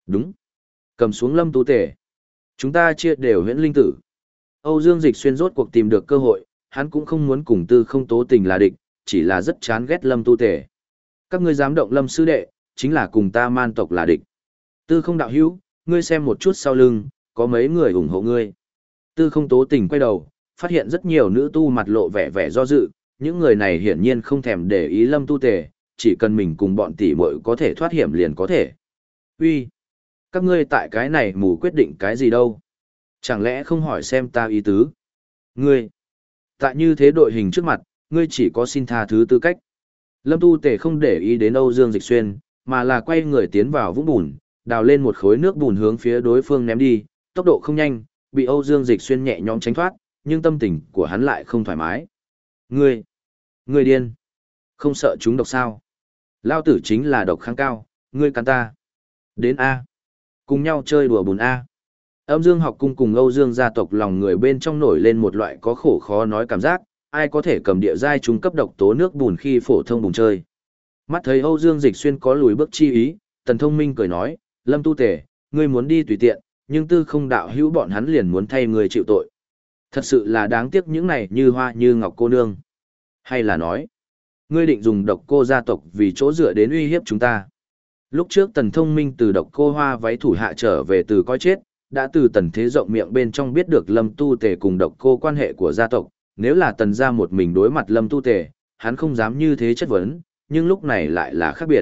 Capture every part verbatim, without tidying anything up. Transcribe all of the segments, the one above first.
Đúng. Cầm xuống Lâm Tu Tề. Chúng ta chia đều huyễn linh tử. Âu Dương Dịch Xuyên rốt cuộc tìm được cơ hội, hắn cũng không muốn cùng Tư Không Tố Tình là địch, chỉ là rất chán ghét Lâm Tu Tề. Các ngươi dám động Lâm sư đệ, chính là cùng ta man tộc là địch. Tư Không đạo hữu, ngươi xem một chút sau lưng, có mấy người ủng hộ ngươi. Tư Không Tố Tình quay đầu, phát hiện rất nhiều nữ tu mặt lộ vẻ vẻ do dự, những người này hiển nhiên không thèm để ý Lâm Tu Tề, chỉ cần mình cùng bọn tỷ muội có thể thoát hiểm liền có thể. Uy, các ngươi tại cái này mù quyết định cái gì đâu? Chẳng lẽ không hỏi xem ta ý tứ? Ngươi, tại như thế đội hình trước mặt, ngươi chỉ có xin tha thứ tư cách. Lâm Tu Tề không để ý đến Âu Dương Dịch Xuyên, mà là quay người tiến vào vũng bùn, đào lên một khối nước bùn hướng phía đối phương ném đi, tốc độ không nhanh, bị Âu Dương Dịch Xuyên nhẹ nhõm tránh thoát, nhưng tâm tình của hắn lại không thoải mái. Ngươi, ngươi điên, không sợ chúng độc sao? Lao tử chính là độc kháng cao, ngươi cắn ta. Đến A. Cùng nhau chơi đùa bùn A. Âm Dương học cung cùng Âu Dương gia tộc lòng người bên trong nổi lên một loại có khổ khó nói cảm giác, ai có thể cầm địa giai trung cấp độc tố nước bùn khi phổ thông bùn chơi. Mắt thấy Âu Dương Dịch Xuyên có lùi bước chi ý, Tần Thông Minh cười nói, Lâm Tu Tề, ngươi muốn đi tùy tiện, nhưng Tư Không đạo hữu bọn hắn liền muốn thay ngươi chịu tội. Thật sự là đáng tiếc những này như hoa như ngọc cô nương. Hay là nói, ngươi định dùng độc cô gia tộc vì chỗ dựa đến uy hiếp chúng ta. Lúc trước Tần Thông Minh từ độc cô hoa váy thủ hạ trở về từ coi chết, đã từ Tần Thế rộng miệng bên trong biết được Lâm Tu Tề cùng độc cô quan hệ của gia tộc, nếu là Tần gia một mình đối mặt Lâm Tu Tề, hắn không dám như thế chất vấn, nhưng lúc này lại là khác biệt.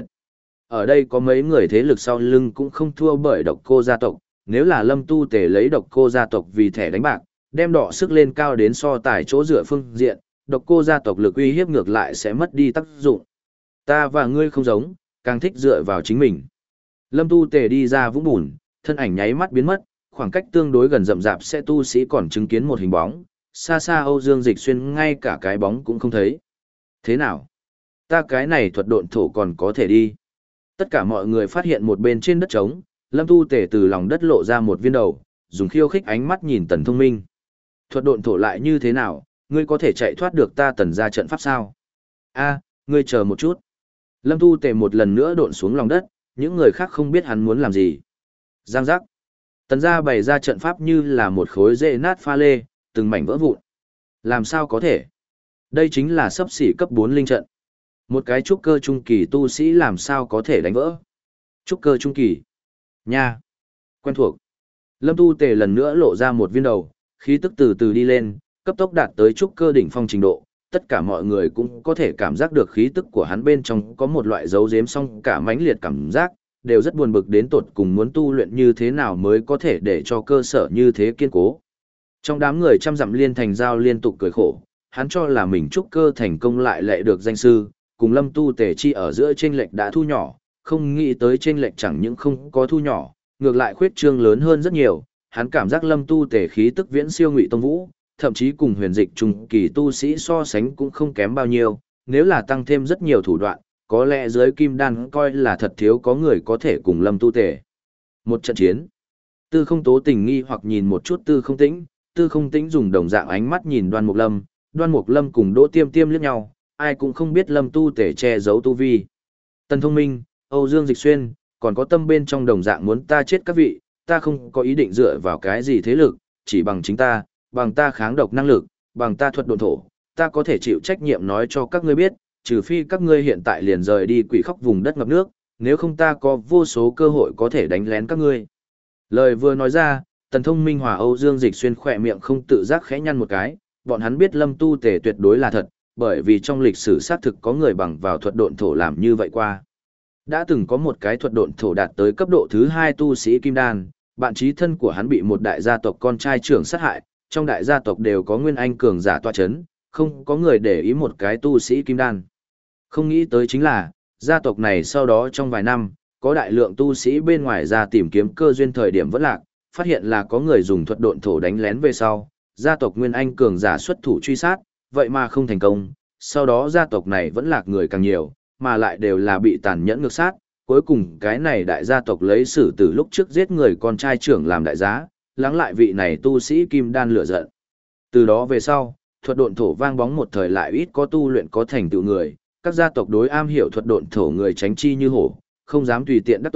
Ở đây có mấy người thế lực sau lưng cũng không thua bởi độc cô gia tộc, nếu là Lâm Tu Tề lấy độc cô gia tộc vì thẻ đánh bạc, đem đọ sức lên cao đến so tài chỗ dựa phương diện, độc cô gia tộc lực uy hiếp ngược lại sẽ mất đi tác dụng. Ta và ngươi không giống, càng thích dựa vào chính mình. Lâm Tu Tề đi ra vũng bùn, thân ảnh nháy mắt biến mất, khoảng cách tương đối gần rậm rạp sẽ tu sĩ còn chứng kiến một hình bóng, xa xa Âu Dương Dịch Xuyên ngay cả cái bóng cũng không thấy. Thế nào? Ta cái này thuật độn thổ còn có thể đi. Tất cả mọi người phát hiện một bên trên đất trống, Lâm Tu Tề từ lòng đất lộ ra một viên đầu, dùng khiêu khích ánh mắt nhìn Tần Thông Minh. Thuật độn thổ lại như thế nào, ngươi có thể chạy thoát được ta Tần ra trận pháp sao? A, ngươi chờ một chút. Lâm Tu Tề một lần nữa độn xuống lòng đất, những người khác không biết hắn muốn làm gì. Giang giác. Tần gia bày ra trận pháp như là một khối rễ nát pha lê, từng mảnh vỡ vụn. Làm sao có thể? Đây chính là sấp xỉ cấp bốn linh trận. Một cái trúc cơ trung kỳ tu sĩ làm sao có thể đánh vỡ? Trúc cơ trung kỳ. Nha. Quen thuộc. Lâm Tu Tề lần nữa lộ ra một viên đầu, khí tức từ từ đi lên, cấp tốc đạt tới trúc cơ đỉnh phong trình độ. Tất cả mọi người cũng có thể cảm giác được khí tức của hắn bên trong có một loại dấu giếm song cả mãnh liệt cảm giác, đều rất buồn bực đến tột cùng muốn tu luyện như thế nào mới có thể để cho cơ sở như thế kiên cố. Trong đám người trăm dặm liên thành giao liên tục cười khổ, hắn cho là mình trúc cơ thành công lại lệ được danh sư, cùng Lâm Tu Tề chi ở giữa chênh lệch đã thu nhỏ, không nghĩ tới chênh lệch chẳng những không có thu nhỏ, ngược lại khuyết trương lớn hơn rất nhiều, hắn cảm giác Lâm Tu Tề khí tức viễn siêu Ngụy Tông Vũ, thậm chí cùng huyền dịch trung kỳ tu sĩ so sánh cũng không kém bao nhiêu, nếu là tăng thêm rất nhiều thủ đoạn, có lẽ dưới kim đan coi là thật thiếu có người có thể cùng Lâm Tu Tề. Một trận chiến. Tư Không Tố Tình nghi hoặc nhìn một chút Tư Không Tĩnh, Tư Không Tĩnh dùng đồng dạng ánh mắt nhìn Đoan Mục Lâm, Đoan Mục Lâm cùng Đỗ Tiêm Tiêm liếc nhau, ai cũng không biết Lâm Tu Tề che giấu tu vi. Tần Thông Minh, Âu Dương Dịch Xuyên, còn có tâm bên trong đồng dạng muốn ta chết các vị, ta không có ý định dựa vào cái gì thế lực, chỉ bằng chính ta, bằng ta kháng độc năng lực, bằng ta thuật độn thổ, ta có thể chịu trách nhiệm nói cho các ngươi biết, trừ phi các ngươi hiện tại liền rời đi quỷ khóc vùng đất ngập nước, nếu không ta có vô số cơ hội có thể đánh lén các ngươi. Lời vừa nói ra, Tần Thông Minh hòa Âu Dương Dịch Xuyên khỏe miệng không tự giác khẽ nhăn một cái, bọn hắn biết Lâm Tu Tề tuyệt đối là thật, bởi vì trong lịch sử xác thực có người bằng vào thuật độn thổ làm như vậy qua. Đã từng có một cái thuật độn thổ đạt tới cấp độ thứ hai tu sĩ kim đan, bạn chí thân của hắn bị một đại gia tộc con trai trưởng sát hại, trong đại gia tộc đều có nguyên anh cường giả tọa chấn, không có người để ý một cái tu sĩ kim đan. Không nghĩ tới chính là, gia tộc này sau đó trong vài năm, có đại lượng tu sĩ bên ngoài ra tìm kiếm cơ duyên thời điểm vẫn lạc, phát hiện là có người dùng thuật độn thổ đánh lén về sau, gia tộc nguyên anh cường giả xuất thủ truy sát, vậy mà không thành công, sau đó gia tộc này vẫn lạc người càng nhiều, mà lại đều là bị tàn nhẫn ngược sát, cuối cùng cái này đại gia tộc lấy xử tử lúc trước giết người con trai trưởng làm đại giá, lắng lại vị này tu sĩ kim đan lửa giận. Từ đó về sau, thuật độn thổ vang bóng một thời lại ít có tu luyện có thành tựu người, các gia tộc đối am hiểu thuật độn thổ người tránh chi như hổ, không dám tùy tiện đắc tội,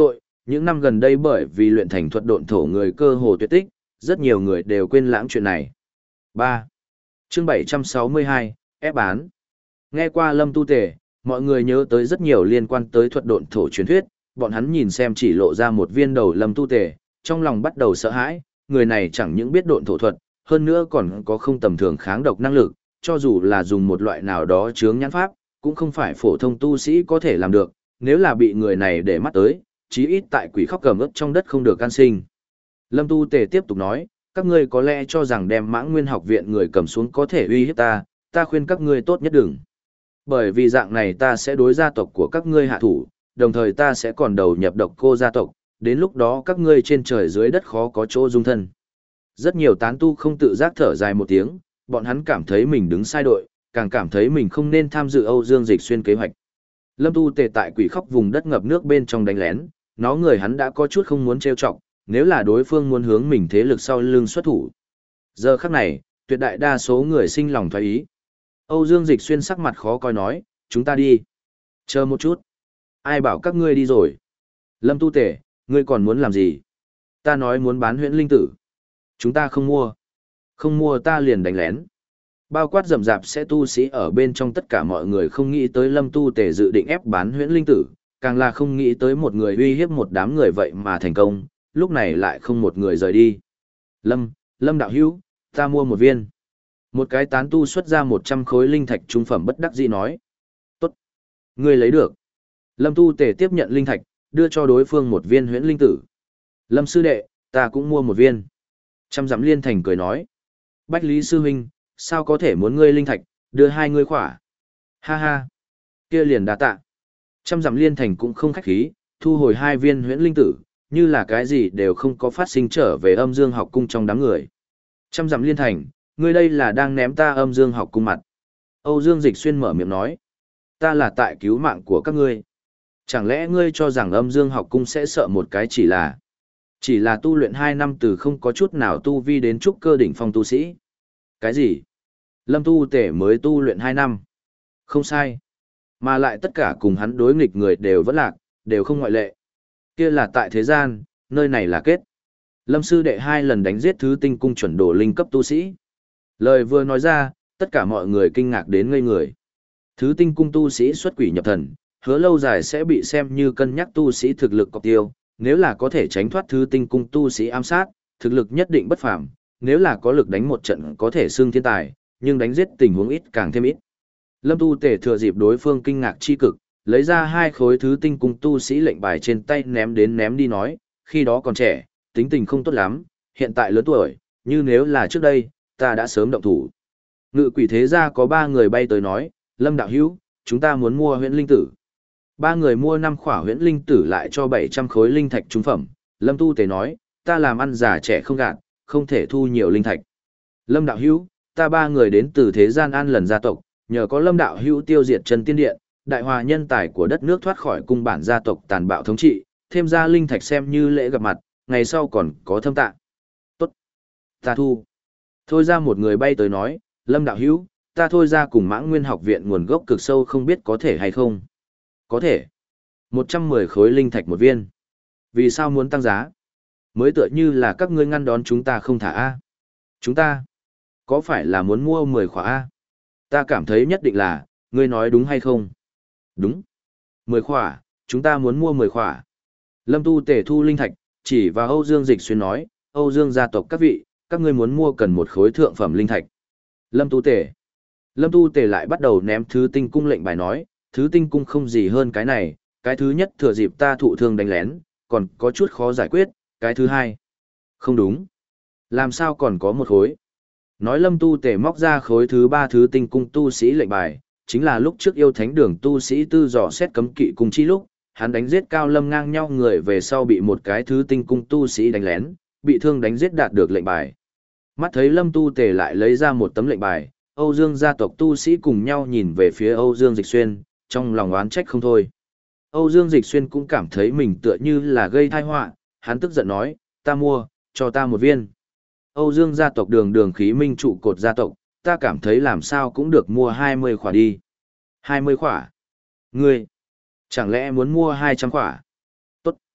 Những năm gần đây bởi vì luyện thành thuật độn thổ người cơ hồ tuyệt tích, rất nhiều người đều quên lãng chuyện này. ba. Chương bảy trăm sáu mươi hai, ép bán. Nghe qua Lâm Tu Tề, mọi người nhớ tới rất nhiều liên quan tới thuật độn thổ truyền thuyết, bọn hắn nhìn xem chỉ lộ ra một viên đầu Lâm Tu Tề, trong lòng bắt đầu sợ hãi, người này chẳng những biết độn thổ thuật, hơn nữa còn có không tầm thường kháng độc năng lực, cho dù là dùng một loại nào đó chướng nhãn pháp, cũng không phải phổ thông tu sĩ có thể làm được, nếu là bị người này để mắt tới, chí ít tại quỷ khóc cầm ướp trong đất không được can sinh. Lâm Tu Tề tiếp tục nói, các ngươi có lẽ cho rằng đem Mãng Nguyên học viện người cầm xuống có thể uy hiếp ta, ta khuyên các ngươi tốt nhất đừng. Bởi vì dạng này ta sẽ đối gia tộc của các ngươi hạ thủ, đồng thời ta sẽ còn đầu nhập độc cô gia tộc, đến lúc đó các ngươi trên trời dưới đất khó có chỗ dung thân. Rất nhiều tán tu không tự giác thở dài một tiếng, bọn hắn cảm thấy mình đứng sai đội, càng cảm thấy mình không nên tham dự Âu Dương Dịch Xuyên kế hoạch. Lâm Tu Tề tại quỷ khóc vùng đất ngập nước bên trong đánh lén, nó người hắn đã có chút không muốn trêu chọc, nếu là đối phương muốn hướng mình thế lực sau lưng xuất thủ. Giờ khắc này, tuyệt đại đa số người sinh lòng thoái ý. Âu Dương Dịch Xuyên sắc mặt khó coi nói, chúng ta đi. Chờ một chút. Ai bảo các ngươi đi rồi? Lâm Tu Tề, ngươi còn muốn làm gì? Ta nói muốn bán huyễn linh tử. Chúng ta không mua. Không mua ta liền đánh lén. Bao quát rầm rạp sẽ tu sĩ ở bên trong tất cả mọi người không nghĩ tới Lâm Tu Tề dự định ép bán huyễn linh tử, càng là không nghĩ tới một người uy hiếp một đám người vậy mà thành công, lúc này lại không một người rời đi. Lâm, Lâm đạo hữu, ta mua một viên. Một cái tán tu xuất ra một trăm khối linh thạch trung phẩm bất đắc dĩ nói. Tốt. Ngươi lấy được. Lâm Tu Tề tiếp nhận linh thạch, đưa cho đối phương một viên huyễn linh tử. Lâm sư đệ, ta cũng mua một viên. Trăm dặm liên thành cười nói. Bách Lý sư huynh, sao có thể muốn ngươi linh thạch, đưa hai ngươi khỏa. Ha ha. Kia liền đa tạ. Trăm dặm liên thành cũng không khách khí, thu hồi hai viên huyễn linh tử, như là cái gì đều không có phát sinh trở về âm dương học cung trong đám người. Trăm dặm liên thành, ngươi đây là đang ném ta âm dương học cung mặt. Âu Dương Dịch Xuyên mở miệng nói. Ta là tại cứu mạng của các ngươi. Chẳng lẽ ngươi cho rằng âm dương học cung sẽ sợ một cái chỉ là chỉ là tu luyện hai năm từ không có chút nào tu vi đến trúc cơ đỉnh phong tu sĩ. Cái gì? Lâm Tu Tề mới tu luyện hai năm. Không sai. Mà lại tất cả cùng hắn đối nghịch người đều vẫn lạc, đều không ngoại lệ. Kia là tại thế gian, nơi này là kết. Lâm sư đệ hai lần đánh giết thứ tinh cung chuẩn đồ linh cấp tu sĩ. Lời vừa nói ra, tất cả mọi người kinh ngạc đến ngây người. Thứ tinh cung tu sĩ xuất quỷ nhập thần, hứa lâu dài sẽ bị xem như cân nhắc tu sĩ thực lực cọc tiêu, nếu là có thể tránh thoát thứ tinh cung tu sĩ ám sát, thực lực nhất định bất phàm, nếu là có lực đánh một trận có thể xưng thiên tài, nhưng đánh giết tình huống ít càng thêm ít. Lâm Tu Tề thừa dịp đối phương kinh ngạc chi cực, lấy ra hai khối thứ tinh cung tu sĩ lệnh bài trên tay ném đến ném đi nói, khi đó còn trẻ, tính tình không tốt lắm, hiện tại lớn tuổi, như nếu là trước đây, ta đã sớm động thủ. Ngự quỷ thế gia có ba người bay tới nói, Lâm đạo hữu, chúng ta muốn mua huyễn linh tử. Ba người mua năm khỏa huyễn linh tử lại cho bảy trăm khối linh thạch trung phẩm. Lâm Tu Tề nói, ta làm ăn già trẻ không gạt, không thể thu nhiều linh thạch. Lâm đạo hữu, ta ba người đến từ thế gian an lần gia tộc, nhờ có Lâm đạo hữu tiêu diệt Trần Tiên Điện, đại hòa nhân tài của đất nước thoát khỏi cung bản gia tộc tàn bạo thống trị, thêm ra linh thạch xem như lễ gặp mặt, ngày sau còn có thâm tạ. Tốt, ta thu. Thôi ra một người bay tới nói, Lâm đạo hữu, ta thôi ra cùng Mãng Nguyên học viện nguồn gốc cực sâu không biết có thể hay không. Có thể. một trăm mười khối linh thạch một viên. Vì sao muốn tăng giá? Mới tựa như là các ngươi ngăn đón chúng ta không thả A. Chúng ta, có phải là muốn mua mười khỏa A? Ta cảm thấy nhất định là, ngươi nói đúng hay không? Đúng. mười khỏa, chúng ta muốn mua mười khỏa. Lâm Tu Tề thu linh thạch, chỉ vào Âu Dương Dịch Xuyên nói, Âu Dương gia tộc các vị, các ngươi muốn mua cần một khối thượng phẩm linh thạch. Lâm Tu Tề. Lâm Tu Tề lại bắt đầu ném thứ tinh cung lệnh bài nói, thứ tinh cung không gì hơn cái này, cái thứ nhất thừa dịp ta thụ thương đánh lén, còn có chút khó giải quyết, cái thứ hai. Không đúng. Làm sao còn có một khối? Nói Lâm Tu Tề móc ra khối thứ ba thứ tinh cung tu sĩ lệnh bài, chính là lúc trước yêu thánh đường tu sĩ tư dò xét cấm kỵ cung chi lúc, hắn đánh giết Cao Lâm ngang nhau người về sau bị một cái thứ tinh cung tu sĩ đánh lén, bị thương đánh giết đạt được lệnh bài. Mắt thấy Lâm Tu Tề lại lấy ra một tấm lệnh bài, Âu Dương gia tộc tu sĩ cùng nhau nhìn về phía Âu Dương Dịch Xuyên, trong lòng oán trách không thôi. Âu Dương Dịch Xuyên cũng cảm thấy mình tựa như là gây tai họa, hắn tức giận nói, ta mua, cho ta một viên. Âu Dương gia tộc đường đường khí minh trụ cột gia tộc, ta cảm thấy làm sao cũng được mua hai mươi khỏa đi. hai mươi khỏa? Ngươi, chẳng lẽ muốn mua hai trăm khỏa? Tốt.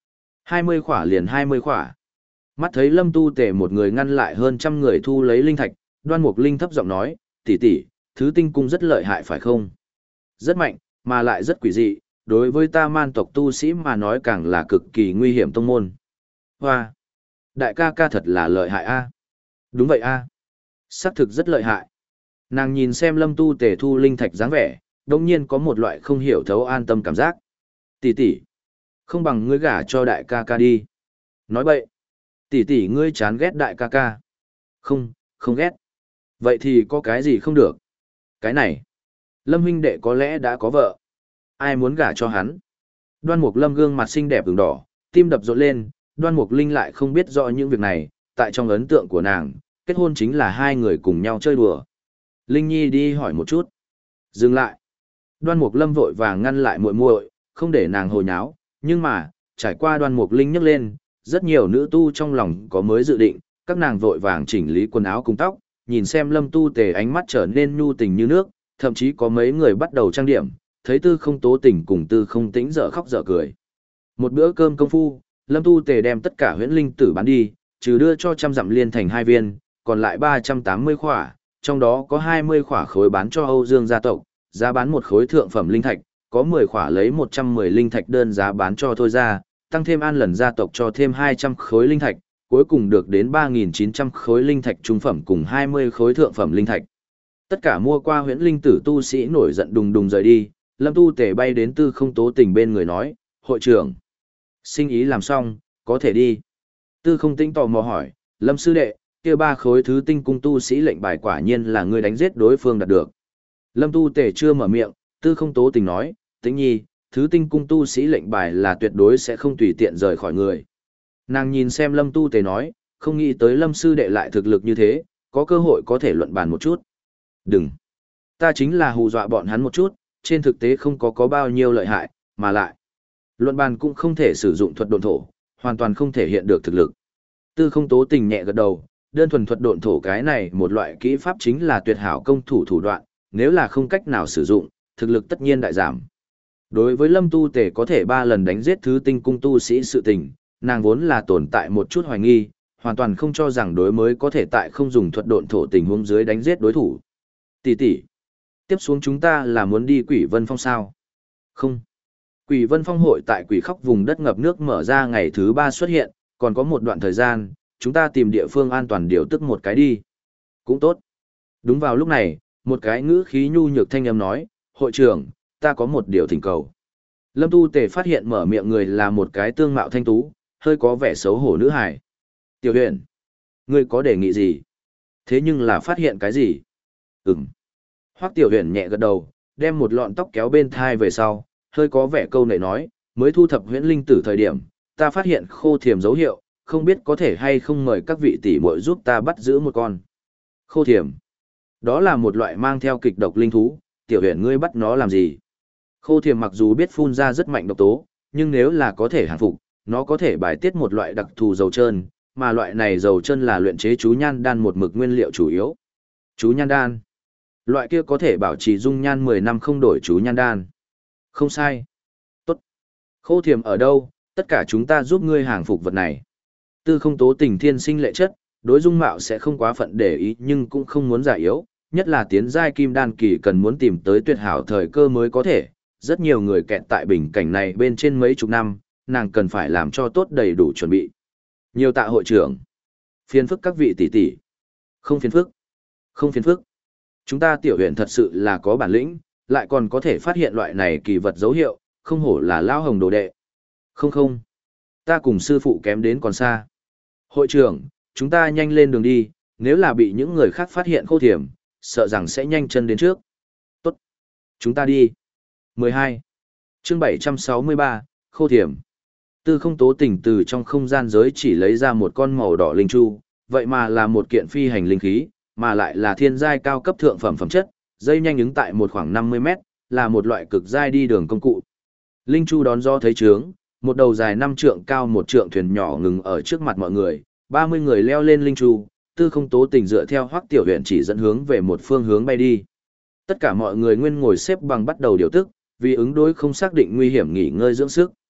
hai mươi khỏa liền hai mươi khỏa. Mắt thấy Lâm Tu Tề một người ngăn lại hơn trăm người thu lấy linh thạch, Đoan Mục Linh thấp giọng nói, tỷ tỷ, thứ tinh cung rất lợi hại phải không? Rất mạnh, mà lại rất quỷ dị, đối với ta man tộc tu sĩ mà nói càng là cực kỳ nguy hiểm tông môn. Hoa! Đại ca ca thật là lợi hại a. Đúng vậy a. Xác thực rất lợi hại. Nàng nhìn xem Lâm Tu Tề thu linh thạch dáng vẻ, đồng nhiên có một loại không hiểu thấu an tâm cảm giác. Tỷ tỷ, không bằng ngươi gả cho đại ca ca đi. Nói bậy. Tỷ tỷ ngươi chán ghét đại ca ca. Không, không ghét. Vậy thì có cái gì không được? Cái này, Lâm huynh đệ có lẽ đã có vợ. Ai muốn gả cho hắn? Đoan Mục Lâm gương mặt xinh đẹp ửng đỏ, tim đập rộn lên, Đoan Mục Linh lại không biết rõ những việc này, tại trong ấn tượng của nàng, kết hôn chính là hai người cùng nhau chơi đùa. Linh Nhi đi hỏi một chút. Dừng lại. Đoan Mục Lâm vội vàng ngăn lại muội muội, không để nàng hồ nháo, nhưng mà, trải qua Đoan Mục Linh nhấc lên, rất nhiều nữ tu trong lòng có mới dự định, các nàng vội vàng chỉnh lý quần áo cùng tóc, nhìn xem Lâm Tu Tề ánh mắt trở nên nhu tình như nước, thậm chí có mấy người bắt đầu trang điểm, thấy Tư Không Tố Tình cùng Tư Không Tĩnh dở khóc dở cười. Một bữa cơm công phu, Lâm Tu Tề đem tất cả huyễn linh tử bán đi, trừ đưa cho trăm dặm liên thành hai viên, còn lại ba trăm tám mươi khỏa, trong đó có hai mươi khỏa khối bán cho Âu Dương gia tộc, giá bán một khối thượng phẩm linh thạch, có mười khỏa lấy một trăm mười linh thạch đơn giá bán cho Thôi gia, tăng thêm An Lần gia tộc cho thêm hai trăm khối linh thạch, cuối cùng được đến ba nghìn chín trăm khối linh thạch trung phẩm cùng hai mươi khối thượng phẩm linh thạch. Tất cả mua qua huyễn linh tử tu sĩ nổi giận đùng đùng rời đi, Lâm Tu Tề bay đến Tư Không Tố Tình bên người nói, hội trưởng, sinh ý làm xong, có thể đi. Tư Không Tĩnh tò mò hỏi, Lâm sư đệ, kia ba khối thứ tinh cung tu sĩ lệnh bài quả nhiên là ngươi đánh giết đối phương đạt được. Lâm Tu Tề chưa mở miệng, Tư Không Tố Tình nói, Tĩnh nhi, thứ tinh cung tu sĩ lệnh bài là tuyệt đối sẽ không tùy tiện rời khỏi người. Nàng nhìn xem Lâm Tu Tề nói, không nghĩ tới Lâm sư đệ lại thực lực như thế, có cơ hội có thể luận bàn một chút. Đừng! Ta chính là hù dọa bọn hắn một chút, trên thực tế không có có bao nhiêu lợi hại, mà lại. Luận bàn cũng không thể sử dụng thuật độn thổ, hoàn toàn không thể hiện được thực lực. Tư Không Tố Tình nhẹ gật đầu, đơn thuần thuật độn thổ cái này một loại kỹ pháp chính là tuyệt hảo công thủ thủ đoạn, nếu là không cách nào sử dụng, thực lực tất nhiên đại giảm. Đối với Lâm Tu Tề có thể ba lần đánh giết thứ tinh cung tu sĩ sự tình, nàng vốn là tồn tại một chút hoài nghi, hoàn toàn không cho rằng đối mới có thể tại không dùng thuật độn thổ tình huống dưới đánh giết đối thủ. Tỷ tỷ, tiếp xuống chúng ta là muốn đi Quỷ Vân Phong sao? Không. Quỷ Vân Phong hội tại Quỷ Khóc vùng đất ngập nước mở ra ngày thứ ba xuất hiện, còn có một đoạn thời gian, chúng ta tìm địa phương an toàn điều tức một cái đi. Cũng tốt. Đúng vào lúc này, một cái ngữ khí nhu nhược thanh âm nói, hội trưởng, ta có một điều thỉnh cầu. Lâm Tu Tề phát hiện mở miệng người là một cái tương mạo thanh tú, hơi có vẻ xấu hổ nữ hài. Tiểu Huyền, ngươi có đề nghị gì? Thế nhưng là phát hiện cái gì? Ừm. Hoắc Tiểu Huyền nhẹ gật đầu, đem một lọn tóc kéo bên thai về sau, hơi có vẻ câu nệ nói, mới thu thập huyễn linh tử thời điểm, ta phát hiện khô thiềm dấu hiệu, không biết có thể hay không mời các vị tỷ muội giúp ta bắt giữ một con. Khô thiềm. Đó là một loại mang theo kịch độc linh thú, Tiểu Huyền ngươi bắt nó làm gì? Khô thiềm mặc dù biết phun ra rất mạnh độc tố, nhưng nếu là có thể hàng phục, nó có thể bài tiết một loại đặc thù dầu trơn, mà loại này dầu trơn là luyện chế chú nhan đan một mực nguyên liệu chủ yếu. Chú nhan đan. Loại kia có thể bảo trì dung nhan mười năm không đổi chú nhan đan. Không sai. Tốt. Khô thiềm ở đâu, tất cả chúng ta giúp ngươi hàng phục vật này. Tư Không Tố Tình thiên sinh lệ chất, đối dung mạo sẽ không quá phận để ý nhưng cũng không muốn già yếu, nhất là tiến giai kim đan kỳ cần muốn tìm tới tuyệt hảo thời cơ mới có thể. Rất nhiều người kẹt tại bình cảnh này bên trên mấy chục năm, nàng cần phải làm cho tốt đầy đủ chuẩn bị. Nhiều tạ hội trưởng. Phiền phức các vị tỷ tỷ. Không phiền phức. Không phiền phức. Chúng ta Tiểu Huyền thật sự là có bản lĩnh, lại còn có thể phát hiện loại này kỳ vật dấu hiệu, không hổ là lao hồng đồ đệ. Không không. Ta cùng sư phụ kém đến còn xa. Hội trưởng, chúng ta nhanh lên đường đi, nếu là bị những người khác phát hiện khô thiểm, sợ rằng sẽ nhanh chân đến trước. Tốt. Chúng ta đi. mười hai. Chương bảy trăm sáu mươi ba, Khô Thiểm. Tư Không Tố Tình từ trong không gian giới chỉ lấy ra một con màu đỏ linh chu, vậy mà là một kiện phi hành linh khí, mà lại là thiên giai cao cấp thượng phẩm phẩm chất, dây nhanh ứng tại một khoảng năm mươi mét, là một loại cực giai đi đường công cụ. Linh chu đón gió thấy trướng, một đầu dài năm trượng cao một trượng thuyền nhỏ ngừng ở trước mặt mọi người, ba mươi người leo lên linh chu, Tư Không Tố Tình dựa theo Hoắc Tiểu Huyền chỉ dẫn hướng về một phương hướng bay đi. Tất cả mọi người nguyên ngồi xếp bằng bắt đầu điều tức, vì ứng đối không xác định nguy hiểm nghỉ ngơi dưỡng sức.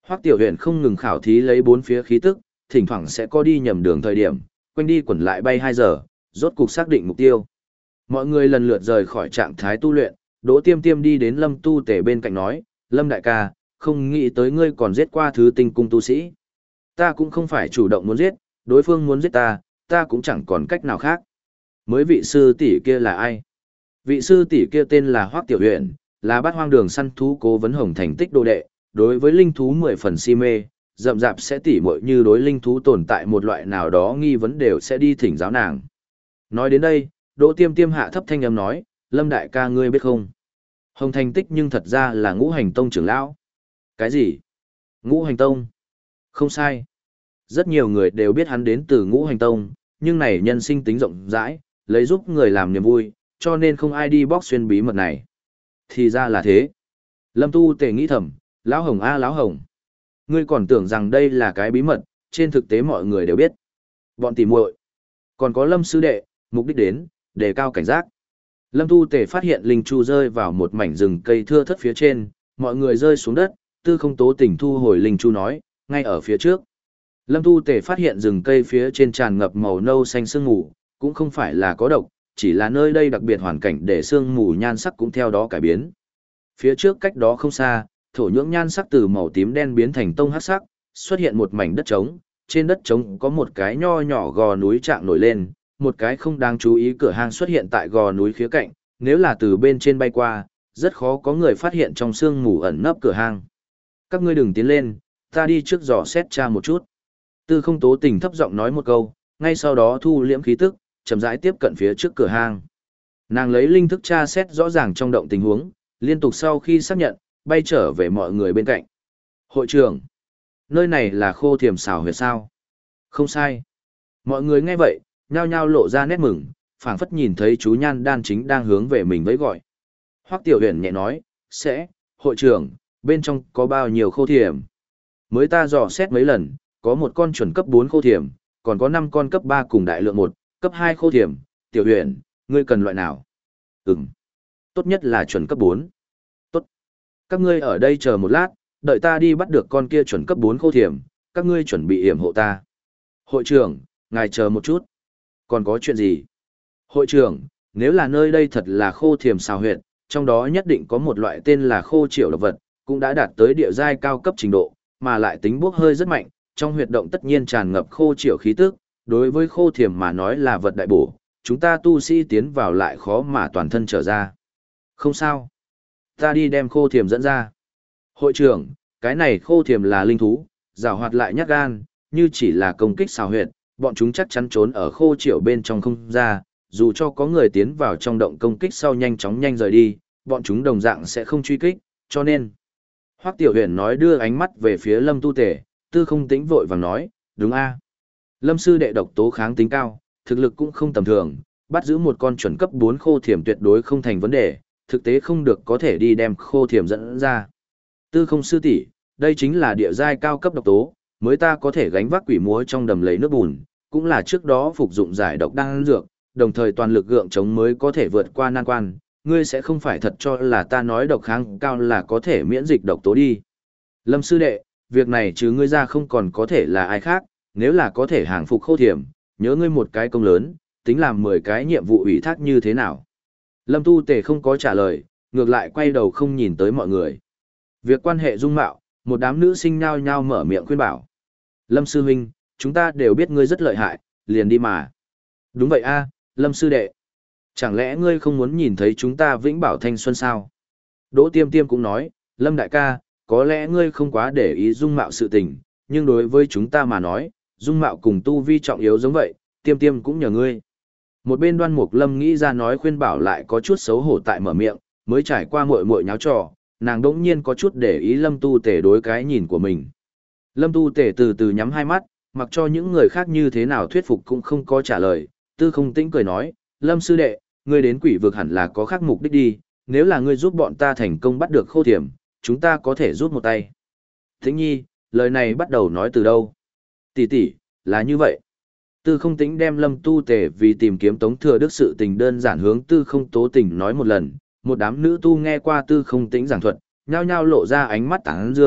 Hoắc Tiểu Huyền không ngừng khảo thí lấy bốn phía khí tức, thỉnh thoảng sẽ có đi nhầm đường thời điểm, quanh đi quẩn lại bay hai giờ, rốt cục xác định mục tiêu. Mọi người lần lượt rời khỏi trạng thái tu luyện, Đỗ Tiêm Tiêm đi đến Lâm Tu Tể bên cạnh nói, Lâm đại ca, không nghĩ tới ngươi còn giết qua thứ tinh cung tu sĩ. Ta cũng không phải chủ động muốn giết, đối phương muốn giết ta, ta cũng chẳng còn cách nào khác. Mới vị sư tỷ kia là ai? Vị sư tỷ kia tên là Hoắc Tiểu Huyền, là bát hoang đường săn thú cố vấn Hồng thành tích đồ đệ, đối với linh thú mười phần si mê, rậm rạp sẽ tỉ muội như đối linh thú tồn tại một loại nào đó nghi vấn đều sẽ đi thỉnh giáo nàng. Nói đến đây, Đỗ Tiêm Tiêm hạ thấp thanh âm nói, Lâm đại ca ngươi biết không? Hồng thành tích nhưng thật ra là ngũ hành tông trưởng lão. Cái gì? Ngũ hành tông? Không sai. Rất nhiều người đều biết hắn đến từ ngũ hành tông, nhưng này nhân sinh tính rộng rãi, lấy giúp người làm niềm vui, cho nên không ai đi bóc xuyên bí mật này. Thì ra là thế. Lâm Tu Tề nghĩ thầm, lão Hồng a lão Hồng. Ngươi còn tưởng rằng đây là cái bí mật, trên thực tế mọi người đều biết. Bọn tỉ muội, còn có Lâm sư đệ, mục đích đến, đề cao cảnh giác. Lâm Tu Tề phát hiện linh chu rơi vào một mảnh rừng cây thưa thớt phía trên, mọi người rơi xuống đất, Tư Không Tố Tỉnh thu hồi linh chu nói, ngay ở phía trước. Lâm Tu Tề phát hiện rừng cây phía trên tràn ngập màu nâu xanh sương mù, cũng không phải là có độc, chỉ là nơi đây đặc biệt hoàn cảnh để sương mù nhan sắc cũng theo đó cải biến. Phía trước cách đó không xa, thổ nhưỡng nhan sắc từ màu tím đen biến thành tông hắc sắc, xuất hiện một mảnh đất trống, trên đất trống có một cái nho nhỏ gò núi trạng nổi lên, một cái không đáng chú ý cửa hang xuất hiện tại gò núi khía cạnh, nếu là từ bên trên bay qua, rất khó có người phát hiện trong sương mù ẩn nấp cửa hang. Các ngươi đừng tiến lên, ta đi trước dò xét tra một chút. Tư Không Tố Tình thấp giọng nói một câu, ngay sau đó thu liễm khí tức, chậm rãi tiếp cận phía trước cửa hang. Nàng lấy linh thức tra xét rõ ràng trong động tình huống, liên tục sau khi xác nhận, bay trở về mọi người bên cạnh. Hội trưởng, nơi này là Khô Thiềm xào huyệt sao? Không sai. Mọi người nghe vậy, nhao nhao lộ ra nét mừng, phảng phất nhìn thấy chú Nhan Đan chính đang hướng về mình với gọi. Hoắc Tiểu Huyền nhẹ nói, sẽ, hội trưởng, bên trong có bao nhiêu khô thiềm? Mới ta dò xét mấy lần, có một con chuẩn cấp bốn khô thiềm, còn có năm con cấp ba cùng đại lượng một, cấp hai khô thiềm. Tiểu Huyền, ngươi cần loại nào? Ừm. Tốt nhất là chuẩn cấp bốn. Tốt. Các ngươi ở đây chờ một lát, đợi ta đi bắt được con kia chuẩn cấp bốn khô thiềm, các ngươi chuẩn bị yểm hộ ta. Hội trưởng, ngài chờ một chút. Còn có chuyện gì? Hội trưởng, nếu là nơi đây thật là khô thiềm xào huyệt, trong đó nhất định có một loại tên là khô triệu độc vật, cũng đã đạt tới địa giai cao cấp trình độ, mà lại tính bốc hơi rất mạnh, trong huyệt động tất nhiên tràn ngập khô triệu khí tức, đối với khô thiềm mà nói là vật đại bổ, chúng ta tu sĩ tiến vào lại khó mà toàn thân trở ra. Không sao. Ta đi đem khô thiềm dẫn ra. Hội trưởng, cái này khô thiềm là linh thú, giàu hoạt lại nhát gan, như chỉ là công kích xào huyệt, bọn chúng chắc chắn trốn ở khô triệu bên trong không ra, dù cho có người tiến vào trong động công kích sau nhanh chóng nhanh rời đi, bọn chúng đồng dạng sẽ không truy kích, cho nên. Hoắc Tiểu Huyền nói đưa ánh mắt về phía Lâm Tu Tể, Tư Không Tĩnh vội vàng nói, đúng a. Lâm sư đệ độc tố kháng tính cao, thực lực cũng không tầm thường, bắt giữ một con chuẩn cấp bốn khô thiểm tuyệt đối không thành vấn đề, thực tế không được có thể đi đem khô thiểm dẫn ra. Tư Không sư tỷ, đây chính là địa giai cao cấp độc tố, mới ta có thể gánh vác quỷ múa trong đầm lầy nước bùn, cũng là trước đó phục dụng giải độc đan dược, đồng thời toàn lực gượng chống mới có thể vượt qua nan quan, ngươi sẽ không phải thật cho là ta nói độc kháng cao là có thể miễn dịch độc tố đi. Lâm sư đệ, việc này chứ ngươi ra không còn có thể là ai khác, nếu là có thể hàng phục khô thiểm, nhớ ngươi một cái công lớn, tính làm mười cái nhiệm vụ ủy thác như thế nào. Lâm Tu Tề không có trả lời, ngược lại quay đầu không nhìn tới mọi người. Việc quan hệ dung mạo, một đám nữ sinh nhao nhao mở miệng khuyên bảo. Lâm sư huynh, chúng ta đều biết ngươi rất lợi hại, liền đi mà. Đúng vậy a, Lâm sư đệ. Chẳng lẽ ngươi không muốn nhìn thấy chúng ta vĩnh bảo thanh xuân sao? Đỗ Tiêm Tiêm cũng nói, Lâm đại ca, có lẽ ngươi không quá để ý dung mạo sự tình, nhưng đối với chúng ta mà nói, dung mạo cùng tu vi trọng yếu giống vậy, Tiêm Tiêm cũng nhờ ngươi. Một bên Đoan Mục Lâm nghĩ ra nói khuyên bảo lại có chút xấu hổ tại mở miệng, mới trải qua muội muội nháo trò, nàng đỗng nhiên có chút để ý Lâm Tu Tể đối cái nhìn của mình. Lâm Tu Tể từ từ nhắm hai mắt, mặc cho những người khác như thế nào thuyết phục cũng không có trả lời, Tư Không Tĩnh cười nói, Lâm sư đệ, ngươi đến quỷ vực hẳn là có khác mục đích đi, nếu là ngươi giúp bọn ta thành công bắt được khô thiểm, chúng ta có thể giúp một tay. Tĩnh nhi, lời này bắt đầu nói từ đâu? Tỷ tỷ, là như vậy. Tư Không Tĩnh đem Lâm Tu Tể vì tìm kiếm Tống Thừa Đức sự tình đơn giản hướng Tư Không Tố Tình nói một lần, một đám nữ tu nghe qua Tư Không Tĩnh giảng thuật, nhao nhao lộ ra ánh mắt tán dương,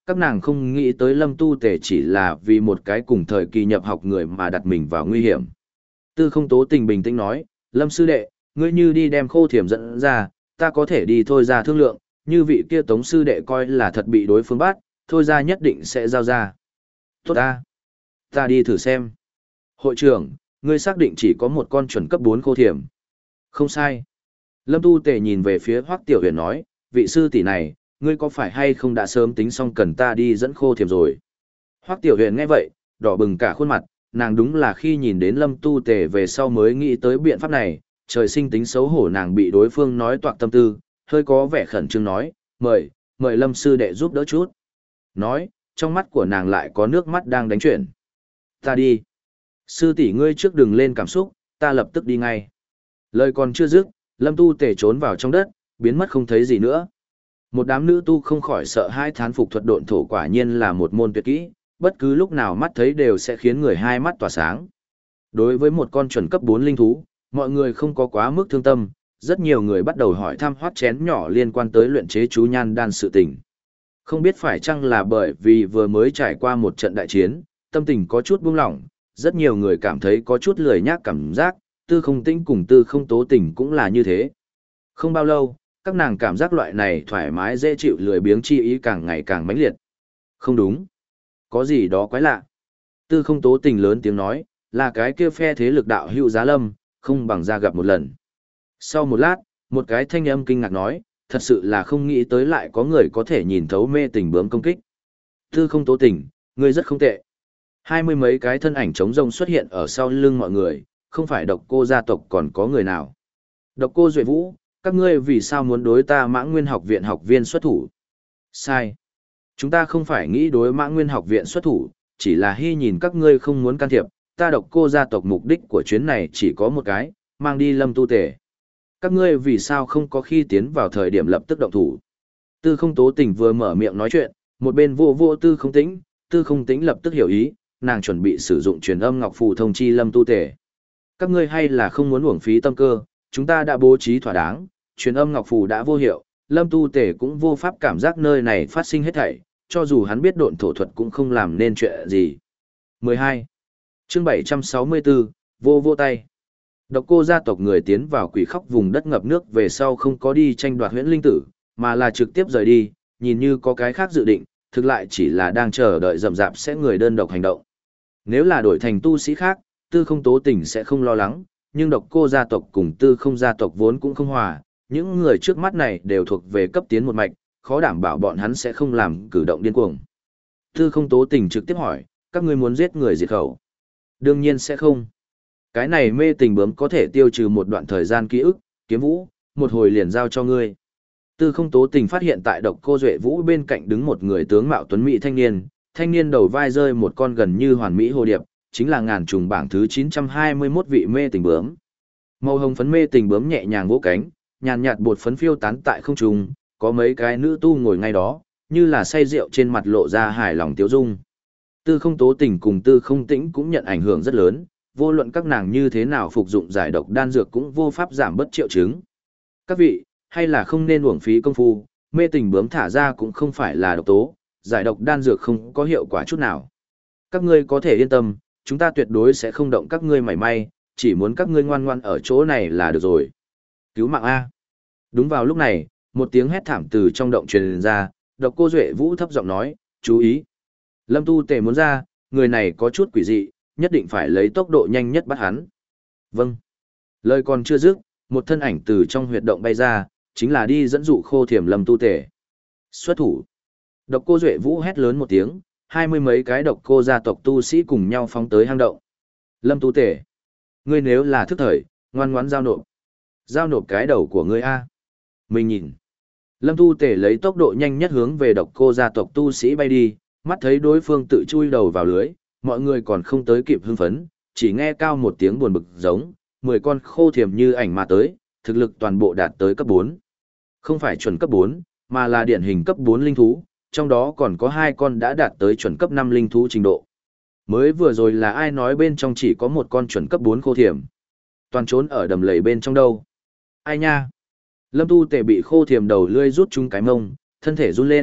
Các nàng không nghĩ tới Lâm Tu Tề chỉ là vì một cái cùng thời kỳ nhập học người mà đặt mình vào nguy hiểm. Tư Không Tố Tình bình tĩnh nói, Lâm sư đệ, ngươi như đi đem Khô Thiểm dẫn ra, ta có thể đi thôi ra thương lượng, như vị kia Tống sư đệ coi là thật bị đối phương bắt, thôi ra nhất định sẽ giao ra. Tốt ta, ta đi thử xem. Hội trưởng, ngươi xác định chỉ có một con chuẩn cấp bốn Khô Thiểm. Không sai. Lâm Tu Tề nhìn về phía Hoắc Tiểu Huyền nói, vị sư tỷ này, ngươi có phải hay không đã sớm tính xong cần ta đi dẫn Khô Thiểm rồi? Hoắc Tiểu Huyền nghe vậy, đỏ bừng cả khuôn mặt, nàng đúng là khi nhìn đến Lâm Tu Tề về sau mới nghĩ tới biện pháp này, trời sinh tính xấu hổ nàng bị đối phương nói toạc tâm tư, hơi có vẻ khẩn trương nói, mời, mời Lâm sư đệ giúp đỡ chút. Nói, trong mắt của nàng lại có nước mắt đang đánh chuyển. Ta đi. Sư tỷ ngươi trước đừng lên cảm xúc, ta lập tức đi ngay. Lời còn chưa dứt, Lâm Tu Tề trốn vào trong đất, biến mất không thấy gì nữa. Một đám nữ tu không khỏi sợ hai thán phục thuật độn thổ quả nhiên là một môn tuyệt kỹ, bất cứ lúc nào mắt thấy đều sẽ khiến người hai mắt tỏa sáng. Đối với một con chuẩn cấp bốn linh thú, mọi người không có quá mức thương tâm, rất nhiều người bắt đầu hỏi thăm Hoắc chén nhỏ liên quan tới luyện chế chú nhan đan sự tình. Không biết phải chăng là bởi vì vừa mới trải qua một trận đại chiến, tâm tình có chút buông lỏng, rất nhiều người cảm thấy có chút lười nhác cảm giác, Tư Không Tĩnh cùng Tư Không Tố Tình cũng là như thế. Không bao lâu, các nàng cảm giác loại này thoải mái dễ chịu lười biếng chi ý càng ngày càng mãnh liệt. Không đúng. Có gì đó quái lạ. Tư Không Tố Tình lớn tiếng nói, là cái kia phe thế lực đạo hữu Giá Lâm, không bằng ra gặp một lần. Sau một lát, một cái thanh âm kinh ngạc nói, thật sự là không nghĩ tới lại có người có thể nhìn thấu mê tình bướm công kích. Tư Không Tố Tình, ngươi rất không tệ. Hai mươi mấy cái thân ảnh trống rông xuất hiện ở sau lưng mọi người, không phải Độc Cô gia tộc còn có người nào. Độc Cô Duệ Vũ, các ngươi vì sao muốn đối ta Mã Nguyên học viện học viên xuất thủ? Sai. Chúng ta không phải nghĩ đối Mã Nguyên học viện xuất thủ, chỉ là hy nhìn các ngươi không muốn can thiệp, ta Độc Cô gia tộc mục đích của chuyến này chỉ có một cái, mang đi Lâm Tu Tề. Các ngươi vì sao không có khi tiến vào thời điểm lập tức động thủ? Tư Không Tố Tình vừa mở miệng nói chuyện, một bên vô vô Tư Không Tĩnh, Tư Không Tĩnh lập tức hiểu ý, nàng chuẩn bị sử dụng truyền âm ngọc phù thông chi Lâm Tu Tề. Các ngươi hay là không muốn uổng phí tâm cơ, chúng ta đã bố trí thỏa đáng, truyền âm ngọc phù đã vô hiệu, Lâm Tu Tề cũng vô pháp cảm giác nơi này phát sinh hết thảy, cho dù hắn biết độn thổ thuật cũng không làm nên chuyện gì. mười hai. Chương bảy trăm sáu mươi tư, vô vô tay. Độc Cô gia tộc người tiến vào quỷ khóc vùng đất ngập nước về sau không có đi tranh đoạt huyễn linh tử, mà là trực tiếp rời đi, nhìn như có cái khác dự định, thực lại chỉ là đang chờ đợi rậm rạp sẽ người đơn độc hành động. Nếu là đổi thành tu sĩ khác, Tư Không Tố Tình sẽ không lo lắng, nhưng Độc Cô gia tộc cùng Tư Không gia tộc vốn cũng không hòa, những người trước mắt này đều thuộc về cấp tiến một mạch, khó đảm bảo bọn hắn sẽ không làm cử động điên cuồng. Tư Không Tố Tình trực tiếp hỏi, các ngươi muốn giết người diệt khẩu? Đương nhiên sẽ không. Cái này mê tình bướm có thể tiêu trừ một đoạn thời gian ký ức, Kiếm Vũ, một hồi liền giao cho ngươi. Tư Không Tố Tình phát hiện tại Độc Cô Duệ Vũ bên cạnh đứng một người tướng mạo tuấn mỹ thanh niên, thanh niên đầu vai rơi một con gần như hoàn mỹ hồ điệp, chính là ngàn trùng bảng thứ chín trăm hai mươi mốt vị mê tình bướm. Màu hồng phấn mê tình bướm nhẹ nhàng vỗ cánh, nhàn nhạt bột phấn phiêu tán tại không trung, có mấy cái nữ tu ngồi ngay đó, như là say rượu trên mặt lộ ra hài lòng tiếu dung. Tư Không Tố Tình cùng Tư Không Tĩnh cũng nhận ảnh hưởng rất lớn, vô luận các nàng như thế nào phục dụng giải độc đan dược cũng vô pháp giảm bớt triệu chứng. Các vị, hay là không nên uổng phí công phu, mê tình bướm thả ra cũng không phải là độc tố, giải độc đan dược không có hiệu quả chút nào. Các ngươi có thể yên tâm, chúng ta tuyệt đối sẽ không động các ngươi mảy may, chỉ muốn các ngươi ngoan ngoan ở chỗ này là được rồi. Cứu mạng A. Đúng vào lúc này, một tiếng hét thảm từ trong động truyền ra, Độc Cô Duệ Vũ thấp giọng nói, chú ý. Lâm Tu Tề muốn ra, người này có chút quỷ dị, nhất định phải lấy tốc độ nhanh nhất bắt hắn. Vâng. Lời còn chưa dứt, một thân ảnh từ trong huyệt động bay ra, chính là đi dẫn dụ Khô Thiểm Lâm Tu Tề. Xuất thủ. Độc Cô Duệ Vũ hét lớn một tiếng, hai mươi mấy cái Độc Cô gia tộc tu sĩ cùng nhau phóng tới hang động. Lâm Tu Tề, ngươi nếu là thức thời, ngoan ngoãn giao nộp. Giao nộp cái đầu của ngươi a. Mình nhìn. Lâm Tu Tề lấy tốc độ nhanh nhất hướng về Độc Cô gia tộc tu sĩ bay đi, mắt thấy đối phương tự chui đầu vào lưới, mọi người còn không tới kịp hưng phấn, chỉ nghe cao một tiếng buồn bực giống, mười con Khô Thiểm như ảnh mà tới, thực lực toàn bộ đạt tới cấp bốn. Không phải chuẩn cấp bốn, mà là điển hình cấp bốn linh thú, trong đó còn có hai con đã đạt tới chuẩn cấp năm linh thú trình độ. Mới vừa rồi là ai nói bên trong chỉ có một con chuẩn cấp bốn Khô Thiểm? Toàn trốn ở đầm lầy bên trong đâu? Ai nha? Lâm Tu Tề bị Khô Thiểm đầu lươi rút trúng cái mông, thân thể run lên,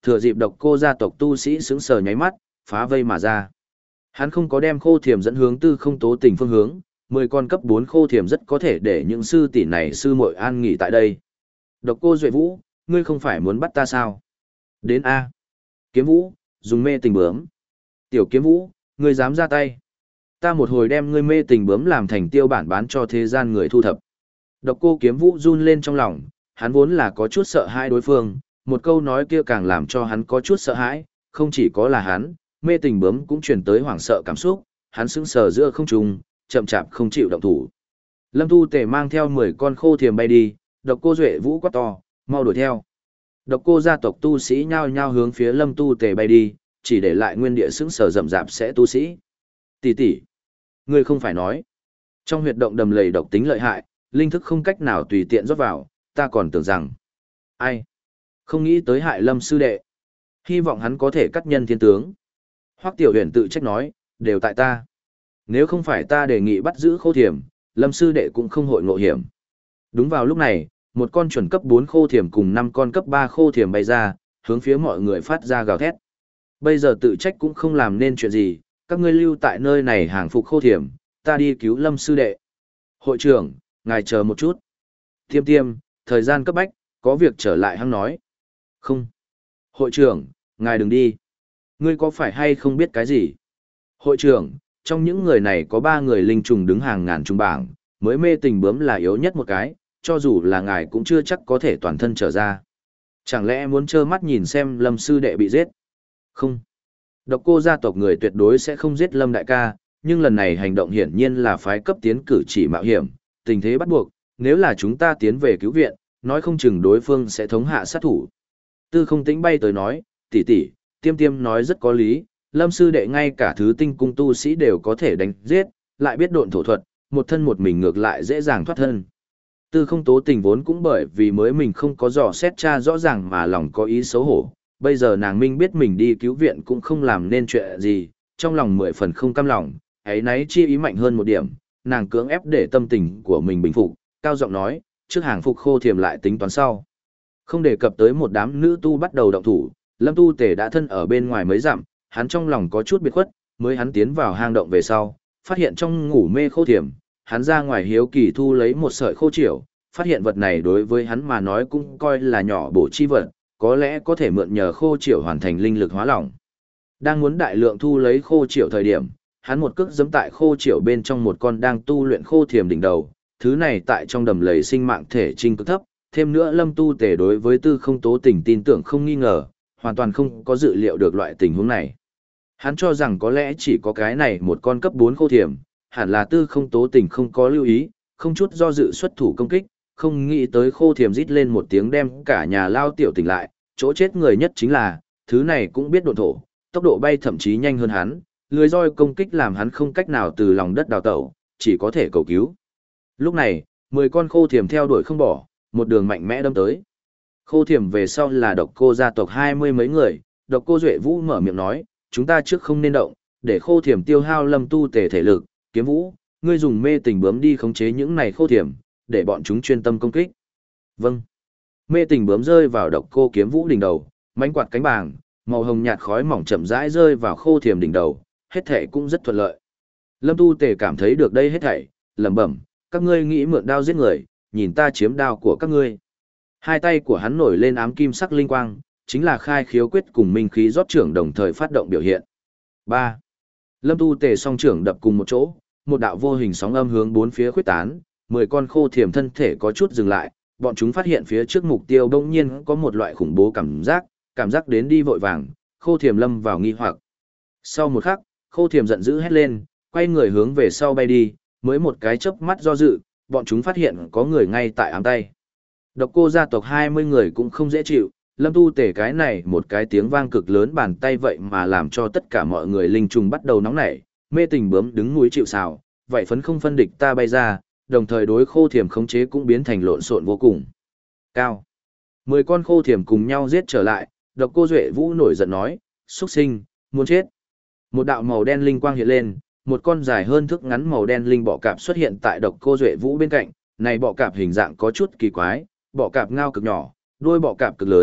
Thừa dịp độc cô gia tộc tu sĩ sững sờ nháy mắt, phá vây mà ra. Hắn không có đem khô thiềm dẫn hướng tư không tố tình phương hướng, mười con cấp bốn khô thiềm rất có thể để những sư tỷ này sư muội an nghỉ tại đây. Độc cô Duệ Vũ, ngươi không phải muốn bắt ta sao? Đến A. Kiếm Vũ, dùng mê tình bướm. Tiểu Kiếm Vũ, ngươi dám ra tay. Ta một hồi đem ngươi mê tình bướm làm thành tiêu bản bán cho thế gian người thu thập. Độc cô Kiếm Vũ run lên trong lòng, hắn vốn là có chút sợ hãi đối phương, một câu nói kia càng làm cho hắn có chút sợ hãi, không chỉ có là hắn, mê tình bướm cũng truyền tới hoảng sợ cảm xúc, hắn sững sờ giữa không trung, chậm chạp không chịu động thủ. Lâm Tu Tề mang theo mười con khô thiềm bay đi, Độc cô Duệ Vũ quát to, mau đuổi theo. Độc cô gia tộc tu sĩ nhao nhao hướng phía Lâm Tu Tề bay đi, chỉ để lại nguyên địa sững sờ rậm rạp sẽ tu sĩ. Tỷ tỷ, ngươi không phải nói, trong huyệt động đầm lầy độc tính lợi hại, linh thức không cách nào tùy tiện rót vào, ta còn tưởng rằng, ai, không nghĩ tới hại Lâm sư đệ. Hy vọng hắn có thể cắt nhân thiên tướng. Hoắc Tiểu Huyền tự trách nói, đều tại ta. Nếu không phải ta đề nghị bắt giữ khô thiềm, Lâm sư đệ cũng không hội ngộ hiểm. Đúng vào lúc này, một con chuẩn cấp bốn khô thiềm cùng năm con cấp ba khô thiềm bay ra, hướng phía mọi người phát ra gào thét. Bây giờ tự trách cũng không làm nên chuyện gì, các ngươi lưu tại nơi này hàng phục khô thiềm, ta đi cứu Lâm sư đệ. Hội trưởng, ngài chờ một chút. Tiêm tiêm, thời gian cấp bách, có việc trở lại hăng nói. Không. Hội trưởng, ngài đừng đi. Ngươi có phải hay không biết cái gì? Hội trưởng, trong những người này có ba người linh trùng đứng hàng ngàn trùng bảng, mới mê tình bướm là yếu nhất một cái, cho dù là ngài cũng chưa chắc có thể toàn thân trở ra. Chẳng lẽ muốn trơ mắt nhìn xem Lâm sư đệ bị giết? Không. Độc cô gia tộc người tuyệt đối sẽ không giết Lâm đại ca, nhưng lần này hành động hiển nhiên là phái cấp tiến cử chỉ mạo hiểm, tình thế bắt buộc, nếu là chúng ta tiến về cứu viện, nói không chừng đối phương sẽ thống hạ sát thủ. Tư Không Tĩnh bay tới nói, tỷ tỷ, tiêm tiêm nói rất có lý, Lâm sư đệ ngay cả thứ tinh cung tu sĩ đều có thể đánh giết, lại biết độn thổ thuật, một thân một mình ngược lại dễ dàng thoát thân. Tư Không Tố Tình vốn cũng bởi vì mới mình không có dò xét tra rõ ràng mà lòng có ý xấu hổ, bây giờ nàng minh biết mình đi cứu viện cũng không làm nên chuyện gì, trong lòng mười phần không cam lòng, ấy nấy chi ý mạnh hơn một điểm, nàng cưỡng ép để tâm tình của mình bình phục, cao giọng nói, trước hàng phục khô thiềm lại tính toán sau. Không đề cập tới một đám nữ tu bắt đầu động thủ, Lâm Tu Tề đã thân ở bên ngoài mấy dặm, hắn trong lòng có chút biệt khuất, mới hắn tiến vào hang động về sau, phát hiện trong ngủ mê khô thiềm, hắn ra ngoài hiếu kỳ thu lấy một sợi khô triểu, phát hiện vật này đối với hắn mà nói cũng coi là nhỏ bổ chi vật, có lẽ có thể mượn nhờ khô triểu hoàn thành linh lực hóa lỏng. Đang muốn đại lượng thu lấy khô triểu thời điểm, hắn một cước giẫm tại khô triểu bên trong một con đang tu luyện khô thiềm đỉnh đầu, thứ này tại trong đầm lầy sinh mạng thể trinh cực thấp, thêm nữa Lâm Tu Tề đối với Tư Không Tố Tình tin tưởng không nghi ngờ, hoàn toàn không có dự liệu được loại tình huống này. Hắn cho rằng có lẽ chỉ có cái này một con cấp bốn khô thiềm, hẳn là Tư Không Tố Tình không có lưu ý, không chút do dự xuất thủ công kích, không nghĩ tới khô thiềm rít lên một tiếng đem cả nhà lao tiểu tỉnh lại, chỗ chết người nhất chính là, thứ này cũng biết độn thổ, tốc độ bay thậm chí nhanh hơn hắn, lưới roi công kích làm hắn không cách nào từ lòng đất đào tẩu, chỉ có thể cầu cứu. Lúc này, mười con khô thiềm theo đuổi không bỏ, một đường mạnh mẽ đâm tới. Khô thiềm về sau là độc cô gia tộc hai mươi mấy người, độc cô Duệ Vũ mở miệng nói, chúng ta trước không nên động, để khô thiềm tiêu hao Lâm Tu Tề thể lực, Kiếm Vũ, ngươi dùng mê tình bướm đi khống chế những này khô thiềm, để bọn chúng chuyên tâm công kích. Vâng. Mê tình bướm rơi vào độc cô Kiếm Vũ đỉnh đầu, mánh quạt cánh bàng, màu hồng nhạt khói mỏng chậm rãi rơi vào khô thiềm đỉnh đầu, hết thảy cũng rất thuận lợi. Lâm Tu Tề cảm thấy được đây hết thảy, lẩm bẩm, các ngươi nghĩ mượn đao giết người, nhìn ta chiếm đao của các ngươi. Hai tay của hắn nổi lên ám kim sắc linh quang, chính là khai khiếu quyết cùng minh khí rót trưởng đồng thời phát động biểu hiện. ba. Lâm Tu Tề song trưởng đập cùng một chỗ, một đạo vô hình sóng âm hướng bốn phía khuếch tán, mười con khô thiềm thân thể có chút dừng lại, bọn chúng phát hiện phía trước mục tiêu bỗng nhiên có một loại khủng bố cảm giác, cảm giác đến đi vội vàng, khô thiềm lâm vào nghi hoặc. Sau một khắc, khô thiềm giận dữ hét lên, quay người hướng về sau bay đi, mới một cái chớp mắt do dự, bọn chúng phát hiện có người ngay tại ám tay. Độc cô gia tộc hai mươi người cũng không dễ chịu, Lâm Tu Tề cái này một cái tiếng vang cực lớn bàn tay vậy mà làm cho tất cả mọi người linh trùng bắt đầu nóng nảy, mê tình bướm đứng núi chịu sào, vậy phấn không phân địch ta bay ra, đồng thời đối khô thiềm khống chế cũng biến thành lộn xộn vô cùng. Cao. Mười con khô thiềm cùng nhau giết trở lại, độc cô Duệ Vũ nổi giận nói, xuất sinh, muốn chết. Một đạo màu đen linh quang hiện lên, một con dài hơn thước ngắn màu đen linh bọ cạp xuất hiện tại độc cô Duệ Vũ bên cạnh, này bọ cạp hình dạng có chút kỳ quái, bọ cạp ngao cực nhỏ, đuôi bọ cạp cực lớn,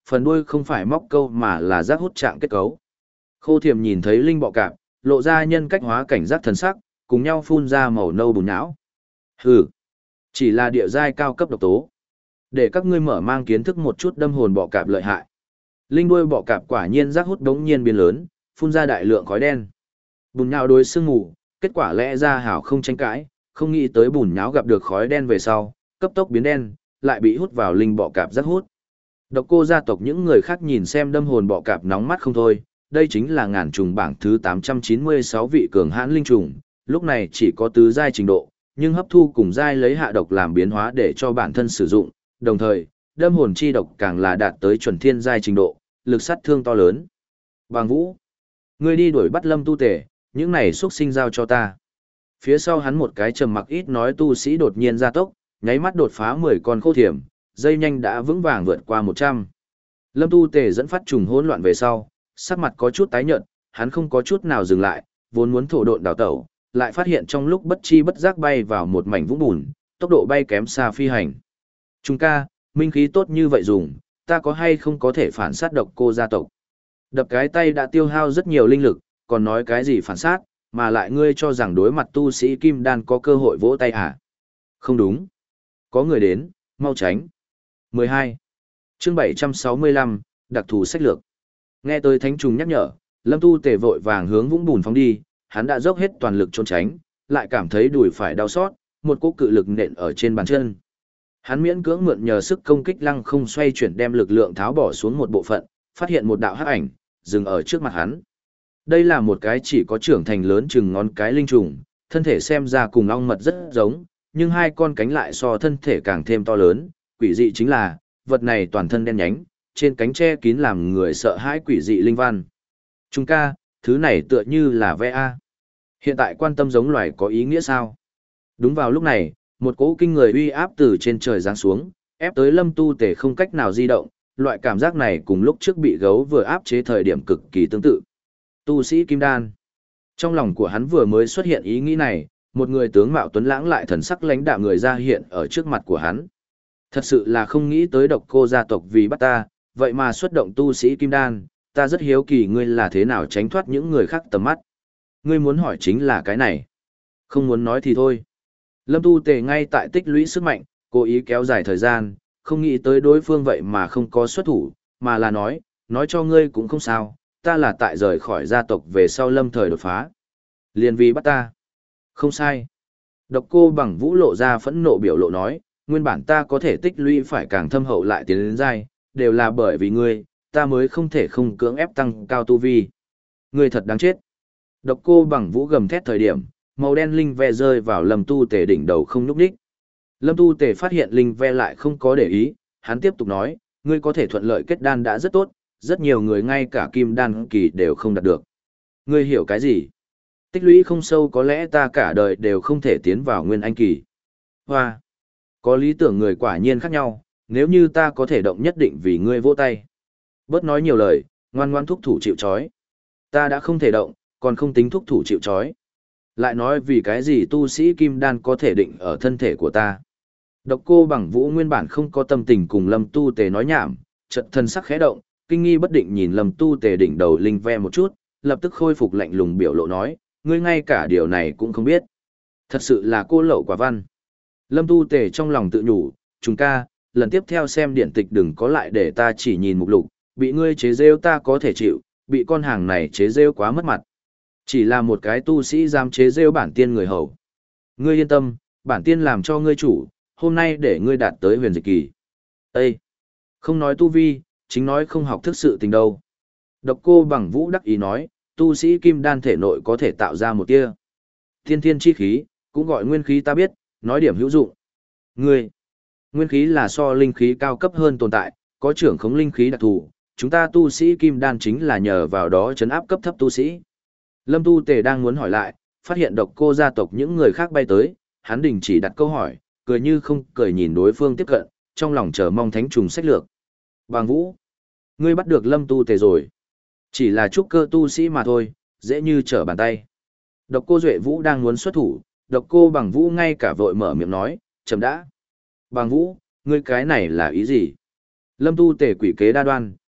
Phần đuôi không phải móc câu mà là rác hút trạng kết cấu. Khô thiềm nhìn thấy linh bọ cạp, lộ ra nhân cách hóa cảnh giác thần sắc, cùng nhau phun ra màu nâu bùn não. Hừ, chỉ là địa giai cao cấp độc tố. Để các ngươi mở mang kiến thức một chút đâm hồn bọ cạp lợi hại. Linh đuôi bọ cạp quả nhiên rác hút đống nhiên biến lớn, phun ra đại lượng khói đen. Bùn nhão đối sương mù, kết quả lẽ ra hảo không tranh cãi, không nghĩ tới bùn nhão gặp được khói đen về sau, cấp tốc biến đen, lại bị hút vào linh bọ cạp rác hút. Độc cô gia tộc những người khác nhìn xem đâm hồn bọ cạp nóng mắt không thôi, đây chính là ngàn trùng bảng thứ tám trăm chín mươi sáu vị cường hãn linh trùng, lúc này chỉ có tứ giai trình độ, nhưng hấp thu cùng giai lấy hạ độc làm biến hóa để cho bản thân sử dụng, đồng thời, đâm hồn chi độc càng là đạt tới chuẩn thiên giai trình độ, lực sát thương to lớn. Bàng Vũ, ngươi đi đuổi bắt Lâm Tu Tể, những này xuất sinh giao cho ta. Phía sau hắn một cái trầm mặc ít nói tu sĩ đột nhiên ra tốc, nháy mắt đột phá mười con khô thiểm, dây nhanh đã vững vàng vượt qua một trăm. Lâm Tu Tể dẫn phát trùng hỗn loạn về sau, sắc mặt có chút tái nhợt, hắn không có chút nào dừng lại, vốn muốn thổ độn đào tẩu, lại phát hiện trong lúc bất chi bất giác bay vào một mảnh vũng bùn, tốc độ bay kém xa phi hành. Trung ca, minh khí tốt như vậy dùng, ta có hay không có thể phản sát độc cô gia tộc? Đập cái tay đã tiêu hao rất nhiều linh lực, còn nói cái gì phản sát, mà lại ngươi cho rằng đối mặt tu sĩ kim đan có cơ hội vỗ tay à? Không đúng. Có người đến, mau tránh. mười hai. Chương bảy trăm sáu mươi lăm, đặc thù sách lược. Nghe tới thánh trùng nhắc nhở, Lâm Tu Tề vội vàng hướng vũng bùn phóng đi, hắn đã dốc hết toàn lực trốn tránh, lại cảm thấy đùi phải đau xót, một cú cự lực nện ở trên bàn chân. Hắn miễn cưỡng mượn nhờ sức công kích lăng không xoay chuyển đem lực lượng tháo bỏ xuống một bộ phận, phát hiện một đạo hắc ảnh, dừng ở trước mặt hắn. Đây là một cái chỉ có trưởng thành lớn chừng ngón cái linh trùng, thân thể xem ra cùng ong mật rất giống, nhưng hai con cánh lại so thân thể càng thêm to lớn, quỷ dị chính là, vật này toàn thân đen nhánh, trên cánh che kín làm người sợ hãi quỷ dị linh văn. Trung ca, thứ này tựa như là ve a. Hiện tại quan tâm giống loài có ý nghĩa sao? Đúng vào lúc này, một cỗ kinh người uy áp từ trên trời giáng xuống, ép tới Lâm Tu Tể không cách nào di động, loại cảm giác này cùng lúc trước bị gấu vừa áp chế thời điểm cực kỳ tương tự. Tu sĩ Kim Đan. Trong lòng của hắn vừa mới xuất hiện ý nghĩ này, một người tướng mạo tuấn lãng lại thần sắc lãnh đạm người ra hiện ở trước mặt của hắn. Thật sự là không nghĩ tới độc cô gia tộc vì bắt ta, vậy mà xuất động tu sĩ Kim Đan, ta rất hiếu kỳ ngươi là thế nào tránh thoát những người khác tầm mắt. Ngươi muốn hỏi chính là cái này. Không muốn nói thì thôi. Lâm Tu Tề ngay tại tích lũy sức mạnh, cố ý kéo dài thời gian, không nghĩ tới đối phương vậy mà không có xuất thủ, mà là nói, nói cho ngươi cũng không sao, ta là tại rời khỏi gia tộc về sau lâm thời đột phá. Liền vì bắt ta. Không sai. Độc cô bằng vũ lộ ra phẫn nộ biểu lộ nói, nguyên bản ta có thể tích lũy phải càng thâm hậu lại tiến đến giai, đều là bởi vì ngươi, ta mới không thể không cưỡng ép tăng cao tu vi. Ngươi thật đáng chết. Độc cô bằng vũ gầm thét thời điểm, màu đen linh ve rơi vào Lâm Tu Tề đỉnh đầu không nhúc nhích. Lâm Tu Tề phát hiện linh ve lại không có để ý, hắn tiếp tục nói, ngươi có thể thuận lợi kết đan đã rất tốt, rất nhiều người ngay cả kim đan kỳ đều không đạt được. Ngươi hiểu cái gì? Tích lũy không sâu có lẽ ta cả đời đều không thể tiến vào nguyên anh kỳ. Hoa! Có lý tưởng người quả nhiên khác nhau, nếu như ta có thể động nhất định vì ngươi vỗ tay. Bớt nói nhiều lời, ngoan ngoan thúc thủ chịu trói. Ta đã không thể động, còn không tính thúc thủ chịu trói. Lại nói vì cái gì tu sĩ kim đan có thể định ở thân thể của ta. Độc cô bằng vũ nguyên bản không có tâm tình cùng Lâm Tu Tề nói nhảm, chợt thân sắc khẽ động, kinh nghi bất định nhìn Lâm Tu Tề đỉnh đầu linh ve một chút, lập tức khôi phục lạnh lùng biểu lộ nói, ngươi ngay cả điều này cũng không biết. Thật sự là cô lậu quả văn. Lâm Tu Tề trong lòng tự nhủ, chúng ca, lần tiếp theo xem điển tịch đừng có lại để ta chỉ nhìn mục lục, bị ngươi chế rêu ta có thể chịu, bị con hàng này chế rêu quá mất mặt. Chỉ là một cái tu sĩ dám chế rêu bản tiên người hầu. Ngươi yên tâm, bản tiên làm cho ngươi chủ, hôm nay để ngươi đạt tới huyền dịch kỳ. Ê! Không nói tu vi, chính nói không học thức sự tình đâu. Độc cô bằng vũ đắc ý nói, tu sĩ kim đan thể nội có thể tạo ra một tia thiên thiên chi khí, cũng gọi nguyên khí ta biết, nói điểm hữu dụng. Ngươi! Nguyên khí là so linh khí cao cấp hơn tồn tại, có trưởng khống linh khí đặc thù, chúng ta tu sĩ kim đan chính là nhờ vào đó chấn áp cấp thấp tu sĩ. Lâm Tu Tề đang muốn hỏi lại, phát hiện độc cô gia tộc những người khác bay tới, hắn đình chỉ đặt câu hỏi, cười như không cười nhìn đối phương tiếp cận, trong lòng chờ mong thánh trùng sách lược. Bàng Vũ, ngươi bắt được Lâm Tu Tề rồi. Chỉ là trúc cơ tu sĩ mà thôi, dễ như trở bàn tay. Độc cô Duệ Vũ đang muốn xuất thủ, độc cô Bàng Vũ ngay cả vội mở miệng nói, chấm đã. Bàng Vũ, ngươi cái này là ý gì? Lâm Tu Tề quỷ kế đa đoan,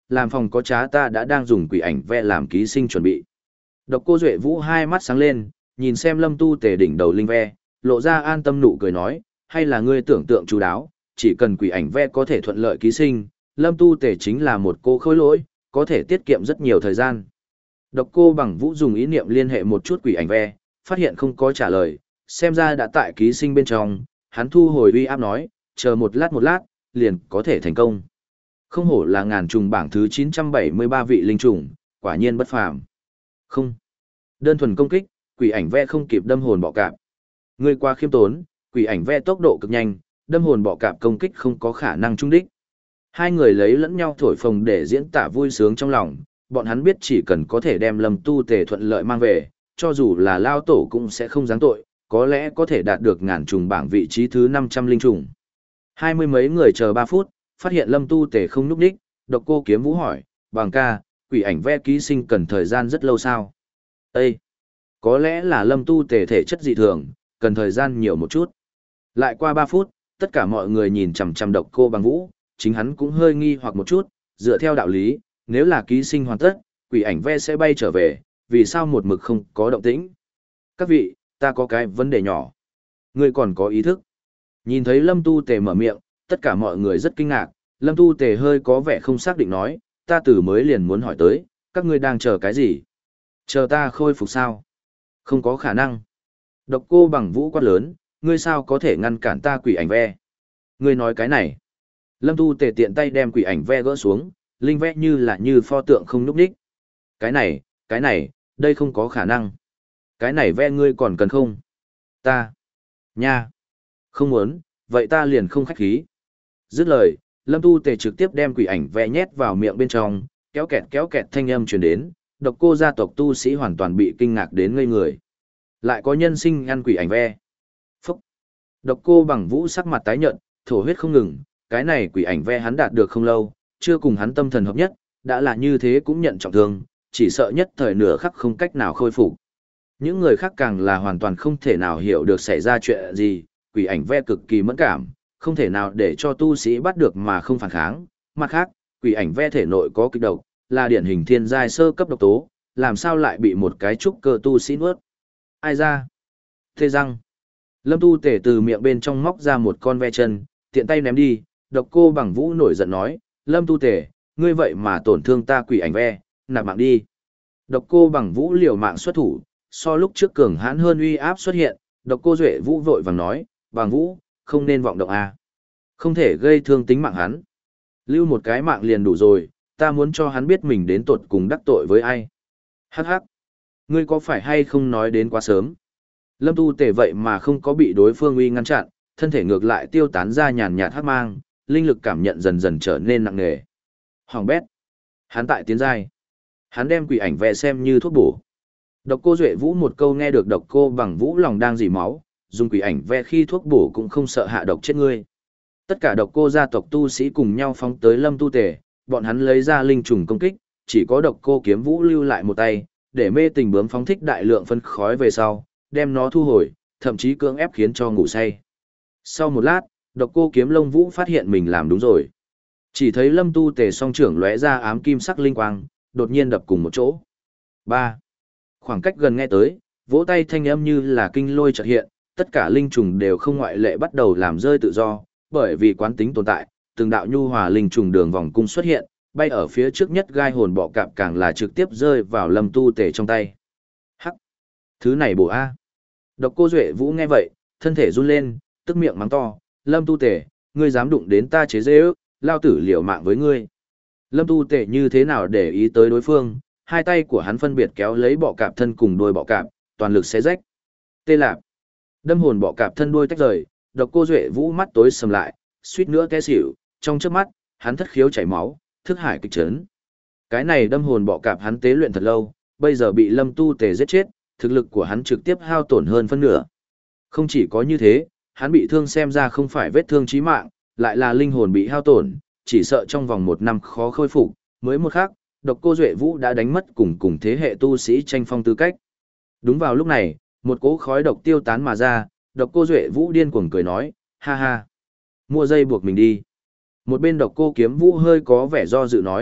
làm phòng có trá ta đã đang dùng quỷ ảnh ve làm ký sinh chuẩn bị. Độc Cô Duệ Vũ hai mắt sáng lên, nhìn xem Lâm Tu Tề đỉnh đầu linh ve, lộ ra an tâm nụ cười nói, hay là ngươi tưởng tượng chú đáo, chỉ cần quỷ ảnh ve có thể thuận lợi ký sinh, Lâm Tu Tề chính là một cô khôi lỗi, có thể tiết kiệm rất nhiều thời gian. Độc Cô Bằng Vũ dùng ý niệm liên hệ một chút quỷ ảnh ve, phát hiện không có trả lời, xem ra đã tại ký sinh bên trong, hắn thu hồi uy áp nói, chờ một lát một lát, liền có thể thành công. Không hổ là ngàn trùng bảng thứ chín trăm bảy mươi ba vị linh trùng, quả nhiên bất phàm. Không. Đơn thuần công kích, quỷ ảnh ve không kịp đâm hồn bọ cạp. Ngươi qua khiêm tốn, quỷ ảnh ve tốc độ cực nhanh, đâm hồn bọ cạp công kích không có khả năng trúng đích. Hai người lấy lẫn nhau thổi phồng để diễn tả vui sướng trong lòng, bọn hắn biết chỉ cần có thể đem Lâm Tu Tề thuận lợi mang về, cho dù là lao tổ cũng sẽ không giáng tội, có lẽ có thể đạt được ngàn trùng bảng vị trí thứ năm trăm linh trùng. Hai mươi mấy người chờ ba phút, phát hiện Lâm Tu Tề không nhúc đích, Độc Cô Kiếm Vũ hỏi, Bằng ca, quỷ ảnh ve ký sinh cần thời gian rất lâu sao? Ê! Có lẽ là Lâm Tu Tề thể chất dị thường, cần thời gian nhiều một chút. Lại qua ba phút, tất cả mọi người nhìn chằm chằm Độc Cô Bằng Vũ, chính hắn cũng hơi nghi hoặc một chút, dựa theo đạo lý, nếu là ký sinh hoàn tất, quỷ ảnh ve sẽ bay trở về, vì sao một mực không có động tĩnh? Các vị, ta có cái vấn đề nhỏ. Ngươi còn có ý thức? Nhìn thấy Lâm Tu Tề mở miệng, tất cả mọi người rất kinh ngạc, Lâm Tu Tề hơi có vẻ không xác định nói, ta từ mới liền muốn hỏi tới, các ngươi đang chờ cái gì? Chờ ta khôi phục sao? Không có khả năng. Độc Cô Bằng Vũ quát lớn, ngươi sao có thể ngăn cản ta quỷ ảnh ve? Ngươi nói cái này. Lâm Tu Tề tiện tay đem quỷ ảnh ve gỡ xuống, linh ve như là như pho tượng không nhúc nhích. Cái này, cái này, đây không có khả năng. Cái này ve ngươi còn cần không? Ta. Nha. Không muốn, vậy ta liền không khách khí. Dứt lời, Lâm Tu Tề trực tiếp đem quỷ ảnh ve nhét vào miệng bên trong, kéo kẹt kéo kẹt thanh âm truyền đến, Độc Cô gia tộc tu sĩ hoàn toàn bị kinh ngạc đến ngây người. Lại có nhân sinh ăn quỷ ảnh ve. Phúc. Độc Cô Bằng Vũ sắc mặt tái nhợt, thổ huyết không ngừng, cái này quỷ ảnh ve hắn đạt được không lâu, chưa cùng hắn tâm thần hợp nhất, đã là như thế cũng nhận trọng thương, chỉ sợ nhất thời nửa khắc không cách nào khôi phục. Những người khác càng là hoàn toàn không thể nào hiểu được xảy ra chuyện gì, quỷ ảnh ve cực kỳ mẫn cảm, không thể nào để cho tu sĩ bắt được mà không phản kháng. Mặt khác, quỷ ảnh ve thể nội có kịch độc, là điển hình thiên giai sơ cấp độc tố, làm sao lại bị một cái trúc cơ tu sĩ nuốt? Ai ra? Thê răng. Lâm Tu Tể từ miệng bên trong móc ra một con ve chân, tiện tay ném đi, Độc Cô Bằng Vũ nổi giận nói, Lâm Tu Tể, ngươi vậy mà tổn thương ta quỷ ảnh ve, nạp mạng đi. Độc Cô Bằng Vũ liều mạng xuất thủ, so lúc trước cường hãn hơn uy áp xuất hiện, Độc Cô Duệ Vũ vội vàng nói, Bằng Vũ, không nên vọng động a, không thể gây thương tính mạng hắn. Lưu một cái mạng liền đủ rồi, ta muốn cho hắn biết mình đến tột cùng đắc tội với ai. Hắc hắc, ngươi có phải hay không nói đến quá sớm? Lâm Tu Tể vậy mà không có bị đối phương uy ngăn chặn, thân thể ngược lại tiêu tán ra nhàn nhạt hắc mang, linh lực cảm nhận dần dần trở nên nặng nề. Hoàng bét, hắn tại tiến giai, hắn đem quỷ ảnh ve xem như thuốc bổ. Độc Cô Duệ Vũ một câu nghe được Độc Cô Bằng Vũ lòng đang dỉ máu, dùng quỷ ảnh ve khi thuốc bổ cũng không sợ hạ độc chết ngươi. Tất cả Độc Cô gia tộc tu sĩ cùng nhau phóng tới Lâm Tu Tể, bọn hắn lấy ra linh trùng công kích, chỉ có Độc Cô Kiếm Vũ lưu lại một tay, để mê tình bướm phóng thích đại lượng phân khói về sau, đem nó thu hồi, thậm chí cưỡng ép khiến cho ngủ say. Sau một lát, Độc Cô Kiếm Lông Vũ phát hiện mình làm đúng rồi. Chỉ thấy Lâm Tu Tể song trưởng lóe ra ám kim sắc linh quang, đột nhiên đập cùng một chỗ. ba. Khoảng cách gần nghe tới, vỗ tay thanh âm như là kinh lôi chợt hiện, tất cả linh trùng đều không ngoại lệ bắt đầu làm rơi tự do, bởi vì quán tính tồn tại, từng đạo nhu hòa linh trùng đường vòng cung xuất hiện, bay ở phía trước nhất gai hồn bọ cạp càng là trực tiếp rơi vào Lâm Tu Tể trong tay. Hắc, thứ này bổ a. Độc Cô Duệ Vũ nghe vậy, thân thể run lên, tức miệng mắng to, Lâm Tu Tể, ngươi dám đụng đến ta chế dễ ước, lao tử liều mạng với ngươi. Lâm Tu Tể như thế nào để ý tới đối phương, hai tay của hắn phân biệt kéo lấy bọ cạp thân cùng đuôi bọ cạp, toàn lực xé rách. Tê lạp, đâm hồn bọ cạp thân đuôi tách rời, Độc Cô Duệ Vũ mắt tối sầm lại, suýt nữa té xỉu, trong chớp mắt, hắn thất khiếu chảy máu, thức hải kịch chấn. Cái này đâm hồn bọ cạp hắn tế luyện thật lâu, bây giờ bị Lâm Tu Tể giết chết, thực lực của hắn trực tiếp hao tổn hơn phân nửa. Không chỉ có như thế, hắn bị thương xem ra không phải vết thương chí mạng, lại là linh hồn bị hao tổn, chỉ sợ trong vòng một năm khó khôi phục. Mới một khắc, Độc Cô Duệ Vũ đã đánh mất cùng cùng thế hệ tu sĩ tranh phong tư cách. Đúng vào lúc này, một cỗ khói độc tiêu tán mà ra, Độc Cô Duệ Vũ điên cuồng cười nói, ha ha, mua dây buộc mình đi. Một bên Độc Cô Kiếm Vũ hơi có vẻ do dự nói,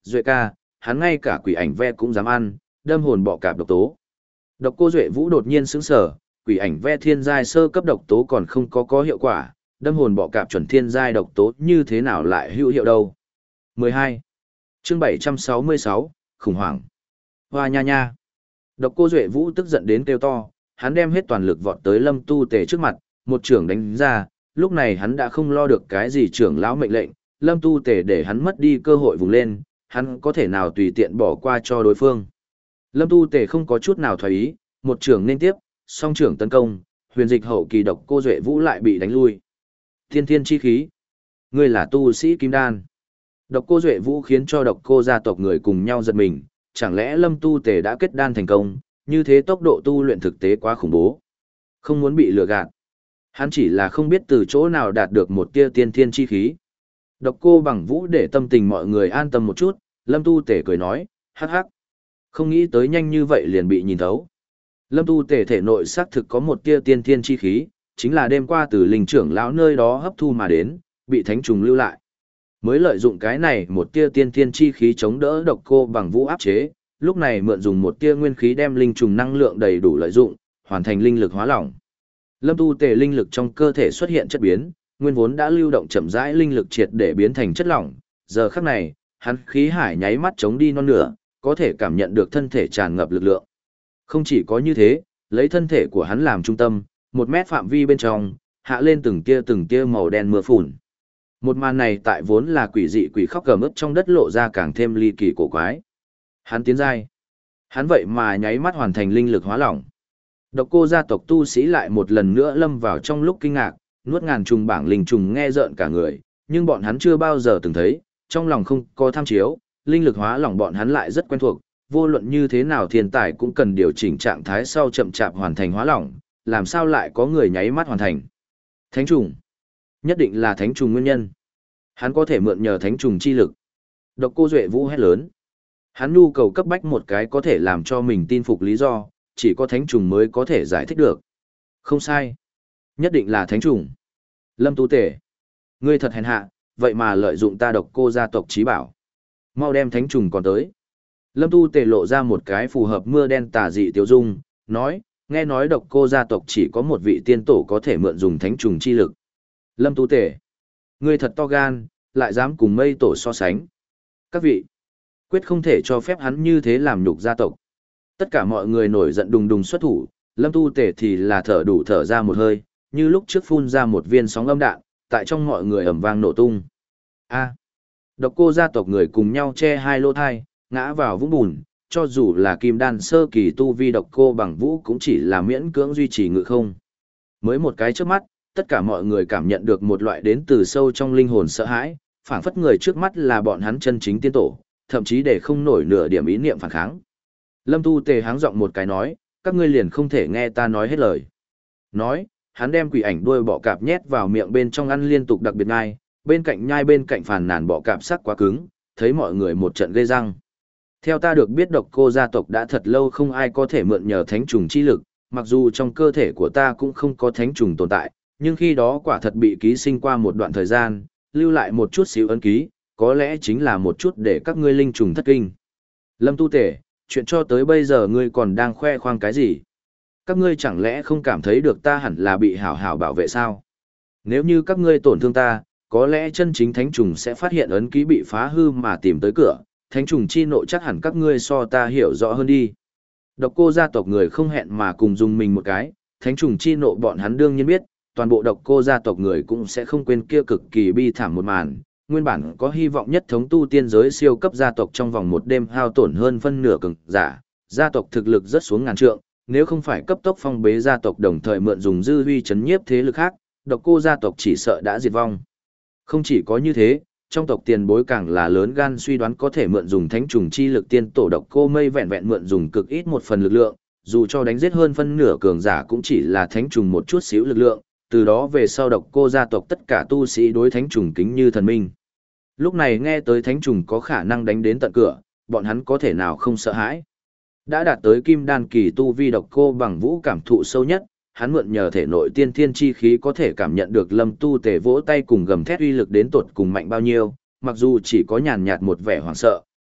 Duệ ca, hắn ngay cả quỷ ảnh ve cũng dám ăn, đâm hồn bọ cạp độc tố. Độc Cô Duệ Vũ đột nhiên sững sờ, quỷ ảnh ve thiên giai sơ cấp độc tố còn không có có hiệu quả, đâm hồn bọ cạp chuẩn thiên giai độc tố như thế nào lại hữu hiệu đâu. mười hai. Chương bảy trăm sáu mươi sáu, khủng hoảng. Hoa nha nha. Độc Cô Duệ Vũ tức giận đến kêu to, hắn đem hết toàn lực vọt tới Lâm Tu Tề trước mặt, một trưởng đánh ra, lúc này hắn đã không lo được cái gì trưởng lão mệnh lệnh, Lâm Tu Tề để hắn mất đi cơ hội vùng lên, hắn có thể nào tùy tiện bỏ qua cho đối phương. Lâm Tu Tề không có chút nào thoái ý, một trưởng nên tiếp, song trưởng tấn công, huyền dịch hậu kỳ Độc Cô Duệ Vũ lại bị đánh lui. Thiên thiên chi khí. Ngươi là tu sĩ kim đan. Độc Cô Duệ Vũ khiến cho Độc Cô gia tộc người cùng nhau giật mình, chẳng lẽ Lâm Tu Tề đã kết đan thành công, như thế tốc độ tu luyện thực tế quá khủng bố. Không muốn bị lừa gạt. Hắn chỉ là không biết từ chỗ nào đạt được một tia tiên thiên chi khí. Độc Cô Bằng Vũ để tâm tình mọi người an tâm một chút, Lâm Tu Tề cười nói, hắc hắc. Không nghĩ tới nhanh như vậy liền bị nhìn thấu. Lâm Tu Tề thể nội xác thực có một tia tiên thiên chi khí, chính là đêm qua từ linh trưởng lão nơi đó hấp thu mà đến, bị thánh trùng lưu lại. Mới lợi dụng cái này một tia tiên thiên chi khí chống đỡ Độc Cô Bằng Vũ áp chế, lúc này mượn dùng một tia nguyên khí đem linh trùng năng lượng đầy đủ lợi dụng, hoàn thành linh lực hóa lỏng. Lâm Tu Tề linh lực trong cơ thể xuất hiện chất biến, nguyên vốn đã lưu động chậm rãi linh lực triệt để biến thành chất lỏng, giờ khắc này, hắn khí hải nháy mắt chống đi non nửa, có thể cảm nhận được thân thể tràn ngập lực lượng. Không chỉ có như thế, lấy thân thể của hắn làm trung tâm, một mét phạm vi bên trong, hạ lên từng tia từng tia màu đen mưa phùn. Một màn này tại vốn là quỷ dị quỷ khóc gầm ức trong đất lộ ra càng thêm ly kỳ cổ quái. Hắn tiến giai. Hắn vậy mà nháy mắt hoàn thành linh lực hóa lỏng. Độc Cô gia tộc tu sĩ lại một lần nữa lâm vào trong lúc kinh ngạc, nuốt ngàn trùng bảng linh trùng nghe rợn cả người, nhưng bọn hắn chưa bao giờ từng thấy, trong lòng không có tham chiếu, linh lực hóa lỏng bọn hắn lại rất quen thuộc, vô luận như thế nào thiên tài cũng cần điều chỉnh trạng thái sau chậm chạp hoàn thành hóa lỏng, làm sao lại có người nháy mắt hoàn thành. Thánh trùng. Nhất định là thánh trùng nguyên nhân. Hắn có thể mượn nhờ thánh trùng chi lực. Độc Cô Duệ Vũ hét lớn. Hắn nhu cầu cấp bách một cái có thể làm cho mình tin phục lý do, chỉ có thánh trùng mới có thể giải thích được. Không sai. Nhất định là thánh trùng. Lâm Tu Tề. Ngươi thật hèn hạ, vậy mà lợi dụng ta Độc Cô gia tộc trí bảo. Mau đem thánh trùng còn tới. Lâm Tu Tề lộ ra một cái phù hợp mưa đen tà dị tiêu dung, nói, nghe nói Độc Cô gia tộc chỉ có một vị tiên tổ có thể mượn dùng thánh trùng chi lực. Lâm Tu Tề. Ngươi thật to gan, lại dám cùng mây tổ so sánh. Các vị, quyết không thể cho phép hắn như thế làm nhục gia tộc. Tất cả mọi người nổi giận đùng đùng xuất thủ, Lâm Tu Tề thì là thở đủ thở ra một hơi, như lúc trước phun ra một viên sóng âm đạn, tại trong mọi người ầm vang nổ tung. A. Độc Cô gia tộc người cùng nhau che hai lỗ thai, ngã vào vũng bùn, cho dù là kim đan sơ kỳ tu vi Độc Cô Bằng Vũ cũng chỉ là miễn cưỡng duy trì ngự không. Mới một cái trước mắt, tất cả mọi người cảm nhận được một loại đến từ sâu trong linh hồn sợ hãi, phảng phất người trước mắt là bọn hắn chân chính tiên tổ, thậm chí để không nổi nửa điểm ý niệm phản kháng. Lâm Tu Tề háng giọng một cái nói, các ngươi liền không thể nghe ta nói hết lời. Nói, hắn đem quỷ ảnh đuôi bọ cạp nhét vào miệng bên trong ăn liên tục đặc biệt nhai, bên cạnh nhai bên cạnh phàn nàn bọ cạp sắc quá cứng, thấy mọi người một trận gây răng. Theo ta được biết Độc Cô gia tộc đã thật lâu không ai có thể mượn nhờ thánh trùng chi lực, mặc dù trong cơ thể của ta cũng không có thánh trùng tồn tại, nhưng khi đó quả thật bị ký sinh qua một đoạn thời gian, lưu lại một chút xíu ấn ký, có lẽ chính là một chút để các ngươi linh trùng thất kinh. Lâm Tu Tề, chuyện cho tới bây giờ ngươi còn đang khoe khoang cái gì? Các ngươi chẳng lẽ không cảm thấy được ta hẳn là bị hảo hảo bảo vệ sao? Nếu như các ngươi tổn thương ta, có lẽ chân chính thánh trùng sẽ phát hiện ấn ký bị phá hư mà tìm tới cửa, thánh trùng chi nộ chắc hẳn các ngươi so ta hiểu rõ hơn đi. Độc Cô gia tộc người không hẹn mà cùng dùng mình một cái, thánh trùng chi nộ bọn hắn đương nhiên biết, toàn bộ Độc Cô gia tộc người cũng sẽ không quên kia cực kỳ bi thảm một màn. Nguyên bản có hy vọng nhất thống tu tiên giới siêu cấp gia tộc trong vòng một đêm hao tổn hơn phân nửa cường giả, gia tộc thực lực rất xuống ngàn trượng, nếu không phải cấp tốc phong bế gia tộc đồng thời mượn dùng dư huy chấn nhiếp thế lực khác, Độc Cô gia tộc chỉ sợ đã diệt vong. Không chỉ có như thế, trong tộc tiền bối càng là lớn gan suy đoán có thể mượn dùng thánh trùng chi lực tiên tổ Độc Cô Mây vẹn vẹn mượn dùng cực ít một phần lực lượng, dù cho đánh giết hơn phân nửa cường giả cũng chỉ là thánh trùng một chút xíu lực lượng, từ đó về sau Độc Cô gia tộc tất cả tu sĩ đối thánh trùng kính như thần minh. Lúc này nghe tới thánh trùng có khả năng đánh đến tận cửa, bọn hắn có thể nào không sợ hãi. Đã đạt tới kim đan kỳ tu vi Độc Cô Bằng Vũ cảm thụ sâu nhất, hắn mượn nhờ thể nội tiên thiên chi khí có thể cảm nhận được Lâm Tu Tề vỗ tay cùng gầm thét uy lực đến tột cùng mạnh bao nhiêu, mặc dù chỉ có nhàn nhạt một vẻ hoảng sợ,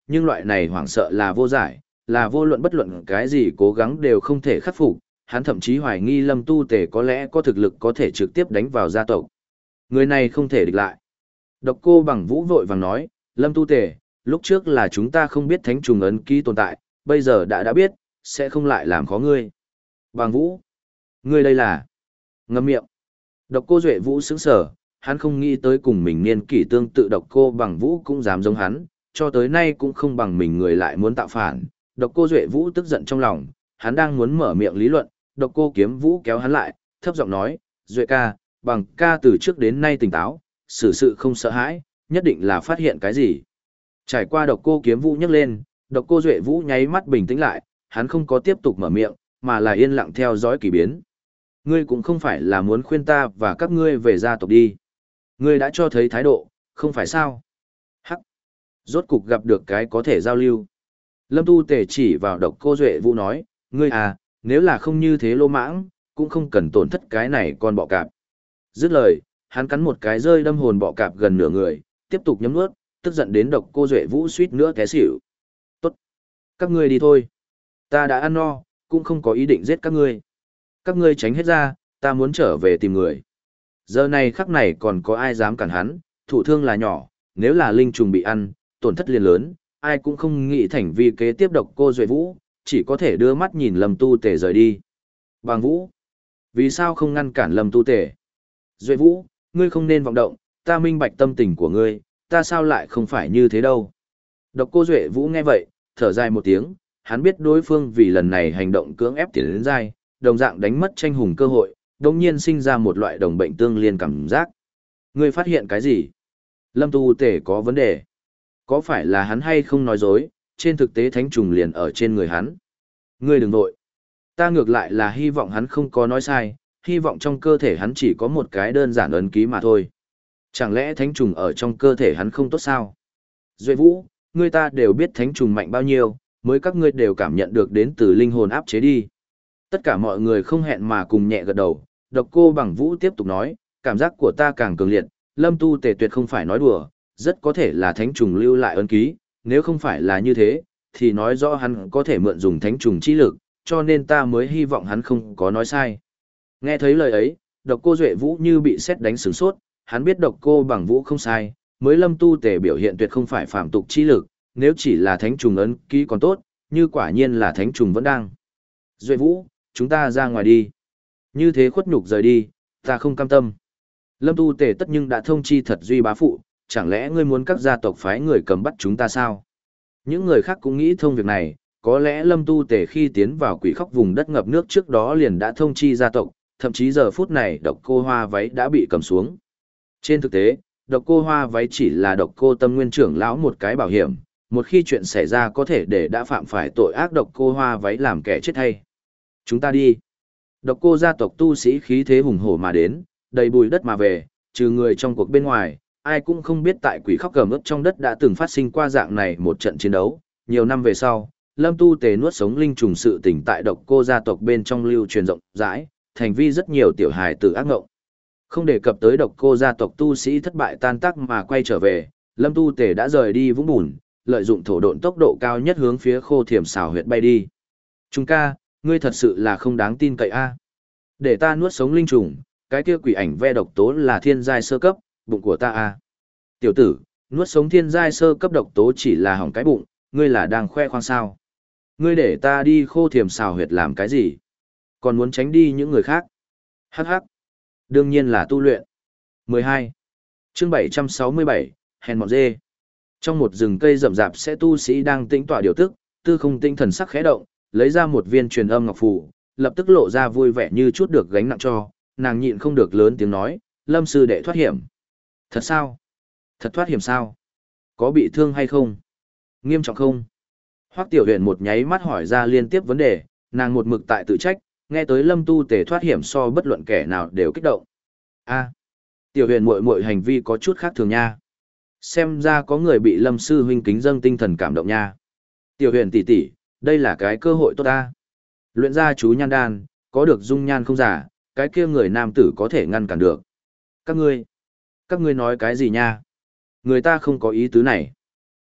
nhưng loại này hoảng sợ là vô giải, là vô luận bất luận cái gì cố gắng đều không thể khắc phục, hắn thậm chí hoài nghi Lâm Tu Tề có lẽ có thực lực có thể trực tiếp đánh vào gia tộc. Người này không thể địch lại. Độc Cô Bằng Vũ vội vàng nói, Lâm Tu Tề, lúc trước là chúng ta không biết thánh trùng ấn ký tồn tại, bây giờ đã đã biết, sẽ không lại làm khó ngươi. Bằng Vũ, ngươi đây là... Ngậm miệng. Độc Cô Duệ Vũ sững sờ, hắn không nghĩ tới cùng mình niên kỷ tương tự Độc Cô Bằng Vũ cũng dám giống hắn, cho tới nay cũng không bằng mình người lại muốn tạo phản. Độc Cô Duệ Vũ tức giận trong lòng, hắn đang muốn mở miệng lý luận, Độc Cô Kiếm Vũ kéo hắn lại, thấp giọng nói, Duệ ca, Bằng ca từ trước đến nay tỉnh táo, xử sự không sợ hãi, nhất định là phát hiện cái gì. Trải qua Độc Cô Kiếm Vũ nhấc lên, Độc Cô Duệ Vũ nháy mắt bình tĩnh lại, hắn không có tiếp tục mở miệng, mà là yên lặng theo dõi kỳ biến. Ngươi cũng không phải là muốn khuyên ta và các ngươi về gia tộc đi. Ngươi đã cho thấy thái độ, không phải sao? Hắc. Rốt cục gặp được cái có thể giao lưu. Lâm Tu Tề chỉ vào Độc Cô Duệ Vũ nói, ngươi à, nếu là không như thế lô mãng, cũng không cần tổn thất cái này con bọ cạp. Dứt lời, hắn cắn một cái rơi đâm hồn bọ cạp gần nửa người, tiếp tục nhấm nuốt, tức giận đến Độc Cô Duệ Vũ suýt nữa té xỉu. Tốt. Các ngươi đi thôi. Ta đã ăn no, cũng không có ý định giết các ngươi. Các ngươi tránh hết ra, ta muốn trở về tìm người. Giờ này khắc này còn có ai dám cản hắn, thủ thương là nhỏ, nếu là linh trùng bị ăn, tổn thất liền lớn, ai cũng không nghĩ thành vi kế tiếp Độc Cô Duệ Vũ, chỉ có thể đưa mắt nhìn Lâm Tu Tề rời đi. Bằng Vũ, vì sao không ngăn cản Lâm Tu Tề? Duệ Vũ, ngươi không nên vọng động, ta minh bạch tâm tình của ngươi, ta sao lại không phải như thế đâu. Độc Cô Duệ Vũ nghe vậy, thở dài một tiếng, hắn biết đối phương vì lần này hành động cưỡng ép tiến đến dai, đồng dạng đánh mất tranh hùng cơ hội, đồng nhiên sinh ra một loại đồng bệnh tương liên cảm giác. Ngươi phát hiện cái gì? Lâm Tu Tề có vấn đề. Có phải là hắn hay không nói dối, trên thực tế thánh trùng liền ở trên người hắn? Ngươi đừng nội. Ta ngược lại là hy vọng hắn không có nói sai, hy vọng trong cơ thể hắn chỉ có một cái đơn giản ấn ký mà thôi. Chẳng lẽ thánh trùng ở trong cơ thể hắn không tốt sao? Duệ Vũ, ngươi ta đều biết thánh trùng mạnh bao nhiêu, mới các ngươi đều cảm nhận được đến từ linh hồn áp chế đi. Tất cả mọi người không hẹn mà cùng nhẹ gật đầu, Độc Cô Bằng Vũ tiếp tục nói, cảm giác của ta càng cường liệt, Lâm Tu Tề tuyệt không phải nói đùa, rất có thể là thánh trùng lưu lại ấn ký, nếu không phải là như thế, thì nói rõ hắn có thể mượn dùng thánh trùng chi lực, cho nên ta mới hy vọng hắn không có nói sai. Nghe thấy lời ấy, Độc Cô Duệ Vũ như bị sét đánh sửng sốt, hắn biết Độc Cô Bằng Vũ không sai, mới Lâm Tu Tề biểu hiện tuyệt không phải phàm tục chi lực, nếu chỉ là thánh trùng ấn ký còn tốt, như quả nhiên là thánh trùng vẫn đang. Duệ Vũ, chúng ta ra ngoài đi. Như thế khuất nhục rời đi, ta không cam tâm. Lâm Tu Tề tất nhưng đã thông chi thật duy bá phụ, chẳng lẽ ngươi muốn các gia tộc phái người cầm bắt chúng ta sao? Những người khác cũng nghĩ thông việc này, có lẽ Lâm Tu Tề khi tiến vào quỷ khóc vùng đất ngập nước trước đó liền đã thông chi gia tộc, thậm chí giờ phút này Độc Cô Hoa váy đã bị cầm xuống. Trên thực tế, Độc Cô Hoa váy chỉ là Độc Cô Tâm Nguyên trưởng lão một cái bảo hiểm, một khi chuyện xảy ra có thể để đã phạm phải tội ác Độc Cô Hoa váy làm kẻ chết hay. Chúng ta đi. Độc Cô gia tộc tu sĩ khí thế hùng hổ mà đến, đầy bùi đất mà về, trừ người trong cuộc bên ngoài, ai cũng không biết tại quỷ khóc gầm ướt trong đất đã từng phát sinh qua dạng này một trận chiến đấu. Nhiều năm về sau, Lâm Tu Tề nuốt sống linh trùng sự tỉnh tại Độc Cô gia tộc bên trong lưu truyền rộng rãi, thành vi rất nhiều tiểu hài tử ác ngộng. Không đề cập tới Độc Cô gia tộc tu sĩ thất bại tan tác mà quay trở về, Lâm Tu Tề đã rời đi vũng bùn, lợi dụng thổ độn tốc độ cao nhất hướng phía Khô Thiểm Xào huyệt bay đi. Trung ca, ngươi thật sự là không đáng tin cậy a. Để ta nuốt sống linh trùng, cái kia quỷ ảnh ve độc tố là thiên giai sơ cấp, bụng của ta a. Tiểu tử, nuốt sống thiên giai sơ cấp độc tố chỉ là hỏng cái bụng, ngươi là đang khoe khoang sao? Ngươi để ta đi Khô Thiểm Xào huyệt làm cái gì? Còn muốn tránh đi những người khác? Hắc hắc. Đương nhiên là tu luyện. mười hai. Chương bảy trăm sáu mươi bảy, hèn mọn dê. Trong một rừng cây rậm rạp sẽ tu sĩ đang tĩnh tọa điều tức, tư không tinh thần sắc khẽ động, lấy ra một viên truyền âm ngọc phù, lập tức lộ ra vui vẻ như chút được gánh nặng cho, nàng nhịn không được lớn tiếng nói, Lâm sư đệ thoát hiểm. Thật sao? Thật thoát hiểm sao? Có bị thương hay không? Nghiêm trọng không? Hoắc Tiểu Huyền một nháy mắt hỏi ra liên tiếp vấn đề, nàng một mực tại tự trách, nghe tới Lâm Tu Tề thoát hiểm so bất luận kẻ nào đều kích động. A, Tiểu Huyền muội muội hành vi có chút khác thường nha. Xem ra có người bị Lâm sư huynh kính dâng tinh thần cảm động nha. Tiểu Huyền tỷ tỷ, đây là cái cơ hội tốt ta. Luyện ra chú nhan đan, có được dung nhan không giả, cái kia người nam tử có thể ngăn cản được. Các ngươi, các ngươi nói cái gì nha? Người ta không có ý tứ này.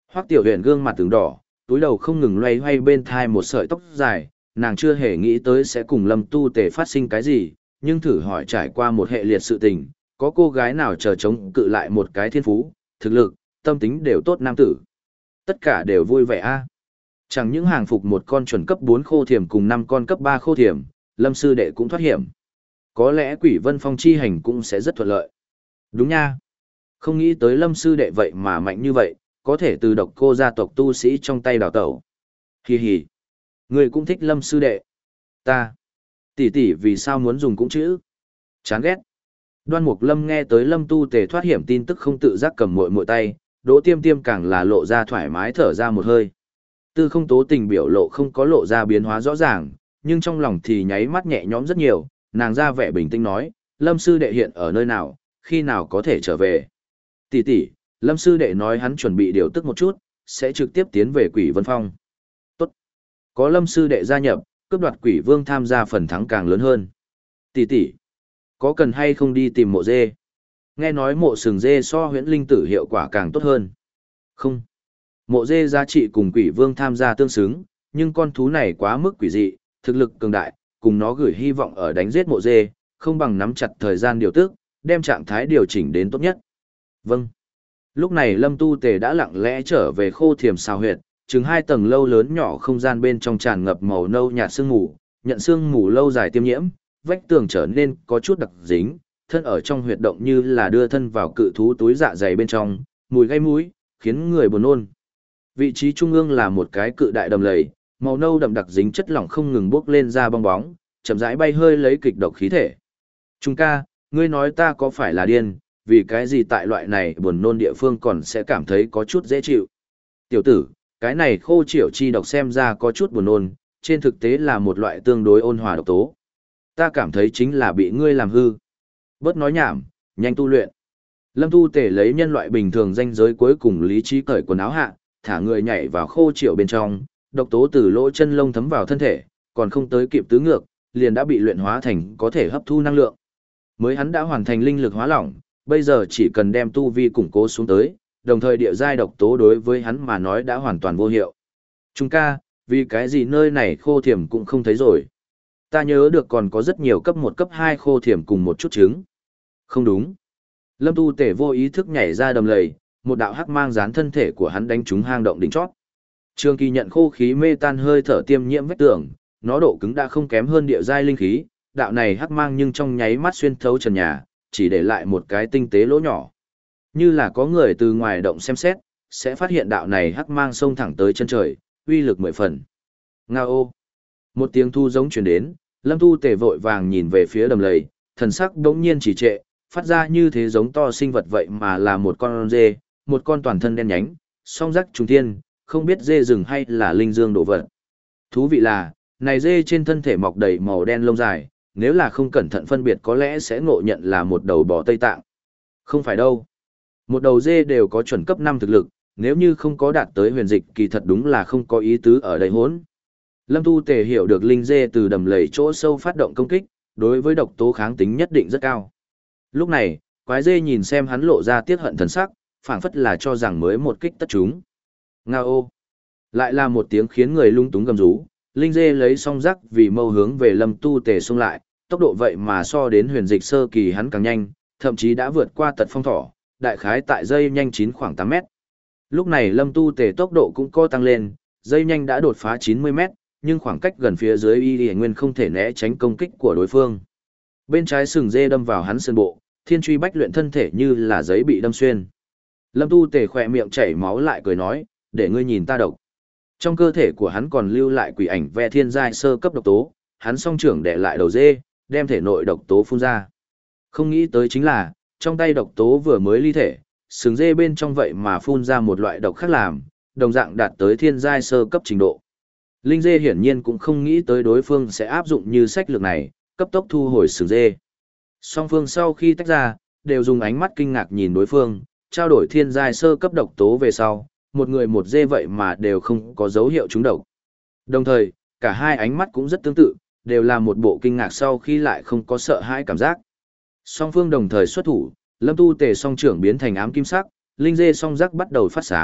Hoắc Tiểu Huyền gương mặt từng đỏ, túi đầu không ngừng loay hoay bên thai một sợi tóc dài, nàng chưa hề nghĩ tới sẽ cùng Lâm Tu Tề phát sinh cái gì, nhưng thử hỏi trải qua một hệ liệt sự tình, có cô gái nào chờ chống cự lại một cái thiên phú, thực lực, tâm tính đều tốt nam tử. Tất cả đều vui vẻ a. Chẳng những hàng phục một con chuẩn cấp bốn khô thiểm cùng năm con cấp ba khô thiểm, Lâm sư đệ cũng thoát hiểm. Có lẽ Quỷ Vân Phong chi hành cũng sẽ rất thuận lợi. Đúng nha. Không nghĩ tới Lâm sư đệ vậy mà mạnh như vậy, có thể từ độc cô gia tộc tu sĩ trong tay đào tẩu. Hi hi. Người cũng thích Lâm sư đệ. Ta. Tỷ tỷ vì sao muốn dùng cũng chữ. Chán ghét. Đoan Mục Lâm nghe tới Lâm Tu Tề thoát hiểm tin tức không tự giác cầm muội muội tay, Đỗ Tiêm Tiêm càng là lộ ra thoải mái thở ra một hơi. Tư Không Tố Tình biểu lộ không có lộ ra biến hóa rõ ràng, nhưng trong lòng thì nháy mắt nhẹ nhõm rất nhiều, nàng ra vẻ bình tĩnh nói, Lâm sư đệ hiện ở nơi nào, khi nào có thể trở về. Tỷ tỷ, Lâm sư đệ nói hắn chuẩn bị điều tức một chút, sẽ trực tiếp tiến về Quỷ Vân Phong. Tốt. Có Lâm sư đệ gia nhập, cướp đoạt Quỷ Vương tham gia phần thắng càng lớn hơn. Tỷ tỷ, có cần hay không đi tìm mộ dê? Nghe nói mộ sừng dê so huyễn linh tử hiệu quả càng tốt hơn. Không. Mộ dê giá trị cùng Quỷ Vương tham gia tương xứng, nhưng con thú này quá mức quỷ dị, thực lực cường đại, cùng nó gửi hy vọng ở đánh giết mộ dê, không bằng nắm chặt thời gian điều tức, đem trạng thái điều chỉnh đến tốt nhất. Vâng. Lúc này Lâm Tu Tề đã lặng lẽ trở về khô thiềm xào huyệt, chừng hai tầng lâu lớn nhỏ không gian bên trong tràn ngập màu nâu nhạt sương mù, nhận sương mù lâu dài tiêm nhiễm, vách tường trở nên có chút đặc dính, thân ở trong huyệt động như là đưa thân vào cự thú túi dạ dày bên trong, mùi gây mũi, khiến người buồn nôn. Vị trí trung ương là một cái cự đại đầm lầy, màu nâu đậm đặc dính chất lỏng không ngừng bốc lên ra bong bóng, chậm rãi bay hơi lấy kịch độc khí thể. Trung ca, ngươi nói ta có phải là điên, vì cái gì tại loại này buồn nôn địa phương còn sẽ cảm thấy có chút dễ chịu. Tiểu tử, cái này khô triệu chi độc xem ra có chút buồn nôn, trên thực tế là một loại tương đối ôn hòa độc tố. Ta cảm thấy chính là bị ngươi làm hư. Bớt nói nhảm, nhanh tu luyện. Lâm Tu Tề lấy nhân loại bình thường danh giới cuối cùng lý trí cởi quần áo hạ, thả người nhảy vào khô triệu bên trong, độc tố từ lỗ chân lông thấm vào thân thể, còn không tới kịp tứ ngược, liền đã bị luyện hóa thành có thể hấp thu năng lượng. Mới hắn đã hoàn thành linh lực hóa lỏng, bây giờ chỉ cần đem tu vi củng cố xuống tới, đồng thời địa giai độc tố đối với hắn mà nói đã hoàn toàn vô hiệu. Trung ca, vì cái gì nơi này khô thiểm cũng không thấy rồi. Ta nhớ được còn có rất nhiều cấp một cấp hai khô thiểm cùng một chút trứng. Không đúng. Lâm Tu Tề vô ý thức nhảy ra đầm lầy, một đạo hắc mang dán thân thể của hắn đánh trúng hang động đỉnh chót. Trường Kỳ nhận khô khí mê tan hơi thở tiêm nhiễm vách tường, nó độ cứng đã không kém hơn địa giai linh khí, đạo này hắc mang nhưng trong nháy mắt xuyên thấu trần nhà, chỉ để lại một cái tinh tế lỗ nhỏ. Như là có người từ ngoài động xem xét, sẽ phát hiện đạo này hắc mang xông thẳng tới chân trời, uy lực mười phần. Nga ô! Một tiếng thu giống truyền đến, Lâm Tu Tề vội vàng nhìn về phía đầm lầy, thần sắc đống nhiên chỉ trệ, phát ra như thế giống to sinh vật vậy mà là một con dê, một con toàn thân đen nhánh, song rắc trùng thiên, không biết dê rừng hay là linh dương đổ vật. Thú vị là, này dê trên thân thể mọc đầy màu đen lông dài, nếu là không cẩn thận phân biệt có lẽ sẽ ngộ nhận là một đầu bò Tây Tạng. Không phải đâu. Một đầu dê đều có chuẩn cấp năm thực lực, nếu như không có đạt tới huyền dịch kỳ thật đúng là không có ý tứ ở đây hốn. Lâm Tu Tề hiểu được linh dê từ đầm lầy chỗ sâu phát động công kích, đối với độc tố kháng tính nhất định rất cao. Lúc này, quái dê nhìn xem hắn lộ ra tiếc hận thần sắc, phảng phất là cho rằng mới một kích tất chúng. Nga ô! Lại là một tiếng khiến người lung túng gầm rú, linh dê lấy song rắc vì mâu hướng về Lâm Tu Tề xông lại, tốc độ vậy mà so đến huyền dịch sơ kỳ hắn càng nhanh, thậm chí đã vượt qua tật phong thỏ, đại khái tại dây nhanh chín khoảng tám mét. Lúc này Lâm Tu Tề tốc độ cũng có tăng lên, dây nhanh đã đột phá chín mươi mét, nhưng khoảng cách gần phía dưới y y nguyên không thể né tránh công kích của đối phương. Bên trái sừng dê đâm vào hắn sườn bộ, thiên truy bách luyện thân thể như là giấy bị đâm xuyên. Lâm Tu Tề khỏe miệng chảy máu lại cười nói, để ngươi nhìn ta độc. Trong cơ thể của hắn còn lưu lại quỷ ảnh ve thiên giai sơ cấp độc tố, hắn song trưởng để lại đầu dê, đem thể nội độc tố phun ra. Không nghĩ tới chính là, trong tay độc tố vừa mới ly thể, sừng dê bên trong vậy mà phun ra một loại độc khác làm, đồng dạng đạt tới thiên giai sơ cấp trình độ. Linh dê hiển nhiên cũng không nghĩ tới đối phương sẽ áp dụng như sách lược này, cấp tốc thu hồi sừng dê. Song phương sau khi tách ra, đều dùng ánh mắt kinh ngạc nhìn đối phương, trao đổi thiên giai sơ cấp độc tố về sau, một người một dê vậy mà đều không có dấu hiệu trúng độc. Đồng thời, cả hai ánh mắt cũng rất tương tự, đều là một bộ kinh ngạc sau khi lại không có sợ hãi cảm giác. Song phương đồng thời xuất thủ, Lâm Tu Tề song trưởng biến thành ám kim sắc, linh dê song giác bắt đầu phát sáng,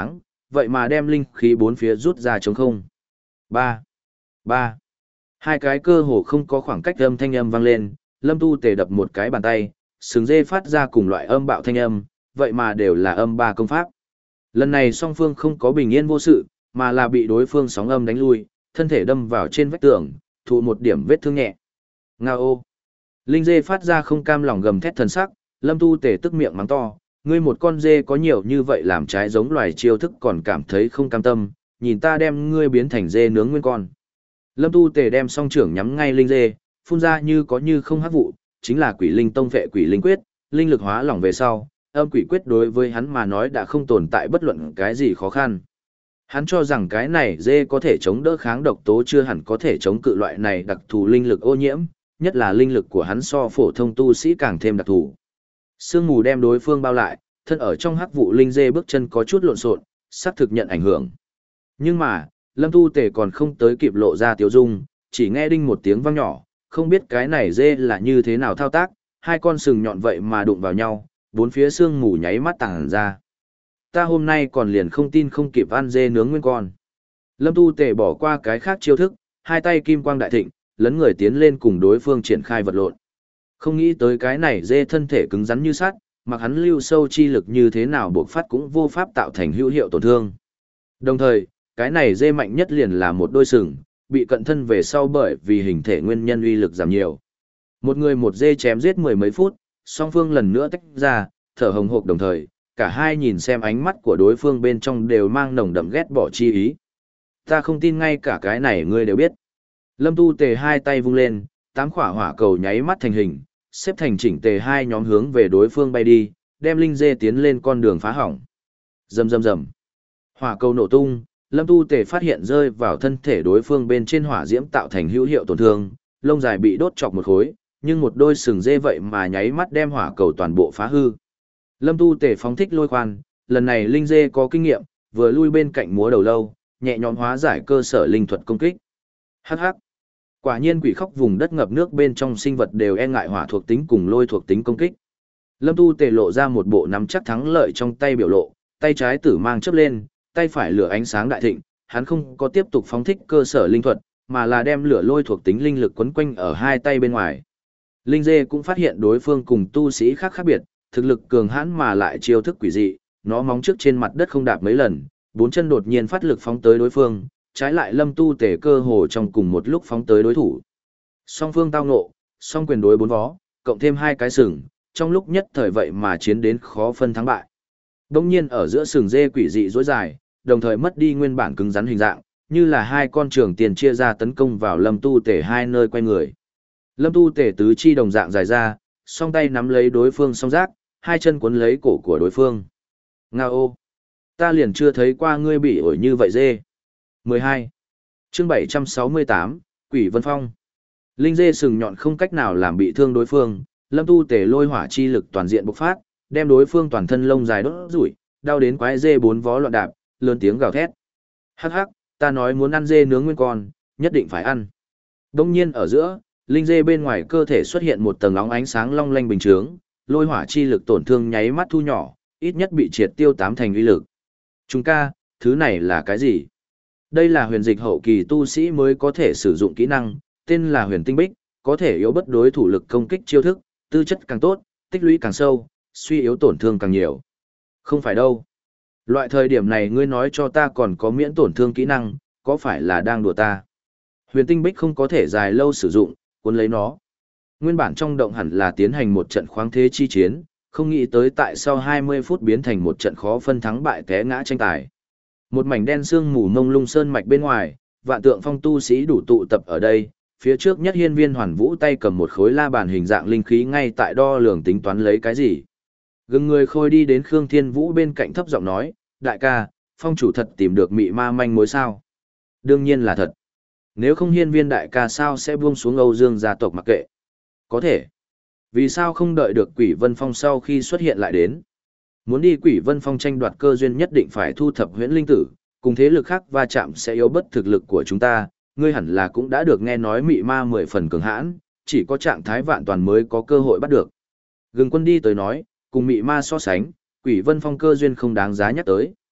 vậy mà đem linh khí bốn phía rút ra trống không. Ba, ba. Hai cái cơ hồ không có khoảng cách âm thanh âm vang lên, Lâm Tu Tề đập một cái bàn tay, sừng dê phát ra cùng loại âm bạo thanh âm, vậy mà đều là âm ba công pháp. Lần này song phương không có bình yên vô sự, mà là bị đối phương sóng âm đánh lui, thân thể đâm vào trên vách tường, thụ một điểm vết thương nhẹ. Ngao. Linh dê phát ra không cam lòng gầm thét thần sắc, Lâm Tu Tề tức miệng mắng to, ngươi một con dê có nhiều như vậy làm trái giống loài chiêu thức còn cảm thấy không cam tâm, nhìn ta đem ngươi biến thành dê nướng nguyên con. Lâm Tu Tề đem song trưởng nhắm ngay linh dê, phun ra như có như không hắc vụ, chính là Quỷ Linh Tông vệ Quỷ Linh Quyết, linh lực hóa lỏng về sau, âm quỷ quyết đối với hắn mà nói đã không tồn tại bất luận cái gì khó khăn. Hắn cho rằng cái này dê có thể chống đỡ kháng độc tố chưa hẳn có thể chống cự loại này đặc thù linh lực ô nhiễm, nhất là linh lực của hắn so phổ thông tu sĩ càng thêm đặc thù. Sương mù đem đối phương bao lại, thân ở trong hắc vụ linh dê bước chân có chút lộn xộn, sắp thực nhận ảnh hưởng. Nhưng mà, Lâm Tu Tề còn không tới kịp lộ ra tiểu dung, chỉ nghe đinh một tiếng vang nhỏ, không biết cái này dê là như thế nào thao tác, hai con sừng nhọn vậy mà đụng vào nhau, bốn phía sương mù nháy mắt tàng ra. Ta hôm nay còn liền không tin không kịp ăn dê nướng nguyên con. Lâm Tu Tề bỏ qua cái khác chiêu thức, hai tay kim quang đại thịnh, lấn người tiến lên cùng đối phương triển khai vật lộn. Không nghĩ tới cái này dê thân thể cứng rắn như sắt, mặc hắn lưu sâu chi lực như thế nào buộc phát cũng vô pháp tạo thành hữu hiệu tổn thương. Đồng thời, cái này dê mạnh nhất liền là một đôi sừng, bị cận thân về sau bởi vì hình thể nguyên nhân uy lực giảm nhiều. Một người một dê chém giết mười mấy phút, song phương lần nữa tách ra, thở hồng hộc đồng thời, cả hai nhìn xem ánh mắt của đối phương bên trong đều mang nồng đậm ghét bỏ chi ý. Ta không tin ngay cả cái này ngươi đều biết. Lâm Tu Tề hai tay vung lên, tám khỏa hỏa cầu nháy mắt thành hình, xếp thành chỉnh tề hai nhóm hướng về đối phương bay đi, đem linh dê tiến lên con đường phá hỏng. Rầm rầm rầm. Hỏa cầu nổ tung, Lâm Tu Tề phát hiện rơi vào thân thể đối phương bên trên hỏa diễm tạo thành hữu hiệu tổn thương, lông dài bị đốt chọc một khối, nhưng một đôi sừng dê vậy mà nháy mắt đem hỏa cầu toàn bộ phá hư. Lâm Tu Tề phóng thích lôi khoan, lần này linh dê có kinh nghiệm, vừa lui bên cạnh múa đầu lâu, nhẹ nhõm hóa giải cơ sở linh thuật công kích. Hắc hắc. Quả nhiên quỷ khóc vùng đất ngập nước bên trong sinh vật đều e ngại hỏa thuộc tính cùng lôi thuộc tính công kích. Lâm Tu Tề lộ ra một bộ nắm chắc thắng lợi trong tay biểu lộ, tay trái tử mang chớp lên, tay phải lửa ánh sáng đại thịnh, hắn không có tiếp tục phóng thích cơ sở linh thuật, mà là đem lửa lôi thuộc tính linh lực quấn quanh ở hai tay bên ngoài. Linh dê cũng phát hiện đối phương cùng tu sĩ khác khác biệt, thực lực cường hãn mà lại chiêu thức quỷ dị, nó móng trước trên mặt đất không đạp mấy lần, bốn chân đột nhiên phát lực phóng tới đối phương, trái lại Lâm Tu Tề cơ hồ trong cùng một lúc phóng tới đối thủ. Song phương tao ngộ, song quyền đối bốn vó, cộng thêm hai cái sừng, trong lúc nhất thời vậy mà chiến đến khó phân thắng bại. Đông nhiên ở giữa sừng dê quỷ dị rối dài, đồng thời mất đi nguyên bản cứng rắn hình dạng, như là hai con trường tiền chia ra tấn công vào Lâm Tu Tề hai nơi quay người. Lâm Tu Tề tứ chi đồng dạng dài ra, song tay nắm lấy đối phương song giác, hai chân cuốn lấy cổ của đối phương. Ngao ô! Ta liền chưa thấy qua ngươi bị ổi như vậy dê. mười hai. Chương bảy trăm sáu mươi tám, Quỷ Vân Phong. Linh dê sừng nhọn không cách nào làm bị thương đối phương, Lâm Tu Tề lôi hỏa chi lực toàn diện bộc phát, đem đối phương toàn thân lông dài đốt rủi, đau đến quái dê bốn vó loạn đạp, lớn tiếng gào thét. Hắc hắc, ta nói muốn ăn dê nướng nguyên con, nhất định phải ăn. Đông nhiên ở giữa, linh dê bên ngoài cơ thể xuất hiện một tầng óng ánh sáng long lanh bình chướng, lôi hỏa chi lực tổn thương nháy mắt thu nhỏ, ít nhất bị triệt tiêu tám thành uy lực. Chúng ca, thứ này là cái gì? Đây là huyền dịch hậu kỳ tu sĩ mới có thể sử dụng kỹ năng, tên là huyền tinh bích, có thể yếu bất đối thủ lực công kích chiêu thức, tư chất càng tốt, tích lũy càng sâu, suy yếu tổn thương càng nhiều. Không phải đâu. Loại thời điểm này ngươi nói cho ta còn có miễn tổn thương kỹ năng, có phải là đang đùa ta? Huyền tinh bích không có thể dài lâu sử dụng, cuốn lấy nó. Nguyên bản trong động hẳn là tiến hành một trận khoáng thế chi chiến, không nghĩ tới tại sau hai mươi phút biến thành một trận khó phân thắng bại té ngã tranh tài. Một mảnh đen sương mù mông lung sơn mạch bên ngoài, vạn tượng phong tu sĩ đủ tụ tập ở đây, phía trước nhất hiên viên hoàn vũ tay cầm một khối la bàn hình dạng linh khí ngay tại đo lường tính toán lấy cái gì. Gừng người khôi đi đến Khương Thiên Vũ bên cạnh thấp giọng nói, đại ca, phong chủ thật tìm được mị ma manh mối sao? Đương nhiên là thật. Nếu không hiên viên đại ca sao sẽ buông xuống Âu Dương gia tộc mặc kệ? Có thể. Vì sao không đợi được Quỷ Vân Phong sau khi xuất hiện lại đến? Muốn đi Quỷ Vân Phong tranh đoạt cơ duyên nhất định phải thu thập huyễn linh tử, cùng thế lực khác va chạm sẽ yếu bất thực lực của chúng ta, ngươi hẳn là cũng đã được nghe nói mị ma mười phần cường hãn, chỉ có trạng thái vạn toàn mới có cơ hội bắt được. Gừng quân đi tới nói, cùng mị ma so sánh, Quỷ Vân Phong cơ duyên không đáng giá nhắc tới.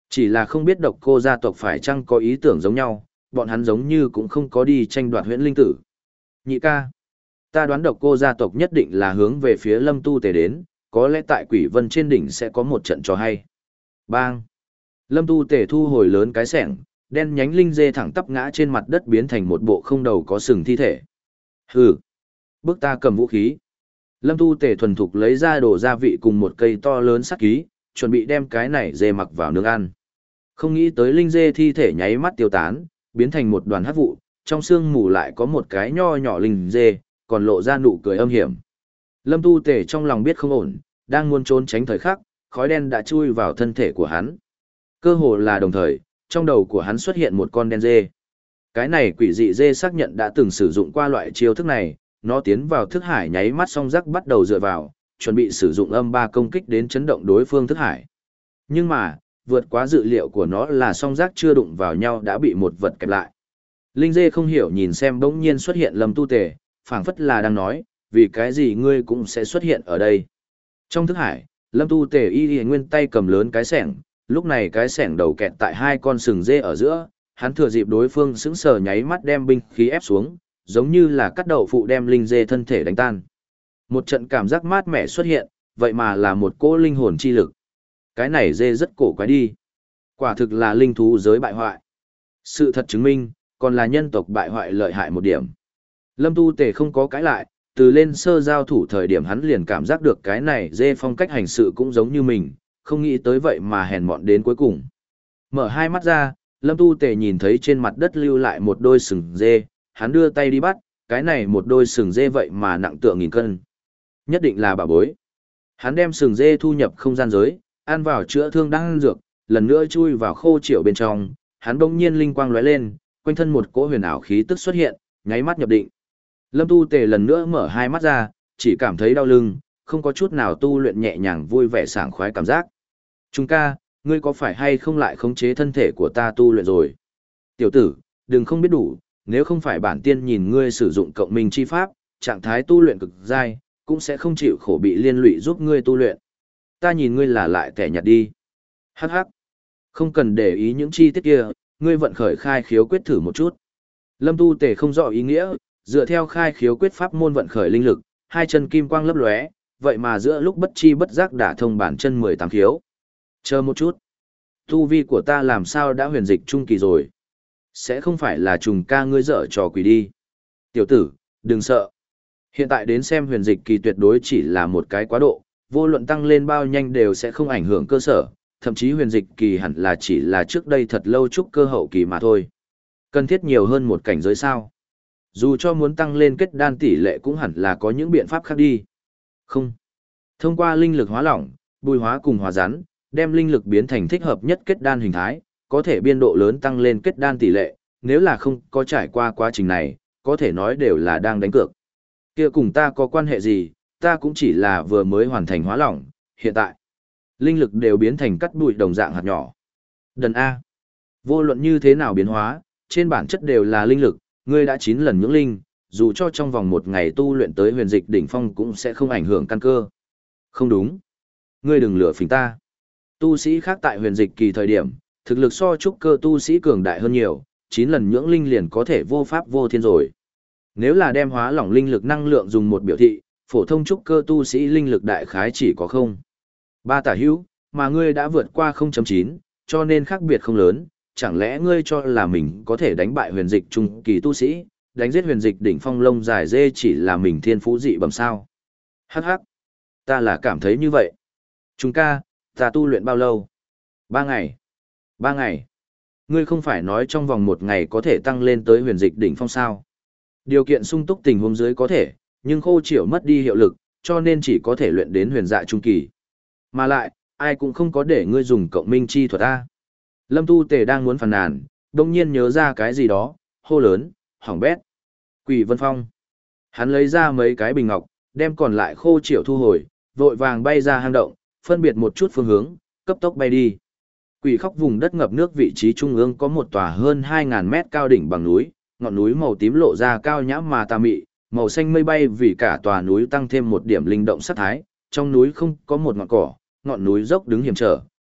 Chỉ là không biết độc cô gia tộc phải chăng có ý tưởng giống nhau, bọn hắn giống như cũng không có đi tranh đoạt huyễn linh tử. Nhị ca, ta đoán độc cô gia tộc nhất định là hướng về phía Lâm Tu Tề đến, có lẽ tại Quỷ Vân trên đỉnh sẽ có một trận trò hay. Bang! Lâm Tu Tề thu hồi lớn cái sẻng, đen nhánh linh dê thẳng tắp ngã trên mặt đất biến thành một bộ không đầu có sừng thi thể. Hừ! Bước ta cầm vũ khí. Lâm Tu Tề thuần thục lấy ra đồ gia vị cùng một cây to lớn sắt ký, chuẩn bị đem cái này dê mặc vào nướng ăn. Không nghĩ tới linh dê thi thể nháy mắt tiêu tán, biến thành một đoàn hắc vụ, trong xương mù lại có một cái nho nhỏ linh dê, còn lộ ra nụ cười âm hiểm. Lâm Tu Tề trong lòng biết không ổn, đang muốn trốn tránh thời khắc, khói đen đã chui vào thân thể của hắn. Cơ hồ là đồng thời, trong đầu của hắn xuất hiện một con đen dê. Cái này quỷ dị dê xác nhận đã từng sử dụng qua loại chiêu thức này, nó tiến vào thức hải nháy mắt song rắc bắt đầu dựa vào, chuẩn bị sử dụng âm ba công kích đến chấn động đối phương thức hải. Nhưng mà, vượt quá dự liệu của nó là song rắc chưa đụng vào nhau đã bị một vật kẹp lại. Linh dê không hiểu nhìn xem bỗng nhiên xuất hiện Lâm Tu Tề, phảng phất là đang nói, vì cái gì ngươi cũng sẽ xuất hiện ở đây. Trong thức hải, Lâm Tu Tề y y nguyên tay cầm lớn cái sẻng, lúc này cái sẻng đầu kẹt tại hai con sừng dê ở giữa, hắn thừa dịp đối phương sững sờ nháy mắt đem binh khí ép xuống, giống như là cắt đậu phụ đem linh dê thân thể đánh tan. Một trận cảm giác mát mẻ xuất hiện, vậy mà là một cỗ linh hồn chi lực. Cái này dê rất cổ quái đi. Quả thực là linh thú giới bại hoại. Sự thật chứng minh, còn là nhân tộc bại hoại lợi hại một điểm. Lâm Tu Tề không có cãi lại, từ lên sơ giao thủ thời điểm hắn liền cảm giác được cái này dê phong cách hành sự cũng giống như mình, không nghĩ tới vậy mà hèn mọn đến cuối cùng. Mở hai mắt ra, Lâm Tu Tề nhìn thấy trên mặt đất lưu lại một đôi sừng dê, hắn đưa tay đi bắt, cái này một đôi sừng dê vậy mà nặng tựa nghìn cân. Nhất định là bảo bối. Hắn đem sừng dê thu nhập không gian giới, ăn vào chữa thương đang dược, lần nữa chui vào khô triệu bên trong, hắn bỗng nhiên linh quang lóe lên, quanh thân một cỗ huyền ảo khí tức xuất hiện, nháy mắt nhập định. Lâm Tu Tề lần nữa mở hai mắt ra, chỉ cảm thấy đau lưng, không có chút nào tu luyện nhẹ nhàng vui vẻ sảng khoái cảm giác. Trung ca, ngươi có phải hay không lại khống chế thân thể của ta tu luyện rồi? Tiểu tử, đừng không biết đủ, nếu không phải bản tiên nhìn ngươi sử dụng cộng minh chi pháp, trạng thái tu luyện cực dai, cũng sẽ không chịu khổ bị liên lụy giúp ngươi tu luyện. Ta nhìn ngươi là lại tẻ nhạt đi. Hắc hắc. Không cần để ý những chi tiết kia, ngươi vận khởi khai khiếu quyết thử một chút. Lâm Tu Tề không rõ ý nghĩa, dựa theo khai khiếu quyết pháp môn vận khởi linh lực, hai chân kim quang lấp lóe, vậy mà giữa lúc bất chi bất giác đả thông bản chân mười tám khiếu. Chờ một chút. Tu vi của ta làm sao đã huyền dịch trung kỳ rồi? Sẽ không phải là trùng ca ngươi dở trò quỷ đi. Tiểu tử, đừng sợ. Hiện tại đến xem huyền dịch kỳ tuyệt đối chỉ là một cái quá độ, vô luận tăng lên bao nhanh đều sẽ không ảnh hưởng cơ sở, thậm chí huyền dịch kỳ hẳn là chỉ là trước đây thật lâu trúc cơ hậu kỳ mà thôi. Cần thiết nhiều hơn một cảnh giới sao? Dù cho muốn tăng lên kết đan tỷ lệ cũng hẳn là có những biện pháp khác đi. Không. Thông qua linh lực hóa lỏng, bùi hóa cùng hòa rắn, đem linh lực biến thành thích hợp nhất kết đan hình thái, có thể biên độ lớn tăng lên kết đan tỷ lệ, nếu là không có trải qua quá trình này, có thể nói đều là đang đánh cược. Kia cùng ta có quan hệ gì, ta cũng chỉ là vừa mới hoàn thành hóa lỏng, hiện tại, linh lực đều biến thành cắt bụi đồng dạng hạt nhỏ. Đần A. Vô luận như thế nào biến hóa, trên bản chất đều là linh lực, ngươi đã chín lần nhưỡng linh, dù cho trong vòng một ngày tu luyện tới huyền dịch đỉnh phong cũng sẽ không ảnh hưởng căn cơ. Không đúng. Ngươi đừng lừa phỉnh ta. Tu sĩ khác tại huyền dịch kỳ thời điểm, thực lực so trúc cơ tu sĩ cường đại hơn nhiều, chín lần nhưỡng linh liền có thể vô pháp vô thiên rồi. Nếu là đem hóa lỏng linh lực năng lượng dùng một biểu thị, phổ thông trúc cơ tu sĩ linh lực đại khái chỉ có không. Ba tả hữu, mà ngươi đã vượt qua không chấm chín, cho nên khác biệt không lớn, chẳng lẽ ngươi cho là mình có thể đánh bại huyền dịch trung kỳ tu sĩ, đánh giết huyền dịch đỉnh phong lông dài dê chỉ là mình thiên phú dị bẩm sao? Hắc hắc, ta là cảm thấy như vậy. Trung ca, ta tu luyện bao lâu? Ba ngày. Ba ngày. Ngươi không phải nói trong vòng một ngày có thể tăng lên tới huyền dịch đỉnh phong sao? Điều kiện sung túc tình huống dưới có thể, nhưng khô chiểu mất đi hiệu lực, cho nên chỉ có thể luyện đến huyền dạ trung kỳ. Mà lại, ai cũng không có để ngươi dùng cộng minh chi thuật A. Lâm Tu Tề đang muốn phàn nàn, đông nhiên nhớ ra cái gì đó, hô lớn, hỏng bét. Quỷ Vân Phong. Hắn lấy ra mấy cái bình ngọc, đem còn lại khô chiểu thu hồi, vội vàng bay ra hang động, phân biệt một chút phương hướng, cấp tốc bay đi. Quỷ Khóc vùng đất ngập nước vị trí trung ương có một tòa hơn hai ngàn mét cao đỉnh bằng núi, ngọn núi màu tím lộ ra cao nhã mà tà mị, màu xanh mây bay vì cả tòa núi tăng thêm một điểm linh động sát thái, trong núi không có một ngọn cỏ, ngọn núi dốc đứng hiểm trở,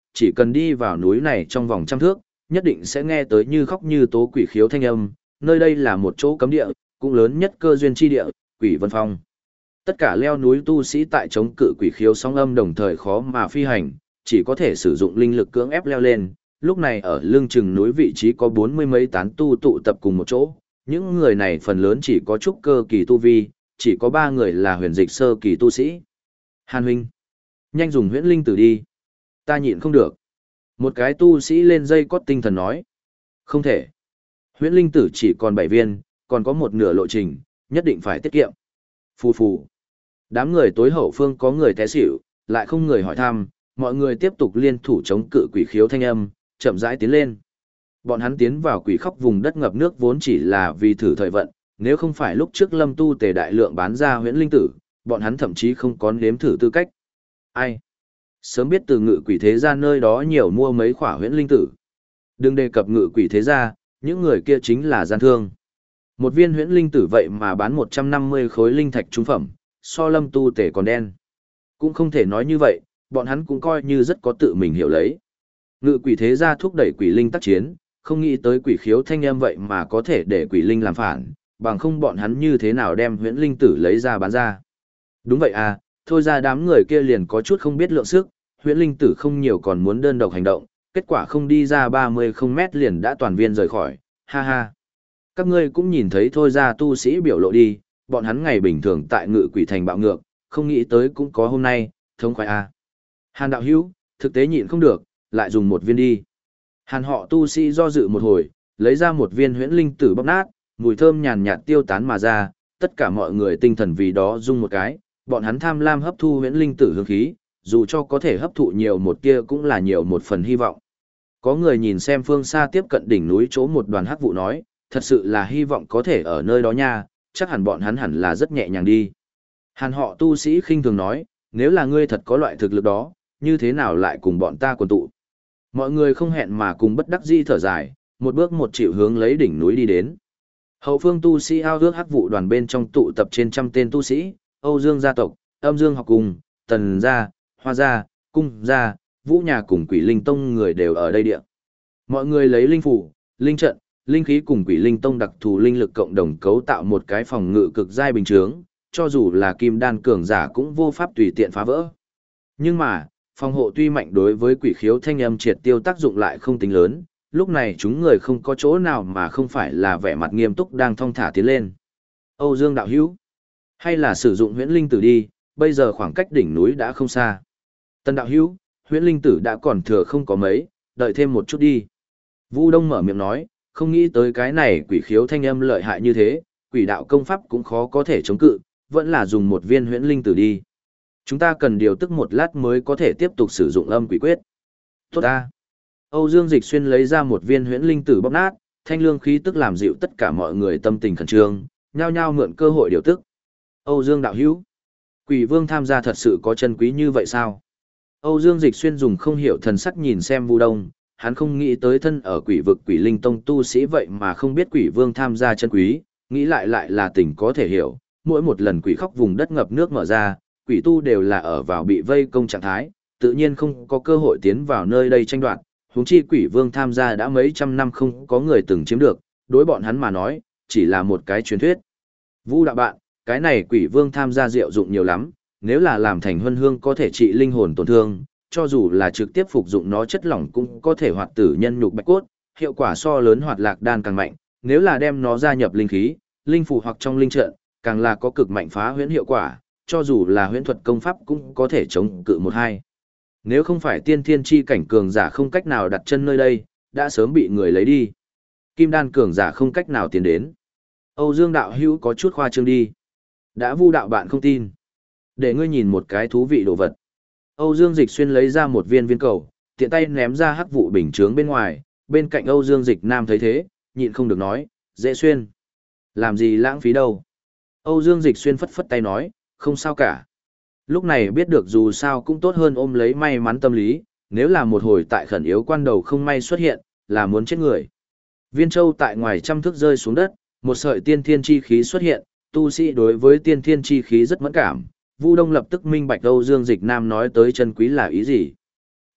chỉ cần đi vào núi này trong vòng trăm thước, nhất định sẽ nghe tới như khóc như tố quỷ khiếu thanh âm, nơi đây là một chỗ cấm địa, cũng lớn nhất cơ duyên chi địa, Quỷ Vân Phong. Tất cả leo núi tu sĩ tại chống cự quỷ khiếu sóng âm đồng thời khó mà phi hành, chỉ có thể sử dụng linh lực cưỡng ép leo lên. Lúc này ở lưng chừng núi vị trí có bốn mươi mấy tán tu tụ tập cùng một chỗ, những người này phần lớn chỉ có trúc cơ kỳ tu vi, chỉ có ba người là huyền dịch sơ kỳ tu sĩ. Hàn huynh, nhanh dùng huyễn linh tử đi. Ta nhịn không được. Một cái tu sĩ lên dây cót tinh thần nói. Không thể. Huyễn linh tử chỉ còn bảy viên, còn có một nửa lộ trình, nhất định phải tiết kiệm. Phù phù. Đám người tối hậu phương có người té xỉu, lại không người hỏi thăm, mọi người tiếp tục liên thủ chống cự quỷ khiếu thanh âm, chậm rãi tiến lên. Bọn hắn tiến vào quỷ khóc vùng đất ngập nước vốn chỉ là vì thử thời vận, nếu không phải lúc trước Lâm Tu Tề đại lượng bán ra huyễn linh tử, bọn hắn thậm chí không có nếm thử tư cách. Ai? Sớm biết từ ngự quỷ thế gia nơi đó nhiều mua mấy khỏa huyễn linh tử. Đừng đề cập ngự quỷ thế gia, những người kia chính là gian thương. Một viên huyễn linh tử vậy mà bán một trăm năm mươi khối linh thạch trung phẩm, so Lâm Tu Tề còn đen. Cũng không thể nói như vậy, bọn hắn cũng coi như rất có tự mình hiểu lấy. Ngự quỷ thế gia thúc đẩy quỷ linh tác chiến, không nghĩ tới quỷ khiếu thanh âm vậy mà có thể để quỷ linh làm phản, bằng không bọn hắn như thế nào đem huyễn linh tử lấy ra bán ra. Đúng vậy à, thôi ra đám người kia liền có chút không biết lượng sức, huyễn linh tử không nhiều còn muốn đơn độc hành động, kết quả không đi ra ba mươi không mét liền đã toàn viên rời khỏi, ha ha. Các ngươi cũng nhìn thấy thôi ra tu sĩ biểu lộ đi, bọn hắn ngày bình thường tại ngự quỷ thành bạo ngược, không nghĩ tới cũng có hôm nay, thống khoái à. Hàn đạo hữu, thực tế nhịn không được, lại dùng một viên đi. Hàn họ tu sĩ do dự một hồi, lấy ra một viên huyễn linh tử bóc nát, mùi thơm nhàn nhạt tiêu tán mà ra, tất cả mọi người tinh thần vì đó rung một cái, bọn hắn tham lam hấp thu huyễn linh tử hương khí, dù cho có thể hấp thụ nhiều một tia cũng là nhiều một phần hy vọng. Có người nhìn xem phương xa tiếp cận đỉnh núi chỗ một đoàn hắc vụ nói, thật sự là hy vọng có thể ở nơi đó nha, chắc hẳn bọn hắn hẳn là rất nhẹ nhàng đi. Hàn họ tu sĩ khinh thường nói, nếu là ngươi thật có loại thực lực đó, như thế nào lại cùng bọn ta quần tụ. Mọi người không hẹn mà cùng bất đắc dĩ thở dài, một bước một chịu hướng lấy đỉnh núi đi đến. Hậu phương tu sĩ ao ước hắc vụ đoàn bên trong tụ tập trên trăm tên tu sĩ, Âu Dương gia tộc, Âm Dương học cùng, Tần gia, Hoa gia, Cung gia, Vũ nhà cùng Quỷ Linh Tông người đều ở đây địa. Mọi người lấy linh phủ, linh trận, linh khí cùng Quỷ Linh Tông đặc thù linh lực cộng đồng cấu tạo một cái phòng ngự cực giai bình chướng, cho dù là kim đan cường giả cũng vô pháp tùy tiện phá vỡ. Nhưng mà, phòng hộ tuy mạnh đối với quỷ khiếu thanh âm triệt tiêu tác dụng lại không tính lớn, lúc này chúng người không có chỗ nào mà không phải là vẻ mặt nghiêm túc đang thong thả tiến lên. Âu Dương đạo hữu, hay là sử dụng huyễn linh tử đi, bây giờ khoảng cách đỉnh núi đã không xa. Tân đạo hữu, huyễn linh tử đã còn thừa không có mấy, đợi thêm một chút đi. Vu Đông mở miệng nói, không nghĩ tới cái này quỷ khiếu thanh âm lợi hại như thế, quỷ đạo công pháp cũng khó có thể chống cự, vẫn là dùng một viên huyễn linh tử đi. Chúng ta cần điều tức một lát mới có thể tiếp tục sử dụng âm quỷ quyết. Tốt ta. Âu Dương Dịch Xuyên lấy ra một viên huyễn linh tử bóp nát, thanh lương khí tức làm dịu tất cả mọi người tâm tình khẩn trương, nhao nhao mượn cơ hội điều tức. Âu Dương đạo hữu, Quỷ Vương tham gia thật sự có chân quý như vậy sao? Âu Dương Dịch Xuyên dùng không hiểu thần sắc nhìn xem Vu Đông, hắn không nghĩ tới thân ở quỷ vực Quỷ Linh Tông tu sĩ vậy mà không biết Quỷ Vương tham gia chân quý, nghĩ lại lại là tình có thể hiểu, mỗi một lần quỷ khóc vùng đất ngập nước mở ra, quỷ tu đều là ở vào bị vây công trạng thái, tự nhiên không có cơ hội tiến vào nơi đây tranh đoạt, huống chi Quỷ Vương tham gia đã mấy trăm năm không có người từng chiếm được, đối bọn hắn mà nói, chỉ là một cái truyền thuyết. Vu đạo bạn, cái này Quỷ Vương tham gia diệu dụng nhiều lắm, nếu là làm thành huân hương có thể trị linh hồn tổn thương, cho dù là trực tiếp phục dụng nó chất lỏng cũng có thể hoạt tử nhân nhục bạch cốt, hiệu quả so lớn hoạt lạc đan càng mạnh, nếu là đem nó gia nhập linh khí, linh phù hoặc trong linh trận, càng là có cực mạnh phá huyễn hiệu quả, cho dù là huyễn thuật công pháp cũng có thể chống cự một hai. Nếu không phải tiên thiên chi cảnh cường giả không cách nào đặt chân nơi đây, đã sớm bị người lấy đi. Kim đan cường giả không cách nào tiến đến. Âu Dương đạo hữu có chút khoa trương đi. Đã Vu đạo bạn không tin. Để ngươi nhìn một cái thú vị đồ vật. Âu Dương Dịch Xuyên lấy ra một viên viên cầu, tiện tay ném ra hắc vụ bình chướng bên ngoài, bên cạnh Âu Dương Dịch Nam thấy thế, nhịn không được nói, dễ xuyên. Làm gì lãng phí đâu. Âu Dương Dịch Xuyên phất phất tay nói, không sao cả. Lúc này biết được dù sao cũng tốt hơn ôm lấy may mắn tâm lý, nếu là một hồi tại khẩn yếu quan đầu không may xuất hiện, là muốn chết người. Viên châu tại ngoài trăm thước rơi xuống đất, một sợi tiên thiên chi khí xuất hiện, tu sĩ đối với tiên thiên chi khí rất mẫn cảm. Vu Đông lập tức minh bạch Âu Dương Dịch Nam nói tới chân quý là ý gì.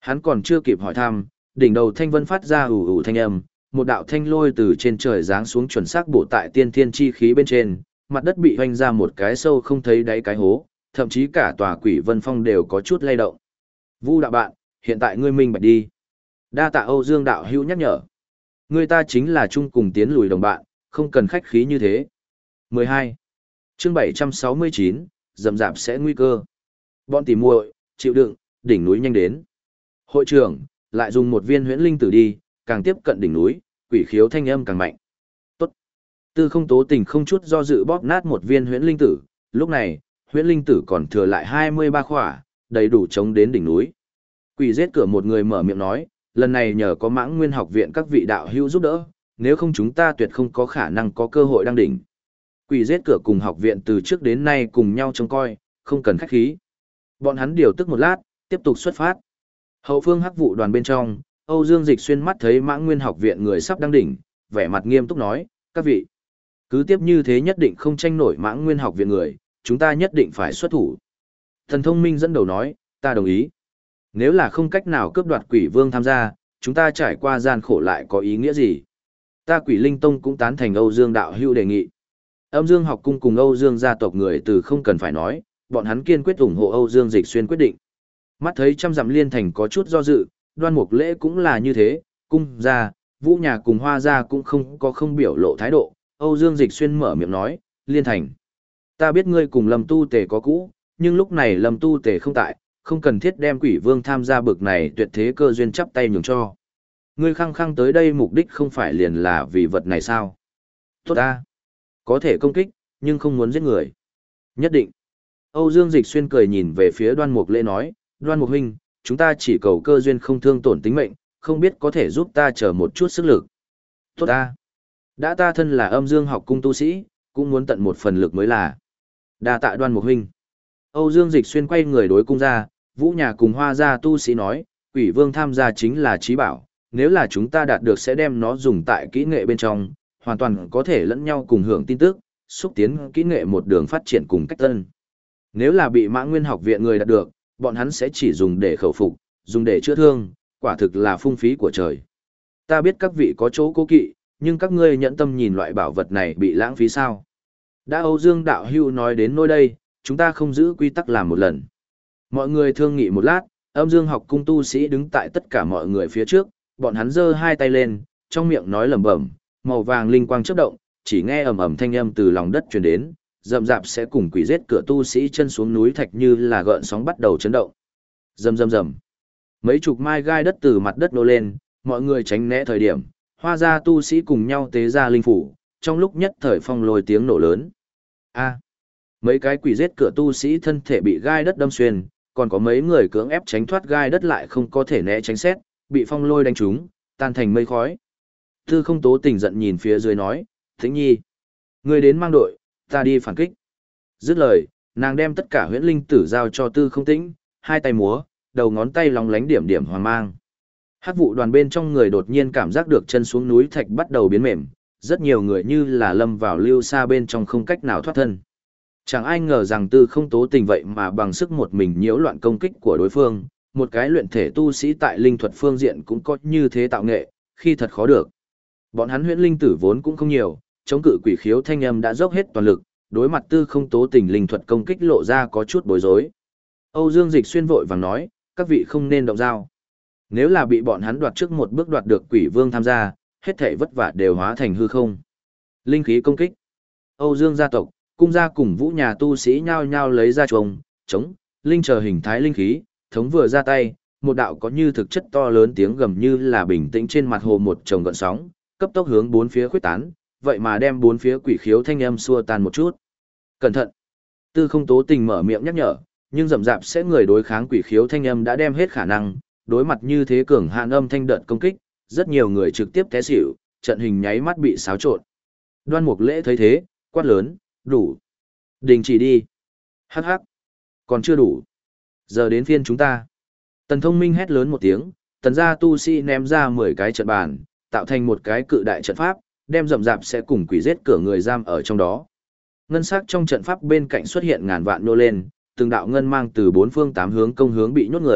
Hắn còn chưa kịp hỏi thăm, đỉnh đầu thanh vân phát ra ù ù thanh âm, một đạo thanh lôi từ trên trời giáng xuống chuẩn xác bổ tại tiên thiên chi khí bên trên, mặt đất bị hoanh ra một cái sâu không thấy đáy cái hố, thậm chí cả tòa quỷ vân phong đều có chút lay động. Vu đạo bạn, hiện tại ngươi minh bạch đi. Đa tạ Âu Dương đạo hữu nhắc nhở. Ngươi ta chính là chung cùng tiến lùi đồng bạn, không cần khách khí như thế. mười hai. Chương bảy trăm sáu mươi chín, rầm rạp sẽ nguy cơ. Bọn tỉ muội, chịu đựng, đỉnh núi nhanh đến. Hội trưởng, lại dùng một viên huyễn linh tử đi, càng tiếp cận đỉnh núi, quỷ khiếu thanh âm càng mạnh. Tốt. Tư Không Tố Tình không chút do dự bóp nát một viên huyễn linh tử, lúc này, huyễn linh tử còn thừa lại hai mươi ba khỏa, đầy đủ chống đến đỉnh núi. Quỷ giết cửa một người mở miệng nói, lần này nhờ có Mãng Nguyên học viện các vị đạo hữu giúp đỡ, nếu không chúng ta tuyệt không có khả năng có cơ hội đăng đỉnh. Quỷ giết cửa cùng học viện từ trước đến nay cùng nhau trông coi, không cần khách khí. Bọn hắn điều tức một lát, tiếp tục xuất phát. Hậu phương hắc vụ đoàn bên trong, Âu Dương Dịch xuyên mắt thấy Mãng Nguyên học viện người sắp đăng đỉnh, vẻ mặt nghiêm túc nói, các vị, cứ tiếp như thế nhất định không tranh nổi Mãng Nguyên học viện người, chúng ta nhất định phải xuất thủ. Thần Thông Minh dẫn đầu nói, ta đồng ý. Nếu là không cách nào cướp đoạt Quỷ Vương tham gia, chúng ta trải qua gian khổ lại có ý nghĩa gì? Ta Quỷ Linh Tông cũng tán thành Âu Dương đạo hữu đề nghị. Âm Dương học cung cùng Âu Dương gia tộc người từ không cần phải nói, bọn hắn kiên quyết ủng hộ Âu Dương Dịch xuyên quyết định. Mắt thấy trăm dặm liên thành có chút do dự, Đoan Mục Lễ cũng là như thế, cung gia, Vũ nhà cùng Hoa gia cũng không có không biểu lộ thái độ. Âu Dương Dịch xuyên mở miệng nói, liên thành. Ta biết ngươi cùng Lâm Tu Tề có cũ, nhưng lúc này Lâm Tu Tề không tại, không cần thiết đem Quỷ Vương tham gia bực này tuyệt thế cơ duyên chắp tay nhường cho. Ngươi khăng khăng tới đây mục đích không phải liền là vì vật này sao? Tốt ta. Có thể công kích, nhưng không muốn giết người. Nhất định. Âu Dương Dịch xuyên cười nhìn về phía Đoan Mục Lễ nói, Đoan Mục huynh, chúng ta chỉ cầu cơ duyên không thương tổn tính mệnh, không biết có thể giúp ta chờ một chút sức lực. Tốt ta. Đã ta thân là Âm Dương học cung tu sĩ, cũng muốn tận một phần lực mới là. Đa tạ Đoan Mục huynh. Âu Dương Dịch xuyên quay người đối cung gia, Vũ nhà cùng Hoa gia tu sĩ nói, Quỷ Vương tham gia chính là trí bảo, nếu là chúng ta đạt được sẽ đem nó dùng tại kỹ nghệ bên trong, hoàn toàn có thể lẫn nhau cùng hưởng tin tức, xúc tiến kỹ nghệ một đường phát triển cùng cách tân. Nếu là bị Mãng Nguyên học viện người đạt được, bọn hắn sẽ chỉ dùng để khẩu phục, dùng để chữa thương, quả thực là phung phí của trời. Ta biết các vị có chỗ cố kỵ, nhưng các ngươi nhẫn tâm nhìn loại bảo vật này bị lãng phí sao? Đã Âu Dương đạo hữu nói đến nơi đây, chúng ta không giữ quy tắc làm một lần. Mọi người thương nghị một lát, Âm Dương học cung tu sĩ đứng tại tất cả mọi người phía trước, bọn hắn giơ hai tay lên, trong miệng nói lẩm bẩm, màu vàng linh quang chớp động, chỉ nghe ầm ầm thanh âm từ lòng đất truyền đến, rậm rạp sẽ cùng quỷ giết cửa tu sĩ chân xuống núi thạch như là gợn sóng bắt đầu chấn động. Rầm rầm rầm. Mấy chục mai gai đất từ mặt đất nô lên, mọi người tránh né thời điểm, Hoa gia tu sĩ cùng nhau tế ra linh phủ, trong lúc nhất thời phong lôi tiếng nổ lớn. A. Mấy cái quỷ giết cửa tu sĩ thân thể bị gai đất đâm xuyên, còn có mấy người cưỡng ép tránh thoát gai đất lại không có thể né tránh xét, bị phong lôi đánh trúng, tan thành mây khói. Tư Không Tố Tình giận nhìn phía dưới nói, Tĩnh Nhi, ngươi đến mang đội, ta đi phản kích. Dứt lời, nàng đem tất cả huyễn linh tử giao cho Tư Không Tĩnh, hai tay múa, đầu ngón tay lóng lánh điểm điểm hoàng mang. Hắc vụ đoàn bên trong người đột nhiên cảm giác được chân xuống núi thạch bắt đầu biến mềm, rất nhiều người như là lâm vào lưu xa bên trong không cách nào thoát thân. Chẳng ai ngờ rằng Tư Không Tố Tình vậy mà bằng sức một mình nhiễu loạn công kích của đối phương, một cái luyện thể tu sĩ tại linh thuật phương diện cũng có như thế tạo nghệ, khi thật khó được. Bọn hắn huyễn linh tử vốn cũng không nhiều, chống cự quỷ khiếu thanh âm đã dốc hết toàn lực, đối mặt Tư Không Tố Tình linh thuật công kích lộ ra có chút bối rối. Âu Dương Dịch xuyên vội vàng nói, các vị không nên động dao. Nếu là bị bọn hắn đoạt trước một bước đoạt được quỷ vương tham gia, hết thảy vất vả đều hóa thành hư không. Linh khí công kích. Âu Dương gia tộc, cung gia cùng Vũ nhà tu sĩ nhao nhao lấy ra chuông, chống, linh chờ hình thái linh khí, thống vừa ra tay, một đạo có như thực chất to lớn tiếng gầm như là bình tĩnh trên mặt hồ một chồng gợn sóng, cấp tốc hướng bốn phía khuếch tán, vậy mà đem bốn phía quỷ khiếu thanh âm xua tan một chút. Cẩn thận. Tư Không Tố Tình mở miệng nhắc nhở, nhưng rậm rạp sẽ người đối kháng quỷ khiếu thanh âm đã đem hết khả năng, đối mặt như thế cường hạn âm thanh đợt công kích, rất nhiều người trực tiếp té xỉu, trận hình nháy mắt bị xáo trộn. Đoan Mục Lễ thấy thế, quát lớn, đủ. Đình chỉ đi. Hắc hắc. Còn chưa đủ. Giờ đến phiên chúng ta. Tần Thông Minh hét lớn một tiếng, tần gia tu sĩ ném ra mười cái trận bàn, tạo thành một cái cự đại trận pháp, đem rậm rạp sẽ cùng quỷ giết cửa người giam ở trong đó. Ngân sắc trong trận pháp bên cạnh xuất hiện ngàn vạn nô lên, từng đạo ngân mang từ bốn phương tám hướng công hướng bị nhốt người,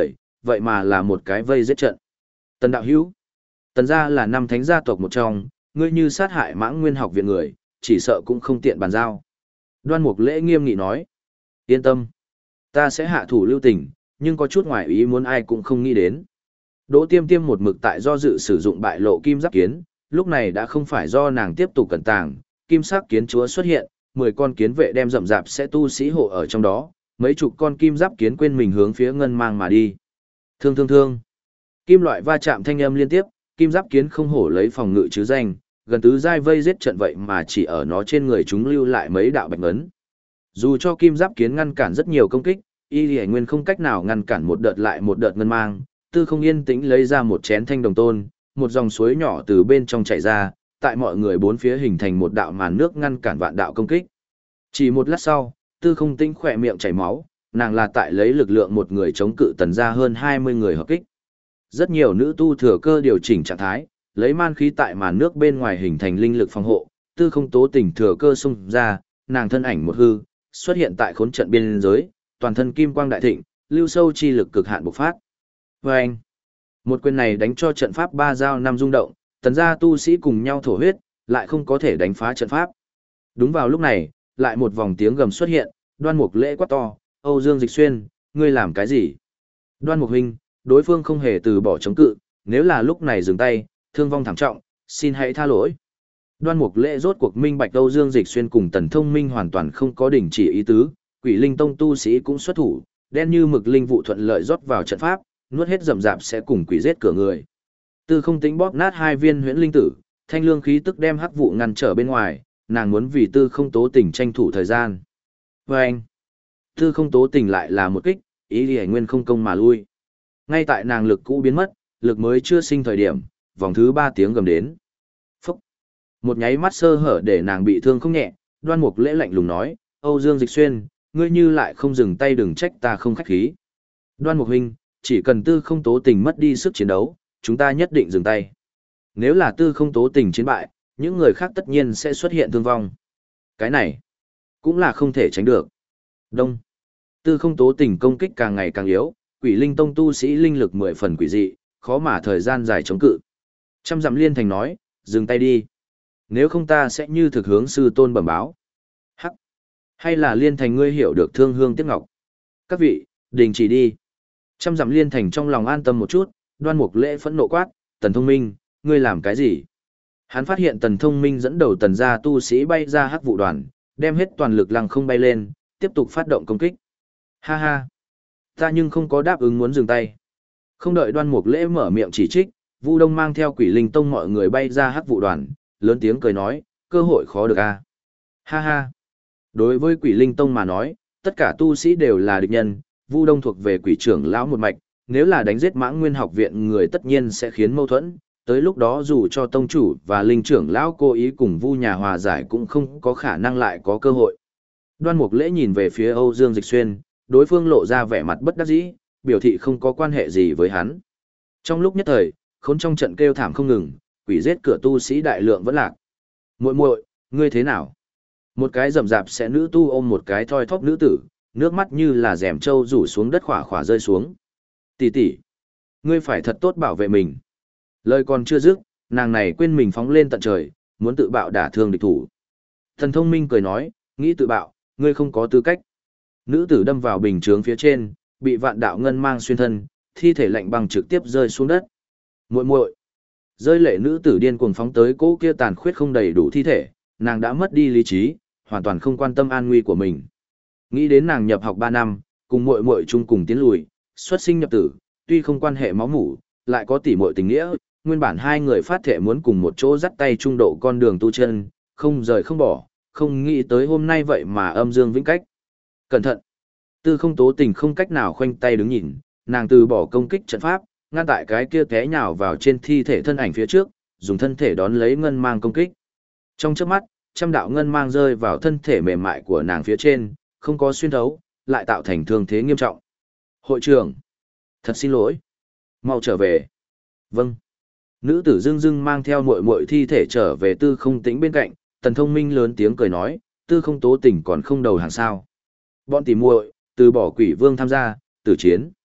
vậy mà là một cái vây giết trận. Tần đạo hữu, Tần gia là năm thánh gia tộc một trong, ngươi như sát hại Mãng Nguyên học viện người, chỉ sợ cũng không tiện bàn giao. Đoan Mục Lễ nghiêm nghị nói, yên tâm, ta sẽ hạ thủ lưu tình, nhưng có chút ngoài ý muốn ai cũng không nghĩ đến. Đỗ Tiêm Tiêm một mực tại do dự sử dụng bại lộ kim giáp kiến, lúc này đã không phải do nàng tiếp tục cẩn tàng, kim sắc kiến chúa xuất hiện, mười con kiến vệ đem rậm rạp sẽ tu sĩ hộ ở trong đó, mấy chục con kim giáp kiến quên mình hướng phía ngân mang mà đi. Thương thương thương. Kim loại va chạm thanh âm liên tiếp, kim giáp kiến không hổ lấy phòng ngự chứ danh, gần tứ giai vây giết trận vậy mà chỉ ở nó trên người chúng lưu lại mấy đạo bạch ấn. Dù cho kim giáp kiến ngăn cản rất nhiều công kích, Y Lệ Nguyên không cách nào ngăn cản một đợt lại một đợt ngân mang, Tư Không yên tĩnh lấy ra một chén thanh đồng tôn, một dòng suối nhỏ từ bên trong chảy ra, tại mọi người bốn phía hình thành một đạo màn nước ngăn cản vạn đạo công kích. Chỉ một lát sau, Tư Không Tĩnh khỏe miệng chảy máu, nàng là tại lấy lực lượng một người chống cự Tần gia hơn hai mươi người hợp kích. Rất nhiều nữ tu thừa cơ điều chỉnh trạng thái, lấy man khí tại màn nước bên ngoài hình thành linh lực phòng hộ, Tư Không Tố Tình thừa cơ xung ra, nàng thân ảnh một hư, xuất hiện tại khốn trận biên giới, toàn thân kim quang đại thịnh, lưu sâu chi lực cực hạn bộc phát. Oeng! Một quyền này đánh cho trận pháp ba dao năm rung động, Tần gia tu sĩ cùng nhau thổ huyết, lại không có thể đánh phá trận pháp. Đúng vào lúc này, lại một vòng tiếng gầm xuất hiện, Đoan Mục Lễ quát to, "Âu Dương Dịch Xuyên, ngươi làm cái gì?" Đoan Mục huynh, đối phương không hề từ bỏ chống cự, nếu là lúc này dừng tay, thương vong thảm trọng, xin hãy tha lỗi. Đoan Mục Lễ rốt cuộc minh bạch Âu Dương Dịch Xuyên cùng Tần Thông Minh hoàn toàn không có đình chỉ ý tứ, Quỷ Linh Tông tu sĩ cũng xuất thủ, đen như mực linh vụ thuận lợi rót vào trận pháp, nuốt hết rầm rạp sẽ cùng quỷ giết cửa người. Tư Không Tĩnh bóp nát hai viên huyễn linh tử, thanh lương khí tức đem hắc vụ ngăn trở bên ngoài, nàng muốn vì Tư Không Tố Tình tranh thủ thời gian. Và anh, Tư Không Tố Tình lại là một kích, ý Lệ Nguyên không công mà lui. Ngay tại nàng lực cũ biến mất, lực mới chưa sinh thời điểm, vòng thứ ba tiếng gầm đến. Phúc! Một nháy mắt sơ hở để nàng bị thương không nhẹ, Đoan Mục Lễ lạnh lùng nói, Âu Dương Dịch Xuyên, ngươi như lại không dừng tay đừng trách ta không khách khí. Đoan Mục huynh, chỉ cần Tư Không Tố Tình mất đi sức chiến đấu, chúng ta nhất định dừng tay. Nếu là Tư Không Tố Tình chiến bại, những người khác tất nhiên sẽ xuất hiện thương vong. Cái này, cũng là không thể tránh được. Đông. Tư Không Tố Tình công kích càng ngày càng yếu, Quỷ Linh Tông tu sĩ linh lực mười phần quỷ dị, khó mà thời gian dài chống cự. Trăm Dặm Liên Thành nói, dừng tay đi. Nếu không ta sẽ như thực hướng sư tôn bẩm báo. Hắc. Hay là Liên Thành ngươi hiểu được thương hương tiếc ngọc. Các vị, đình chỉ đi. Trăm Dặm Liên Thành trong lòng an tâm một chút, Đoan Mục Lễ phẫn nộ quát, Tần Thông Minh, ngươi làm cái gì? Hắn phát hiện Tần Thông Minh dẫn đầu Tần gia tu sĩ bay ra hắc vụ đoàn, đem hết toàn lực lăng không bay lên, tiếp tục phát động công kích. Ha ha! Ta nhưng không có đáp ứng muốn dừng tay. Không đợi Đoan Mục Lễ mở miệng chỉ trích, Vu Đông mang theo Quỷ Linh Tông mọi người bay ra hắc vụ đoàn, lớn tiếng cười nói, cơ hội khó được a. À? Ha ha! Đối với Quỷ Linh Tông mà nói, tất cả tu sĩ đều là địch nhân, Vu Đông thuộc về Quỷ trưởng lão một mạch, nếu là đánh giết Mãng Nguyên học viện người tất nhiên sẽ khiến mâu thuẫn, tới lúc đó dù cho tông chủ và linh trưởng lão cố ý cùng Vu nhà hòa giải cũng không có khả năng lại có cơ hội. Đoan Mục Lễ nhìn về phía Âu Dương Dịch Xuyên, đối phương lộ ra vẻ mặt bất đắc dĩ, biểu thị không có quan hệ gì với hắn. Trong lúc nhất thời, khốn trong trận kêu thảm không ngừng, quỷ giết cửa tu sĩ đại lượng vẫn lạc. Muội muội, ngươi thế nào? Một cái rậm rạp sẽ nữ tu ôm một cái thoi thóp nữ tử, nước mắt như là rèm trâu rủ xuống đất khỏa khỏa rơi xuống. Tỷ tỷ, ngươi phải thật tốt bảo vệ mình. Lời còn chưa dứt, nàng này quên mình phóng lên tận trời, muốn tự bạo đả thương địch thủ. Thần Thông Minh cười nói, nghĩ tự bạo, ngươi không có tư cách. Nữ tử đâm vào bình chướng phía trên, bị vạn đạo ngân mang xuyên thân, thi thể lạnh băng trực tiếp rơi xuống đất. Muội muội, rơi lệ nữ tử điên cuồng phóng tới cỗ kia tàn khuyết không đầy đủ thi thể, nàng đã mất đi lý trí, hoàn toàn không quan tâm an nguy của mình. Nghĩ đến nàng nhập học ba năm, cùng muội muội chung cùng tiến lùi, xuất sinh nhập tử, tuy không quan hệ máu mủ, lại có tỉ muội tình nghĩa, nguyên bản hai người phát thể muốn cùng một chỗ dắt tay trung độ con đường tu chân, không rời không bỏ, không nghĩ tới hôm nay vậy mà âm dương vĩnh cách. Cẩn thận! Tư Không Tố Tình không cách nào khoanh tay đứng nhìn, nàng từ bỏ công kích trận pháp, ngăn tại cái kia té nhào vào trên thi thể thân ảnh phía trước, dùng thân thể đón lấy ngân mang công kích. Trong chớp mắt, trăm đạo ngân mang rơi vào thân thể mềm mại của nàng phía trên, không có xuyên thấu, lại tạo thành thương thế nghiêm trọng. Hội trưởng! Thật xin lỗi! Mau trở về! Vâng! Nữ tử dưng dưng mang theo muội muội thi thể trở về Tư Không Tĩnh bên cạnh, Tần Thông Minh lớn tiếng cười nói, Tư Không Tố Tình còn không đầu hàng sao. Bọn tỉ muội, từ bỏ Quỷ Vương tham gia, tử chiến.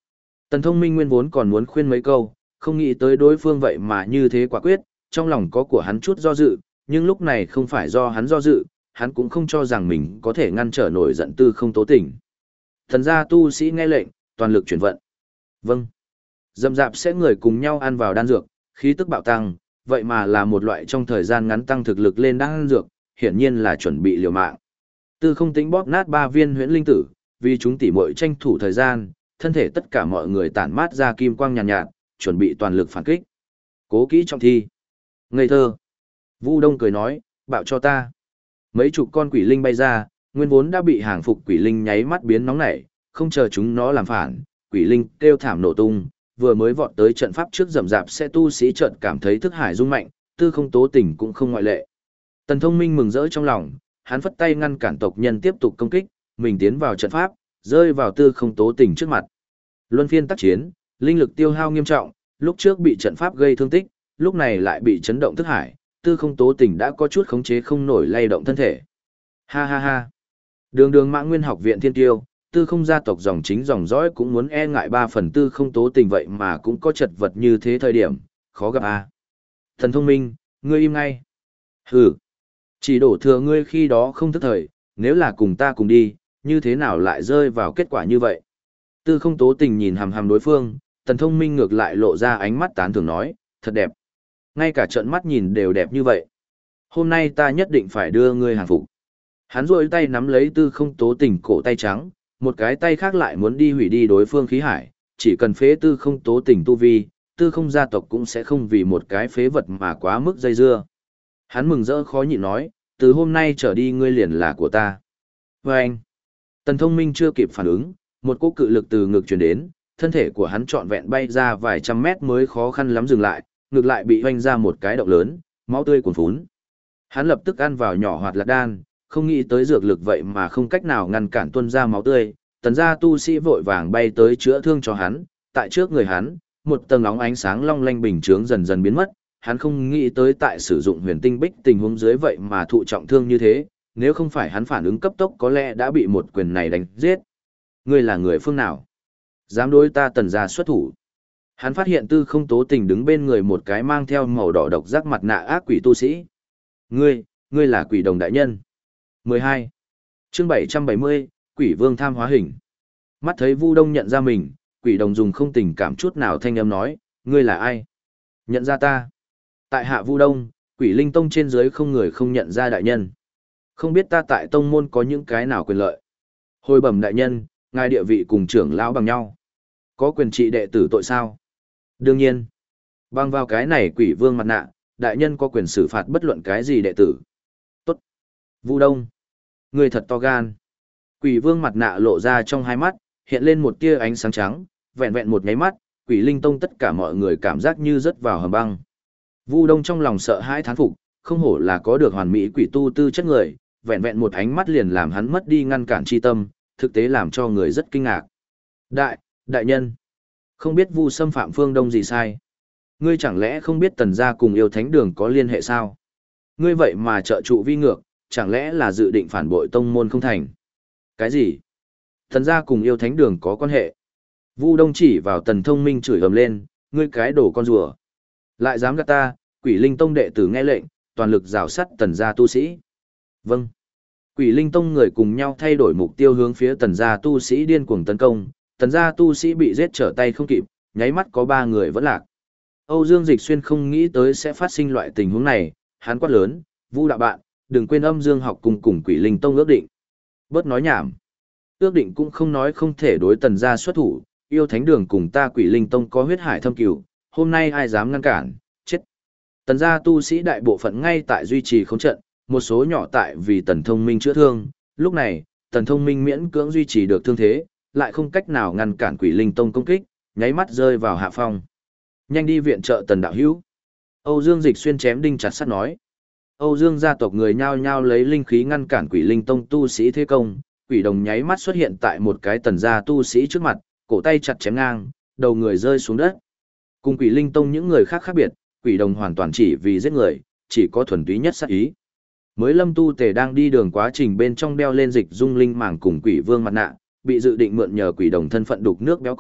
Tần Thông Minh nguyên vốn còn muốn khuyên mấy câu, không nghĩ tới đối phương vậy mà như thế quả quyết, trong lòng có của hắn chút do dự, nhưng lúc này không phải do hắn do dự, hắn cũng không cho rằng mình có thể ngăn trở nổi giận Tư Không Tố Tình. Thần gia tu sĩ nghe lệnh, toàn lực chuyển vận. Vâng. Dầm dạp sẽ người cùng nhau ăn vào đan dược, khí tức bạo tăng, vậy mà là một loại trong thời gian ngắn tăng thực lực lên đan dược, hiển nhiên là chuẩn bị liều mạng. Tư Không Tĩnh bóp nát ba viên huyễn linh tử, vì chúng tỉ muội tranh thủ thời gian, thân thể tất cả mọi người tản mát ra kim quang nhàn nhạt, nhạt, chuẩn bị toàn lực phản kích. Cố kỹ trọng thi. Ngây thơ. Vu Đông cười nói, bạo cho ta. Mấy chục con quỷ linh bay ra, nguyên vốn đã bị hàng phục quỷ linh nháy mắt biến nóng nảy, không chờ chúng nó làm phản, quỷ linh kêu thảm nổ tung, vừa mới vọt tới trận pháp trước rầm rạp sẽ tu sĩ trận cảm thấy thức hải rung mạnh, Tư Không Tố Tình cũng không ngoại lệ. Tần Thông Minh mừng rỡ trong lòng, hắn phất tay ngăn cản tộc nhân tiếp tục công kích, mình tiến vào trận pháp, rơi vào Tư Không Tố Tình trước mặt. Luân phiên tác chiến, linh lực tiêu hao nghiêm trọng, lúc trước bị trận pháp gây thương tích, lúc này lại bị chấn động thức hải, Tư Không Tố Tình đã có chút khống chế không nổi lay động thân thể. Ha ha ha. Đường Đường Mã Nguyên học viện thiên tiêu, Tư Không gia tộc dòng chính dòng dõi cũng muốn e ngại ba phần Tư Không Tố Tình vậy mà cũng có chật vật như thế thời điểm, khó gặp à. Thần Thông Minh, ngươi im ngay. Hừ. Chỉ đổ thừa ngươi khi đó không thức thời, nếu là cùng ta cùng đi, như thế nào lại rơi vào kết quả như vậy? Tư Không Tố Tình nhìn hằm hằm đối phương, Tần Thông Minh ngược lại lộ ra ánh mắt tán thưởng nói, thật đẹp. Ngay cả trận mắt nhìn đều đẹp như vậy. Hôm nay ta nhất định phải đưa ngươi hàng phục. Hắn rôi tay nắm lấy Tư Không Tố Tình cổ tay trắng, một cái tay khác lại muốn đi hủy đi đối phương khí hải, chỉ cần phế Tư Không Tố Tình tu vi, Tư Không gia tộc cũng sẽ không vì một cái phế vật mà quá mức dây dưa. Hắn mừng rỡ khó nhịn nói, từ hôm nay trở đi ngươi liền là của ta. Và anh, Tần Thông Minh chưa kịp phản ứng, một cỗ cự lực từ ngực truyền đến, thân thể của hắn trọn vẹn bay ra vài trăm mét mới khó khăn lắm dừng lại, ngực lại bị hoanh ra một cái động lớn, máu tươi cuồn phún. Hắn lập tức ăn vào nhỏ hoạt lạc đan, không nghĩ tới dược lực vậy mà không cách nào ngăn cản tuôn ra máu tươi, tần gia tu sĩ vội vàng bay tới chữa thương cho hắn, tại trước người hắn, một tầng óng ánh sáng long lanh bình chướng dần dần biến mất, hắn không nghĩ tới tại sử dụng huyền tinh bích tình huống dưới vậy mà thụ trọng thương như thế, nếu không phải hắn phản ứng cấp tốc có lẽ đã bị một quyền này đánh giết. Ngươi là người phương nào? Dám đối ta tần gia xuất thủ. Hắn phát hiện Tư Không Tố Tình đứng bên người một cái mang theo màu đỏ độc giác mặt nạ ác quỷ tu sĩ. Ngươi, ngươi là quỷ đồng đại nhân. mười hai. Chương bảy trăm bảy mươi, Quỷ Vương tham hóa hình. Mắt thấy Vu Đông nhận ra mình, quỷ đồng dùng không tình cảm chút nào thanh âm nói, ngươi là ai? Nhận ra ta. Tại hạ Vu Đông, Quỷ Linh Tông trên dưới không người không nhận ra đại nhân. Không biết ta tại tông môn có những cái nào quyền lợi. Hồi bẩm đại nhân, ngài địa vị cùng trưởng lão bằng nhau. Có quyền trị đệ tử tội sao? Đương nhiên. Bằng vào cái này quỷ vương mặt nạ, đại nhân có quyền xử phạt bất luận cái gì đệ tử. Tốt. Vu Đông. Người thật to gan. Quỷ vương mặt nạ lộ ra trong hai mắt, hiện lên một tia ánh sáng trắng, vẹn vẹn một nháy mắt, Quỷ Linh Tông tất cả mọi người cảm giác như rớt vào hầm băng. Vu Đông trong lòng sợ hãi thán phục, không hổ là có được hoàn mỹ quỷ tu tư chất người, vẹn vẹn một ánh mắt liền làm hắn mất đi ngăn cản chi tâm, thực tế làm cho người rất kinh ngạc. Đại, đại nhân, không biết Vu xâm phạm phương Đông gì sai? Ngươi chẳng lẽ không biết tần gia cùng yêu thánh đường có liên hệ sao? Ngươi vậy mà trợ trụ vi ngược, chẳng lẽ là dự định phản bội tông môn không thành? Cái gì? Tần gia cùng yêu thánh đường có quan hệ? Vu Đông chỉ vào Tần Thông Minh chửi ầm lên, ngươi cái đồ con rùa. Lại dám gạt ta, Quỷ Linh Tông đệ tử nghe lệnh, toàn lực rào sắt tần gia tu sĩ. Vâng. Quỷ Linh Tông người cùng nhau thay đổi mục tiêu hướng phía tần gia tu sĩ điên cuồng tấn công, tần gia tu sĩ bị giết trở tay không kịp, nháy mắt có ba người vẫn lạc. Âu Dương Dịch Xuyên không nghĩ tới sẽ phát sinh loại tình huống này, hắn quát lớn, Vu đạo bạn, đừng quên Âm Dương học cùng cùng Quỷ Linh Tông ước định. Bớt nói nhảm. Ước định cũng không nói không thể đối tần gia xuất thủ, yêu thánh đường cùng ta Quỷ Linh Tông có huyết hải thâm cửu, hôm nay ai dám ngăn cản, chết. Tần gia tu sĩ đại bộ phận ngay tại duy trì khống trận, một số nhỏ tại vì Tần Thông Minh chữa thương, lúc này, Tần Thông Minh miễn cưỡng duy trì được thương thế, lại không cách nào ngăn cản Quỷ Linh Tông công kích, nháy mắt rơi vào hạ phong. Nhanh đi viện trợ Tần đạo hữu. Âu Dương Dịch Xuyên chém đinh chặt sắt nói. Âu Dương gia tộc người nhao nhao lấy linh khí ngăn cản Quỷ Linh Tông tu sĩ thế công, quỷ đồng nháy mắt xuất hiện tại một cái tần gia tu sĩ trước mặt, cổ tay chặt chém ngang, đầu người rơi xuống đất. Cùng Quỷ Linh Tông những người khác khác biệt, quỷ đồng hoàn toàn chỉ vì giết người, chỉ có thuần túy nhất sát ý. Mới Lâm Tu Tề đang đi đường quá trình bên trong đeo lên dịch dung linh màng cùng quỷ vương mặt nạ, bị dự định mượn nhờ quỷ đồng thân phận đục nước béo cò,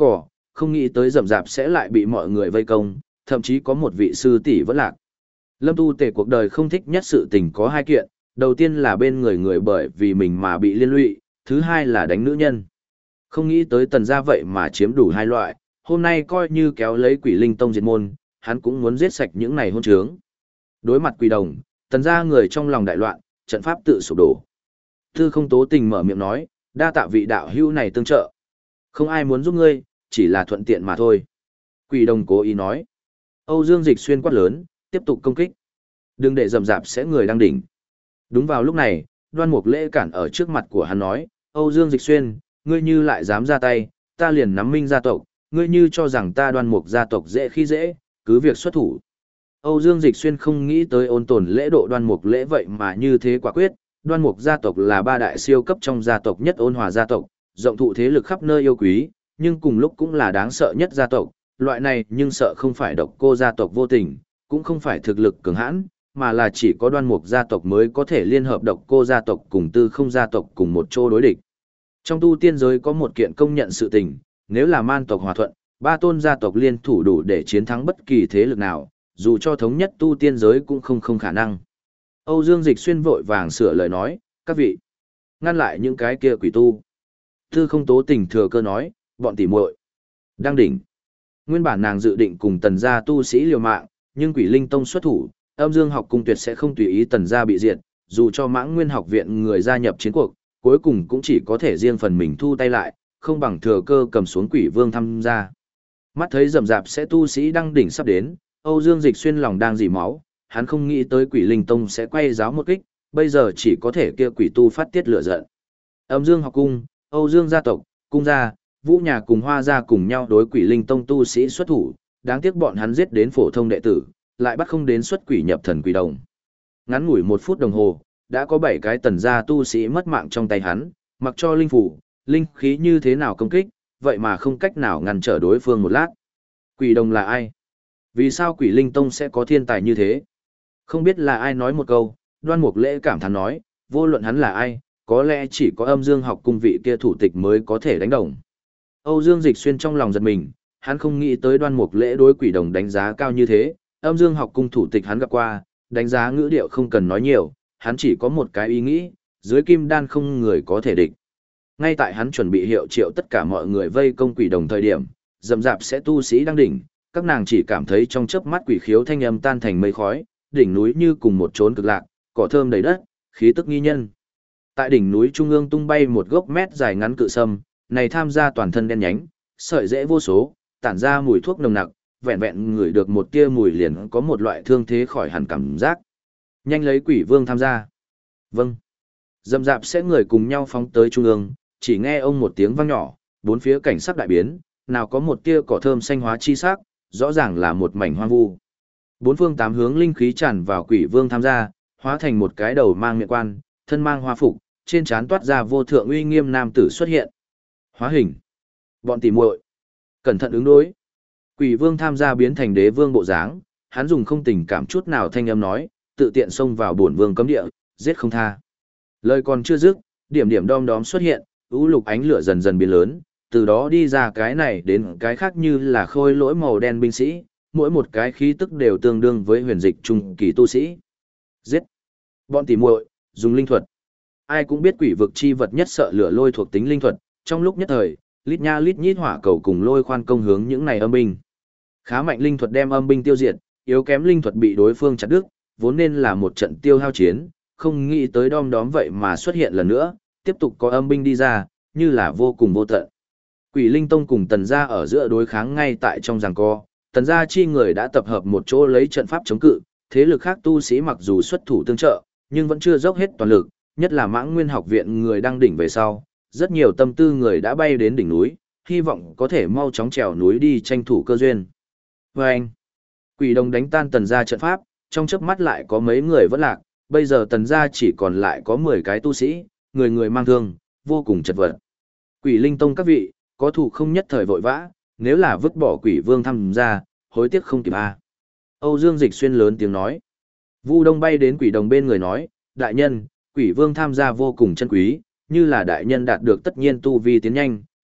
không nghĩ tới rậm rạp sẽ lại bị mọi người vây công, thậm chí có một vị sư tỷ vẫn lạc. Lâm Tu Tề cuộc đời không thích nhất sự tình có hai kiện, đầu tiên là bên người người bởi vì mình mà bị liên lụy, thứ hai là đánh nữ nhân. Không nghĩ tới Tần gia vậy mà chiếm đủ hai loại, hôm nay coi như kéo lấy Quỷ Linh Tông diệt môn, hắn cũng muốn giết sạch những này hôn trướng. Đối mặt Quỷ Đồng, Tần gia người trong lòng đại loạn, trận pháp tự sụp đổ. Tư Không Tố Tình mở miệng nói, đa tạ vị đạo hữu này tương trợ. Không ai muốn giúp ngươi, chỉ là thuận tiện mà thôi. Quỷ Đồng cố ý nói. Âu Dương Dịch Xuyên quát lớn, tiếp tục công kích. Đừng để rầm rạp sẽ người đang đỉnh. Đúng vào lúc này, Đoan Mục Lễ cản ở trước mặt của hắn nói, Âu Dương Dịch Xuyên, ngươi như lại dám ra tay, ta liền nắm Minh gia tộc, ngươi như cho rằng ta Đoan Mục gia tộc dễ khi dễ, cứ việc xuất thủ. Âu Dương Dịch Xuyên không nghĩ tới ôn tồn lễ độ Đoan Mục Lễ vậy mà như thế quả quyết. Đoan Mục gia tộc là ba đại siêu cấp trong gia tộc nhất ôn hòa gia tộc, rộng thụ thế lực khắp nơi yêu quý, nhưng cùng lúc cũng là đáng sợ nhất gia tộc. Loại này nhưng sợ không phải độc cô gia tộc vô tình, cũng không phải thực lực cường hãn, mà là chỉ có Đoan Mục gia tộc mới có thể liên hợp độc cô gia tộc cùng Tư Không gia tộc cùng một chỗ đối địch. Trong tu tiên giới có một kiện công nhận sự tình, nếu là man tộc hòa thuận, ba tôn gia tộc liên thủ đủ để chiến thắng bất kỳ thế lực nào, dù cho thống nhất tu tiên giới cũng không không khả năng. Âu Dương Dịch Xuyên vội vàng sửa lời nói, các vị, ngăn lại những cái kia quỷ tu. Tư Không Tố Tình thừa cơ nói, bọn tỉ muội đang đỉnh. Nguyên bản nàng dự định cùng Tần gia tu sĩ liều mạng, nhưng Quỷ Linh Tông xuất thủ, Âm Dương học cung tuyệt sẽ không tùy ý Tần gia bị diệt, dù cho Mãng Nguyên học viện người gia nhập chiến cuộc, cuối cùng cũng chỉ có thể riêng phần mình thu tay lại, không bằng thừa cơ cầm xuống Quỷ Vương tham gia. Mắt thấy rầm rạp sẽ tu sĩ đang đỉnh sắp đến, Âu Dương Dịch Xuyên lòng đang dỉ máu, hắn không nghĩ tới Quỷ Linh Tông sẽ quay giáo một kích, bây giờ chỉ có thể kia quỷ tu phát tiết lửa giận. Âm Dương học cung, Âu Dương gia tộc, cung gia, Vũ nhà cùng Hoa gia cùng nhau đối Quỷ Linh Tông tu sĩ xuất thủ, đáng tiếc bọn hắn giết đến phổ thông đệ tử, lại bắt không đến xuất quỷ nhập thần quỷ đồng. Ngắn ngủi một phút đồng hồ, đã có bảy cái Tần gia tu sĩ mất mạng trong tay hắn, mặc cho linh phủ, linh khí như thế nào công kích, vậy mà không cách nào ngăn trở đối phương một lát. Quỷ đồng là ai? Vì sao Quỷ Linh Tông sẽ có thiên tài như thế? Không biết là ai nói một câu, Đoan Mục Lễ cảm thán nói, vô luận hắn là ai, có lẽ chỉ có Âm Dương học cung vị kia thủ tịch mới có thể đánh đồng. Âu Dương Dịch Xuyên trong lòng giật mình, hắn không nghĩ tới Đoan Mục Lễ đối quỷ đồng đánh giá cao như thế, Âm Dương học cung thủ tịch hắn gặp qua, đánh giá ngữ điệu không cần nói nhiều, hắn chỉ có một cái ý nghĩ, dưới kim đan không người có thể địch. Ngay tại hắn chuẩn bị hiệu triệu tất cả mọi người vây công quỷ đồng thời điểm, rầm rạp sẽ tu sĩ đang đỉnh, các nàng chỉ cảm thấy trong chớp mắt quỷ khiếu thanh âm tan thành mây khói, đỉnh núi như cùng một chốn cực lạc, cỏ thơm đầy đất, khí tức nghi nhân. Tại đỉnh núi trung ương tung bay một gốc mét dài ngắn cự sâm, này tham gia toàn thân đen nhánh, sợi rễ vô số, tản ra mùi thuốc nồng nặc, vẹn vẹn ngửi được một tia mùi liền có một loại thương thế khỏi hẳn cảm giác. Nhanh lấy Quỷ Vương tham gia. Vâng. Dầm dạp sẽ người cùng nhau phóng tới trung ương, chỉ nghe ông một tiếng vang nhỏ, bốn phía cảnh sắc đại biến, nào có một tia cỏ thơm xanh hóa chi sắc, rõ ràng là một mảnh hoang vu. Bốn phương tám hướng linh khí tràn vào Quỷ Vương tham gia, hóa thành một cái đầu mang miệng quan, thân mang hoa phục, trên trán toát ra vô thượng uy nghiêm nam tử xuất hiện. Hóa hình. Bọn tỉ muội, cẩn thận ứng đối. Quỷ Vương tham gia biến thành đế vương bộ dáng, hắn dùng không tình cảm chút nào thanh âm nói, tự tiện xông vào bổn vương cấm địa, giết không tha. Lời còn chưa dứt, điểm điểm đom đóm xuất hiện, u lục ánh lửa dần dần biến lớn, từ đó đi ra cái này đến cái khác như là khôi lỗi màu đen binh sĩ, mỗi một cái khí tức đều tương đương với huyền dịch trung kỳ tu sĩ. Giết. Bọn tỉ muội, dùng linh thuật. Ai cũng biết quỷ vực chi vật nhất sợ lửa lôi thuộc tính linh thuật, trong lúc nhất thời, lít nha lít nhít hỏa cầu cùng lôi khoan công hướng những này âm binh. Khá mạnh linh thuật đem âm binh tiêu diệt, yếu kém linh thuật bị đối phương chặt đứt, vốn nên là một trận tiêu hao chiến, không nghĩ tới đom đóm vậy mà xuất hiện lần nữa, tiếp tục có âm binh đi ra, như là vô cùng vô tận. Quỷ Linh Tông cùng Tần gia ở giữa đối kháng ngay tại trong giằng co, Tần gia chi người đã tập hợp một chỗ lấy trận pháp chống cự, thế lực khác tu sĩ mặc dù xuất thủ tương trợ, nhưng vẫn chưa dốc hết toàn lực, nhất là Mãng Nguyên học viện người đang đỉnh về sau, rất nhiều tâm tư người đã bay đến đỉnh núi, hy vọng có thể mau chóng trèo núi đi tranh thủ cơ duyên. Và anh, Quỷ Đồng đánh tan Tần gia trận pháp, trong chớp mắt lại có mấy người vẫn lạc, bây giờ Tần gia chỉ còn lại có mười cái tu sĩ, người người mang thương, vô cùng chật vật. Quỷ Linh Tông các vị, có thủ không nhất thời vội vã, nếu là vứt bỏ Quỷ Vương tham gia, hối tiếc không kịp a. Âu Dương Dịch Xuyên lớn tiếng nói. Vu Đông bay đến Quỷ Đồng bên người nói, đại nhân, Quỷ Vương tham gia vô cùng chân quý, như là đại nhân đạt được tất nhiên tu vi tiến nhanh,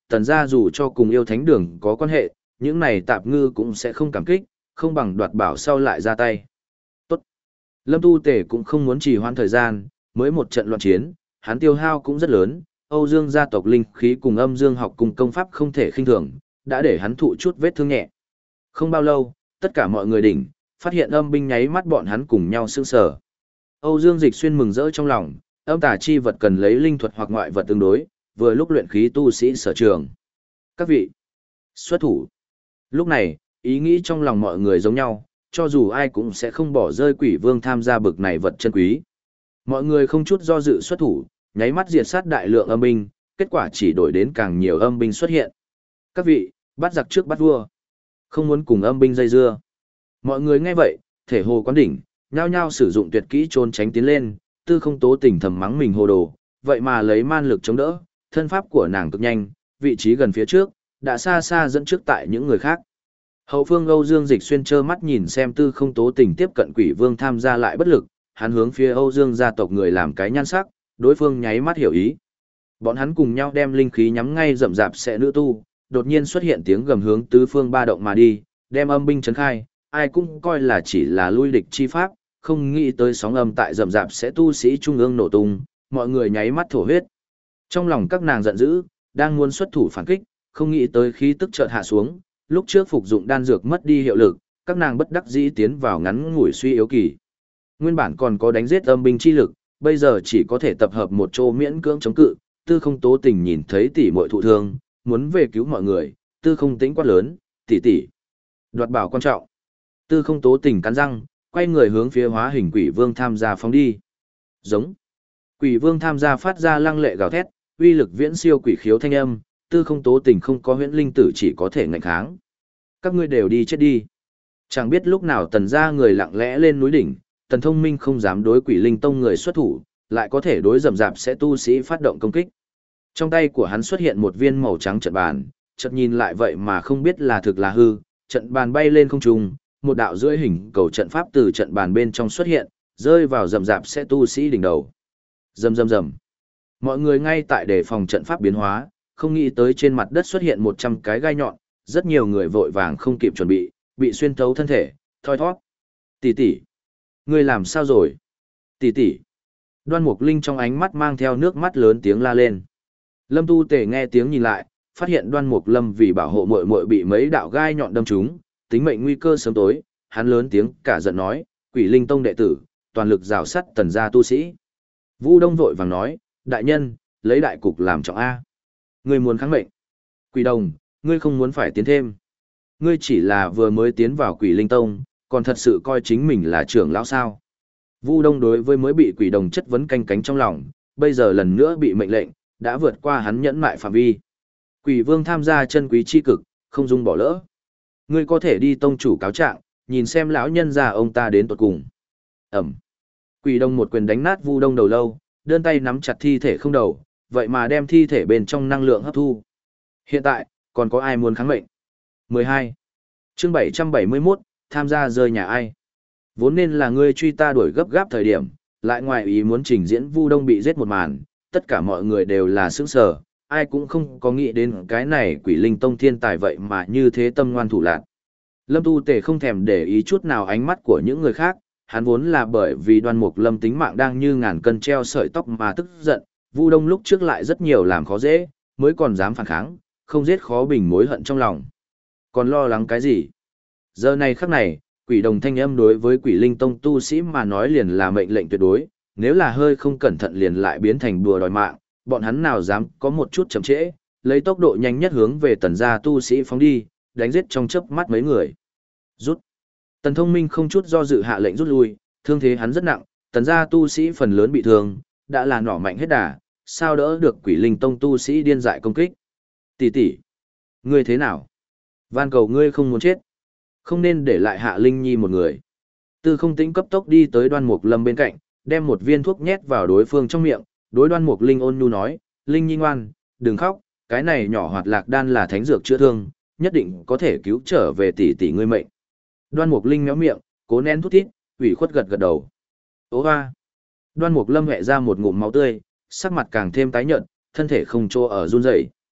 tần gia dù cho cùng yêu thánh đường có quan hệ, những này tạp ngư cũng sẽ không cảm kích, không bằng đoạt bảo sau lại ra tay. Tốt. Lâm Tu Tề cũng không muốn trì hoãn thời gian, mới một trận loạn chiến, hắn tiêu hao cũng rất lớn, Âu Dương gia tộc linh khí cùng âm dương học cùng công pháp không thể khinh thường, đã để hắn thụ chút vết thương nhẹ. Không bao lâu, tất cả mọi người đỉnh, phát hiện âm binh nháy mắt bọn hắn cùng nhau sững sờ. Âu Dương Dịch Xuyên mừng rỡ trong lòng, âm tà chi vật cần lấy linh thuật hoặc ngoại vật tương đối, vừa lúc luyện khí tu sĩ sở trường. Các vị, xuất thủ. Lúc này, ý nghĩ trong lòng mọi người giống nhau, cho dù ai cũng sẽ không bỏ rơi quỷ vương tham gia bực này vật chân quý. Mọi người không chút do dự xuất thủ, nháy mắt diệt sát đại lượng âm binh, kết quả chỉ đổi đến càng nhiều âm binh xuất hiện. Các vị, bắt giặc trước bắt vua. Không muốn cùng âm binh dây dưa. Mọi người nghe vậy, thể hồ quán đỉnh, nhao nhao sử dụng tuyệt kỹ trốn tránh tiến lên, Tư Không Tố Tình thầm mắng mình hồ đồ, vậy mà lấy man lực chống đỡ, thân pháp của nàng cực nhanh, vị trí gần phía trước, đã xa xa dẫn trước tại những người khác. Hậu phương Âu Dương Dịch Xuyên trơ mắt nhìn xem Tư Không Tố Tình tiếp cận quỷ vương tham gia lại bất lực, hắn hướng phía Âu Dương gia tộc người làm cái nhan sắc, đối phương nháy mắt hiểu ý. Bọn hắn cùng nhau đem linh khí nhắm ngay rậm rạp sẽ nữ tu, đột nhiên xuất hiện tiếng gầm hướng tứ phương ba động mà đi, đem âm binh trấn khai, ai cũng coi là chỉ là lui địch chi pháp, không nghĩ tới sóng âm tại rậm rạp sẽ tu sĩ trung ương nổ tung, mọi người nháy mắt thổ huyết. Trong lòng các nàng giận dữ, đang muốn xuất thủ phản kích, không nghĩ tới khí tức chợt hạ xuống, lúc trước phục dụng đan dược mất đi hiệu lực, các nàng bất đắc dĩ tiến vào ngắn ngủi suy yếu kỳ. Nguyên bản còn có đánh giết âm binh chi lực, bây giờ chỉ có thể tập hợp một chỗ miễn cưỡng chống cự, Tư Không Tố Tình nhìn thấy tỷ muội thụ thương, muốn về cứu mọi người, Tư Không Tĩnh quát lớn, tỷ tỷ, đoạt bảo quan trọng. Tư Không Tố Tình cắn răng, quay người hướng phía hóa hình quỷ vương tham gia phóng đi. Giống. Quỷ vương tham gia phát ra lăng lệ gào thét, uy lực viễn siêu quỷ khiếu thanh âm, Tư Không Tố Tình không có huyễn linh tử chỉ có thể ngạnh kháng. Các ngươi đều đi chết đi. Chẳng biết lúc nào tần gia người lặng lẽ lên núi đỉnh, Tần Thông Minh không dám đối quỷ linh tông người xuất thủ, lại có thể đối rầm rạp sẽ tu sĩ phát động công kích. Trong tay của hắn xuất hiện một viên màu trắng trận bàn, chợt nhìn lại vậy mà không biết là thực là hư, trận bàn bay lên không trung, một đạo rưỡi hình cầu trận pháp từ trận bàn bên trong xuất hiện, rơi vào rầm rạp sẽ tu sĩ đỉnh đầu. Rầm rầm rầm. Mọi người ngay tại đề phòng trận pháp biến hóa, không nghĩ tới trên mặt đất xuất hiện một trăm cái gai nhọn, rất nhiều người vội vàng không kịp chuẩn bị, bị xuyên thấu thân thể, thoi thoát. Tỷ tỷ, ngươi làm sao rồi? Tỷ tỷ. Đoan Mục Linh trong ánh mắt mang theo nước mắt lớn tiếng la lên. Lâm Tu Tề nghe tiếng nhìn lại, phát hiện Đoan Mục Lâm vì bảo hộ muội muội bị mấy đạo gai nhọn đâm trúng, tính mệnh nguy cơ sớm tối, hắn lớn tiếng cả giận nói, Quỷ Linh Tông đệ tử, toàn lực rào sắt tần gia tu sĩ. Vũ Đông vội vàng nói, đại nhân, lấy đại cục làm trọng a. Ngươi muốn kháng mệnh. Quỷ Đồng, ngươi không muốn phải tiến thêm. Ngươi chỉ là vừa mới tiến vào Quỷ Linh Tông, còn thật sự coi chính mình là trưởng lão sao. Vu Đông đối với mới bị Quỷ Đồng chất vấn canh cánh trong lòng, bây giờ lần nữa bị mệnh lệnh, đã vượt qua hắn nhẫn mại phạm vi. Quỷ Vương tham gia chân quý chi cực, không dung bỏ lỡ. Ngươi có thể đi tông chủ cáo trạng, nhìn xem lão nhân già ông ta đến tuột cùng. Ẩm. Quỷ Đồng một quyền đánh nát Vu Đông đầu lâu, đơn tay nắm chặt thi thể không đầu, vậy mà đem thi thể bên trong năng lượng hấp thu. Hiện tại, còn có ai muốn kháng mệnh? mười hai. Chương bảy trăm bảy mươi mốt, tham gia rơi nhà ai? Vốn nên là ngươi truy ta đuổi gấp gáp thời điểm, lại ngoài ý muốn trình diễn Vu Đông bị giết một màn, tất cả mọi người đều là sững sờ, ai cũng không có nghĩ đến cái này Quỷ Linh Tông thiên tài vậy mà như thế tâm ngoan thủ lạn. Lâm Tu Tề không thèm để ý chút nào ánh mắt của những người khác, hắn vốn là bởi vì Đoan Mục Lâm tính mạng đang như ngàn cân treo sợi tóc mà tức giận, Vu Đông lúc trước lại rất nhiều làm khó dễ, mới còn dám phản kháng, không giết khó bình mối hận trong lòng. Còn lo lắng cái gì? Giờ này khắc này, Quỷ Đồng thanh âm đối với Quỷ Linh Tông tu sĩ mà nói liền là mệnh lệnh tuyệt đối, nếu là hơi không cẩn thận liền lại biến thành đùa đòi mạng, bọn hắn nào dám có một chút chậm trễ, lấy tốc độ nhanh nhất hướng về tần gia tu sĩ phóng đi, đánh giết trong chớp mắt mấy người. Rút. Tần Thông Minh không chút do dự hạ lệnh rút lui, thương thế hắn rất nặng, tần gia tu sĩ phần lớn bị thương, đã là nỏ mạnh hết đà, sao đỡ được Quỷ Linh Tông tu sĩ điên dại công kích. Tỷ tỷ, ngươi thế nào? Van cầu ngươi không muốn chết, không nên để lại Hạ Linh Nhi một người. Tư Không Tĩnh cấp tốc đi tới Đoan Mục Lâm bên cạnh, đem một viên thuốc nhét vào đối phương trong miệng, đối Đoan Mục Linh ôn nhu nói, Linh Nhi ngoan, đừng khóc, cái này nhỏ hoạt lạc đan là thánh dược chữa thương, nhất định có thể cứu trở về tỷ tỷ ngươi mệnh. Đoan Mục Linh méo miệng, cố nén thút thít, ủy khuất gật gật đầu. Ố hoa. Đoan Mục Lâm hẹ ra một ngụm máu tươi, sắc mặt càng thêm tái nhợt, thân thể không chỗ ở run rẩy.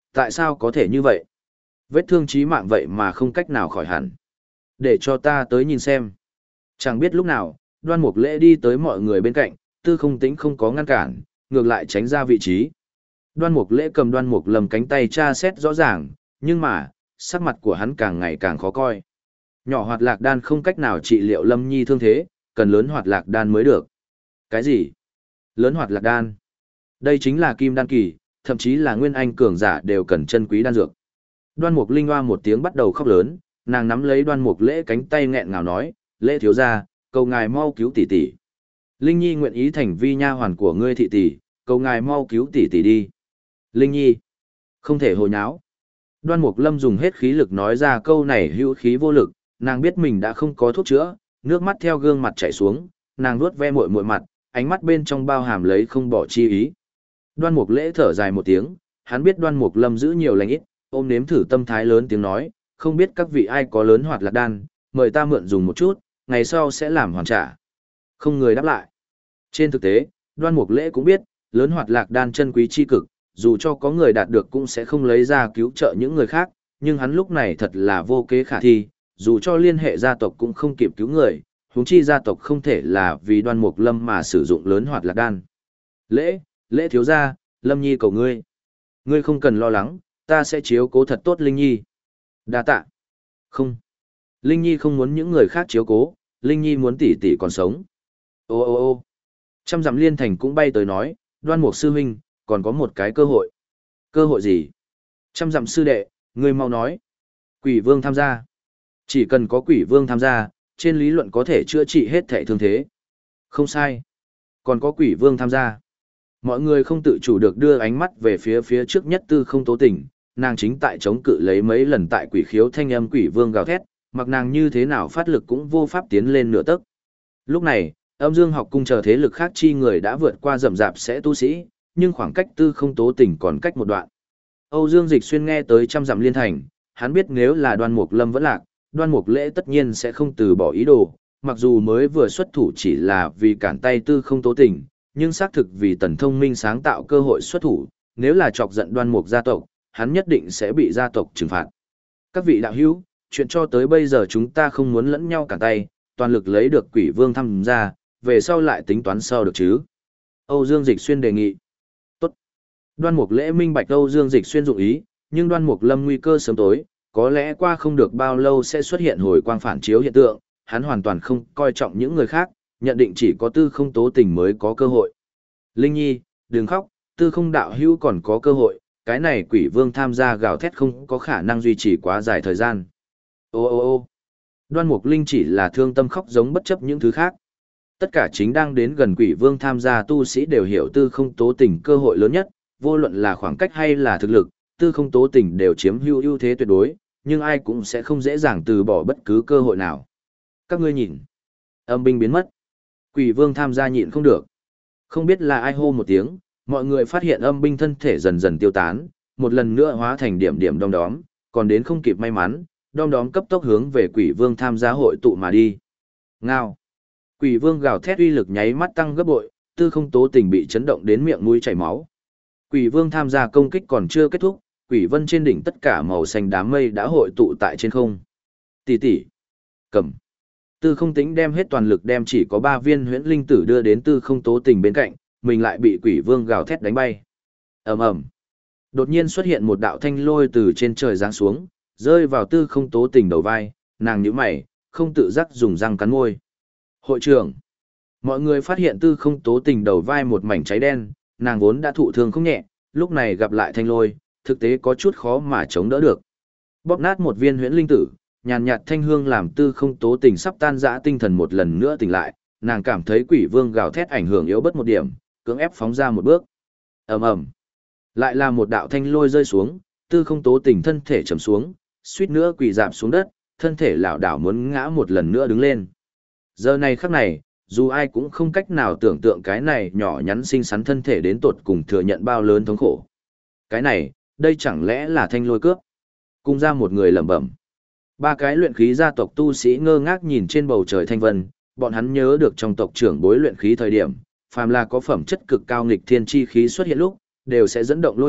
Tại sao có thể như vậy? Vết thương chí mạng vậy mà không cách nào khỏi hẳn. Để cho ta tới nhìn xem. Chẳng biết lúc nào, Đoan Mục Lễ đi tới mọi người bên cạnh, Tư Không Tĩnh không có ngăn cản, ngược lại tránh ra vị trí. Đoan Mục Lễ cầm Đoan Mục Lâm cánh tay tra xét rõ ràng, nhưng mà, sắc mặt của hắn càng ngày càng khó coi. Nhỏ hoạt lạc đan không cách nào trị liệu Lâm Nhi thương thế, cần lớn hoạt lạc đan mới được. Cái gì? Lớn hoạt lạc đan? Đây chính là kim đan kỳ, thậm chí là nguyên anh cường giả đều cần chân quý đan dược. Đoan Mục Linh hoa một tiếng bắt đầu khóc lớn, nàng nắm lấy Đoan Mục Lễ cánh tay nghẹn ngào nói, "Lễ thiếu gia, cầu ngài mau cứu tỷ tỷ. Linh Nhi nguyện ý thành vi nha hoàn của ngươi thị tỷ, cầu ngài mau cứu tỷ tỷ đi." Linh Nhi, không thể hồ nháo. Đoan Mục Lâm dùng hết khí lực nói ra câu này hữu khí vô lực, nàng biết mình đã không có thuốc chữa, nước mắt theo gương mặt chảy xuống, nàng nuốt ve muội muội mặt, ánh mắt bên trong bao hàm lấy không bỏ chi ý. Đoan Mục Lễ thở dài một tiếng, hắn biết Đoan Mục Lâm giữ nhiều lành ít, ôm nếm thử tâm thái lớn tiếng nói, không biết các vị ai có lớn hoạt lạc đan, mời ta mượn dùng một chút, ngày sau sẽ làm hoàn trả. Không người đáp lại. Trên thực tế, Đoan Mục Lễ cũng biết, lớn hoạt lạc đan chân quý chi cực, dù cho có người đạt được cũng sẽ không lấy ra cứu trợ những người khác, nhưng hắn lúc này thật là vô kế khả thi, dù cho liên hệ gia tộc cũng không kịp cứu người, huống chi gia tộc không thể là vì Đoan Mục Lâm mà sử dụng lớn hoạt lạc đan. Lễ, Lễ thiếu gia, Lâm Nhi cầu ngươi. Ngươi không cần lo lắng, ta sẽ chiếu cố thật tốt Linh Nhi. Đa tạ. Không. Linh Nhi không muốn những người khác chiếu cố, Linh Nhi muốn tỷ tỷ còn sống. Ô ô ô. Trăm dặm liên thành cũng bay tới nói, Đoan Mục sư huynh, còn có một cái cơ hội. Cơ hội gì? Trăm dặm sư đệ, ngươi mau nói. Quỷ vương tham gia. Chỉ cần có quỷ vương tham gia, trên lý luận có thể chữa trị hết thể thương thế. Không sai. Còn có quỷ vương tham gia. Mọi người không tự chủ được đưa ánh mắt về phía phía trước nhất Tư Không Tố Tình, nàng chính tại chống cự lấy mấy lần tại quỷ khiếu thanh âm quỷ vương gào thét, mặc nàng như thế nào phát lực cũng vô pháp tiến lên nửa tấc. Lúc này, Âm Dương học cung chờ thế lực khác chi người đã vượt qua rậm rạp sẽ tu sĩ, nhưng khoảng cách Tư Không Tố Tình còn cách một đoạn. Âu Dương Dịch Xuyên nghe tới trăm dặm liên thành, hắn biết nếu là Đoan Mục Lâm vẫn lạc, Đoan Mục Lễ tất nhiên sẽ không từ bỏ ý đồ, mặc dù mới vừa xuất thủ chỉ là vì cản tay Tư Không Tố Tình, nhưng xác thực vì Tần Thông Minh sáng tạo cơ hội xuất thủ, nếu là chọc giận Đoan Mục gia tộc, hắn nhất định sẽ bị gia tộc trừng phạt. Các vị đạo hữu, chuyện cho tới bây giờ chúng ta không muốn lẫn nhau cản tay, toàn lực lấy được Quỷ Vương tham gia, về sau lại tính toán sau được chứ. Âu Dương Dịch Xuyên đề nghị. Tốt. Đoan Mục Lễ minh bạch Âu Dương Dịch Xuyên dụng ý, nhưng Đoan Mục Lâm nguy cơ sớm tối, có lẽ qua không được bao lâu sẽ xuất hiện hồi quang phản chiếu hiện tượng, hắn hoàn toàn không coi trọng những người khác, nhận định chỉ có Tư Không Tố Tình mới có cơ hội. Linh Nhi, đừng khóc, Tư Không đạo hữu còn có cơ hội, cái này quỷ vương tham gia gào thét không có khả năng duy trì quá dài thời gian. Ô ô ô Đoan Mục Linh chỉ là thương tâm khóc giống bất chấp những thứ khác. Tất cả chính đang đến gần quỷ vương tham gia tu sĩ đều hiểu Tư Không Tố Tình cơ hội lớn nhất, vô luận là khoảng cách hay là thực lực, Tư Không Tố Tình đều chiếm hữu ưu thế tuyệt đối, nhưng ai cũng sẽ không dễ dàng từ bỏ bất cứ cơ hội nào. Các ngươi nhìn, âm binh biến mất. Quỷ vương tham gia nhịn không được. Không biết là ai hô một tiếng, mọi người phát hiện âm binh thân thể dần dần tiêu tán, một lần nữa hóa thành điểm điểm đom đóm, còn đến không kịp may mắn, đom đóm cấp tốc hướng về quỷ vương tham gia hội tụ mà đi. Ngao. Quỷ vương gào thét uy lực nháy mắt tăng gấp bội, Tư Không Tố Tình bị chấn động đến miệng mũi chảy máu. Quỷ vương tham gia công kích còn chưa kết thúc, quỷ vân trên đỉnh tất cả màu xanh đám mây đã hội tụ tại trên không. Tỷ tỷ. Cầm. Tư Không Tĩnh đem hết toàn lực đem chỉ có ba viên huyễn linh tử đưa đến Tư Không Tố Tình bên cạnh, mình lại bị quỷ vương gào thét đánh bay. Ầm ầm. Đột nhiên xuất hiện một đạo thanh lôi từ trên trời giáng xuống, rơi vào Tư Không Tố Tình đầu vai, nàng nhíu mày, không tự giác dùng răng cắn môi. Hội trưởng. Mọi người phát hiện Tư Không Tố Tình đầu vai một mảnh cháy đen, nàng vốn đã thụ thương không nhẹ, lúc này gặp lại thanh lôi, thực tế có chút khó mà chống đỡ được. Bóp nát một viên huyễn linh tử, nhàn nhạt thanh hương làm Tư Không Tố Tình sắp tan rã tinh thần một lần nữa tỉnh lại, nàng cảm thấy quỷ vương gào thét ảnh hưởng yếu bớt một điểm, cưỡng ép phóng ra một bước. Ầm ầm. Lại là một đạo thanh lôi rơi xuống, Tư Không Tố Tình thân thể trầm xuống, suýt nữa quỳ rạp xuống đất, thân thể lảo đảo muốn ngã một lần nữa đứng lên. Giờ này khắc này, dù ai cũng không cách nào tưởng tượng cái này nhỏ nhắn xinh xắn thân thể đến tột cùng thừa nhận bao lớn thống khổ. Cái này, đây chẳng lẽ là thanh lôi cướp? Cung ra một người lẩm bẩm. Ba cái luyện khí gia tộc tu sĩ ngơ ngác nhìn trên bầu trời thanh vân, bọn hắn nhớ được trong tộc trưởng bối luyện khí thời điểm, phàm là có phẩm chất cực cao nghịch thiên chi khí xuất hiện lúc, đều sẽ dẫn động lôi kiếp,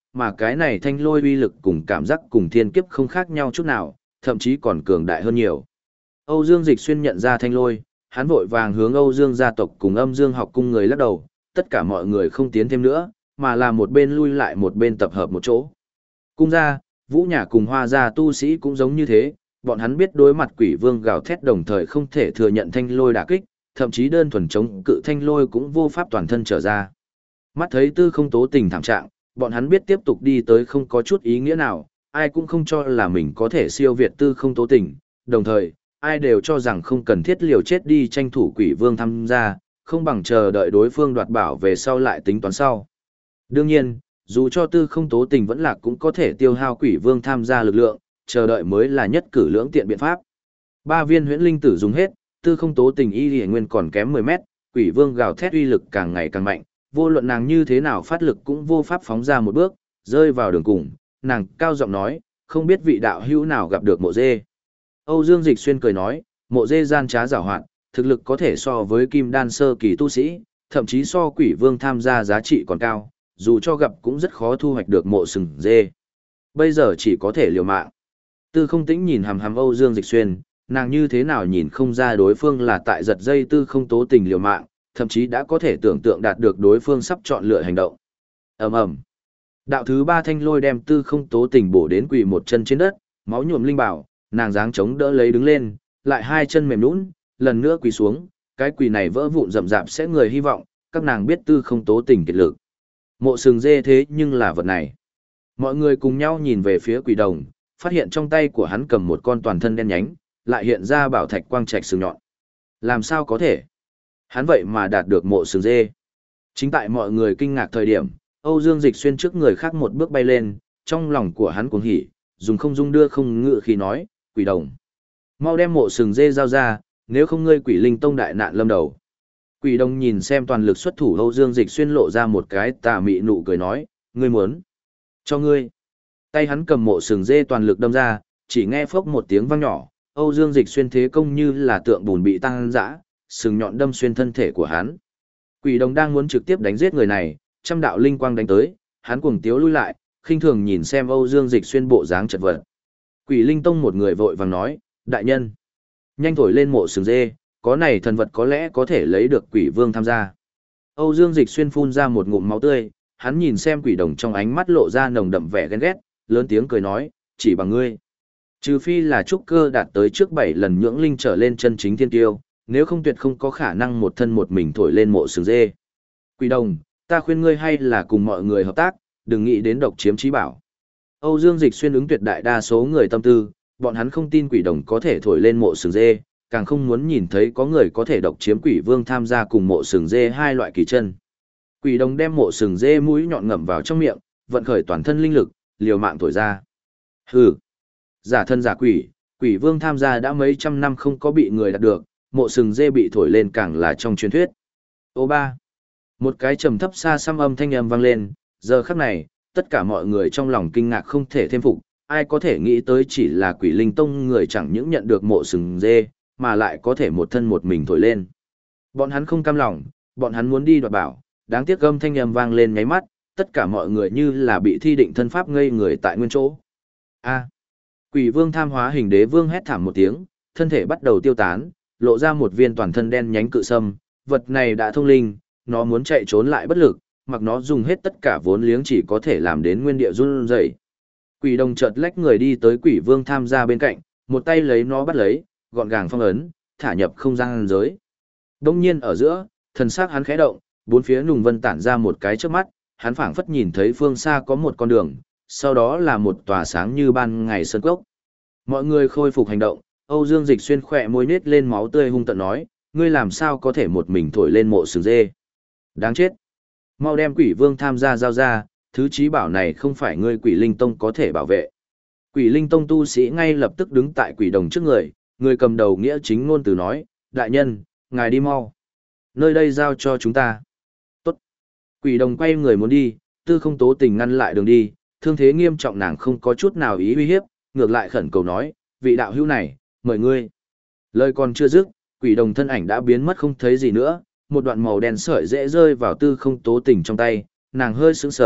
mà cái này thanh lôi uy lực cùng cảm giác cùng thiên kiếp không khác nhau chút nào, thậm chí còn cường đại hơn nhiều. Âu Dương Dịch Xuyên nhận ra thanh lôi, hắn vội vàng hướng Âu Dương gia tộc cùng Âm Dương học cung người lắc đầu, tất cả mọi người không tiến thêm nữa, mà là một bên lui lại một bên tập hợp một chỗ. Cung gia, Vũ nhà cùng Hoa gia tu sĩ cũng giống như thế, bọn hắn biết đối mặt quỷ vương gào thét đồng thời không thể thừa nhận thanh lôi đả kích, thậm chí đơn thuần chống cự thanh lôi cũng vô pháp toàn thân trở ra. Mắt thấy Tư Không Tố Tình thảm trạng, bọn hắn biết tiếp tục đi tới không có chút ý nghĩa nào, ai cũng không cho là mình có thể siêu việt Tư Không Tố Tình, đồng thời, ai đều cho rằng không cần thiết liều chết đi tranh thủ quỷ vương tham gia, không bằng chờ đợi đối phương đoạt bảo về sau lại tính toán sau. Đương nhiên, dù cho Tư Không Tố Tình vẫn lạc cũng có thể tiêu hao quỷ vương tham gia lực lượng, chờ đợi mới là nhất cử lưỡng tiện biện pháp. Ba viên huyễn linh tử dùng hết, Tư Không Tố Tình y liễu nguyên còn kém mười mét, quỷ vương gào thét uy lực càng ngày càng mạnh, vô luận nàng như thế nào phát lực cũng vô pháp phóng ra một bước, rơi vào đường cùng, nàng cao giọng nói, không biết vị đạo hữu nào gặp được Mộ Dê. Âu Dương Dịch Xuyên cười nói, Mộ Dê gian trá giảo hoạt, thực lực có thể so với kim đan sơ kỳ tu sĩ, thậm chí so quỷ vương tham gia giá trị còn cao, dù cho gặp cũng rất khó thu hoạch được mộ sừng dê. Bây giờ chỉ có thể liều mạng. Tư Không Tĩnh nhìn hằm hằm Âu Dương Dịch Xuyên, nàng như thế nào nhìn không ra đối phương là tại giật dây Tư Không Tố Tình liều mạng, thậm chí đã có thể tưởng tượng đạt được đối phương sắp chọn lựa hành động. Ầm ầm. Đạo thứ ba thanh lôi đem Tư Không Tố Tình bổ đến quỳ một chân trên đất, máu nhuộm linh bảo, nàng dáng chống đỡ lấy đứng lên, lại hai chân mềm nhũn, lần nữa quỳ xuống, cái quỳ này vỡ vụn rậm rạp sẽ người hy vọng, các nàng biết Tư Không Tố Tình kiệt lực. Mộ sừng dê thế nhưng là vật này. Mọi người cùng nhau nhìn về phía quỷ đồng, phát hiện trong tay của hắn cầm một con toàn thân đen nhánh, lại hiện ra bảo thạch quang trạch sừng nhọn. Làm sao có thể? Hắn vậy mà đạt được mộ sừng dê. Chính tại mọi người kinh ngạc thời điểm, Âu Dương Dịch Xuyên trước người khác một bước bay lên, trong lòng của hắn cuồng hỉ, dùng không dung đưa không ngự khí nói, quỷ đồng. Mau đem mộ sừng dê giao ra, nếu không ngươi quỷ linh tông đại nạn lâm đầu. Quỷ đồng nhìn xem toàn lực xuất thủ Âu Dương Dịch Xuyên lộ ra một cái tà mị nụ cười nói, ngươi muốn. Cho ngươi. Tay hắn cầm mộ sừng dê toàn lực đâm ra, chỉ nghe phốc một tiếng vang nhỏ, Âu Dương Dịch Xuyên thế công như là tượng bùn bị tăng dã, sừng nhọn đâm xuyên thân thể của hắn. Quỷ đồng đang muốn trực tiếp đánh giết người này, trăm đạo linh quang đánh tới, hắn cuồng tiếu lui lại, khinh thường nhìn xem Âu Dương Dịch Xuyên bộ dáng chật vật. Quỷ Linh Tông một người vội vàng nói, đại nhân, nhanh thổi lên mộ sừng dê, có này thần vật có lẽ có thể lấy được quỷ vương tham gia. Âu Dương Dịch Xuyên phun ra một ngụm máu tươi, hắn nhìn xem quỷ đồng trong ánh mắt lộ ra nồng đậm vẻ ghen ghét, lớn tiếng cười nói, chỉ bằng ngươi. Trừ phi là trúc cơ đạt tới trước bảy lần nhưỡng linh trở lên chân chính thiên tiêu, nếu không tuyệt không có khả năng một thân một mình thổi lên mộ sừng dê. Quỷ đồng, ta khuyên ngươi hay là cùng mọi người hợp tác, đừng nghĩ đến độc chiếm trí bảo. Âu Dương Dịch Xuyên ứng tuyệt đại đa số người tâm tư, bọn hắn không tin quỷ đồng có thể thổi lên mộ sừng dê, càng không muốn nhìn thấy có người có thể độc chiếm quỷ vương tham gia cùng mộ sừng dê hai loại kỳ chân. Quỷ đồng đem mộ sừng dê mũi nhọn ngậm vào trong miệng, vận khởi toàn thân linh lực, liều mạng thổi ra. Hừ, giả thân giả quỷ, quỷ vương tham gia đã mấy trăm năm không có bị người đạt được, mộ sừng dê bị thổi lên càng là trong truyền thuyết. Ô ba, một cái trầm thấp xa xăm âm thanh âm vang lên, giờ khắc này, tất cả mọi người trong lòng kinh ngạc không thể thêm phục, ai có thể nghĩ tới chỉ là quỷ linh tông người chẳng những nhận được mộ sừng dê, mà lại có thể một thân một mình thổi lên. Bọn hắn không cam lòng, bọn hắn muốn đi đoạt bảo, đáng tiếc âm thanh âm vang lên nháy mắt, tất cả mọi người như là bị thi định thân pháp ngây người tại nguyên chỗ. A. Quỷ vương tham hóa hình đế vương hét thảm một tiếng, thân thể bắt đầu tiêu tán, lộ ra một viên toàn thân đen nhánh cự sâm, vật này đã thông linh, nó muốn chạy trốn lại bất lực, mặc nó dùng hết tất cả vốn liếng chỉ có thể làm đến nguyên địa run rẩy. Quỷ đồng chợt lách người đi tới quỷ vương tham gia bên cạnh, một tay lấy nó bắt lấy, gọn gàng phong ấn, thả nhập không gian giới. Đông nhiên ở giữa, thần sắc hắn khẽ động, bốn phía nùng vân tản ra một cái trước mắt, hắn phảng phất nhìn thấy phương xa có một con đường, sau đó là một tòa sáng như ban ngày sơn cốc. Mọi người khôi phục hành động, Âu Dương Dịch Xuyên khỏe môi nết lên máu tươi hung tợn nói, ngươi làm sao có thể một mình thổi lên mộ sừng dê? Đáng chết! Mau đem quỷ vương tham gia giao ra, thứ trí bảo này không phải ngươi quỷ linh tông có thể bảo vệ. Quỷ linh tông tu sĩ ngay lập tức đứng tại quỷ đồng trước người, người cầm đầu nghĩa chính ngôn từ nói, đại nhân, ngài đi mau. Nơi đây giao cho chúng ta. Tốt. Quỷ đồng quay người muốn đi, Tư Không Tố Tình ngăn lại đường đi, thương thế nghiêm trọng nàng không có chút nào ý uy hiếp, ngược lại khẩn cầu nói, vị đạo hữu này, mời ngươi. Lời còn chưa dứt, quỷ đồng thân ảnh đã biến mất không thấy gì nữa, một đoạn màu đen sợi dễ rơi vào Tư Không Tố Tình trong tay, nàng hơi sững sờ,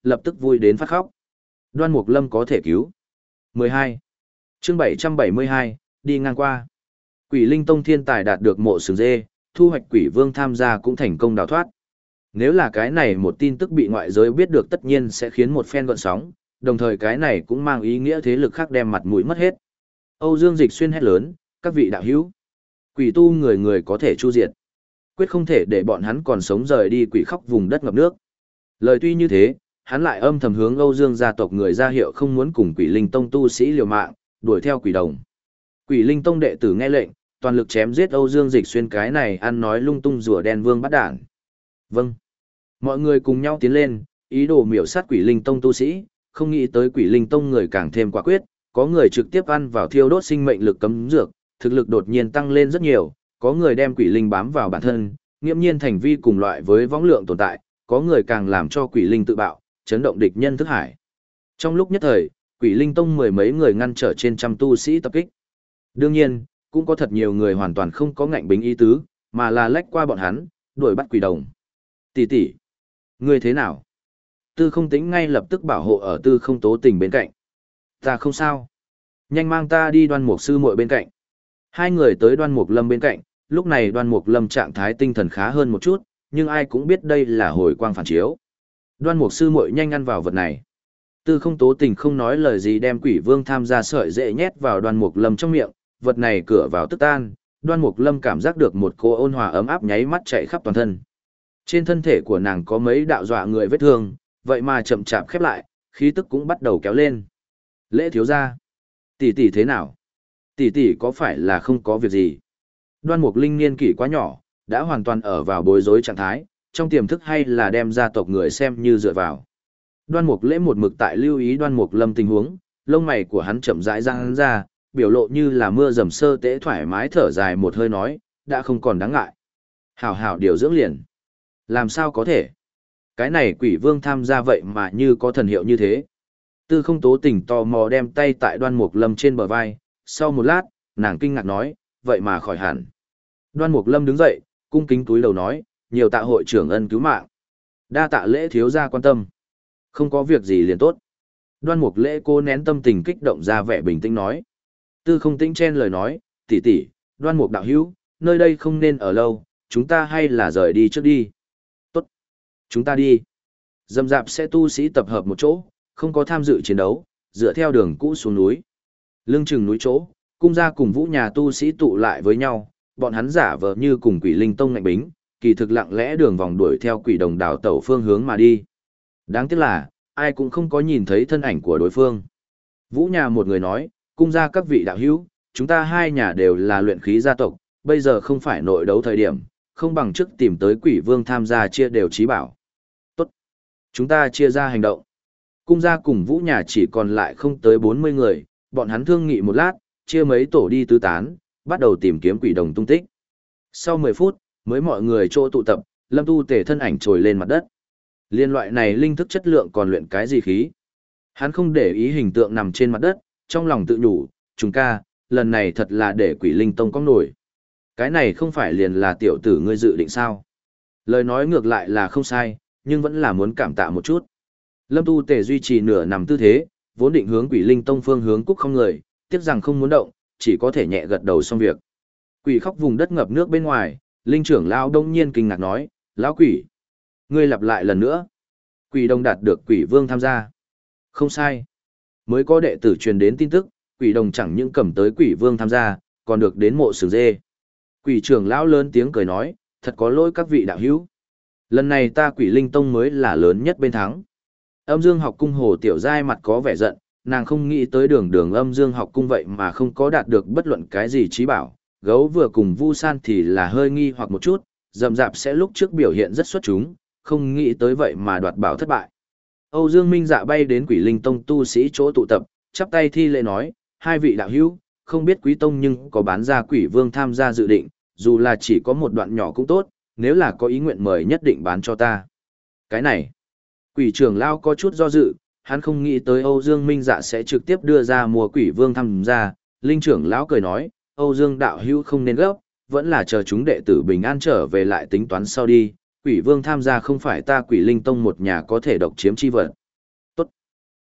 lập tức vui đến phát khóc. Đoan Mục Lâm có thể cứu. mười hai. Chương bảy trăm bảy mươi hai, đi ngang qua. Quỷ Linh Tông thiên tài đạt được mộ sừng dê, thu hoạch quỷ vương tham gia cũng thành công đào thoát. Nếu là cái này một tin tức bị ngoại giới biết được tất nhiên sẽ khiến một phen gợn sóng, đồng thời cái này cũng mang ý nghĩa thế lực khác đem mặt mũi mất hết. Âu Dương Dịch Xuyên hét lớn, các vị đạo hữu, quỷ tu người người có thể chu diệt. Quyết không thể để bọn hắn còn sống rời đi quỷ khóc vùng đất ngập nước. Lời tuy như thế, hắn lại âm thầm hướng Âu Dương gia tộc người ra hiệu không muốn cùng Quỷ Linh Tông tu sĩ liều mạng, đuổi theo quỷ đồng. Quỷ Linh Tông đệ tử nghe lệnh, toàn lực chém giết Âu Dương Dịch Xuyên cái này ăn nói lung tung rùa đen vương bắt đản. Vâng. Mọi người cùng nhau tiến lên, ý đồ miểu sát Quỷ Linh Tông tu sĩ, không nghĩ tới Quỷ Linh Tông người càng thêm quả quyết, có người trực tiếp ăn vào thiêu đốt sinh mệnh lực cấm dược, thực lực đột nhiên tăng lên rất nhiều, có người đem quỷ linh bám vào bản thân, nghiễm nhiên thành vi cùng loại với võng lượng tồn tại, có người càng làm cho quỷ linh tự bạo, chấn động địch nhân thức hải. Trong lúc nhất thời, Quỷ Linh Tông mười mấy người ngăn trở trên trăm tu sĩ tập kích. Đương nhiên, cũng có thật nhiều người hoàn toàn không có ngạnh bính ý tứ, mà là lách qua bọn hắn, đuổi bắt quỷ đồng. Tỷ tỷ, ngươi thế nào? Tư Không Tĩnh ngay lập tức bảo hộ ở Tư Không Tố Tình bên cạnh. Ta không sao. Nhanh mang ta đi Đoan Mục sư muội bên cạnh. Hai người tới Đoan Mục Lâm bên cạnh, lúc này Đoan Mục Lâm trạng thái tinh thần khá hơn một chút, nhưng ai cũng biết đây là hồi quang phản chiếu. Đoan Mục sư muội nhanh ăn vào vật này. Tư Không Tố Tình không nói lời gì đem Quỷ Vương tham gia sợi dễ nhét vào Đoan Mục Lâm trong miệng, vật này cửa vào tức tan, Đoan Mục Lâm cảm giác được một cô ôn hòa ấm áp nháy mắt chạy khắp toàn thân. Trên thân thể của nàng có mấy đạo dọa người vết thương, vậy mà chậm chạp khép lại, khí tức cũng bắt đầu kéo lên. Lễ thiếu gia, tỷ tỷ thế nào? Tỷ tỷ có phải là không có việc gì? Đoan Mục Linh niên kỷ quá nhỏ, đã hoàn toàn ở vào bối rối trạng thái, trong tiềm thức hay là đem gia tộc người xem như dựa vào. Đoan Mục Lễ một mực tại lưu ý Đoan Mục Lâm tình huống, lông mày của hắn chậm rãi ra hắn ra, biểu lộ như là mưa dầm sơ tễ thoải mái thở dài một hơi nói, đã không còn đáng ngại. Hảo hảo điều dưỡng liền. Làm sao có thể? Cái này Quỷ Vương tham gia vậy mà như có thần hiệu như thế. Tư Không Tố Tình tò mò đem tay tại Đoan Mục Lâm trên bờ vai, sau một lát, nàng kinh ngạc nói, vậy mà khỏi hẳn. Đoan Mục Lâm đứng dậy, cung kính túi đầu nói, nhiều tạ hội trưởng ân cứu mạng. Đa tạ Lễ thiếu gia quan tâm. Không có việc gì liền tốt. Đoan Mục Lễ cố nén tâm tình kích động ra vẻ bình tĩnh nói. Tư Không Tĩnh chen lời nói, tỷ tỷ, Đoan Mục đạo hữu, nơi đây không nên ở lâu, chúng ta hay là rời đi trước đi. Tốt. Chúng ta đi. Dầm dạp sẽ tu sĩ tập hợp một chỗ, không có tham dự chiến đấu, dựa theo đường cũ xuống núi. Lưng chừng núi chỗ, cung gia cùng vũ nhà tu sĩ tụ lại với nhau, bọn hắn giả vờ như cùng Quỷ Linh Tông ngạnh bính, kỳ thực lặng lẽ đường vòng đuổi theo quỷ đồng đảo tẩu phương hướng mà đi. Đáng tiếc là, ai cũng không có nhìn thấy thân ảnh của đối phương. Vũ nhà một người nói, cung gia các vị đạo hữu, chúng ta hai nhà đều là luyện khí gia tộc, bây giờ không phải nội đấu thời điểm, không bằng trước tìm tới quỷ vương tham gia chia đều trí bảo. Tốt. Chúng ta chia ra hành động. Cung gia cùng vũ nhà chỉ còn lại không tới bốn mươi người, bọn hắn thương nghị một lát, chia mấy tổ đi tứ tán, bắt đầu tìm kiếm quỷ đồng tung tích. Sau mười phút, mới mọi người chỗ tụ tập, Lâm Tu Tề thân ảnh trồi lên mặt đất. Liên loại này linh thức chất lượng còn luyện cái gì khí? Hắn không để ý hình tượng nằm trên mặt đất, trong lòng tự nhủ, chúng ca, lần này thật là để Quỷ Linh Tông có nổi. Cái này không phải liền là tiểu tử ngươi dự định sao? Lời nói ngược lại là không sai, nhưng vẫn là muốn cảm tạ một chút. Lâm Tu Tề duy trì nửa nằm tư thế, vốn định hướng Quỷ Linh Tông phương hướng cúc không người, tiếc rằng không muốn động, chỉ có thể nhẹ gật đầu xong việc. Quỷ khóc vùng đất ngập nước bên ngoài, linh trưởng lão đông nhiên kinh ngạc nói, lão quỷ, ngươi lặp lại lần nữa. Quỷ đồng đạt được quỷ vương tham gia. Không sai. Mới có đệ tử truyền đến tin tức, quỷ đồng chẳng những cầm tới quỷ vương tham gia, còn được đến mộ sừng dê. Quỷ trưởng lão lớn tiếng cười nói, thật có lỗi các vị đạo hữu. Lần này ta Quỷ Linh Tông mới là lớn nhất bên thắng. Âm Dương học cung Hồ Tiểu Giai mặt có vẻ giận, nàng không nghĩ tới đường đường Âm Dương học cung vậy mà không có đạt được bất luận cái gì trí bảo. Gấu vừa cùng Vu San thì là hơi nghi hoặc một chút, rậm rạp sẽ lúc trước biểu hiện rất xuất chúng, không nghĩ tới vậy mà đoạt bảo thất bại. Âu Dương Minh Dạ bay đến Quỷ Linh Tông tu sĩ chỗ tụ tập, chắp tay thi lễ nói, hai vị đạo hữu, không biết Quý Tông nhưng có bán ra Quỷ Vương tham gia dự định, dù là chỉ có một đoạn nhỏ cũng tốt, nếu là có ý nguyện mời nhất định bán cho ta. Cái này, Quỷ trưởng lão có chút do dự, hắn không nghĩ tới Âu Dương Minh Dạ sẽ trực tiếp đưa ra mua Quỷ Vương tham gia, linh trưởng lão cười nói, Âu Dương đạo hữu không nên gấp, vẫn là chờ chúng đệ tử bình an trở về lại tính toán sau đi, Quỷ Vương tham gia không phải ta Quỷ Linh Tông một nhà có thể độc chiếm chi vật.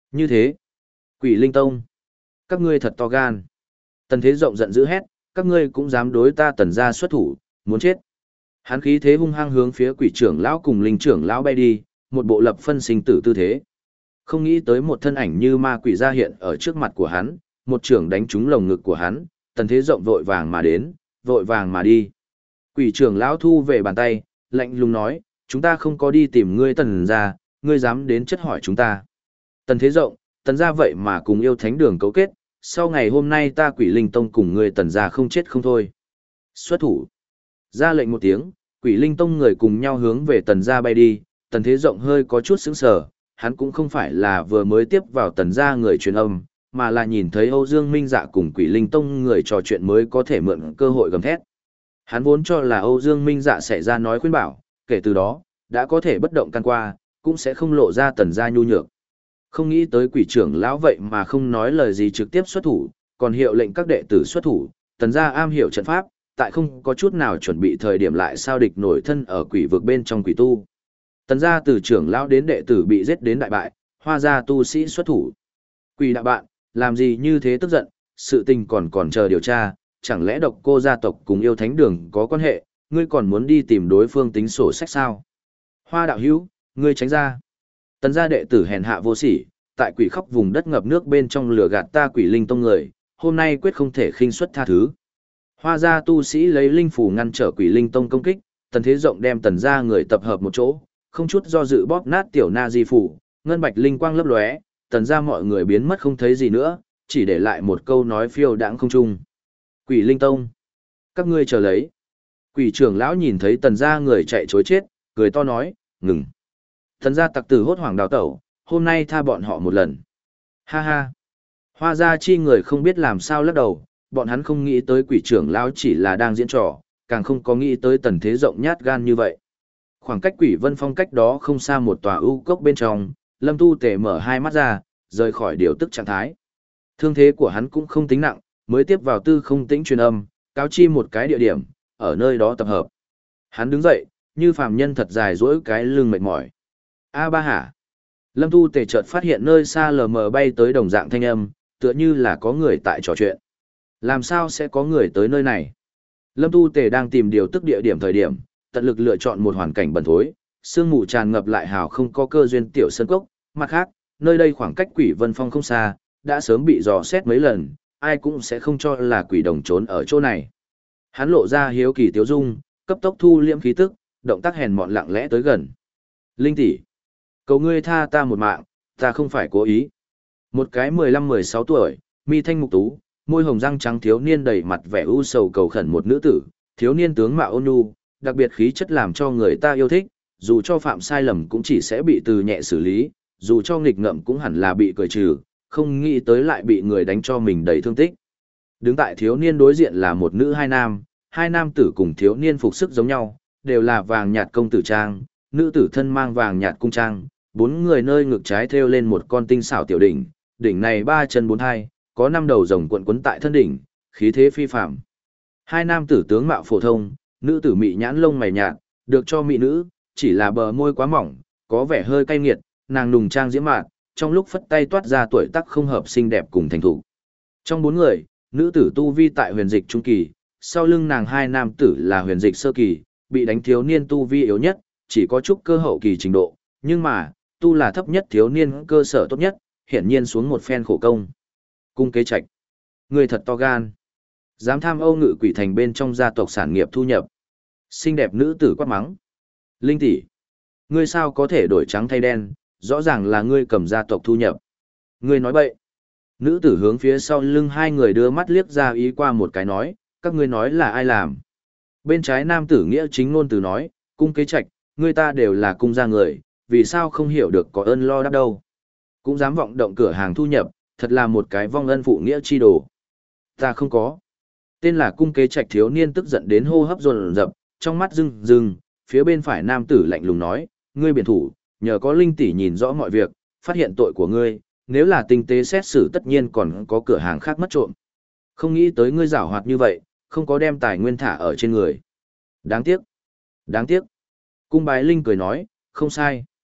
Như thế, Quỷ Linh Tông, các ngươi thật to gan. Tần Thế Rộng giận dữ hét, các ngươi cũng dám đối ta Tần gia xuất thủ, muốn chết. Hắn khí thế hung hăng hướng phía Quỷ trưởng lão cùng Linh trưởng lão bay đi, một bộ lập phân sinh tử tư thế. Không nghĩ tới một thân ảnh như ma quỷ ra hiện ở trước mặt của hắn, một trưởng đánh trúng lồng ngực của hắn, Tần Thế Rộng vội vàng mà đến, vội vàng mà đi. Quỷ trưởng lão thu về bàn tay, lạnh lùng nói, chúng ta không có đi tìm ngươi Tần gia, ngươi dám đến chất hỏi chúng ta. Tần Thế Rộng, Tần gia vậy mà cùng yêu thánh đường cấu kết, sau ngày hôm nay ta Quỷ Linh Tông cùng ngươi Tần gia không chết không thôi. Xuất thủ. Ra lệnh một tiếng, Quỷ Linh Tông người cùng nhau hướng về Tần gia bay đi, Tần Thế Rộng hơi có chút sững sờ, hắn cũng không phải là vừa mới tiếp vào Tần gia người truyền âm, mà là nhìn thấy Âu Dương Minh Dạ cùng Quỷ Linh Tông người trò chuyện mới có thể mượn cơ hội gầm thét. Hắn vốn cho là Âu Dương Minh Dạ sẽ ra nói khuyên bảo, kể từ đó, đã có thể bất động can qua, cũng sẽ không lộ ra Tần gia nhu nhược. Không nghĩ tới Quỷ trưởng lão vậy mà không nói lời gì trực tiếp xuất thủ, còn hiệu lệnh các đệ tử xuất thủ, Tần gia am hiểu trận pháp, tại không có chút nào chuẩn bị thời điểm lại sao địch nổi thân ở quỷ vực bên trong quỷ tu. Tần gia từ trưởng lão đến đệ tử bị giết đến đại bại, hoa gia tu sĩ xuất thủ. Quỷ đạo bạn, làm gì như thế tức giận, sự tình còn còn chờ điều tra, chẳng lẽ độc cô gia tộc cùng yêu thánh đường có quan hệ, ngươi còn muốn đi tìm đối phương tính sổ sách sao? Hoa đạo hữu, ngươi tránh ra. Tần gia đệ tử hèn hạ vô sỉ, tại quỷ khóc vùng đất ngập nước bên trong lửa gạt ta Quỷ Linh Tông người, hôm nay quyết không thể khinh suất tha thứ. Hoa gia tu sĩ lấy linh phủ ngăn trở Quỷ Linh Tông công kích, Tần Thế Rộng đem Tần gia người tập hợp một chỗ, không chút do dự bóp nát tiểu na di phủ, ngân bạch linh quang lấp lóe, Tần gia mọi người biến mất không thấy gì nữa, chỉ để lại một câu nói phiêu đãng không trung. Quỷ Linh Tông, các ngươi chờ lấy. Quỷ trưởng lão nhìn thấy Tần gia người chạy trối chết, cười to nói, ngừng. Tần gia tặc tử hốt hoảng đào tẩu, hôm nay tha bọn họ một lần. Ha ha. Hoa gia chi người không biết làm sao lắc đầu, bọn hắn không nghĩ tới quỷ trưởng lão chỉ là đang diễn trò, càng không có nghĩ tới Tần Thế Rộng nhát gan như vậy. Khoảng cách Quỷ Vân Phong cách đó không xa một tòa ưu cốc bên trong, Lâm Tu Tề mở hai mắt ra, rời khỏi điều tức trạng thái. Thương thế của hắn cũng không tính nặng, mới tiếp vào tư không tĩnh truyền âm, cáo chi một cái địa điểm, ở nơi đó tập hợp. Hắn đứng dậy, như phàm nhân thật dài duỗi cái lưng mệt mỏi. A ba hả? Lâm Tu Tề chợt phát hiện nơi xa lờ mờ bay tới đồng dạng thanh âm, tựa như là có người tại trò chuyện. Làm sao sẽ có người tới nơi này? Lâm Tu Tề đang tìm điều tức địa điểm thời điểm, tận lực lựa chọn một hoàn cảnh bẩn thối, sương mù tràn ngập lại hào không có cơ duyên tiểu sân cốc, mặt khác, nơi đây khoảng cách Quỷ Vân Phong không xa, đã sớm bị dò xét mấy lần, ai cũng sẽ không cho là quỷ đồng trốn ở chỗ này. Hắn lộ ra hiếu kỳ tiếu dung, cấp tốc thu liễm khí tức, động tác hèn mọn lặng lẽ tới gần. Linh tỷ, cầu ngươi tha ta một mạng, ta không phải cố ý. Một cái mười lăm mười sáu tuổi, mi thanh mục tú, môi hồng răng trắng thiếu niên đầy mặt vẻ u sầu cầu khẩn một nữ tử, thiếu niên tướng mạo ôn nhu, đặc biệt khí chất làm cho người ta yêu thích, dù cho phạm sai lầm cũng chỉ sẽ bị từ nhẹ xử lý, dù cho nghịch ngợm cũng hẳn là bị cười trừ, không nghĩ tới lại bị người đánh cho mình đầy thương tích. Đứng tại thiếu niên đối diện là một nữ hai nam, hai nam tử cùng thiếu niên phục sức giống nhau, đều là vàng nhạt công tử trang, nữ tử thân mang vàng nhạt cung trang, bốn người nơi ngực trái thêu lên một con tinh xảo tiểu đỉnh, đỉnh này ba chân bốn hai, có năm đầu rồng cuộn quấn tại thân đỉnh, khí thế phi phàm. Hai nam tử tướng mạo phổ thông, nữ tử mị nhãn lông mày nhạt, được cho mỹ nữ, chỉ là bờ môi quá mỏng, có vẻ hơi cay nghiệt, nàng nùng trang diễm mạn, trong lúc phất tay toát ra tuổi tác không hợp xinh đẹp cùng thành thủ. Trong bốn người, nữ tử tu vi tại huyền dịch trung kỳ, sau lưng nàng hai nam tử là huyền dịch sơ kỳ, bị đánh thiếu niên tu vi yếu nhất, chỉ có chút cơ hậu kỳ trình độ, nhưng mà, tu là thấp nhất thiếu niên cơ sở tốt nhất, hiển nhiên xuống một phen khổ công. Cung Kế Trạch, người thật to gan, dám tham Âu Ngự Quỷ Thành bên trong gia tộc sản nghiệp thu nhập. Xinh đẹp nữ tử quát mắng. Linh tỷ, ngươi sao có thể đổi trắng thay đen, rõ ràng là ngươi cầm gia tộc thu nhập. Ngươi nói bậy. Nữ tử hướng phía sau lưng hai người đưa mắt liếc ra ý qua một cái nói, các ngươi nói là ai làm. Bên trái nam tử nghĩa chính ngôn từ nói, Cung Kế Trạch, ngươi ta đều là cung gia người, vì sao không hiểu được có ơn lo đáp đâu. Cũng dám vọng động cửa hàng thu nhập, thật là một cái vong ân phụ nghĩa chi đồ. Ta không có. Tên là Cung Kế Trạch thiếu niên tức giận đến hô hấp dồn dập, trong mắt rưng rưng, phía bên phải nam tử lạnh lùng nói, ngươi biển thủ, nhờ có Linh tỷ nhìn rõ mọi việc, phát hiện tội của ngươi, nếu là tinh tế xét xử tất nhiên còn có cửa hàng khác mất trộm. Không nghĩ tới ngươi giảo hoạt như vậy, không có đem tài nguyên thả ở trên người. Đáng tiếc. Đáng tiếc. Cung Bái Linh cười nói, không sai.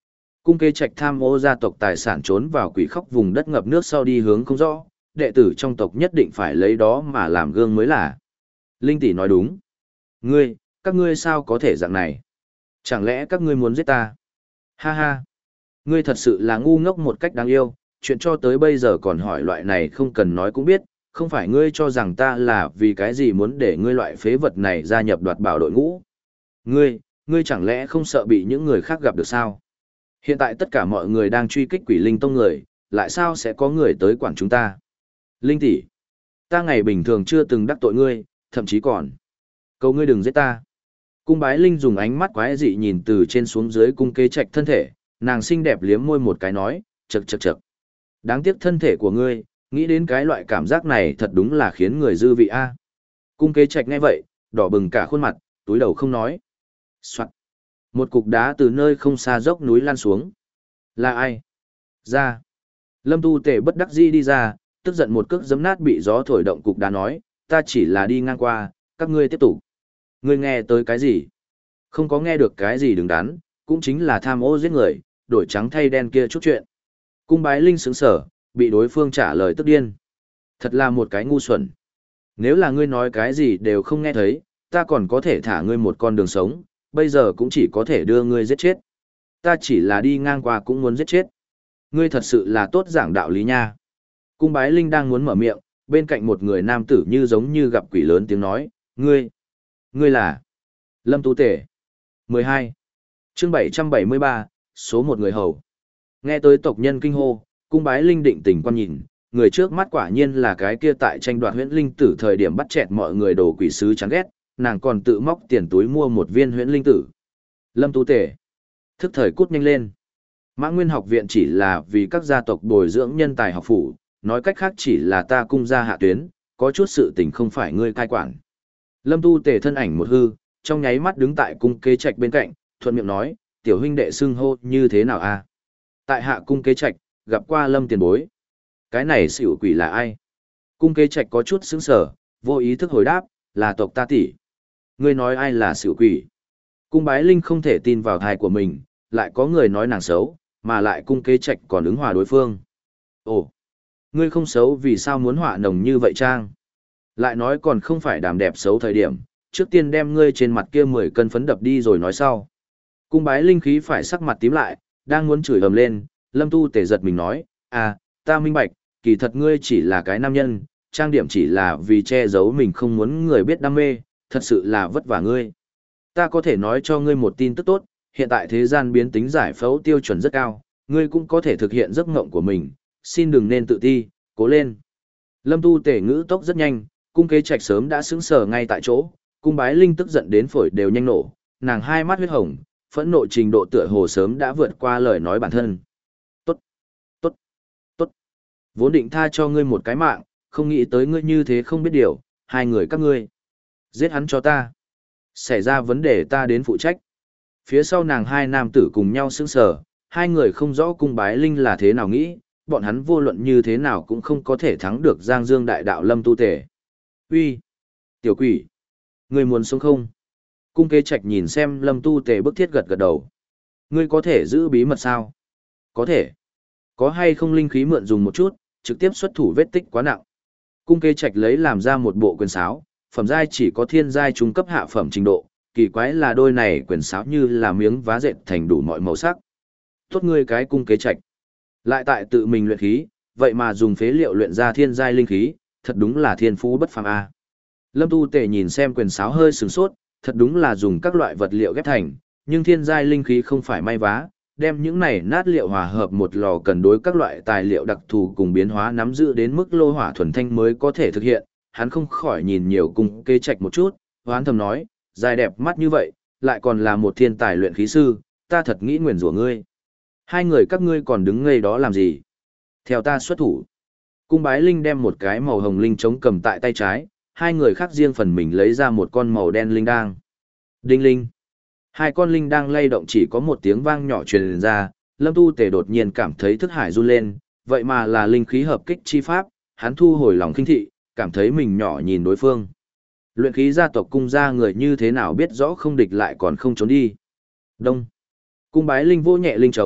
Cung kế trạch tham ô gia tộc tài sản trốn vào quỷ khóc vùng đất ngập nước sau đi hướng không rõ, đệ tử trong tộc nhất định phải lấy đó mà làm gương mới là. Linh tỷ nói đúng. Ngươi, các ngươi sao có thể dạng này? Chẳng lẽ các ngươi muốn giết ta? Ha ha. Ngươi thật sự là ngu ngốc một cách đáng yêu, chuyện cho tới bây giờ còn hỏi loại này không cần nói cũng biết, không phải ngươi cho rằng ta là vì cái gì muốn để ngươi loại phế vật này gia nhập đoạt bảo đội ngũ. Ngươi, ngươi chẳng lẽ không sợ bị những người khác gặp được sao? Hiện tại tất cả mọi người đang truy kích quỷ linh tông người, lại sao sẽ có người tới quản chúng ta? Linh tỷ, ta ngày bình thường chưa từng đắc tội ngươi, thậm chí còn cầu ngươi đừng giết ta. Cung bái linh dùng ánh mắt quái dị nhìn từ trên xuống dưới cung kế trạch thân thể, nàng xinh đẹp liếm môi một cái nói, chậc chậc chậc. Đáng tiếc thân thể của ngươi, nghĩ đến cái loại cảm giác này thật đúng là khiến người dư vị a. Cung kế trạch nghe vậy, đỏ bừng cả khuôn mặt, túi đầu không nói. Soạt. Một cục đá từ nơi không xa dốc núi lan xuống. Là ai? Ra. Lâm Tu Tề bất đắc dĩ đi ra, tức giận một cước giấm nát bị gió thổi động cục đá nói, ta chỉ là đi ngang qua, các ngươi tiếp tục. Ngươi nghe tới cái gì? Không có nghe được cái gì đứng đắn, cũng chính là tham ô giết người, đổi trắng thay đen kia chút chuyện. Cung bái linh sững sở, bị đối phương trả lời tức điên. Thật là một cái ngu xuẩn. Nếu là ngươi nói cái gì đều không nghe thấy, ta còn có thể thả ngươi một con đường sống, bây giờ cũng chỉ có thể đưa ngươi giết chết. Ta chỉ là đi ngang qua cũng muốn giết chết. Ngươi thật sự là tốt giảng đạo lý nha. Cung bái linh đang muốn mở miệng, bên cạnh một người nam tử như giống như gặp quỷ lớn tiếng nói, ngươi, ngươi là Lâm Tu Tể. mười hai. Chương bảy trăm bảy mươi ba, số một người hầu. Nghe tới tộc nhân kinh hô, cung bái linh định tình quan nhìn, người trước mắt quả nhiên là cái kia tại tranh đoạt huyễn linh tử thời điểm bắt chẹt mọi người đồ quỷ sứ chán ghét, nàng còn tự móc tiền túi mua một viên huyễn linh tử. Lâm Tu Tể. Thức thời cút nhanh lên. Mã Nguyên học viện chỉ là vì các gia tộc bồi dưỡng nhân tài học phủ, nói cách khác chỉ là ta cung gia hạ tuyến, có chút sự tình không phải ngươi cai quản. Lâm Tu Tề thân ảnh một hư, trong nháy mắt đứng tại cung kế trạch bên cạnh, thuận miệng nói, tiểu huynh đệ xưng hô như thế nào a? Tại hạ cung kế trạch, gặp qua Lâm tiền bối. Cái này xỉu quỷ là ai? Cung kế trạch có chút sững sờ, vô ý thức hồi đáp, là tộc ta tỷ. Ngươi nói ai là xỉu quỷ? Cung bái linh không thể tin vào thai của mình, lại có người nói nàng xấu, mà lại cung kế trạch còn ứng hòa đối phương. Ồ, ngươi không xấu vì sao muốn họa nồng như vậy trang? Lại nói còn không phải đàm đẹp xấu thời điểm, trước tiên đem ngươi trên mặt kia mười cân phấn đập đi rồi nói sau. Cung bái linh khí phải sắc mặt tím lại, đang muốn chửi ầm lên, Lâm Tu Tề giật mình nói, à, ta minh bạch, kỳ thật ngươi chỉ là cái nam nhân, trang điểm chỉ là vì che giấu mình không muốn người biết đam mê, thật sự là vất vả ngươi. Ta có thể nói cho ngươi một tin tức tốt, hiện tại thế gian biến tính giải phẫu tiêu chuẩn rất cao, ngươi cũng có thể thực hiện giấc mộng của mình, xin đừng nên tự ti, cố lên. Lâm Tu Tề ngữ tốc rất nhanh, cung kế trạch sớm đã sững sờ ngay tại chỗ, cung bái linh tức giận đến phổi đều nhanh nổ, nàng hai mắt huyết hồng, phẫn nộ trình độ tựa hồ sớm đã vượt qua lời nói bản thân. Tốt, tốt, tốt. Vốn định tha cho ngươi một cái mạng, không nghĩ tới ngươi như thế không biết điều, hai người các ngươi. Giết hắn cho ta. Xảy ra vấn đề ta đến phụ trách. Phía sau nàng hai nam tử cùng nhau sững sờ, hai người không rõ cung bái linh là thế nào nghĩ, bọn hắn vô luận như thế nào cũng không có thể thắng được Giang Dương đại đạo Lâm Tu Tề. Uy, tiểu quỷ, ngươi muốn sống không? Cung kế trạch nhìn xem Lâm Tu Tề bức thiết gật gật đầu. Ngươi có thể giữ bí mật sao? Có thể. Có hay không linh khí mượn dùng một chút, trực tiếp xuất thủ vết tích quá nặng. Cung kế trạch lấy làm ra một bộ quyền sáo, phẩm giai chỉ có thiên giai trung cấp hạ phẩm trình độ, kỳ quái là đôi này quyền sáo như là miếng vá dệt thành đủ mọi màu sắc. Tốt ngươi cái cung kế trạch. Lại tại tự mình luyện khí, vậy mà dùng phế liệu luyện ra thiên giai linh khí, thật đúng là thiên phú bất phàm a. Lâm Tu Tề nhìn xem quyền sáo hơi sửng sốt, thật đúng là dùng các loại vật liệu ghép thành, nhưng thiên giai linh khí không phải may vá, đem những này nát liệu hòa hợp một lò cần đối các loại tài liệu đặc thù cùng biến hóa nắm giữ đến mức lô hỏa thuần thanh mới có thể thực hiện, hắn không khỏi nhìn nhiều cung kế trạch một chút, hoán thầm nói, dài đẹp mắt như vậy, lại còn là một thiên tài luyện khí sư, ta thật nghĩ nguyền rủa ngươi. Hai người các ngươi còn đứng ngây đó làm gì? Theo ta xuất thủ. Cung bái linh đem một cái màu hồng linh chống cầm tại tay trái, hai người khác riêng phần mình lấy ra một con màu đen linh đang. Đinh linh. Hai con linh đang lay động chỉ có một tiếng vang nhỏ truyền ra, Lâm Tu Tề đột nhiên cảm thấy thức hải run lên, vậy mà là linh khí hợp kích chi pháp, hắn thu hồi lòng khinh thị, cảm thấy mình nhỏ nhìn đối phương. Luyện khí gia tộc cung gia người như thế nào biết rõ không địch lại còn không trốn đi. Đông. Cung bái linh vô nhẹ linh trống,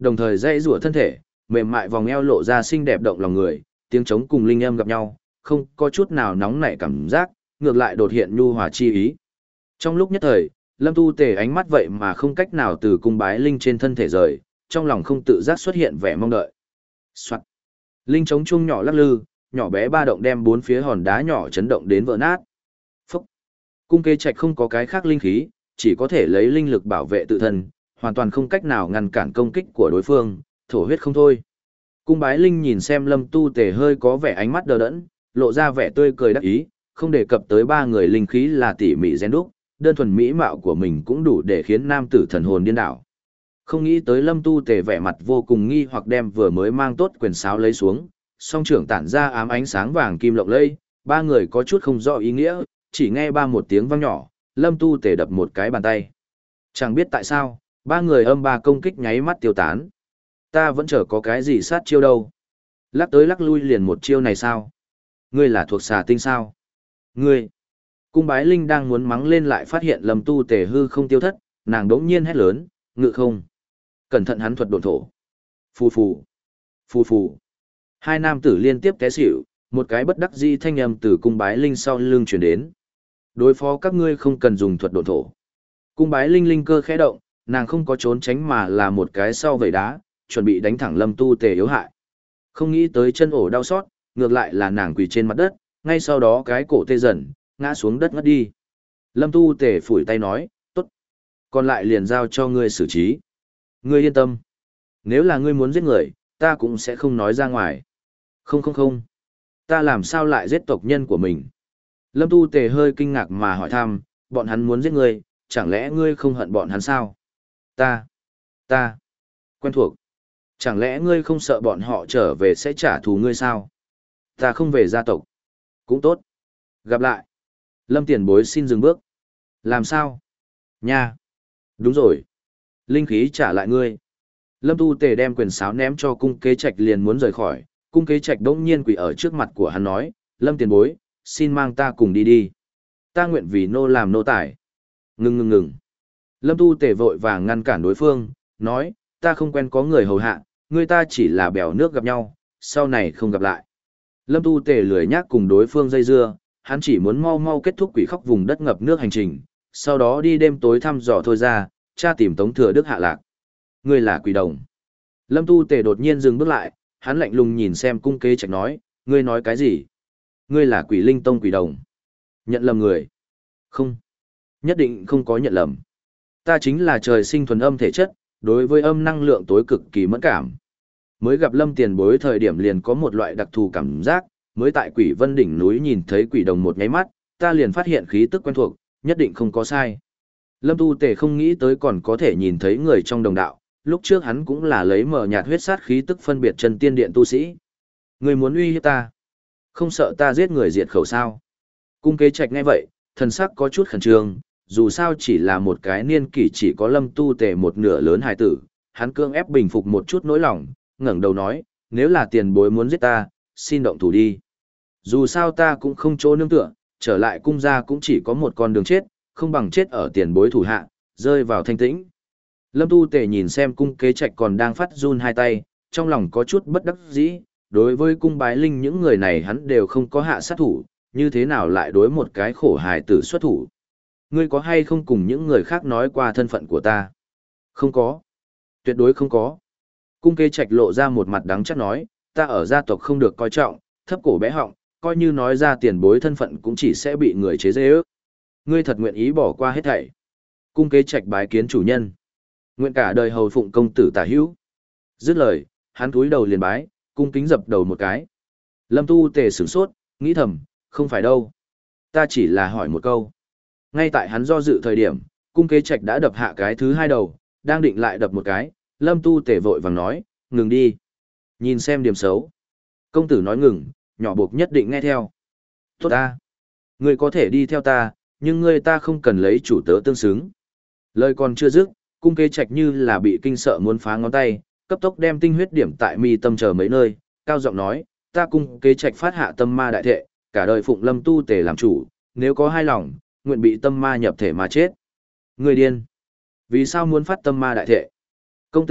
đồng thời dãy rủa thân thể, mềm mại vòng eo lộ ra xinh đẹp động lòng người, tiếng trống cùng linh âm gặp nhau, không có chút nào nóng nảy cảm giác, ngược lại đột hiện nhu hòa chi ý. Trong lúc nhất thời, Lâm Tu Tề ánh mắt vậy mà không cách nào từ cung bái linh trên thân thể rời, trong lòng không tự giác xuất hiện vẻ mong đợi. Soạt. Linh trống chuông nhỏ lắc lư, nhỏ bé ba động đem bốn phía hòn đá nhỏ chấn động đến vỡ nát. Phúc. Cung Kế Trạch không có cái khác linh khí, chỉ có thể lấy linh lực bảo vệ tự thân, hoàn toàn không cách nào ngăn cản công kích của đối phương, thổ huyết không thôi. Cung bái linh nhìn xem Lâm Tu Tề hơi có vẻ ánh mắt đờ đẫn, lộ ra vẻ tươi cười đắc ý, không đề cập tới ba người linh khí là tỉ mỉ rèn đúc, đơn thuần mỹ mạo của mình cũng đủ để khiến nam tử thần hồn điên đảo. Không nghĩ tới Lâm Tu Tề vẻ mặt vô cùng nghi hoặc đem vừa mới mang tốt quyền sáo lấy xuống, song trưởng tản ra ám ánh sáng vàng kim lộng lẫy, ba người có chút không rõ ý nghĩa, chỉ nghe ba một tiếng vang nhỏ, Lâm Tu Tề đập một cái bàn tay. Chẳng biết tại sao, ba người âm ba công kích nháy mắt tiêu tán. Ta vẫn chờ có cái gì sát chiêu đâu. Lắc tới lắc lui liền một chiêu này sao? Ngươi là thuộc xà tinh sao? Ngươi! Cung bái linh đang muốn mắng lên lại phát hiện Lâm Tu Tề hư không tiêu thất, nàng đống nhiên hét lớn, ngự không. Cẩn thận hắn thuật độn thổ. Phù phù. Phù phù. Hai nam tử liên tiếp té xỉu, một cái bất đắc dĩ thanh âm từ cung bái linh sau lưng truyền đến. Đối phó các ngươi không cần dùng thuật độn thổ. Cung bái linh linh cơ khẽ động, nàng không có trốn tránh mà là một cái sau vẩy đá, chuẩn bị đánh thẳng Lâm Tu Tề yếu hại. Không nghĩ tới chân ổ đau xót, ngược lại là nàng quỳ trên mặt đất, ngay sau đó cái cổ tê dần, ngã xuống đất ngất đi. Lâm Tu Tề phủi tay nói, tốt. Còn lại liền giao cho ngươi xử trí. Ngươi yên tâm. Nếu là ngươi muốn giết người, ta cũng sẽ không nói ra ngoài. Không không không. Ta làm sao lại giết tộc nhân của mình? Lâm Tu Tề hơi kinh ngạc mà hỏi thăm, bọn hắn muốn giết ngươi, chẳng lẽ ngươi không hận bọn hắn sao? Ta. Ta. Quen thuộc. Chẳng lẽ ngươi không sợ bọn họ trở về sẽ trả thù ngươi sao? Ta không về gia tộc. Cũng tốt. Gặp lại. Lâm tiền bối xin dừng bước. Làm sao? Nha. Đúng rồi. Linh khí trả lại ngươi. Lâm Tu Tề đem quyền sáo ném cho cung kế trạch liền muốn rời khỏi. Cung kế trạch đỗng nhiên quỳ ở trước mặt của hắn nói, Lâm tiền bối, xin mang ta cùng đi đi. Ta nguyện vì nô làm nô tài. Ngừng ngừng ngừng. Lâm Tu Tề vội vàng ngăn cản đối phương, nói, ta không quen có người hầu hạ, người ta chỉ là bèo nước gặp nhau, sau này không gặp lại. Lâm Tu Tề lười nhác cùng đối phương dây dưa, hắn chỉ muốn mau mau kết thúc quỷ khóc vùng đất ngập nước hành trình, sau đó đi đêm tối thăm dò thôi ra, tra tìm Tống Thừa Đức hạ lạc. Ngươi là quỷ đồng. Lâm Tu Tề đột nhiên dừng bước lại, hắn lạnh lùng nhìn xem cung kế trạch nói, ngươi nói cái gì? Ngươi là quỷ linh tông quỷ đồng. Nhận lầm người. Không. Nhất định không có nhận lầm. Ta chính là trời sinh thuần âm thể chất, đối với âm năng lượng tối cực kỳ mẫn cảm. Mới gặp Lâm tiền bối thời điểm liền có một loại đặc thù cảm giác, mới tại Quỷ Vân đỉnh núi nhìn thấy quỷ đồng một nháy mắt, ta liền phát hiện khí tức quen thuộc, nhất định không có sai. Lâm Tu Tề không nghĩ tới còn có thể nhìn thấy người trong đồng đạo, lúc trước hắn cũng là lấy mờ nhạt huyết sát khí tức phân biệt chân tiên điện tu sĩ. Người muốn uy hiếp ta, không sợ ta giết người diệt khẩu sao? Cung kế trạch nghe vậy, thần sắc có chút khẩn trương, dù sao chỉ là một cái niên kỷ chỉ có Lâm Tu Tề một nửa lớn hài tử, hắn cương ép bình phục một chút nỗi lòng, ngẩng đầu nói, nếu là tiền bối muốn giết ta, xin động thủ đi. Dù sao ta cũng không chỗ nương tựa, trở lại cung gia cũng chỉ có một con đường chết, không bằng chết ở tiền bối thủ hạ, rơi vào thanh tĩnh. Lâm Tu Tề nhìn xem cung kế trạch còn đang phát run hai tay, trong lòng có chút bất đắc dĩ, đối với cung bái linh những người này hắn đều không có hạ sát thủ, như thế nào lại đối một cái khổ hài tử xuất thủ. Ngươi có hay không cùng những người khác nói qua thân phận của ta? Không có. Tuyệt đối không có. Cung kế trạch lộ ra một mặt đắng chắc nói, ta ở gia tộc không được coi trọng, thấp cổ bé họng, coi như nói ra tiền bối thân phận cũng chỉ sẽ bị người chế giễu ước. Ngươi thật nguyện ý bỏ qua hết thảy. Cung kế trạch bái kiến chủ nhân. Nguyện cả đời hầu phụng công tử tả hữu. Dứt lời, hắn cúi đầu liền bái, cung kính dập đầu một cái. Lâm Tu Tề sửng sốt, nghĩ thầm, không phải đâu. Ta chỉ là hỏi một câu. Ngay tại hắn do dự thời điểm, cung kế trạch đã đập hạ cái thứ hai đầu, đang định lại đập một cái, Lâm Tu Tề vội vàng nói, ngừng đi. Nhìn xem điểm xấu. Công tử nói ngừng, nhỏ buộc nhất định nghe theo. Tốt ta. Ngươi có thể đi theo ta, nhưng ngươi ta không cần lấy chủ tớ tương xứng. Lời còn chưa dứt, cung kế trạch như là bị kinh sợ muốn phá ngón tay, cấp tốc đem tinh huyết điểm tại mi tâm chờ mấy nơi, cao giọng nói, ta cung kế trạch phát hạ tâm ma đại thệ, cả đời phụng Lâm Tu Tề làm chủ, nếu có hai lòng, nguyện bị tâm ma nhập thể mà chết. Ngươi điên. Vì sao muốn phát tâm ma đại thệ? Công tử,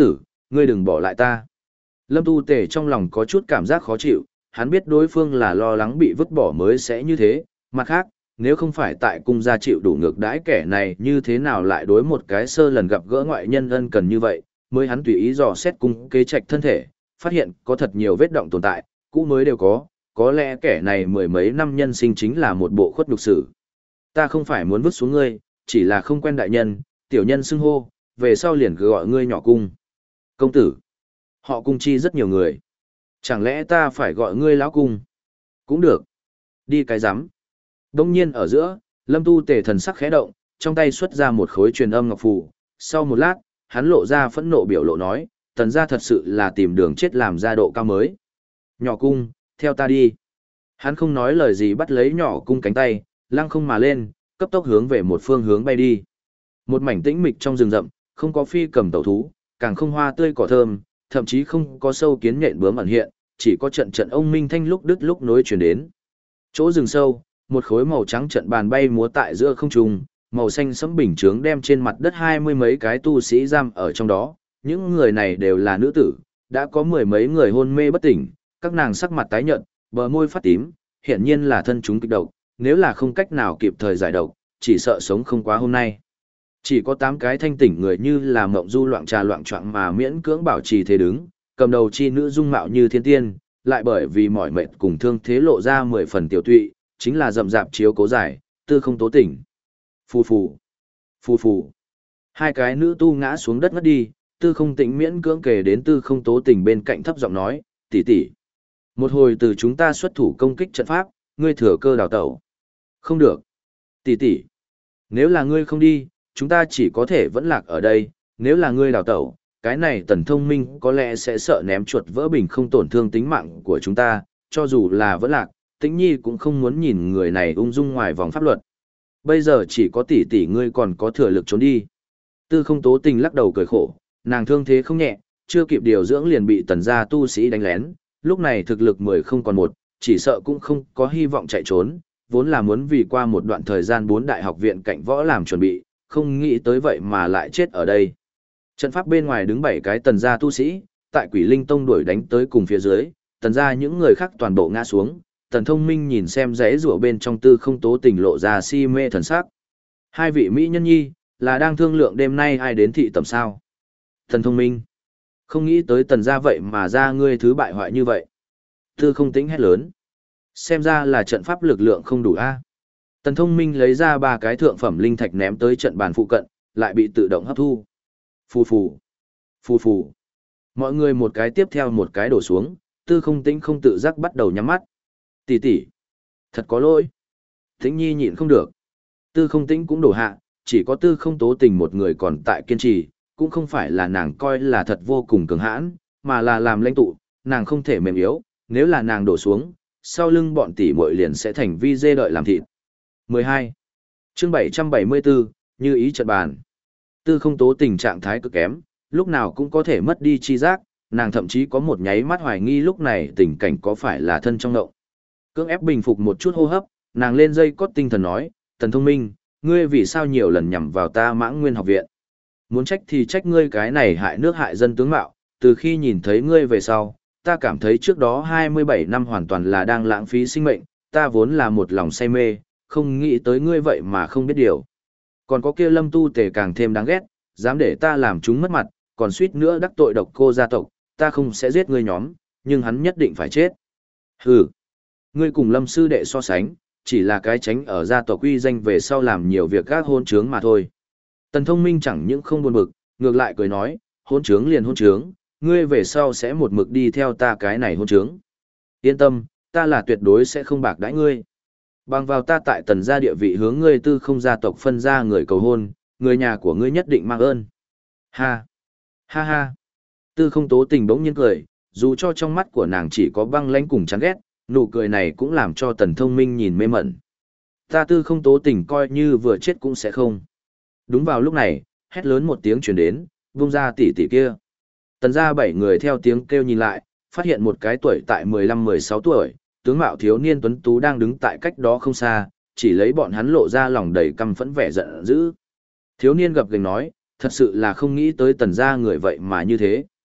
Ngươi đừng bỏ lại ta. Lâm Tu Tề trong lòng có chút cảm giác khó chịu, hắn biết đối phương là lo lắng bị vứt bỏ mới sẽ như thế, mặt khác, nếu không phải tại cung gia chịu đủ ngược đãi kẻ này như thế nào lại đối một cái sơ lần gặp gỡ ngoại nhân ân cần như vậy, mới hắn tùy ý dò xét cung kế trạch thân thể, phát hiện có thật nhiều vết động tồn tại, cũ mới đều có, có lẽ kẻ này mười mấy năm nhân sinh chính là một bộ khuất nhục sử. Ta không phải muốn vứt xuống ngươi, chỉ là không quen đại nhân, tiểu nhân xưng hô, về sau liền cứ gọi ngươi nhỏ cung. Công tử, họ cung chi rất nhiều người. Chẳng lẽ ta phải gọi ngươi lão cung? Cũng được. Đi cái rắm. Đông nhiên ở giữa, Lâm Tu Tề thần sắc khẽ động, trong tay xuất ra một khối truyền âm ngọc phù. Sau một lát, hắn lộ ra phẫn nộ biểu lộ nói, tần gia thật sự là tìm đường chết làm ra độ cao mới. Nhỏ cung, theo ta đi. Hắn không nói lời gì bắt lấy nhỏ cung cánh tay, lăng không mà lên, cấp tốc hướng về một phương hướng bay đi. Một mảnh tĩnh mịch trong rừng rậm, không có phi cầm tẩu thú, càng không hoa tươi cỏ thơm, thậm chí không có sâu kiến nhện bướm ẩn hiện, chỉ có trận trận ông minh thanh lúc đứt lúc nối truyền đến. Chỗ rừng sâu, một khối màu trắng trận bàn bay múa tại giữa không trung, màu xanh sẫm bình chướng đem trên mặt đất hai mươi mấy cái tu sĩ giam ở trong đó, những người này đều là nữ tử, đã có mười mấy người hôn mê bất tỉnh, các nàng sắc mặt tái nhợt, bờ môi phát tím, hiển nhiên là thân chúng kịch độc, nếu là không cách nào kịp thời giải độc, chỉ sợ sống không quá hôm nay. Chỉ có tám cái thanh tỉnh người như là mộng du loạn trà loạn choạng mà miễn cưỡng bảo trì thế đứng, cầm đầu chi nữ dung mạo như thiên tiên, lại bởi vì mỏi mệt cùng thương thế lộ ra mười phần tiểu tụy, chính là rậm rạp chiếu cố giải, tư không tố tỉnh. Phù phù, phù phù. Hai cái nữ tu ngã xuống đất ngất đi, tư không tĩnh miễn cưỡng kề đến tư không tố tỉnh bên cạnh thấp giọng nói, tỷ tỷ. Một hồi từ chúng ta xuất thủ công kích trận pháp, ngươi thừa cơ đào tẩu. Không được. Tỷ tỷ. Nếu là ngươi không đi, chúng ta chỉ có thể vẫn lạc ở đây, nếu là ngươi đào tẩu, cái này tần thông minh có lẽ sẽ sợ ném chuột vỡ bình không tổn thương tính mạng của chúng ta, cho dù là vẫn lạc, tĩnh nhi cũng không muốn nhìn người này ung dung ngoài vòng pháp luật. Bây giờ chỉ có tỷ tỷ ngươi còn có thừa lực trốn đi. Tư không tố tình lắc đầu cười khổ, nàng thương thế không nhẹ, chưa kịp điều dưỡng liền bị tần gia tu sĩ đánh lén, lúc này thực lực mười không còn một, chỉ sợ cũng không có hy vọng chạy trốn, vốn là muốn vì qua một đoạn thời gian bốn đại học viện cạnh võ làm chuẩn bị, không nghĩ tới vậy mà lại chết ở đây. Trận pháp bên ngoài đứng bảy cái tần gia tu sĩ, tại Quỷ Linh Tông đuổi đánh tới cùng phía dưới, tần gia những người khác toàn bộ ngã xuống, tần thông minh nhìn xem rẽ rủa bên trong tư không tố tình lộ ra si mê thần sắc. Hai vị mỹ nhân nhi, là đang thương lượng đêm nay ai đến thị tầm sao. Tần thông minh, không nghĩ tới tần gia vậy mà ra ngươi thứ bại hoại như vậy. Tư không tĩnh hét lớn. Xem ra là trận pháp lực lượng không đủ a. Tần thông minh lấy ra ba cái thượng phẩm linh thạch ném tới trận bàn phụ cận, lại bị tự động hấp thu. Phù phù, phù phù. Mọi người một cái tiếp theo một cái đổ xuống, tư không tĩnh không tự giác bắt đầu nhắm mắt. Tỷ tỷ, thật có lỗi. Tĩnh nhi nhịn không được. Tư không tĩnh cũng đổ hạ, chỉ có tư không tố tình một người còn tại kiên trì, cũng không phải là nàng coi là thật vô cùng cường hãn, mà là làm lãnh tụ, nàng không thể mềm yếu, nếu là nàng đổ xuống, sau lưng bọn tỷ muội liền sẽ thành vi dê đợi làm thịt. mười hai. Chương bảy trăm bảy mươi bốn, như ý trận bàn. Tư không tố tình trạng thái cực kém, lúc nào cũng có thể mất đi chi giác, nàng thậm chí có một nháy mắt hoài nghi lúc này tình cảnh có phải là thân trong ngộng. Cưỡng ép bình phục một chút hô hấp, nàng lên dây cót tinh thần nói, Tần thông minh, ngươi vì sao nhiều lần nhằm vào ta Mãng Nguyên học viện? Muốn trách thì trách ngươi cái này hại nước hại dân tướng mạo, từ khi nhìn thấy ngươi về sau, ta cảm thấy trước đó hai mươi bảy năm hoàn toàn là đang lãng phí sinh mệnh, ta vốn là một lòng say mê, không nghĩ tới ngươi vậy mà không biết điều. Còn có kia Lâm Tu Tề càng thêm đáng ghét, dám để ta làm chúng mất mặt, còn suýt nữa đắc tội độc cô gia tộc, ta không sẽ giết ngươi nhóm, nhưng hắn nhất định phải chết. Hừ, ngươi cùng Lâm sư đệ so sánh, chỉ là cái tránh ở gia tộc uy danh về sau làm nhiều việc gác hôn trướng mà thôi. Tần thông minh chẳng những không buồn bực, ngược lại cười nói, hôn trướng liền hôn trướng, ngươi về sau sẽ một mực đi theo ta cái này hôn trướng. Yên tâm, ta là tuyệt đối sẽ không bạc đãi ngươi. Bằng vào ta tại tần gia địa vị hướng ngươi tư không gia tộc phân ra người cầu hôn, người nhà của ngươi nhất định mang ơn. Ha! Ha ha! Tư không tố tình bỗng nhiên cười, dù cho trong mắt của nàng chỉ có băng lãnh cùng chán ghét, nụ cười này cũng làm cho tần thông minh nhìn mê mẩn. Ta tư không tố tình coi như vừa chết cũng sẽ không. Đúng vào lúc này, hét lớn một tiếng truyền đến, vung ra tỷ tỷ kia. Tần gia bảy người theo tiếng kêu nhìn lại, phát hiện một cái tuổi tại mười lăm mười sáu tuổi, tướng mạo thiếu niên tuấn tú đang đứng tại cách đó không xa, chỉ lấy bọn hắn lộ ra lòng đầy căm phẫn vẻ giận dữ. Thiếu niên gập gành nói, thật sự là không nghĩ tới tần gia người vậy mà như thế.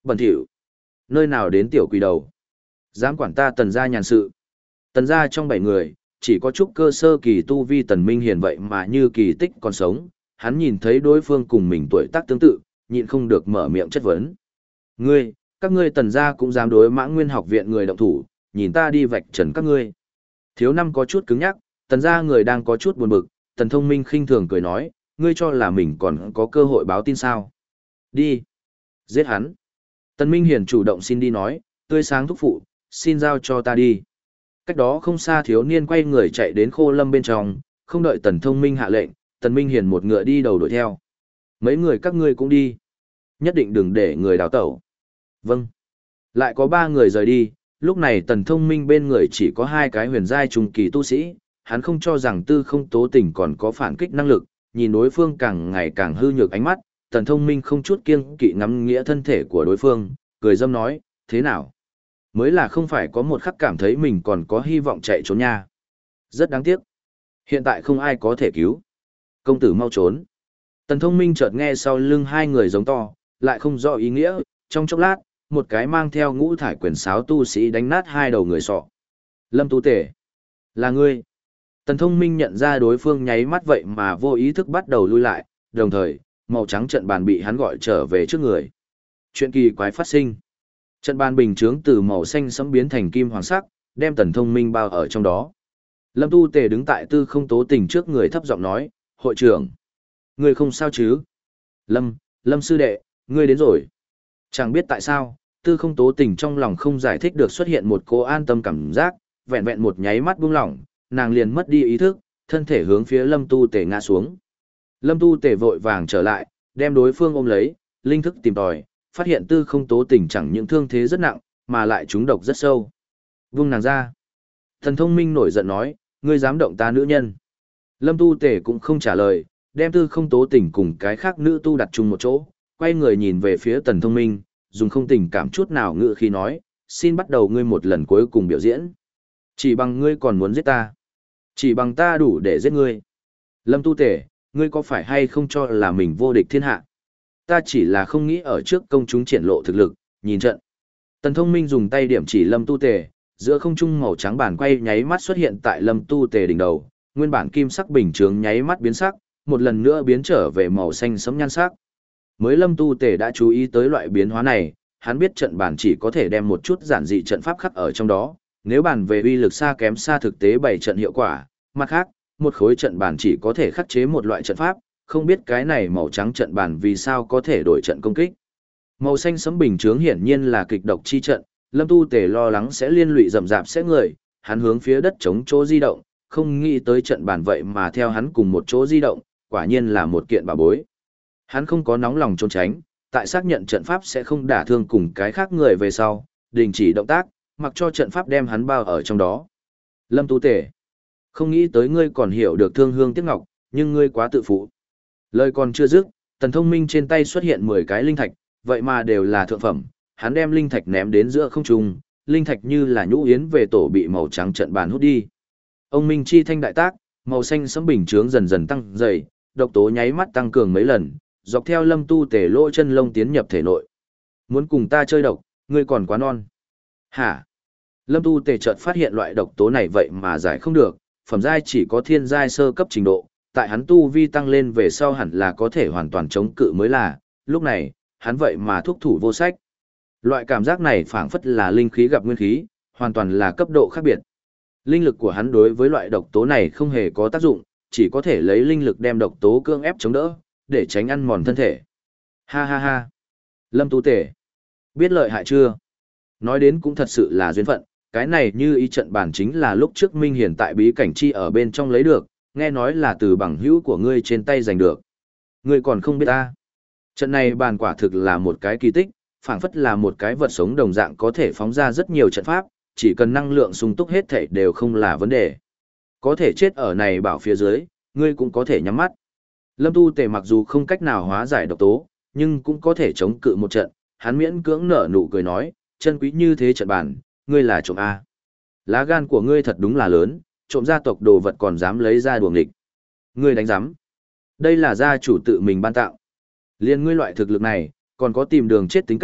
Bẩn thỉu. Nơi nào đến tiểu quỷ đầu. Dám quản ta tần gia nhàn sự. Tần gia trong bảy người, chỉ có chút cơ sơ kỳ tu vi tần minh hiền vậy mà như kỳ tích còn sống. Hắn nhìn thấy đối phương cùng mình tuổi tác tương tự, nhịn không được mở miệng chất vấn. Ngươi, các ngươi tần gia cũng dám đối Mã Nguyên học viện người động thủ, nhìn ta đi vạch trần các ngươi. Thiếu năm có chút cứng nhắc, tần gia người đang có chút buồn bực, tần thông minh khinh thường cười nói, ngươi cho là mình còn có cơ hội báo tin sao. Đi. Giết hắn. Tần Minh Hiền chủ động xin đi nói, tươi sáng thúc phụ, xin giao cho ta đi. Cách đó không xa thiếu niên quay người chạy đến khô lâm bên trong, không đợi tần thông minh hạ lệnh, tần Minh Hiền một ngựa đi đầu đuổi theo. Mấy người các ngươi cũng đi. Nhất định đừng để người đào tẩu. Vâng. Lại có ba người rời đi, lúc này tần thông minh bên người chỉ có hai cái huyền giai trùng kỳ tu sĩ, hắn không cho rằng tư không tố tình còn có phản kích năng lực, nhìn đối phương càng ngày càng hư nhược ánh mắt, tần thông minh không chút kiêng kỵ ngắm nghĩa thân thể của đối phương, cười dâm nói, thế nào? Mới là không phải có một khắc cảm thấy mình còn có hy vọng chạy trốn nha. Rất đáng tiếc. Hiện tại không ai có thể cứu. Công tử mau trốn. Tần thông minh chợt nghe sau lưng hai người giống to, lại không rõ ý nghĩa, trong chốc lát, một cái mang theo ngũ thải quyền sáo tu sĩ đánh nát hai đầu người sọ. Lâm Tu Tể. Là ngươi. Tần thông minh nhận ra đối phương nháy mắt vậy mà vô ý thức bắt đầu lui lại, đồng thời, màu trắng trận bàn bị hắn gọi trở về trước người. Chuyện kỳ quái phát sinh. Trận bàn bình chướng từ màu xanh sẫm biến thành kim hoàng sắc, đem tần thông minh bao ở trong đó. Lâm Tu Tề đứng tại tư không tố tình trước người thấp giọng nói, hội trưởng. Ngươi không sao chứ? Lâm, Lâm sư đệ, ngươi đến rồi. Chẳng biết tại sao, tư không tố tình trong lòng không giải thích được xuất hiện một cô an tâm cảm giác, vẹn vẹn một nháy mắt buông lỏng, nàng liền mất đi ý thức, thân thể hướng phía Lâm Tu Tề ngã xuống. Lâm Tu Tề vội vàng trở lại, đem đối phương ôm lấy, linh thức tìm tòi, phát hiện tư không tố tình chẳng những thương thế rất nặng, mà lại trúng độc rất sâu. Vung nàng ra. Thần thông minh nổi giận nói, ngươi dám động ta nữ nhân. Lâm Tu Tề cũng không trả lời, đem tư không tố tình cùng cái khác nữ tu đặt chung một chỗ, quay người nhìn về phía tần thông minh, dùng không tình cảm chút nào ngự khi nói, xin bắt đầu ngươi một lần cuối cùng biểu diễn. Chỉ bằng ngươi còn muốn giết ta. Chỉ bằng ta đủ để giết ngươi. Lâm Tu Tề, ngươi có phải hay không cho là mình vô địch thiên hạ? Ta chỉ là không nghĩ ở trước công chúng triển lộ thực lực, nhìn trận. Tần thông minh dùng tay điểm chỉ Lâm Tu Tề, giữa không trung màu trắng bản quay nháy mắt xuất hiện tại Lâm Tu Tề đỉnh đầu, nguyên bản kim sắc bình chướng nháy mắt biến sắc, một lần nữa biến trở về màu xanh sẫm nhan sắc. Mới Lâm Tu Tề đã chú ý tới loại biến hóa này, hắn biết trận bản chỉ có thể đem một chút giản dị trận pháp khắc ở trong đó, nếu bàn về uy lực xa kém xa thực tế bảy trận hiệu quả, mặt khác, một khối trận bản chỉ có thể khắc chế một loại trận pháp, không biết cái này màu trắng trận bản vì sao có thể đổi trận công kích. Màu xanh sẫm bình chướng hiển nhiên là kịch độc chi trận, Lâm Tu Tề lo lắng sẽ liên lụy rầm rạp sẽ người, hắn hướng phía đất chống chỗ di động, không nghĩ tới trận bản vậy mà theo hắn cùng một chỗ di động, quả nhiên là một kiện bảo bối. Hắn không có nóng lòng trốn tránh, tại xác nhận trận pháp sẽ không đả thương cùng cái khác người về sau, đình chỉ động tác, mặc cho trận pháp đem hắn bao ở trong đó. Lâm Tu Tề, không nghĩ tới ngươi còn hiểu được thương hương tiếc ngọc, nhưng ngươi quá tự phụ. Lời còn chưa dứt, tần thông minh trên tay xuất hiện mười cái linh thạch, vậy mà đều là thượng phẩm, hắn đem linh thạch ném đến giữa không trung, linh thạch như là nhũ yến về tổ bị màu trắng trận bàn hút đi. Ông Minh chi thanh đại tác, màu xanh sẫm bình chướng dần dần tăng dày, độc tố nháy mắt tăng cường mấy lần, dọc theo Lâm Tu Tề lỗ chân lông tiến nhập thể nội. Muốn cùng ta chơi độc, ngươi còn quá non. Hả? Lâm Tu Tề chợt phát hiện loại độc tố này vậy mà giải không được, phẩm giai chỉ có thiên giai sơ cấp trình độ, tại hắn tu vi tăng lên về sau hẳn là có thể hoàn toàn chống cự mới là, lúc này, hắn vậy mà thúc thủ vô sách. Loại cảm giác này phảng phất là linh khí gặp nguyên khí, hoàn toàn là cấp độ khác biệt. Linh lực của hắn đối với loại độc tố này không hề có tác dụng, chỉ có thể lấy linh lực đem độc tố cưỡng ép chống đỡ, để tránh ăn mòn thân thể. Ha ha ha. Lâm Tu Tề, biết lợi hại chưa? Nói đến cũng thật sự là duyên phận, cái này như ý trận bản chính là lúc trước Minh Hiển tại bí cảnh chi ở bên trong lấy được, nghe nói là từ bằng hữu của ngươi trên tay giành được. Ngươi còn không biết ta. Trận này bàn quả thực là một cái kỳ tích, phảng phất là một cái vật sống đồng dạng có thể phóng ra rất nhiều trận pháp, chỉ cần năng lượng sung túc hết thảy đều không là vấn đề. Có thể chết ở này bảo phía dưới, ngươi cũng có thể nhắm mắt. Lâm Tu Tề mặc dù không cách nào hóa giải độc tố, nhưng cũng có thể chống cự một trận, hắn miễn cưỡng nở nụ cười nói, chân quý như thế trận bản, ngươi là trộm A. Lá gan của ngươi thật đúng là lớn, trộm gia tộc đồ vật còn dám lấy ra đuổi nghịch. Ngươi đánh giám. Đây là gia chủ tự mình ban tạo. Liên ngươi loại thực lực này, còn có tìm đường chết tính cách,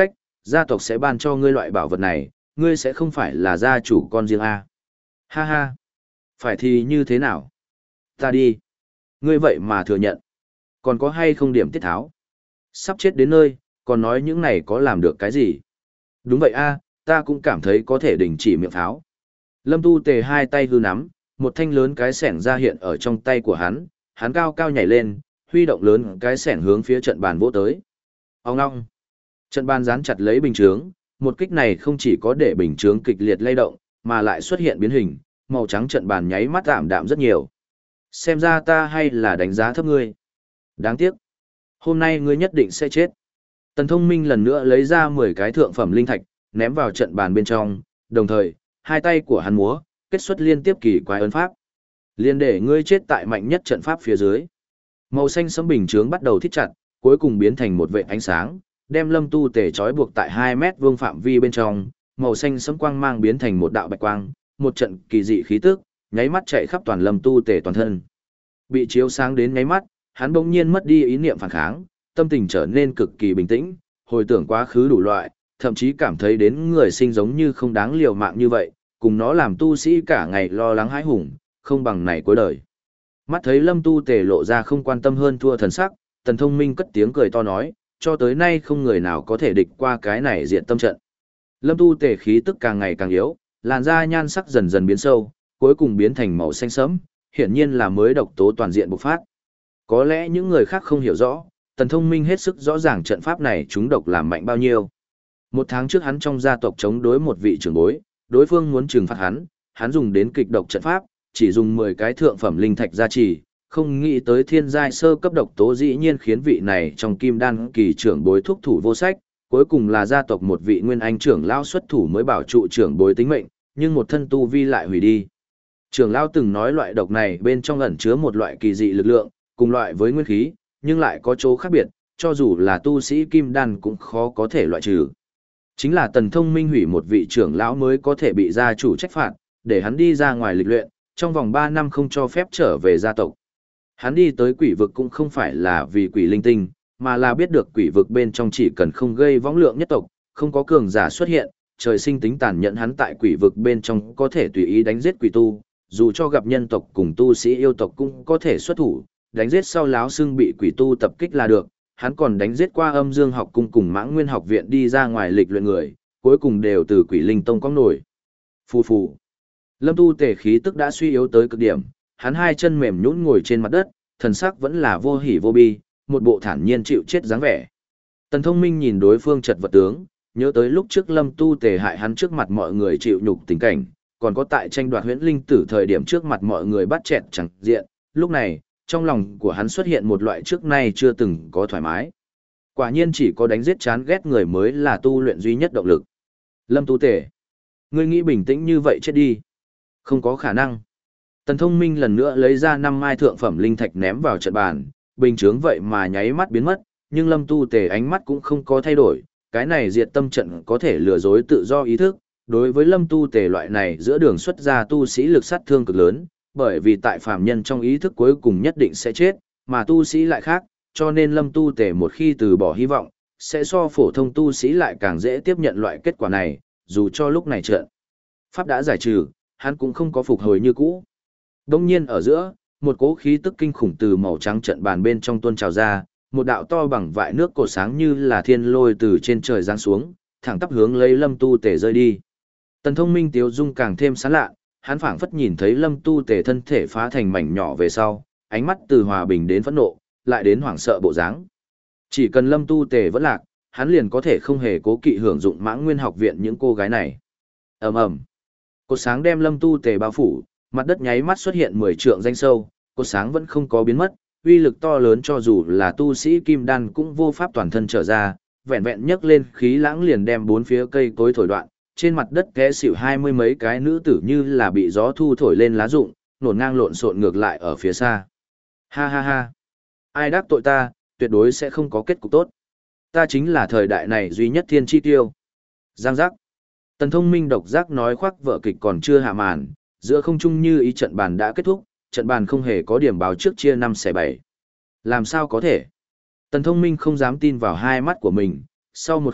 gia tộc sẽ ban cho ngươi loại bảo vật này, ngươi sẽ không phải là gia chủ con riêng A. Ha ha. Phải thì như thế nào? Ta đi. Ngươi vậy mà thừa nhận. Còn có hay không điểm tiết tháo? Sắp chết đến nơi, còn nói những này có làm được cái gì? Đúng vậy A, ta cũng cảm thấy có thể đình chỉ miệng pháo. Lâm Tu Tề hai tay hư nắm, một thanh lớn cái sẻng ra hiện ở trong tay của hắn, hắn cao cao nhảy lên, huy động lớn cái sẻng hướng phía trận bàn vỗ tới. Ông ngong. Trận bàn dán chặt lấy bình chướng, một kích này không chỉ có để bình chướng kịch liệt lay động, mà lại xuất hiện biến hình, màu trắng trận bàn nháy mắt ảm đạm rất nhiều. Xem ra ta hay là đánh giá thấp ngươi. Đáng tiếc. Hôm nay ngươi nhất định sẽ chết. Tần Thông Minh lần nữa lấy ra mười cái thượng phẩm linh thạch, ném vào trận bàn bên trong, đồng thời, hai tay của hắn múa, kết xuất liên tiếp kỳ quái ấn pháp. Liên để ngươi chết tại mạnh nhất trận pháp phía dưới. Màu xanh sẫm bình chướng bắt đầu thít chặt, cuối cùng biến thành một vệt ánh sáng, đem Lâm Tu Tề trói buộc tại hai mét vuông phạm vi bên trong, màu xanh sẫm quang mang biến thành một đạo bạch quang, một trận kỳ dị khí tức, nháy mắt chạy khắp toàn Lâm Tu Tề toàn thân. Bị chiếu sáng đến nháy mắt, hắn bỗng nhiên mất đi ý niệm phản kháng, tâm tình trở nên cực kỳ bình tĩnh, hồi tưởng quá khứ đủ loại, thậm chí cảm thấy đến người sinh giống như không đáng liều mạng như vậy, cùng nó làm tu sĩ cả ngày lo lắng hãi hùng, không bằng này cuối đời. Mắt thấy Lâm Tu Tề lộ ra không quan tâm hơn thua thần sắc, Tần Thông Minh cất tiếng cười to nói, cho tới nay không người nào có thể địch qua cái này diện tâm trận. Lâm Tu Tề khí tức càng ngày càng yếu, làn da nhan sắc dần dần biến sâu, cuối cùng biến thành màu xanh sẫm, hiển nhiên là mới độc tố toàn diện bộc phát. Có lẽ những người khác không hiểu rõ, Tần Thông Minh hết sức rõ ràng trận pháp này chúng độc làm mạnh bao nhiêu. Một tháng trước hắn trong gia tộc chống đối một vị trưởng bối, đối phương muốn trừng phạt hắn, hắn dùng đến kịch độc trận pháp, chỉ dùng mười cái thượng phẩm linh thạch gia trì, không nghĩ tới thiên giai sơ cấp độc tố dĩ nhiên khiến vị này trong kim đan kỳ trưởng bối thúc thủ vô sách, cuối cùng là gia tộc một vị nguyên anh trưởng lão xuất thủ mới bảo trụ trưởng bối tính mệnh, nhưng một thân tu vi lại hủy đi. Trưởng lão từng nói loại độc này bên trong ẩn chứa một loại kỳ dị lực lượng, cùng loại với nguyên khí, nhưng lại có chỗ khác biệt, cho dù là tu sĩ kim đan cũng khó có thể loại trừ. Chính là Tần Thông Minh hủy một vị trưởng lão mới có thể bị gia chủ trách phạt, để hắn đi ra ngoài lịch luyện, trong vòng ba năm không cho phép trở về gia tộc. Hắn đi tới quỷ vực cũng không phải là vì quỷ linh tinh, mà là biết được quỷ vực bên trong chỉ cần không gây võng lượng nhất tộc, không có cường giả xuất hiện, trời sinh tính tàn nhẫn hắn tại quỷ vực bên trong có thể tùy ý đánh giết quỷ tu, dù cho gặp nhân tộc cùng tu sĩ yêu tộc cũng có thể xuất thủ, đánh giết sau láo xương bị quỷ tu tập kích là được. Hắn còn đánh giết qua Âm Dương học cung cùng Mãng Nguyên học viện đi ra ngoài lịch luyện người, cuối cùng đều từ Quỷ Linh Tông có nổi. Phù phù. Lâm Tu Tề khí tức đã suy yếu tới cực điểm, hắn hai chân mềm nhũn ngồi trên mặt đất, thần sắc vẫn là vô hỉ vô bi, một bộ thản nhiên chịu chết dáng vẻ. Tần Thông Minh nhìn đối phương chật vật tướng, nhớ tới lúc trước Lâm Tu Tề hại hắn trước mặt mọi người chịu nhục tình cảnh, còn có tại tranh đoạt huyễn linh tử thời điểm trước mặt mọi người bắt chẹt chẳng diện, lúc này, trong lòng của hắn xuất hiện một loại trước nay chưa từng có thoải mái. Quả nhiên chỉ có đánh giết chán ghét người mới là tu luyện duy nhất động lực. Lâm Tu Tề, ngươi nghĩ bình tĩnh như vậy chết đi. Không có khả năng. Tần Thông Minh lần nữa lấy ra năm mai thượng phẩm linh thạch ném vào trận bàn, bình chướng vậy mà nháy mắt biến mất, nhưng Lâm Tu Tề ánh mắt cũng không có thay đổi, cái này diệt tâm trận có thể lừa dối tự do ý thức, đối với Lâm Tu Tề loại này giữa đường xuất ra tu sĩ lực sát thương cực lớn, bởi vì tại phàm nhân trong ý thức cuối cùng nhất định sẽ chết, mà tu sĩ lại khác, cho nên Lâm Tu Tề một khi từ bỏ hy vọng, sẽ so phổ thông tu sĩ lại càng dễ tiếp nhận loại kết quả này, dù cho lúc này trận pháp đã giải trừ, hắn cũng không có phục hồi như cũ. Đông nhiên ở giữa, một cỗ khí tức kinh khủng từ màu trắng trận bàn bên trong tuôn trào ra, một đạo to bằng vại nước cột sáng như là thiên lôi từ trên trời giáng xuống, thẳng tắp hướng lấy Lâm Tu Tề rơi đi. Tần Thông Minh tiếu dung càng thêm sáng lạ, hắn phảng phất nhìn thấy Lâm Tu Tề thân thể phá thành mảnh nhỏ về sau, ánh mắt từ hòa bình đến phẫn nộ, lại đến hoảng sợ bộ dáng. Chỉ cần Lâm Tu Tề vẫn lạc, hắn liền có thể không hề cố kỵ hưởng dụng Mãng Nguyên học viện những cô gái này. Ầm ầm. Cột sáng đem Lâm Tu Tề bao phủ, mặt đất nháy mắt xuất hiện mười trượng danh sâu, cột sáng vẫn không có biến mất, uy lực to lớn cho dù là tu sĩ kim đan cũng vô pháp toàn thân trở ra, vẹn vẹn nhấc lên khí lãng liền đem bốn phía cây cối thổi đoạn, trên mặt đất té xỉu hai mươi mấy cái nữ tử như là bị gió thu thổi lên lá rụng, nổn ngang lộn xộn ngược lại ở phía xa. Ha ha ha, ai đắc tội ta, tuyệt đối sẽ không có kết cục tốt. Ta chính là thời đại này duy nhất thiên chi tiêu. Giang giác. Tần Thông Minh độc giác nói khoác vở kịch còn chưa hạ màn, giữa không trung như ý trận bàn đã kết thúc, trận bàn không hề có điểm báo trước chia năm xẻ bảy. Làm sao có thể? Tần Thông Minh không dám tin vào hai mắt của mình, sau một khắc,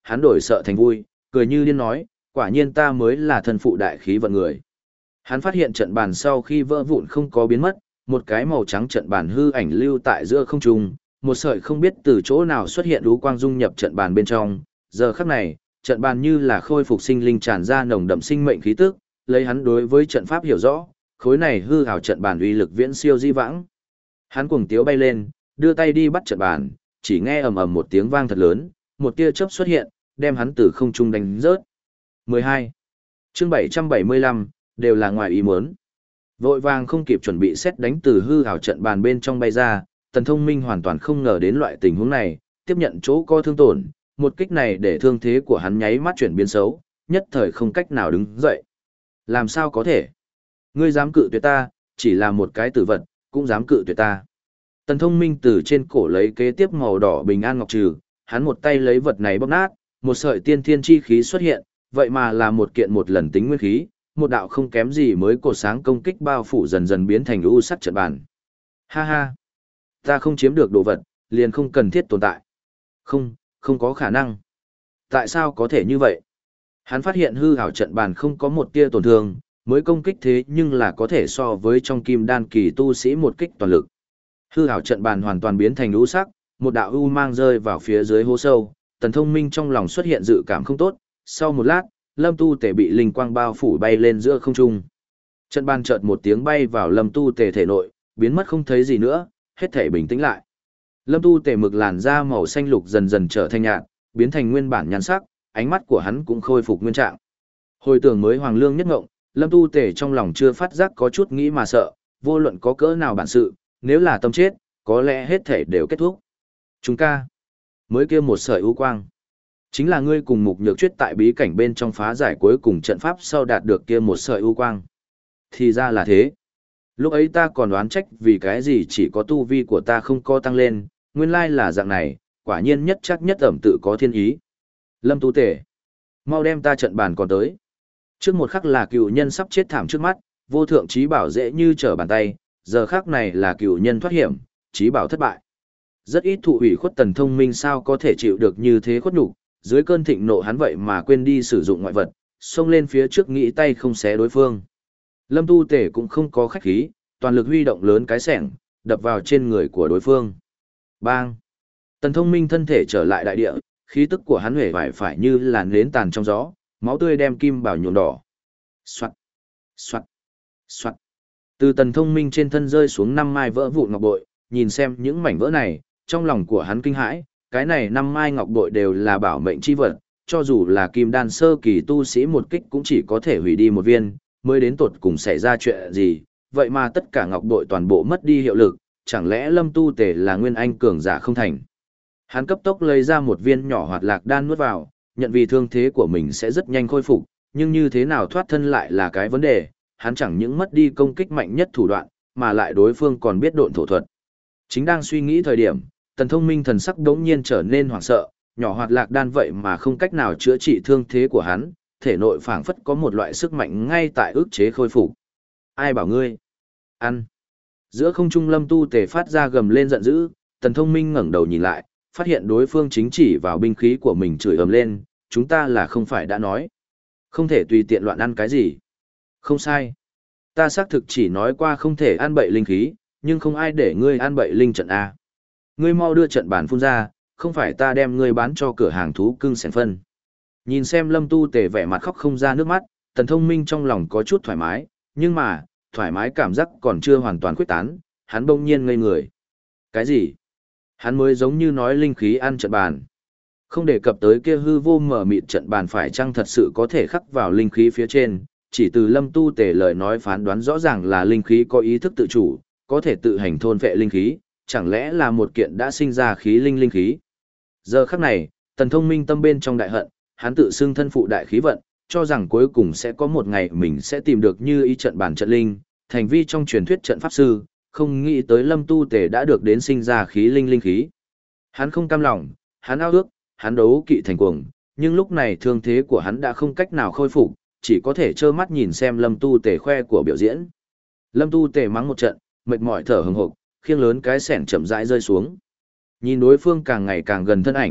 hắn đổi sợ thành vui, cười như điên nói, quả nhiên ta mới là thân phụ đại khí vận người. Hắn phát hiện trận bàn sau khi vỡ vụn không có biến mất, một cái màu trắng trận bàn hư ảnh lưu tại giữa không trung, một sợi không biết từ chỗ nào xuất hiện đú quang dung nhập trận bàn bên trong, giờ khắc này, trận bàn như là khôi phục sinh linh tràn ra nồng đậm sinh mệnh khí tức, lấy hắn đối với trận pháp hiểu rõ, khối này hư ảo trận bàn uy lực viễn siêu di vãng. Hắn cuồng tiếu bay lên, đưa tay đi bắt trận bàn, chỉ nghe ầm ầm một tiếng vang thật lớn, một tia chớp xuất hiện, đem hắn từ không trung đánh rớt. mười hai. Chương bảy trăm bảy mươi lăm, đều là ngoài ý muốn. Vội vàng không kịp chuẩn bị xét đánh từ hư ảo trận bàn bên trong bay ra, Tần Thông Minh hoàn toàn không ngờ đến loại tình huống này, tiếp nhận chỗ có thương tổn, một kích này để thương thế của hắn nháy mắt chuyển biến xấu, nhất thời không cách nào đứng dậy. Làm sao có thể? Ngươi dám cự tuyệt ta, chỉ là một cái tử vật, cũng dám cự tuyệt ta. Tần Thông Minh từ trên cổ lấy kế tiếp màu đỏ bình an ngọc trừ, hắn một tay lấy vật này bóp nát, một sợi tiên thiên chi khí xuất hiện, vậy mà là một kiện một lần tính nguyên khí, một đạo không kém gì mới cột sáng công kích bao phủ dần dần biến thành u sắc trận bàn. Ha ha, ta không chiếm được đồ vật, liền không cần thiết tồn tại. Không, không có khả năng. Tại sao có thể như vậy? Hắn phát hiện hư ảo trận bàn không có một tia tổn thương, mới công kích thế nhưng là có thể so với trong kim đan kỳ tu sĩ một kích toàn lực. Hư ảo trận bàn hoàn toàn biến thành u sắc, một đạo u mang rơi vào phía dưới hố sâu, Tần Thông Minh trong lòng xuất hiện dự cảm không tốt, sau một lát, Lâm Tu Tề bị linh quang bao phủ bay lên giữa không trung. Trận bàn chợt một tiếng bay vào Lâm Tu Tề thể nội, biến mất không thấy gì nữa, hết thể bình tĩnh lại. Lâm Tu Tề mực làn da màu xanh lục dần dần trở thành nhạt, biến thành nguyên bản nhan sắc, ánh mắt của hắn cũng khôi phục nguyên trạng. Hồi tưởng mới hoàng lương nhất ngộng, Lâm Tu Tề trong lòng chưa phát giác có chút nghĩ mà sợ, vô luận có cỡ nào bản sự, nếu là tâm chết, có lẽ hết thể đều kết thúc. Chúng ca, mới kia một sợi ưu quang, chính là ngươi cùng Mục Nhược Chuyết tại bí cảnh bên trong phá giải cuối cùng trận pháp sau đạt được kia một sợi ưu quang. Thì ra là thế. Lúc ấy ta còn đoán trách vì cái gì chỉ có tu vi của ta không có tăng lên, nguyên lai là dạng này, quả nhiên nhất chắc nhất ẩm tự có thiên ý. Lâm Tu Tề, mau đem ta trận bàn còn tới. Trước một khắc là cựu nhân sắp chết thảm trước mắt, vô thượng trí bảo dễ như trở bàn tay, giờ khắc này là cựu nhân thoát hiểm, trí bảo thất bại. Rất ít thụ ủy khuất Tần Thông Minh sao có thể chịu được như thế khuất nhục, dưới cơn thịnh nộ hắn vậy mà quên đi sử dụng ngoại vật, xông lên phía trước nghĩ tay không xé đối phương. Lâm Tu Tề cũng không có khách khí, toàn lực huy động lớn cái xẻng, đập vào trên người của đối phương. Bang! Tần Thông Minh thân thể trở lại đại địa, khí tức của hắn hề vải phải như là nến tàn trong gió, máu tươi đem kim bảo nhuộm đỏ. Soạt! Soạt! Soạt! Từ Tần Thông Minh trên thân rơi xuống năm mai vỡ vụn ngọc bội, nhìn xem những mảnh vỡ này, trong lòng của hắn kinh hãi, cái này năm mai ngọc bội đều là bảo mệnh chi vật, cho dù là kim đan sơ kỳ tu sĩ một kích cũng chỉ có thể hủy đi một viên, mới đến tột cùng xảy ra chuyện gì, vậy mà tất cả ngọc bội toàn bộ mất đi hiệu lực, chẳng lẽ Lâm Tu Tề là nguyên anh cường giả không thành. Hắn cấp tốc lấy ra một viên nhỏ hoạt lạc đan nuốt vào, nhận vì thương thế của mình sẽ rất nhanh khôi phục, nhưng như thế nào thoát thân lại là cái vấn đề, hắn chẳng những mất đi công kích mạnh nhất thủ đoạn, mà lại đối phương còn biết độn thổ thuật. Chính đang suy nghĩ thời điểm, Tần Thông Minh thần sắc đống nhiên trở nên hoảng sợ, nhỏ hoạt lạc đan vậy mà không cách nào chữa trị thương thế của hắn, thể nội phảng phất có một loại sức mạnh ngay tại ức chế khôi phục. Ai bảo ngươi? Ăn. Giữa không trung Lâm Tu Tề phát ra gầm lên giận dữ, Tần Thông Minh ngẩng đầu nhìn lại, phát hiện đối phương chính chỉ vào binh khí của mình chửi ầm lên, chúng ta là không phải đã nói. Không thể tùy tiện loạn ăn cái gì. Không sai. Ta xác thực chỉ nói qua không thể ăn bậy linh khí, nhưng không ai để ngươi ăn bậy linh trận A. Ngươi mau đưa trận bàn phun ra, không phải ta đem ngươi bán cho cửa hàng thú cưng sẻn phân. Nhìn xem Lâm Tu Tề vẻ mặt khóc không ra nước mắt, Tần Thông Minh trong lòng có chút thoải mái, nhưng mà, thoải mái cảm giác còn chưa hoàn toàn khuếch tán, hắn bỗng nhiên ngây người. Cái gì? Hắn mới giống như nói linh khí ăn trận bàn. Không đề cập tới kia hư vô mở mịt trận bàn phải chăng thật sự có thể khắc vào linh khí phía trên, chỉ từ Lâm Tu Tề lời nói phán đoán rõ ràng là linh khí có ý thức tự chủ, có thể tự hành thôn vệ linh khí, chẳng lẽ là một kiện đã sinh ra khí linh linh khí. Giờ khắc này, Tần Thông Minh tâm bên trong đại hận, hắn tự xưng thân phụ đại khí vận, cho rằng cuối cùng sẽ có một ngày mình sẽ tìm được như ý trận bản trận linh, thành vi trong truyền thuyết trận pháp sư, không nghĩ tới Lâm Tu Tề đã được đến sinh ra khí linh linh khí. Hắn không cam lòng, hắn ao ước, hắn đấu kỵ thành cuồng, nhưng lúc này thương thế của hắn đã không cách nào khôi phục, chỉ có thể trơ mắt nhìn xem Lâm Tu Tề khoe của biểu diễn. Lâm Tu Tề mắng một trận, mệt mỏi thở hừng hực, khiêng lớn cái xẻng chậm rãi rơi xuống. Nhìn đối phương càng ngày càng gần thân ảnh,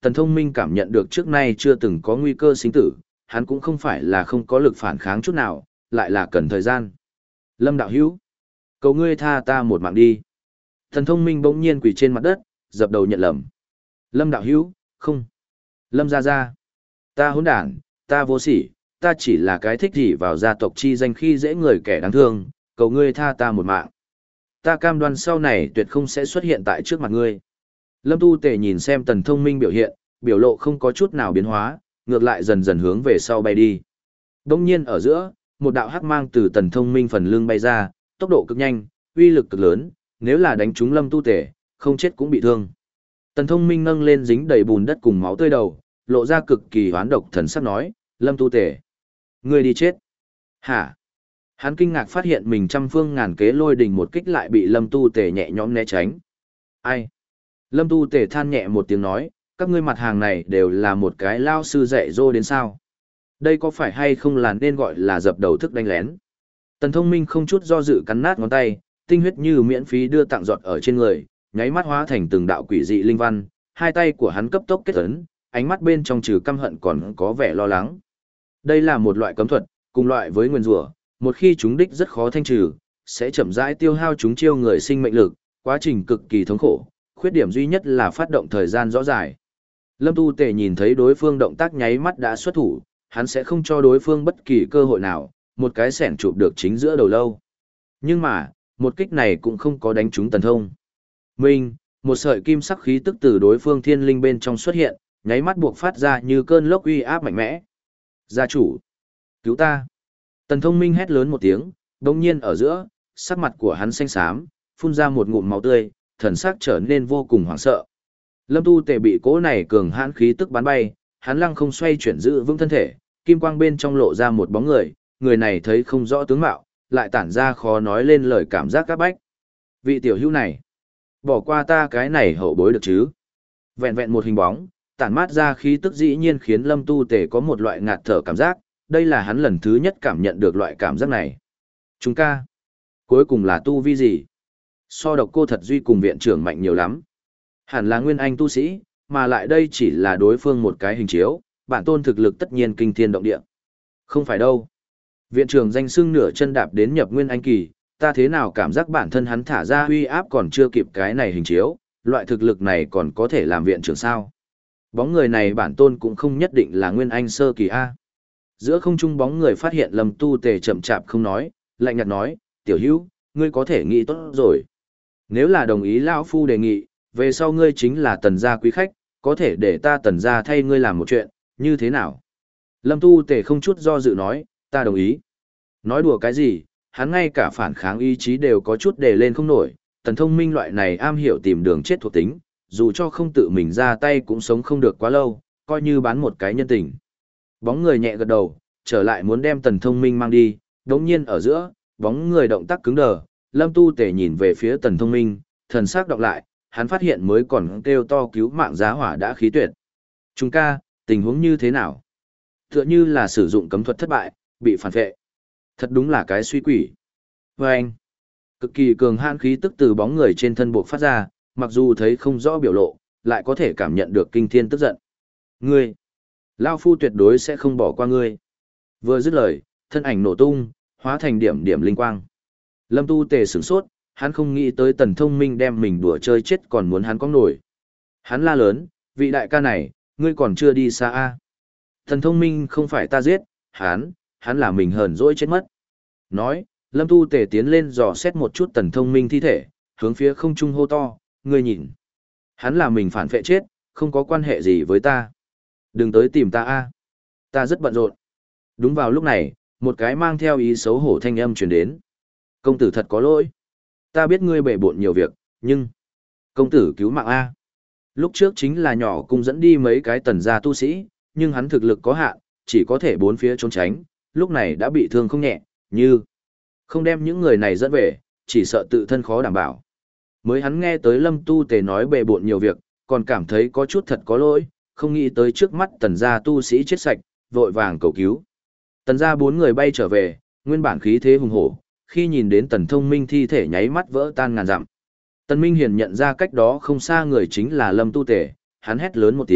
Tần Thông Minh cảm nhận được trước nay chưa từng có nguy cơ sinh tử, hắn cũng không phải là không có lực phản kháng chút nào, lại là cần thời gian. Lâm đạo hữu, cầu ngươi tha ta một mạng đi. Tần Thông Minh bỗng nhiên quỳ trên mặt đất, dập đầu nhận lầm. Lâm đạo hữu, không. Lâm gia gia, ta hỗn đản, ta vô sỉ, ta chỉ là cái thích gì vào gia tộc chi danh khi dễ người kẻ đáng thương, cầu ngươi tha ta một mạng. Ta cam đoan sau này tuyệt không sẽ xuất hiện tại trước mặt ngươi. Lâm Tu Tề nhìn xem Tần Thông Minh biểu hiện, biểu lộ không có chút nào biến hóa, ngược lại dần dần hướng về sau bay đi. Đông nhiên ở giữa, một đạo hắc mang từ Tần Thông Minh phần lưng bay ra, tốc độ cực nhanh, uy lực cực lớn, nếu là đánh trúng Lâm Tu Tề, không chết cũng bị thương. Tần Thông Minh nâng lên dính đầy bùn đất cùng máu tươi đầu, lộ ra cực kỳ hoán độc thần sắc nói, Lâm Tu Tề, ngươi đi chết. Hả? Hắn kinh ngạc phát hiện mình trăm phương ngàn kế lôi đình một kích lại bị Lâm Tu Tề nhẹ nhõm né tránh. Ai? Lâm Tu Tề than nhẹ một tiếng nói, các ngươi mặt hàng này đều là một cái lao sư dạy dỗ đến sao? Đây có phải hay không là nên gọi là dập đầu thức đánh lén? Tần Thông Minh không chút do dự cắn nát ngón tay, tinh huyết như miễn phí đưa tặng giọt ở trên người, nháy mắt hóa thành từng đạo quỷ dị linh văn, hai tay của hắn cấp tốc kết ấn, ánh mắt bên trong trừ căm hận còn có vẻ lo lắng. Đây là một loại cấm thuật, cùng loại với nguyên rủa, một khi chúng đích rất khó thanh trừ, sẽ chậm rãi tiêu hao chúng chiêu người sinh mệnh lực, quá trình cực kỳ thống khổ, khuyết điểm duy nhất là phát động thời gian rõ dài. Lâm Tu Tề nhìn thấy đối phương động tác nháy mắt đã xuất thủ, hắn sẽ không cho đối phương bất kỳ cơ hội nào, một cái xẻng chụp được chính giữa đầu lâu. Nhưng mà, một kích này cũng không có đánh trúng Tần Thông Minh, một sợi kim sắc khí tức từ đối phương thiên linh bên trong xuất hiện, nháy mắt buộc phát ra như cơn lốc uy áp mạnh mẽ. Gia chủ, cứu ta. Tần Thông Minh hét lớn một tiếng, đồng nhiên ở giữa, sắc mặt của hắn xanh xám, phun ra một ngụm máu tươi, thần sắc trở nên vô cùng hoảng sợ. Lâm Tu Tề bị cỗ này cường hãn khí tức bắn bay, hắn lăng không xoay chuyển giữ vững thân thể, kim quang bên trong lộ ra một bóng người, người này thấy không rõ tướng mạo, lại tản ra khó nói lên lời cảm giác các bách. Vị tiểu hữu này, bỏ qua ta cái này hậu bối được chứ? Vẹn vẹn một hình bóng, tản mát ra khí tức dĩ nhiên khiến Lâm Tu Tề có một loại ngạt thở cảm giác, đây là hắn lần thứ nhất cảm nhận được loại cảm giác này. Chúng ca, cuối cùng là tu vi gì? So độc cô thật duy cùng viện trưởng mạnh nhiều lắm. Hẳn là nguyên anh tu sĩ, mà lại đây chỉ là đối phương một cái hình chiếu, bản tôn thực lực tất nhiên kinh thiên động địa. Không phải đâu. Viện trưởng danh xưng nửa chân đạp đến nhập nguyên anh kỳ, ta thế nào cảm giác bản thân hắn thả ra uy áp còn chưa kịp cái này hình chiếu, loại thực lực này còn có thể làm viện trưởng sao? Bóng người này bản tôn cũng không nhất định là nguyên anh sơ kỳ A. Giữa không trung bóng người phát hiện Lâm Tu Tề chậm chạp không nói, lạnh nhạt nói, tiểu hữu, ngươi có thể nghĩ tốt rồi. Nếu là đồng ý lão phu đề nghị, về sau ngươi chính là tần gia quý khách, có thể để ta tần gia thay ngươi làm một chuyện, như thế nào? Lâm Tu Tề không chút do dự nói, ta đồng ý. Nói đùa cái gì, hắn ngay cả phản kháng ý chí đều có chút đề lên không nổi, Tần Thông Minh loại này am hiểu tìm đường chết thuộc tính, dù cho không tự mình ra tay cũng sống không được quá lâu, coi như bán một cái nhân tình. Bóng người nhẹ gật đầu, trở lại muốn đem Tần Thông Minh mang đi, đống nhiên ở giữa, bóng người động tác cứng đờ, Lâm Tu Tề nhìn về phía Tần Thông Minh, thần sắc đọc lại, hắn phát hiện mới còn kêu to cứu mạng giá hỏa đã khí tuyệt. Chúng ca, tình huống như thế nào? Tựa như là sử dụng cấm thuật thất bại, bị phản vệ. Thật đúng là cái suy quỷ. Và anh, cực kỳ cường hãn khí tức từ bóng người trên thân buộc phát ra, mặc dù thấy không rõ biểu lộ, lại có thể cảm nhận được kinh thiên tức giận. Ngươi, Lao Phu tuyệt đối sẽ không bỏ qua ngươi. Vừa dứt lời, thân ảnh nổ tung, hóa thành điểm điểm linh quang. Lâm Tu Tề sửng sốt, hắn không nghĩ tới Tần Thông Minh đem mình đùa chơi chết còn muốn hắn có nổi. Hắn la lớn, vị đại ca này, ngươi còn chưa đi xa a? Tần Thông Minh không phải ta giết, hắn, hắn là mình hờn dỗi chết mất. Nói, Lâm Tu Tề tiến lên dò xét một chút Tần Thông Minh thi thể, hướng phía không trung hô to, ngươi nhìn. Hắn là mình phản phệ chết, không có quan hệ gì với ta. Đừng tới tìm ta a, ta rất bận rộn. Đúng vào lúc này, một cái mang theo ý xấu hổ thanh âm truyền đến. Công tử thật có lỗi. Ta biết ngươi bể bộn nhiều việc, nhưng... Công tử cứu mạng a. Lúc trước chính là nhỏ cung dẫn đi mấy cái tần gia tu sĩ, nhưng hắn thực lực có hạn, chỉ có thể bốn phía trốn tránh, lúc này đã bị thương không nhẹ, như... Không đem những người này dẫn về, chỉ sợ tự thân khó đảm bảo. Mới hắn nghe tới Lâm Tu Tề nói bề bộn nhiều việc, còn cảm thấy có chút thật có lỗi, không nghĩ tới trước mắt tần gia tu sĩ chết sạch, vội vàng cầu cứu. Tần gia bốn người bay trở về, nguyên bản khí thế hùng hổ, khi nhìn đến Tần Thông Minh thi thể nháy mắt vỡ tan ngàn dặm. Tần Minh Hiền nhận ra cách đó không xa người chính là Lâm Tu Tề, hắn hét lớn một tiếng,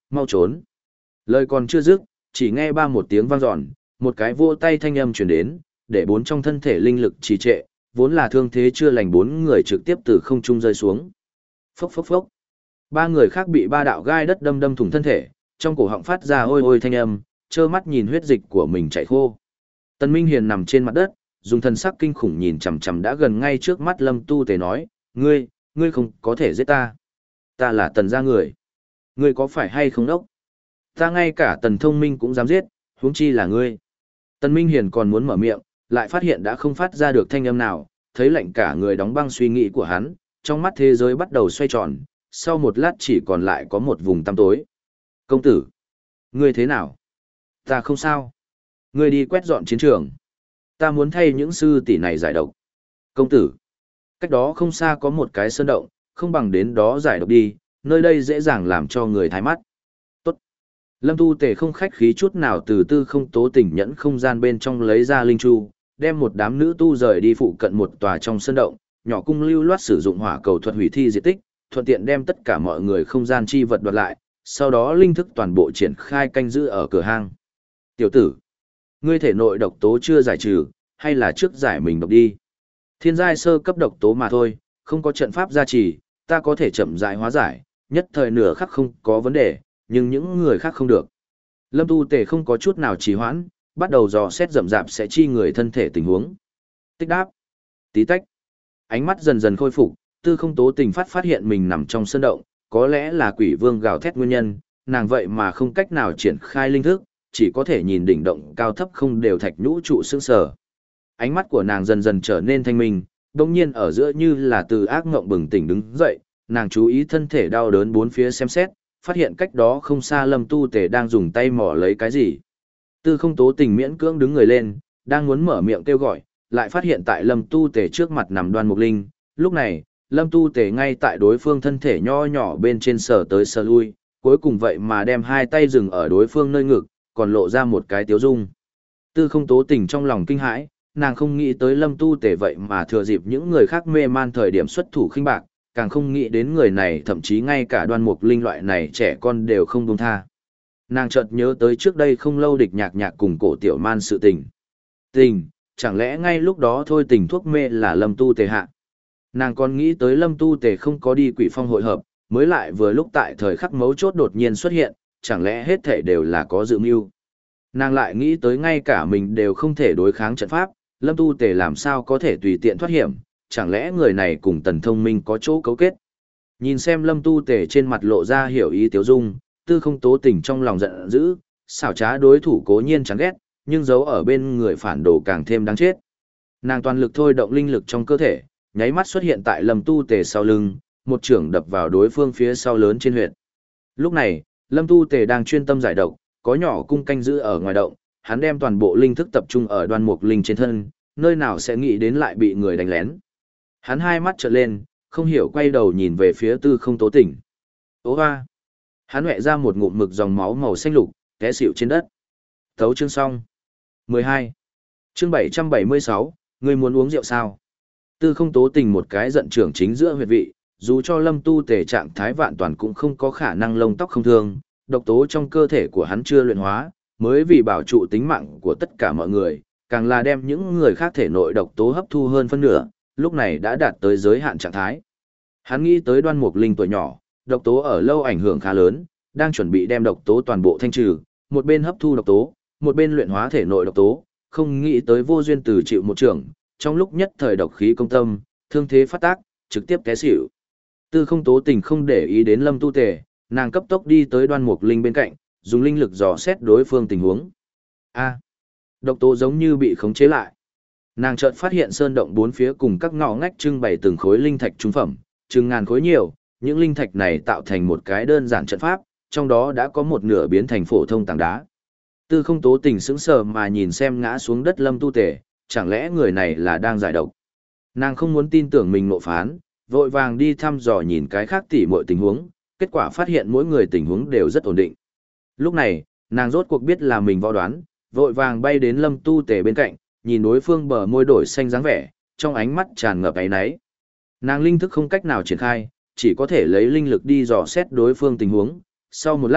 mau trốn. Lời còn chưa dứt, chỉ nghe ba một tiếng vang dọn, một cái vô tay thanh âm truyền đến, để bốn trong thân thể linh lực trì trệ, vốn là thương thế chưa lành bốn người trực tiếp từ không trung rơi xuống. Phốc phốc phốc. Ba người khác bị ba đạo gai đất đâm đâm thủng thân thể, trong cổ họng phát ra ôi ôi thanh âm, trơ mắt nhìn huyết dịch của mình chảy khô. Tần Minh Hiền nằm trên mặt đất, dùng thần sắc kinh khủng nhìn chằm chằm đã gần ngay trước mắt Lâm Tu Tề nói, ngươi, ngươi không có thể giết ta. Ta là Tần gia người. Ngươi có phải hay không đốc? Ta ngay cả Tần Thông Minh cũng dám giết, huống chi là ngươi. Tần Minh Hiền còn muốn mở miệng, lại phát hiện đã không phát ra được thanh âm nào, thấy lạnh cả người đóng băng suy nghĩ của hắn, trong mắt thế giới bắt đầu xoay tròn, sau một lát chỉ còn lại có một vùng tăm tối. Công tử, ngươi thế nào? Ta không sao. Ngươi đi quét dọn chiến trường. Ta muốn thay những sư tỷ này giải độc. Công tử, cách đó không xa có một cái sơn động, không bằng đến đó giải độc đi, nơi đây dễ dàng làm cho người thái mắt. Tốt. Lâm Tu Tề không khách khí chút nào từ tư không tố tỉnh nhẫn không gian bên trong lấy ra linh chu, đem một đám nữ tu rời đi phụ cận một tòa trong sơn động, nhỏ cung lưu loát sử dụng hỏa cầu thuật hủy thi diệt tích, thuận tiện đem tất cả mọi người không gian chi vật đoạt lại, sau đó linh thức toàn bộ triển khai canh giữ ở cửa hang. Tiểu tử, ngươi thể nội độc tố chưa giải trừ, hay là trước giải mình độc đi. Thiên giai sơ cấp độc tố mà thôi, không có trận pháp gia trì, ta có thể chậm rãi hóa giải, nhất thời nửa khắc không có vấn đề, nhưng những người khác không được. Lâm Tu Tề không có chút nào trì hoãn, bắt đầu dò xét rậm rạp sẽ chi người thân thể tình huống. Tích đáp, tí tách. Ánh mắt dần dần khôi phục, tư không tố tình phát phát hiện mình nằm trong sơn động, có lẽ là quỷ vương gào thét nguyên nhân, nàng vậy mà không cách nào triển khai linh thức, chỉ có thể nhìn đỉnh động cao thấp không đều thạch nhũ trụ sững sờ. Ánh mắt của nàng dần dần trở nên thanh minh, đồng nhiên ở giữa như là từ ác ngộng bừng tỉnh đứng dậy, nàng chú ý thân thể đau đớn bốn phía xem xét, phát hiện cách đó không xa Lâm Tu Tề đang dùng tay mỏ lấy cái gì. Tư không tố tình miễn cưỡng đứng người lên, đang muốn mở miệng kêu gọi, lại phát hiện tại Lâm Tu Tề trước mặt nằm Đoan Mục Linh. Lúc này, Lâm Tu Tề ngay tại đối phương thân thể nho nhỏ bên trên sờ tới sờ lui, cuối cùng vậy mà đem hai tay dừng ở đối phương nơi ngực, còn lộ ra một cái tiếu dung. Tư không tố tình trong lòng kinh hãi, nàng không nghĩ tới Lâm Tu Tề vậy mà thừa dịp những người khác mê man thời điểm xuất thủ khinh bạc, càng không nghĩ đến người này thậm chí ngay cả Đoan Mục Linh loại này trẻ con đều không buông tha. Nàng chợt nhớ tới trước đây không lâu địch nhạc nhạc cùng cổ tiểu man sự tình. Tình, chẳng lẽ ngay lúc đó thôi tình thuốc mê là Lâm Tu Tề hạ. Nàng còn nghĩ tới Lâm Tu Tề không có đi quỷ phong hội hợp, mới lại vừa lúc tại thời khắc mấu chốt đột nhiên xuất hiện, chẳng lẽ hết thể đều là có dự mưu. Nàng lại nghĩ tới ngay cả mình đều không thể đối kháng trận pháp, Lâm Tu Tề làm sao có thể tùy tiện thoát hiểm, chẳng lẽ người này cùng Tần Thông Minh có chỗ cấu kết. Nhìn xem Lâm Tu Tề trên mặt lộ ra hiểu ý tiếu dung, tư không tố tình trong lòng giận dữ, xảo trá đối thủ cố nhiên chán ghét, nhưng giấu ở bên người phản đồ càng thêm đáng chết. Nàng toàn lực thôi động linh lực trong cơ thể, nháy mắt xuất hiện tại Lâm Tu Tề sau lưng, một chưởng đập vào đối phương phía sau lớn trên huyệt. Lúc này, Lâm Tu Tề đang chuyên tâm giải độc, có nhỏ cung canh giữ ở ngoài động, hắn đem toàn bộ linh thức tập trung ở Đoan Mục Linh trên thân, nơi nào sẽ nghĩ đến lại bị người đánh lén. Hắn hai mắt trợn lên, không hiểu quay đầu nhìn về phía tư không tố tỉnh. Ô hoa! Hắn huệ ra một ngụm mực dòng máu màu xanh lục, té xỉu trên đất. Thấu chương xong. mười hai. Chương bảy trăm bảy mươi sáu, ngươi muốn uống rượu sao? Tư không tố tình một cái giận trưởng chính giữa huyệt vị, dù cho Lâm Tu Tề trạng thái vạn toàn cũng không có khả năng lông tóc không thương, độc tố trong cơ thể của hắn chưa luyện hóa, mới vì bảo trụ tính mạng của tất cả mọi người, càng là đem những người khác thể nội độc tố hấp thu hơn phân nửa, lúc này đã đạt tới giới hạn trạng thái. Hắn nghĩ tới Đoan Mục Linh tuổi nhỏ, độc tố ở lâu ảnh hưởng khá lớn, đang chuẩn bị đem độc tố toàn bộ thanh trừ, một bên hấp thu độc tố, một bên luyện hóa thể nội độc tố, không nghĩ tới vô duyên từ chịu một trưởng, trong lúc nhất thời độc khí công tâm, thương thế phát tác, trực tiếp té xỉu. Tư không tố tình không để ý đến Lâm Tu Tề, nàng cấp tốc đi tới Đoan Mục Linh bên cạnh, dùng linh lực dò xét đối phương tình huống. A, độc tố giống như bị khống chế lại. Nàng chợt phát hiện sơn động bốn phía cùng các ngõ ngách trưng bày từng khối linh thạch trung phẩm, chừng ngàn khối nhiều, những linh thạch này tạo thành một cái đơn giản trận pháp, trong đó đã có một nửa biến thành phổ thông tảng đá. Tư không tố tình sững sờ mà nhìn xem ngã xuống đất Lâm Tu Tề, chẳng lẽ người này là đang giải độc. Nàng không muốn tin tưởng mình nộ phán, vội vàng đi thăm dò nhìn cái khác tỉ mọi tình huống, kết quả phát hiện mỗi người tình huống đều rất ổn định. Lúc này, nàng rốt cuộc biết là mình võ đoán, vội vàng bay đến Lâm Tu Tề bên cạnh, nhìn đối phương bờ môi đổi xanh dáng vẻ, trong ánh mắt tràn ngập áy náy. Nàng linh thức không cách nào triển khai, chỉ có thể lấy linh lực đi dò xét đối phương tình huống, sau một lát,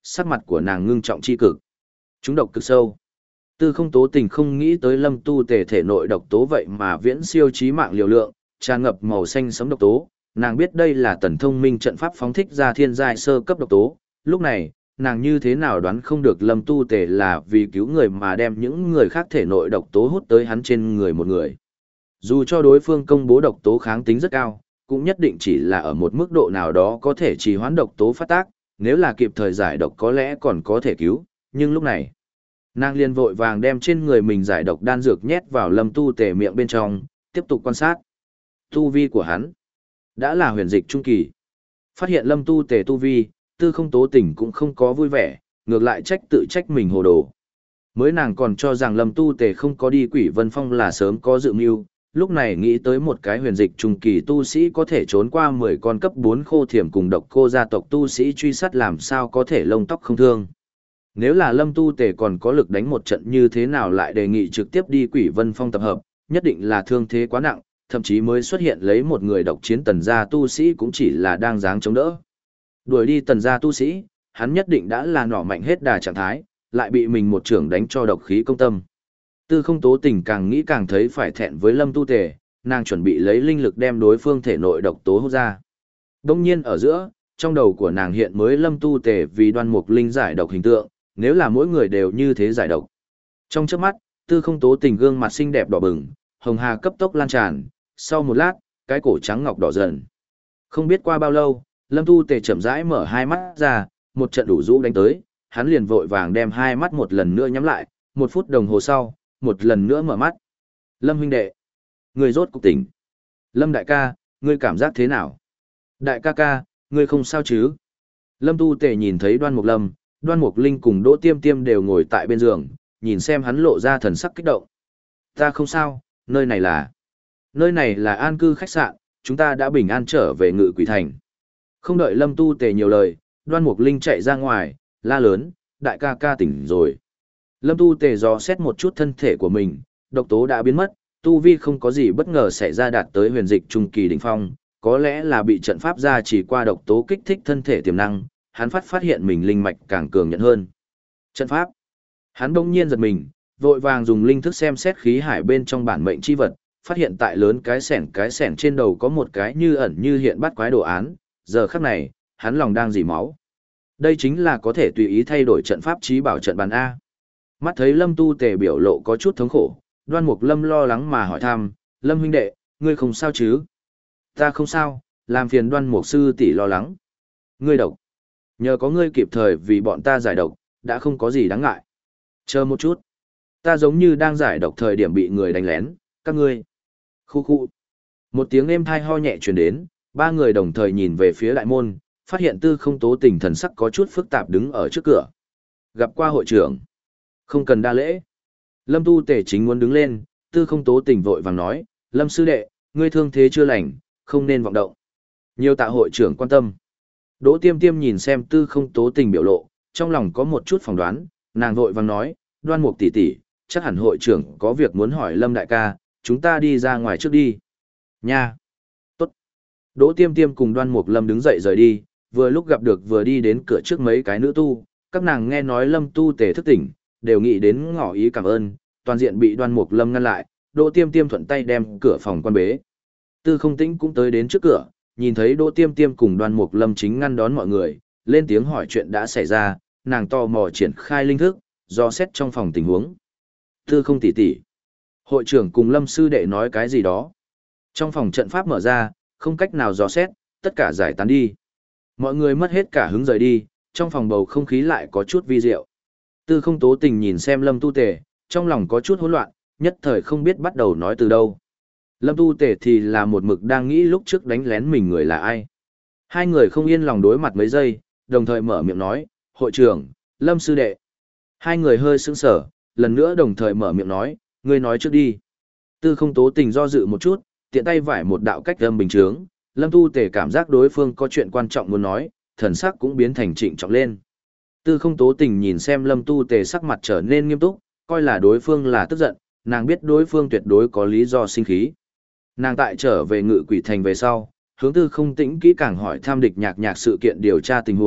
sắc mặt của nàng ngưng trọng chi cực. Chúng độc cực sâu. Tư Không Tố Tình không nghĩ tới Lâm Tu Tề thể nội độc tố vậy mà viễn siêu chí mạng liều lượng, tràn ngập màu xanh sẫm độc tố, nàng biết đây là Tần Thông Minh trận pháp phóng thích ra thiên giai sơ cấp độc tố, lúc này, nàng như thế nào đoán không được Lâm Tu Tề là vì cứu người mà đem những người khác thể nội độc tố hút tới hắn trên người một người. Dù cho đối phương công bố độc tố kháng tính rất cao, cũng nhất định chỉ là ở một mức độ nào đó có thể trì hoãn độc tố phát tác, nếu là kịp thời giải độc có lẽ còn có thể cứu, nhưng lúc này, nàng liền vội vàng đem trên người mình giải độc đan dược nhét vào Lâm Tu Tề miệng bên trong, tiếp tục quan sát. Tu vi của hắn đã là huyền dịch trung kỳ. Phát hiện Lâm Tu Tề tu vi, Tư Không Tố Tình cũng không có vui vẻ, ngược lại trách tự trách mình hồ đồ. Mới nàng còn cho rằng Lâm Tu Tề không có đi Quỷ Vân Phong là sớm có dự mưu, lúc này nghĩ tới một cái huyền dịch trung kỳ tu sĩ có thể trốn qua mười con cấp bốn khô thiểm cùng độc cô gia tộc tu sĩ truy sát làm sao có thể lông tóc không thương. Nếu là Lâm Tu Tề còn có lực đánh một trận như thế nào lại đề nghị trực tiếp đi Quỷ Vân Phong tập hợp, nhất định là thương thế quá nặng, thậm chí mới xuất hiện lấy một người độc chiến tần gia tu sĩ cũng chỉ là đang dáng chống đỡ. Đuổi đi tần gia tu sĩ, hắn nhất định đã là nỏ mạnh hết đà trạng thái, lại bị mình một trưởng đánh cho độc khí công tâm. Tư Không Tố Tình càng nghĩ càng thấy phải thẹn với Lâm Tu Tề, nàng chuẩn bị lấy linh lực đem đối phương thể nội độc tố hút ra. Đông nhiên ở giữa, trong đầu của nàng hiện mới Lâm Tu Tề vì Đoan Mục Linh giải độc hình tượng, nếu là mỗi người đều như thế giải độc. Trong chớp mắt, Tư Không Tố Tình gương mặt xinh đẹp đỏ bừng, hồng hà cấp tốc lan tràn, sau một lát, cái cổ trắng ngọc đỏ dần. Không biết qua bao lâu, Lâm Tu Tề chậm rãi mở hai mắt ra, một trận đủ rũ đánh tới, hắn liền vội vàng đem hai mắt một lần nữa nhắm lại, một phút đồng hồ sau, một lần nữa mở mắt. Lâm huynh đệ, ngươi rốt cục tỉnh. Lâm đại ca, ngươi cảm giác thế nào? Đại ca ca, ngươi không sao chứ? Lâm Tu Tề nhìn thấy Đoan Mục Lâm, Đoan Mục Linh cùng Đỗ Tiêm Tiêm đều ngồi tại bên giường, nhìn xem hắn lộ ra thần sắc kích động. Ta không sao, nơi này là... Nơi này là an cư khách sạn, chúng ta đã bình an trở về Ngự Quỷ Thành. Không đợi Lâm Tu Tề nhiều lời, Đoan Mục Linh chạy ra ngoài, la lớn, đại ca ca tỉnh rồi. Lâm Tu Tề dò xét một chút thân thể của mình, độc tố đã biến mất, tu vi không có gì bất ngờ xảy ra đạt tới huyền dịch trung kỳ đỉnh phong, có lẽ là bị trận pháp gia chỉ qua độc tố kích thích thân thể tiềm năng, hắn phát phát hiện mình linh mạch càng cường nhận hơn. Trận pháp. Hắn bỗng nhiên giật mình, vội vàng dùng linh thức xem xét khí hải bên trong bản mệnh chi vật, phát hiện tại lớn cái sẻn cái sẻn trên đầu có một cái như ẩn như hiện bắt quái đồ án, giờ khắc này, hắn lòng đang dỉ máu. Đây chính là có thể tùy ý thay đổi trận pháp trí bảo trận bàn A. Mắt thấy Lâm Tu Tề biểu lộ có chút thống khổ, Đoan Mục Lâm lo lắng mà hỏi thăm, Lâm huynh đệ, ngươi không sao chứ? Ta không sao, làm phiền Đoan Mục sư tỷ lo lắng. Ngươi độc. Nhờ có ngươi kịp thời vì bọn ta giải độc, đã không có gì đáng ngại. Chờ một chút. Ta giống như đang giải độc thời điểm bị người đánh lén, các ngươi. Khu khu. Một tiếng êm thai ho nhẹ truyền đến, ba người đồng thời nhìn về phía đại môn, phát hiện Tư Không Tố Tình thần sắc có chút phức tạp đứng ở trước cửa. Gặp qua hội trưởng. Không cần đa lễ. Lâm Tu Tề chính muốn đứng lên, Tư Không Tố Tình vội vàng nói, Lâm sư đệ, ngươi thương thế chưa lành, không nên vọng động. Nhiều tạ hội trưởng quan tâm. Đỗ Tiêm Tiêm nhìn xem Tư Không Tố Tình biểu lộ, trong lòng có một chút phỏng đoán, nàng vội vàng nói, Đoan Mục tỷ tỷ, chắc hẳn hội trưởng có việc muốn hỏi Lâm đại ca, chúng ta đi ra ngoài trước đi. Nha. Tốt. Đỗ Tiêm Tiêm cùng Đoan Mục Lâm đứng dậy rời đi, vừa lúc gặp được vừa đi đến cửa trước mấy cái nữ tu, các nàng nghe nói Lâm Tu Tề thức tỉnh, đều nghĩ đến ngỏ ý cảm ơn, toàn diện bị Đoan Mục Lâm ngăn lại, Đỗ Tiêm Tiêm thuận tay đem cửa phòng quan bế. Tư Không Tĩnh cũng tới đến trước cửa, nhìn thấy Đỗ Tiêm Tiêm cùng Đoan Mục Lâm chính ngăn đón mọi người, lên tiếng hỏi chuyện đã xảy ra, nàng tò mò triển khai linh thức, do xét trong phòng tình huống. Tư Không tỷ tỷ, hội trưởng cùng Lâm sư đệ nói cái gì đó. Trong phòng trận pháp mở ra, không cách nào dò xét, tất cả giải tán đi. Mọi người mất hết cả hứng rời đi, trong phòng bầu không khí lại có chút vi diệu. Tư Không Tố Tình nhìn xem Lâm Tu Tề, trong lòng có chút hỗn loạn, nhất thời không biết bắt đầu nói từ đâu. Lâm Tu Tề thì là một mực đang nghĩ lúc trước đánh lén mình người là ai. Hai người không yên lòng đối mặt mấy giây, đồng thời mở miệng nói, hội trưởng, Lâm sư đệ. Hai người hơi sững sờ, lần nữa đồng thời mở miệng nói, ngươi nói trước đi. Tư Không Tố Tình do dự một chút, tiện tay vải một đạo cách âm bình chướng, Lâm Tu Tề cảm giác đối phương có chuyện quan trọng muốn nói, thần sắc cũng biến thành trịnh trọng lên. Tư Không Tố Tình nhìn xem Lâm Tu Tề sắc mặt trở nên nghiêm túc, coi là đối phương là tức giận, nàng biết đối phương tuyệt đối có lý do sinh khí. Nàng tại trở về Ngự Quỷ Thành về sau, hướng Tư Không Tĩnh kỹ càng hỏi tham địch nhạc nhạc sự kiện điều tra tình huống,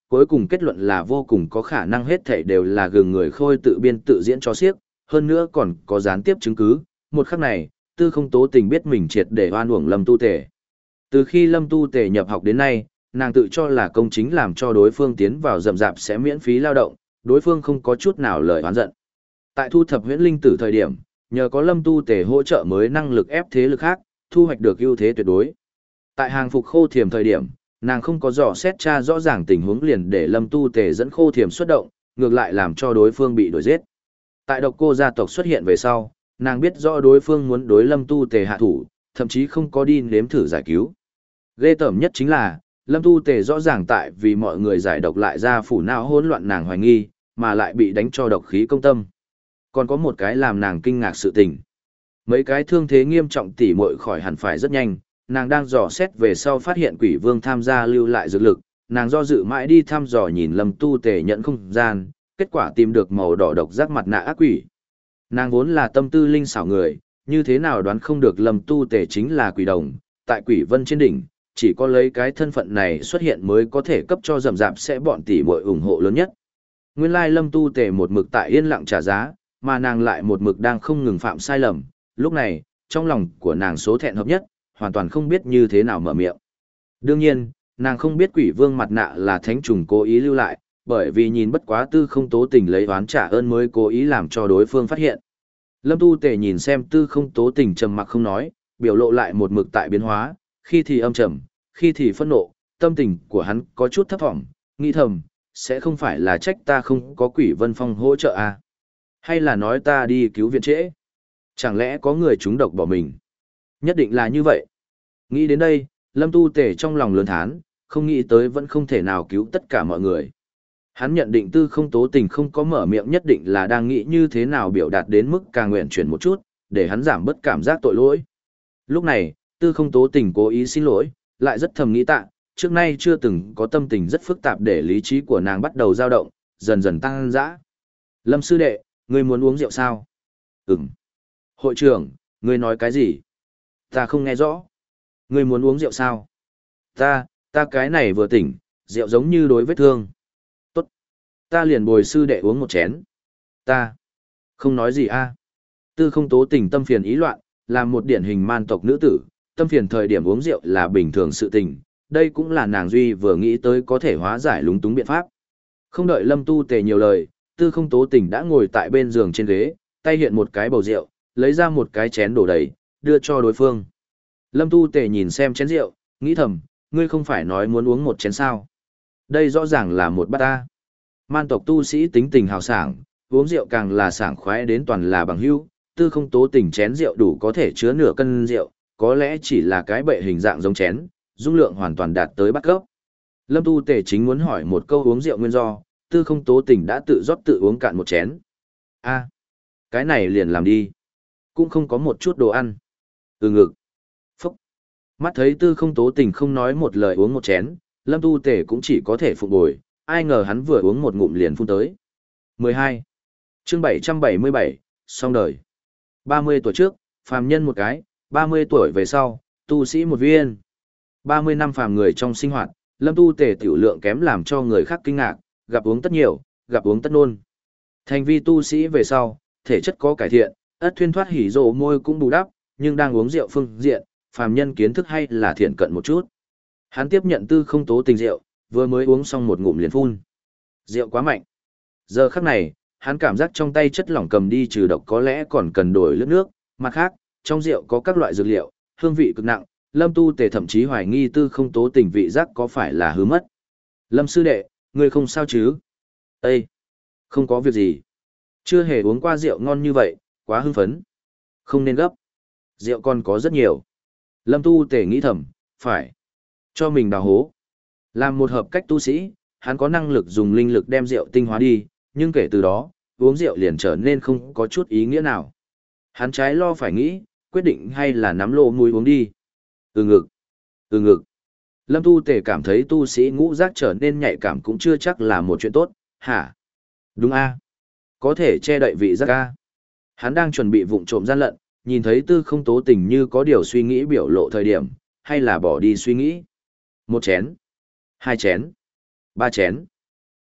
cuối cùng kết luận là vô cùng có khả năng hết thảy đều là gừng người khôi tự biên tự diễn cho xiếc, hơn nữa còn có gián tiếp chứng cứ. Một khắc này, Tư Không Tố Tình biết mình triệt để oan uổng Lâm Tu Tề. Từ khi Lâm Tu Tề nhập học đến nay, nàng tự cho là công chính làm cho đối phương tiến vào rậm rạp sẽ miễn phí lao động, đối phương không có chút nào lời oán giận. Tại thu thập huyễn linh tử thời điểm, nhờ có Lâm Tu Tề hỗ trợ mới năng lực ép thế lực khác, thu hoạch được ưu thế tuyệt đối. Tại hàng phục Khô Thiềm thời điểm, nàng không có dò xét tra rõ ràng tình huống liền để Lâm Tu Tề dẫn Khô Thiềm xuất động, ngược lại làm cho đối phương bị đuổi giết. Tại Độc Cô gia tộc xuất hiện về sau, nàng biết rõ đối phương muốn đối Lâm Tu Tề hạ thủ, thậm chí không có đi nếm thử giải cứu. Ghê tởm nhất chính là, Lâm Tu Tề rõ ràng tại vì mọi người giải độc lại ra phủ não hỗn loạn nàng hoài nghi, mà lại bị đánh cho độc khí công tâm. Còn có một cái làm nàng kinh ngạc sự tình. Mấy cái thương thế nghiêm trọng tỉ muội khỏi hẳn phải rất nhanh, nàng đang dò xét về sau phát hiện Quỷ Vương tham gia lưu lại dược lực, nàng do dự mãi đi thăm dò nhìn Lâm Tu Tề nhận không gian, kết quả tìm được màu đỏ độc giác mặt nạ ác quỷ. Nàng vốn là tâm tư linh xảo người, như thế nào đoán không được Lâm Tu Tề chính là quỷ đồng, tại Quỷ Vân trên đỉnh, chỉ có lấy cái thân phận này xuất hiện mới có thể cấp cho rầm rạp sẽ bọn tỷ muội ủng hộ lớn nhất. Nguyên lai Lâm Tu Tề một mực tại yên lặng trả giá, mà nàng lại một mực đang không ngừng phạm sai lầm, lúc này, trong lòng của nàng số thẹn hợp nhất, hoàn toàn không biết như thế nào mở miệng. Đương nhiên, nàng không biết Quỷ Vương mặt nạ là thánh trùng cố ý lưu lại, bởi vì nhìn bất quá Tư Không Tố Tình lấy oán trả ơn mới cố ý làm cho đối phương phát hiện. Lâm Tu Tề nhìn xem Tư Không Tố Tình trầm mặc không nói, biểu lộ lại một mực tại biến hóa, khi thì âm trầm, khi thì phẫn nộ, tâm tình của hắn có chút thấp thỏm, nghĩ thầm, sẽ không phải là trách ta không có Quỷ Vân Phong hỗ trợ à? Hay là nói ta đi cứu viện trễ? Chẳng lẽ có người trúng độc bỏ mình? Nhất định là như vậy. Nghĩ đến đây, Lâm Tu Tề trong lòng lớn thán, không nghĩ tới vẫn không thể nào cứu tất cả mọi người. Hắn nhận định Tư Không Tố Tình không có mở miệng nhất định là đang nghĩ như thế nào biểu đạt đến mức càng nguyện chuyển một chút, để hắn giảm bớt cảm giác tội lỗi. Lúc này, Tư Không Tố Tình cố ý xin lỗi, lại rất thầm nghĩ tạ, trước nay chưa từng có tâm tình rất phức tạp để lý trí của nàng bắt đầu dao động, dần dần tăng dã. Lâm sư đệ, ngươi muốn uống rượu sao? Ừm. Hội trưởng, ngươi nói cái gì? Ta không nghe rõ. Ngươi muốn uống rượu sao? Ta, ta cái này vừa tỉnh, rượu giống như đối vết thương. Tốt. Ta liền bồi sư đệ uống một chén. Ta. Không nói gì a. Tư Không Tố Tình tâm phiền ý loạn, là một điển hình man tộc nữ tử, tâm phiền thời điểm uống rượu là bình thường sự tình, đây cũng là nàng duy vừa nghĩ tới có thể hóa giải lúng túng biện pháp. Không đợi Lâm Tu Tề nhiều lời, Tư Không Tố Tình đã ngồi tại bên giường trên ghế, tay hiện một cái bầu rượu, lấy ra một cái chén đổ đầy, đưa cho đối phương. Lâm Tu Tề nhìn xem chén rượu, nghĩ thầm, ngươi không phải nói muốn uống một chén sao? Đây rõ ràng là một bát ta. Man tộc tu sĩ tính tình hào sảng, uống rượu càng là sảng khoái đến toàn là bằng hữu. Tư Không Tố Tình chén rượu đủ có thể chứa nửa cân rượu, có lẽ chỉ là cái bệ hình dạng giống chén, dung lượng hoàn toàn đạt tới bát cấp. Lâm Tu Tề chính muốn hỏi một câu uống rượu nguyên do, Tư Không Tố Tình đã tự rót tự uống cạn một chén. A, cái này liền làm đi. Cũng không có một chút đồ ăn. Ừ ngực. Phúc. Mắt thấy Tư Không Tố Tình không nói một lời uống một chén, Lâm Tu Tề cũng chỉ có thể phục bồi, ai ngờ hắn vừa uống một ngụm liền phun tới. mười hai. Chương bảy trăm bảy mươi bảy, xong đời. ba mươi tuổi trước, phàm nhân một cái, ba mươi tuổi về sau, tu sĩ một viên. ba mươi năm phàm người trong sinh hoạt, Lâm Tu Tề tiểu lượng kém làm cho người khác kinh ngạc, gặp uống tất nhiều, gặp uống tất nôn. Thành vi tu sĩ về sau, thể chất có cải thiện, ất thuyên thoát hỉ rộ môi cũng bù đắp, nhưng đang uống rượu phương diện, phàm nhân kiến thức hay là thiện cận một chút. Hắn tiếp nhận Tư Không Tố Tình rượu, vừa mới uống xong một ngụm liền phun. Rượu quá mạnh. Giờ khắc này, hắn cảm giác trong tay chất lỏng cầm đi trừ độc có lẽ còn cần đổi lướt nước, mặt khác, trong rượu có các loại dược liệu, hương vị cực nặng, Lâm Tu Tề thậm chí hoài nghi Tư Không Tố Tình vị giác có phải là hư mất. Lâm sư đệ, ngươi không sao chứ? Ê! Không có việc gì. Chưa hề uống qua rượu ngon như vậy, quá hưng phấn. Không nên gấp. Rượu còn có rất nhiều. Lâm Tu Tề nghĩ thầm, phải. Cho mình đào hố. Làm một hợp cách tu sĩ, hắn có năng lực dùng linh lực đem rượu tinh hóa đi, nhưng kể từ đó, uống rượu liền trở nên không có chút ý nghĩa nào. Hắn trái lo phải nghĩ, quyết định hay là nắm lô mũi uống đi. Ừ ngực. Ừ ngực. Lâm Tu Tề cảm thấy tu sĩ ngũ giác trở nên nhạy cảm cũng chưa chắc là một chuyện tốt, hả? Đúng a, có thể che đậy vị giác a. Hắn đang chuẩn bị vụng trộm gian lận, nhìn thấy Tư Không Tố Tình như có điều suy nghĩ biểu lộ thời điểm, hay là bỏ đi suy nghĩ. Một chén, hai chén, ba chén.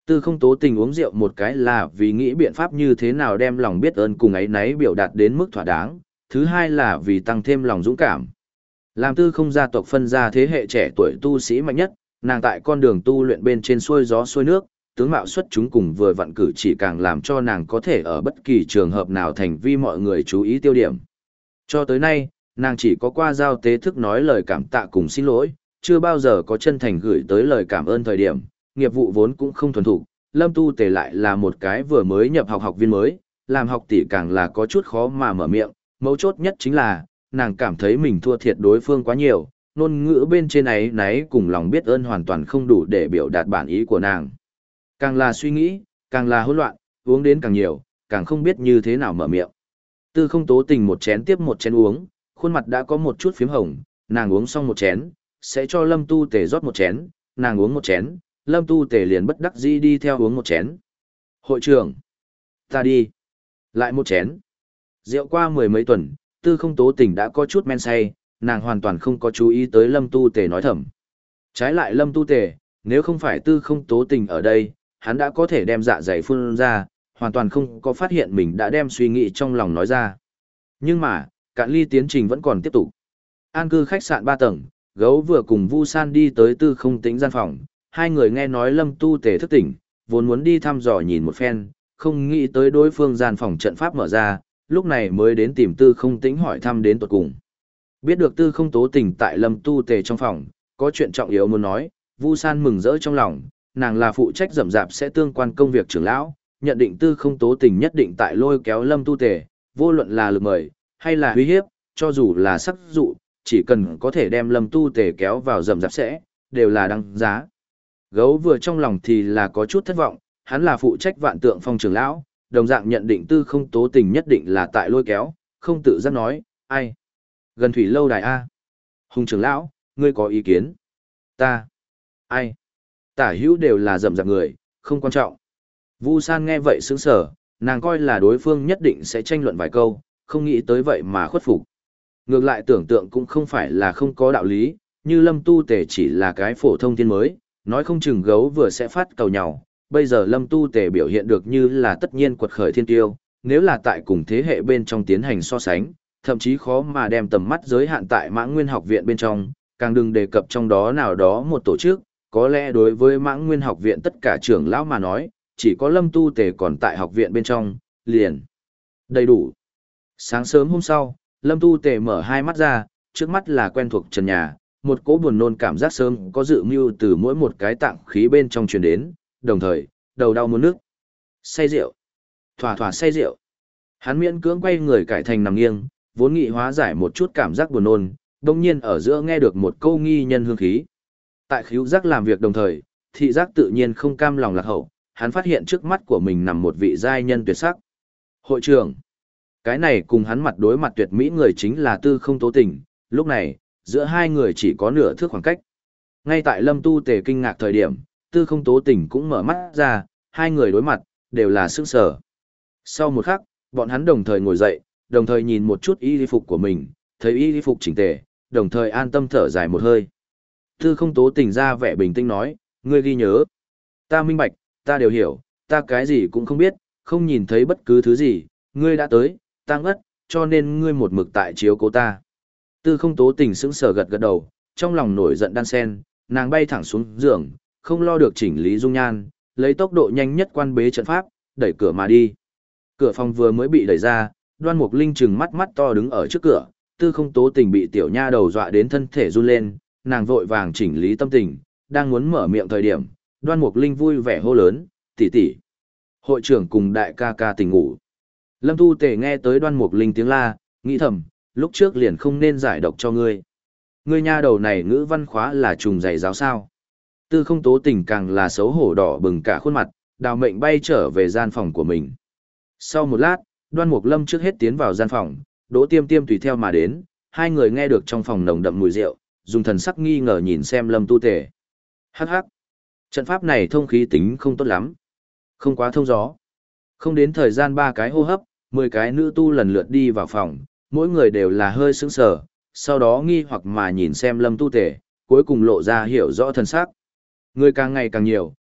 Tư không tố tình uống rượu một cái là vì nghĩ biện pháp như thế nào đem lòng biết ơn cùng ấy náy biểu đạt đến mức thỏa đáng, thứ hai là vì tăng thêm lòng dũng cảm. Làm tư không gia tộc phân ra thế hệ trẻ tuổi tu sĩ mạnh nhất, nàng tại con đường tu luyện bên trên xuôi gió xuôi nước, tướng mạo xuất chúng cùng vừa vặn cử chỉ càng làm cho nàng có thể ở bất kỳ trường hợp nào thành vi mọi người chú ý tiêu điểm. Cho tới nay, nàng chỉ có qua giao tế thức nói lời cảm tạ cùng xin lỗi, chưa bao giờ có chân thành gửi tới lời cảm ơn thời điểm, nghiệp vụ vốn cũng không thuần thục, Lâm Tu Tề lại là một cái vừa mới nhập học học viên mới, làm học tỷ càng là có chút khó mà mở miệng, mấu chốt nhất chính là, nàng cảm thấy mình thua thiệt đối phương quá nhiều, ngôn ngữ bên trên ấy náy cùng lòng biết ơn hoàn toàn không đủ để biểu đạt bản ý của nàng. Càng là suy nghĩ, càng là hỗn loạn, uống đến càng nhiều, càng không biết như thế nào mở miệng. Tư không tố tình một chén tiếp một chén uống, khuôn mặt đã có một chút phím hồng, nàng uống xong một chén, sẽ cho Lâm Tu Tề rót một chén, nàng uống một chén, Lâm Tu Tề liền bất đắc dĩ đi theo uống một chén. Hội trưởng, ta đi. Lại một chén. Rượu qua mười mấy tuần, tư không tố tình đã có chút men say, nàng hoàn toàn không có chú ý tới Lâm Tu Tề nói thầm. Trái lại Lâm Tu Tề, nếu không phải tư không tố tình ở đây, hắn đã có thể đem dạ dày phun ra, hoàn toàn không có phát hiện mình đã đem suy nghĩ trong lòng nói ra. Nhưng mà, cạn ly tiến trình vẫn còn tiếp tục. An cư khách sạn ba tầng, gấu vừa cùng Vu San đi tới tư không tĩnh gian phòng, hai người nghe nói Lâm Tu Tề thức tỉnh, vốn muốn đi thăm dò nhìn một phen, không nghĩ tới đối phương gian phòng trận pháp mở ra, lúc này mới đến tìm tư không tĩnh hỏi thăm đến tuột cùng. Biết được tư không tố tình tại Lâm Tu Tề trong phòng, có chuyện trọng yếu muốn nói, Vu San mừng rỡ trong lòng, nàng là phụ trách rậm rạp sẽ tương quan công việc trưởng lão, nhận định tư không tố tình nhất định tại lôi kéo Lâm Tu Tề, vô luận là lực mời, hay là uy hiếp, cho dù là sắc dụ, chỉ cần có thể đem Lâm Tu Tề kéo vào rậm rạp sẽ, đều là đăng giá. Gấu vừa trong lòng thì là có chút thất vọng, hắn là phụ trách vạn tượng phong trưởng lão, đồng dạng nhận định tư không tố tình nhất định là tại lôi kéo, không tự giác nói, ai? Gần thủy lâu đài A. Hùng trưởng lão, ngươi có ý kiến? Ta. Ai? Tả hữu đều là rậm rạp người, không quan trọng. Vu San nghe vậy sững sờ, nàng coi là đối phương nhất định sẽ tranh luận vài câu, không nghĩ tới vậy mà khuất phục. Ngược lại tưởng tượng cũng không phải là không có đạo lý, như Lâm Tu Tề chỉ là cái phổ thông thiên mới, nói không chừng gấu vừa sẽ phát cầu nhau. Bây giờ Lâm Tu Tề biểu hiện được như là tất nhiên quật khởi thiên tiêu, nếu là tại cùng thế hệ bên trong tiến hành so sánh, thậm chí khó mà đem tầm mắt giới hạn tại Mãng Nguyên học viện bên trong, càng đừng đề cập trong đó nào đó một tổ chức, có lẽ đối với Mãng Nguyên học viện tất cả trưởng lão mà nói, chỉ có Lâm Tu Tề còn tại học viện bên trong, liền đầy đủ. Sáng sớm hôm sau, Lâm Tu Tề mở hai mắt ra, trước mắt là quen thuộc trần nhà, một cỗ buồn nôn cảm giác sớm có dự mưu từ mỗi một cái tạng khí bên trong truyền đến, đồng thời, đầu đau muốn nước. Say rượu. Thỏa thỏa say rượu. Hắn miễn cưỡng quay người cải thành nằm nghiêng, vốn nghị hóa giải một chút cảm giác buồn nôn, đồng nhiên ở giữa nghe được một câu nghi nhân hương khí. Tại khứu giác làm việc đồng thời, thị giác tự nhiên không cam lòng lạc hậu, hắn phát hiện trước mắt của mình nằm một vị giai nhân tuyệt sắc. Hội trưởng. Cái này cùng hắn mặt đối mặt tuyệt mỹ người chính là tư không tố tình, lúc này, giữa hai người chỉ có nửa thước khoảng cách. Ngay tại Lâm Tu Tề kinh ngạc thời điểm, tư không tố tình cũng mở mắt ra, hai người đối mặt, đều là sững sờ. Sau một khắc, bọn hắn đồng thời ngồi dậy, đồng thời nhìn một chút y phục của mình, thấy y phục chỉnh tề, đồng thời an tâm thở dài một hơi. Tư không tố tình ra vẻ bình tĩnh nói, ngươi ghi nhớ. Ta minh bạch, ta đều hiểu, ta cái gì cũng không biết, không nhìn thấy bất cứ thứ gì, ngươi đã tới, ta ngất, cho nên ngươi một mực tại chiếu cố ta. Tư không tố tình sững sờ gật gật đầu, trong lòng nổi giận đan sen, nàng bay thẳng xuống giường, không lo được chỉnh lý dung nhan, lấy tốc độ nhanh nhất quan bế trận pháp, đẩy cửa mà đi. Cửa phòng vừa mới bị đẩy ra, Đoan Mục Linh trừng mắt mắt to đứng ở trước cửa, tư không tố tình bị tiểu nha đầu dọa đến thân thể run lên, nàng vội vàng chỉnh lý tâm tình, đang muốn mở miệng thời điểm, Đoan Mục Linh vui vẻ hô lớn, tỷ tỷ. Hội trưởng cùng đại ca ca tỉnh ngủ. Lâm Tu Tề nghe tới Đoan Mục Linh tiếng la, nghĩ thầm, lúc trước liền không nên giải độc cho ngươi. Ngươi nha đầu này ngữ văn khóa là trùng dày giáo sao. Tư không tố tình càng là xấu hổ đỏ bừng cả khuôn mặt, đào mệnh bay trở về gian phòng của mình. Sau một lát, Đoan Mục Lâm trước hết tiến vào gian phòng, Đỗ Tiêm Tiêm tùy theo mà đến, hai người nghe được trong phòng nồng đậm mùi rượu, dùng thần sắc nghi ngờ nhìn xem Lâm Tu Tề. Hắc hắc, trận pháp này thông khí tính không tốt lắm, không quá thông gió. Không đến thời gian ba cái hô hấp, mười cái nữ tu lần lượt đi vào phòng, mỗi người đều là hơi sững sờ, sau đó nghi hoặc mà nhìn xem Lâm Tu Tề, cuối cùng lộ ra hiểu rõ thân sắc. Người càng ngày càng nhiều,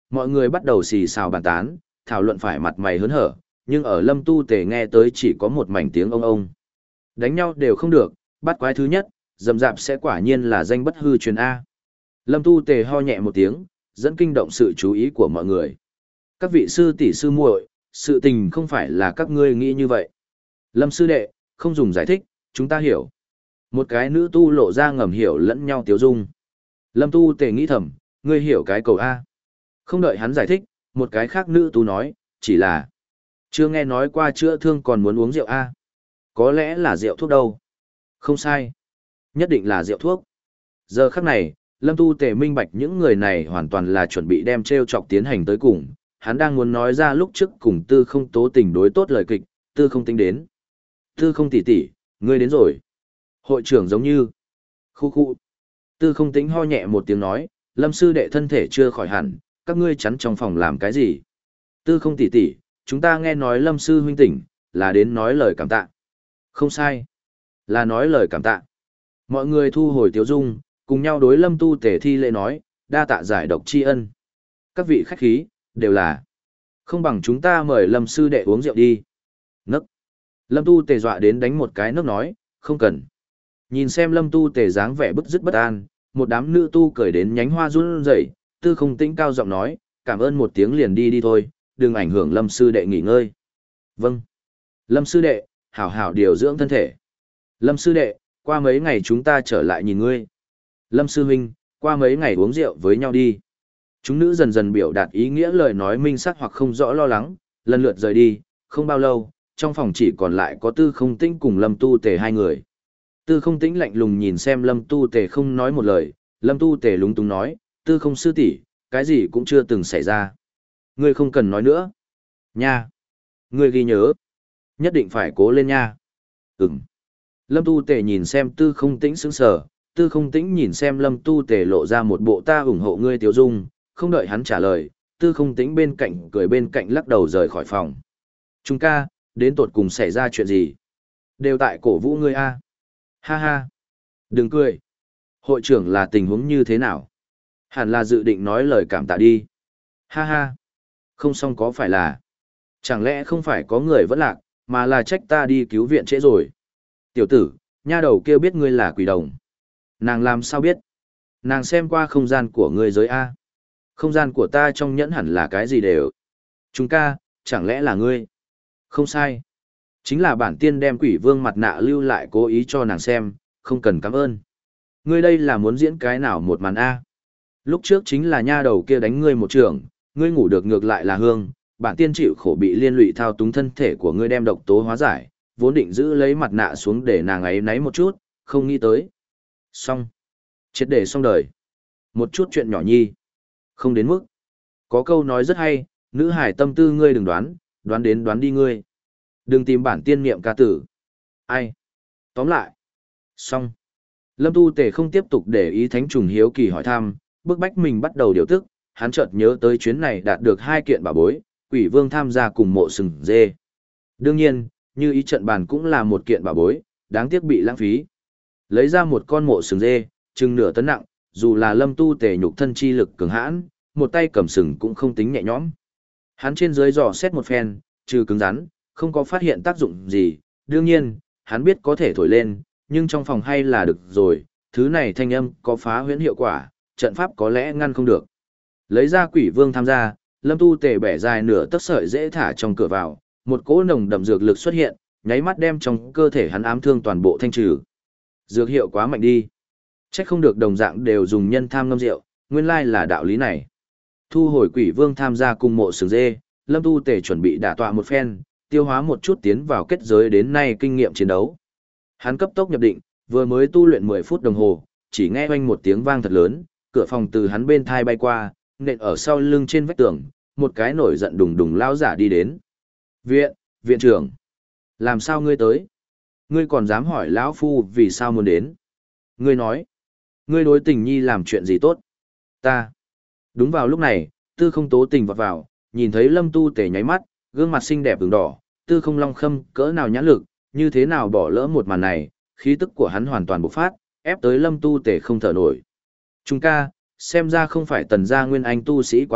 Mọi người bắt đầu xì xào bàn tán, thảo luận phải mặt mày hớn hở, nhưng ở Lâm Tu Tề nghe tới chỉ có một mảnh tiếng ông ông. Đánh nhau đều không được, bắt quái thứ nhất, dầm dạp sẽ quả nhiên là danh bất hư truyền A. Lâm Tu Tề ho nhẹ một tiếng, dẫn kinh động sự chú ý của mọi người. Các vị sư tỷ sư muội, sự tình không phải là các ngươi nghĩ như vậy. Lâm sư đệ, không dùng giải thích, chúng ta hiểu. Một cái nữ tu lộ ra ngầm hiểu lẫn nhau tiếu dung. Lâm Tu Tề nghĩ thầm, ngươi hiểu cái cầu A. Không đợi hắn giải thích, một cái khác nữ tu nói, chỉ là chưa nghe nói qua chữa thương còn muốn uống rượu A. Có lẽ là rượu thuốc đâu. Không sai. Nhất định là rượu thuốc. Giờ khắc này, Lâm Tu Tề minh bạch những người này hoàn toàn là chuẩn bị đem treo chọc tiến hành tới cùng. Hắn đang muốn nói ra lúc trước cùng tư không tố tình đối tốt lời kịch, tư không tính đến. Tư không tỷ tỷ, ngươi đến rồi. Hội trưởng giống như. Khu khu. Tư không tính ho nhẹ một tiếng nói, Lâm sư đệ thân thể chưa khỏi hẳn, các ngươi chắn trong phòng làm cái gì? Tư không tỷ tỷ, chúng ta nghe nói Lâm sư huynh tỉnh, là đến nói lời cảm tạ. Không sai. Là nói lời cảm tạ. Mọi người thu hồi tiếu dung, cùng nhau đối Lâm Tu Tề thi lễ nói, đa tạ giải độc tri ân. Các vị khách khí, đều là. Không bằng chúng ta mời Lâm sư đệ uống rượu đi. Nấc. Lâm Tu Tề dọa đến đánh một cái nước nói, không cần. Nhìn xem Lâm Tu Tề dáng vẻ bức dứt bất an, một đám nữ tu cười đến nhánh hoa run rẩy, tư không tĩnh cao giọng nói, cảm ơn một tiếng liền đi đi thôi, đừng ảnh hưởng Lâm sư đệ nghỉ ngơi. Vâng. Lâm sư đệ, hảo hảo điều dưỡng thân thể. Lâm sư đệ, qua mấy ngày chúng ta trở lại nhìn ngươi. Lâm sư huynh, qua mấy ngày uống rượu với nhau đi. Chúng nữ dần dần biểu đạt ý nghĩa lời nói minh xác hoặc không rõ lo lắng, lần lượt rời đi, không bao lâu, trong phòng chỉ còn lại có tư không tĩnh cùng Lâm Tu Tề hai người. Tư không tĩnh lạnh lùng nhìn xem Lâm Tu Tề không nói một lời, Lâm Tu Tề lúng túng nói, tư không sư tỷ, cái gì cũng chưa từng xảy ra. Ngươi không cần nói nữa. Nha. Ngươi ghi nhớ. Nhất định phải cố lên nha. Ừm. Lâm Tu Tề nhìn xem tư không tĩnh sững sờ, tư không tĩnh nhìn xem Lâm Tu Tề lộ ra một bộ ta ủng hộ ngươi tiêu dung, không đợi hắn trả lời, tư không tĩnh bên cạnh cười bên cạnh lắc đầu rời khỏi phòng. Trung ca, đến tột cùng xảy ra chuyện gì? Đều tại cổ vũ ngươi a. Ha ha. Đừng cười. Hội trưởng là tình huống như thế nào? Hẳn là dự định nói lời cảm tạ đi. Ha ha. Không xong có phải là. Chẳng lẽ không phải có người vẫn lạc, mà là trách ta đi cứu viện trễ rồi. Tiểu tử, nha đầu kia biết ngươi là quỷ đồng. Nàng làm sao biết? Nàng xem qua không gian của ngươi giới A. Không gian của ta trong nhẫn hẳn là cái gì đều. Chúng ca, chẳng lẽ là ngươi? Không sai. Chính là bản tiên đem quỷ vương mặt nạ lưu lại cố ý cho nàng xem, không cần cảm ơn. Ngươi đây là muốn diễn cái nào một màn A. Lúc trước chính là nha đầu kia đánh ngươi một trường, ngươi ngủ được ngược lại là hương, bản tiên chịu khổ bị liên lụy thao túng thân thể của ngươi đem độc tố hóa giải, vốn định giữ lấy mặt nạ xuống để nàng ấy náy một chút, không nghĩ tới. Xong. Chết để xong đời. Một chút chuyện nhỏ nhi. Không đến mức. Có câu nói rất hay, nữ hải tâm tư ngươi đừng đoán, đoán đến đoán đi ngươi. Đừng tìm bản tiên niệm ca tử. Ai? Tóm lại. Xong. Lâm Tu Tề không tiếp tục để ý thánh trùng hiếu kỳ hỏi thăm, bức bách mình bắt đầu điều tức, hắn chợt nhớ tới chuyến này đạt được hai kiện bảo bối, quỷ vương tham gia cùng mộ sừng dê. Đương nhiên, như ý trận bàn cũng là một kiện bảo bối, đáng tiếc bị lãng phí. Lấy ra một con mộ sừng dê, chừng nửa tấn nặng, dù là Lâm Tu Tề nhục thân chi lực cường hãn, một tay cầm sừng cũng không tính nhẹ nhõm. Hắn trên dưới dò xét một phen, trừ cứng rắn, không có phát hiện tác dụng gì, đương nhiên, hắn biết có thể thổi lên, nhưng trong phòng hay là được rồi, thứ này thanh âm có phá huyễn hiệu quả, trận pháp có lẽ ngăn không được. Lấy ra quỷ vương tham gia, Lâm Tu Tề bẻ dài nửa tấc sợi dễ thả trong cửa vào, một cỗ nồng đậm dược lực xuất hiện, nháy mắt đem trong cơ thể hắn ám thương toàn bộ thanh trừ. Dược hiệu quá mạnh đi. Chắc không được đồng dạng đều dùng nhân tham ngâm rượu, nguyên lai là đạo lý này. Thu hồi quỷ vương tham gia cùng mộ sừng dê, Lâm Tu Tề chuẩn bị đả tọa một phen, tiêu hóa một chút tiến vào kết giới đến nay kinh nghiệm chiến đấu. Hắn cấp tốc nhập định, vừa mới tu luyện mười phút đồng hồ, chỉ nghe oanh một tiếng vang thật lớn, cửa phòng từ hắn bên thai bay qua, nện ở sau lưng trên vách tường, một cái nổi giận đùng đùng lao giả đi đến. Viện, viện trưởng, làm sao ngươi tới? Ngươi còn dám hỏi lão phu vì sao muốn đến? Ngươi nói, ngươi đối tình nhi làm chuyện gì tốt? Ta. Đúng vào lúc này, tư không tố tình vọt vào, nhìn thấy Lâm Tu Tề nháy mắt, gương mặt xinh đẹp ửng đỏ, tư không long khâm cỡ nào nhãn lực, như thế nào bỏ lỡ một màn này, khí tức của hắn hoàn toàn bộc phát, ép tới Lâm Tu Tề không thở nổi. Trung ca, xem ra không phải tần gia nguyên anh tu sĩ quá mạnh,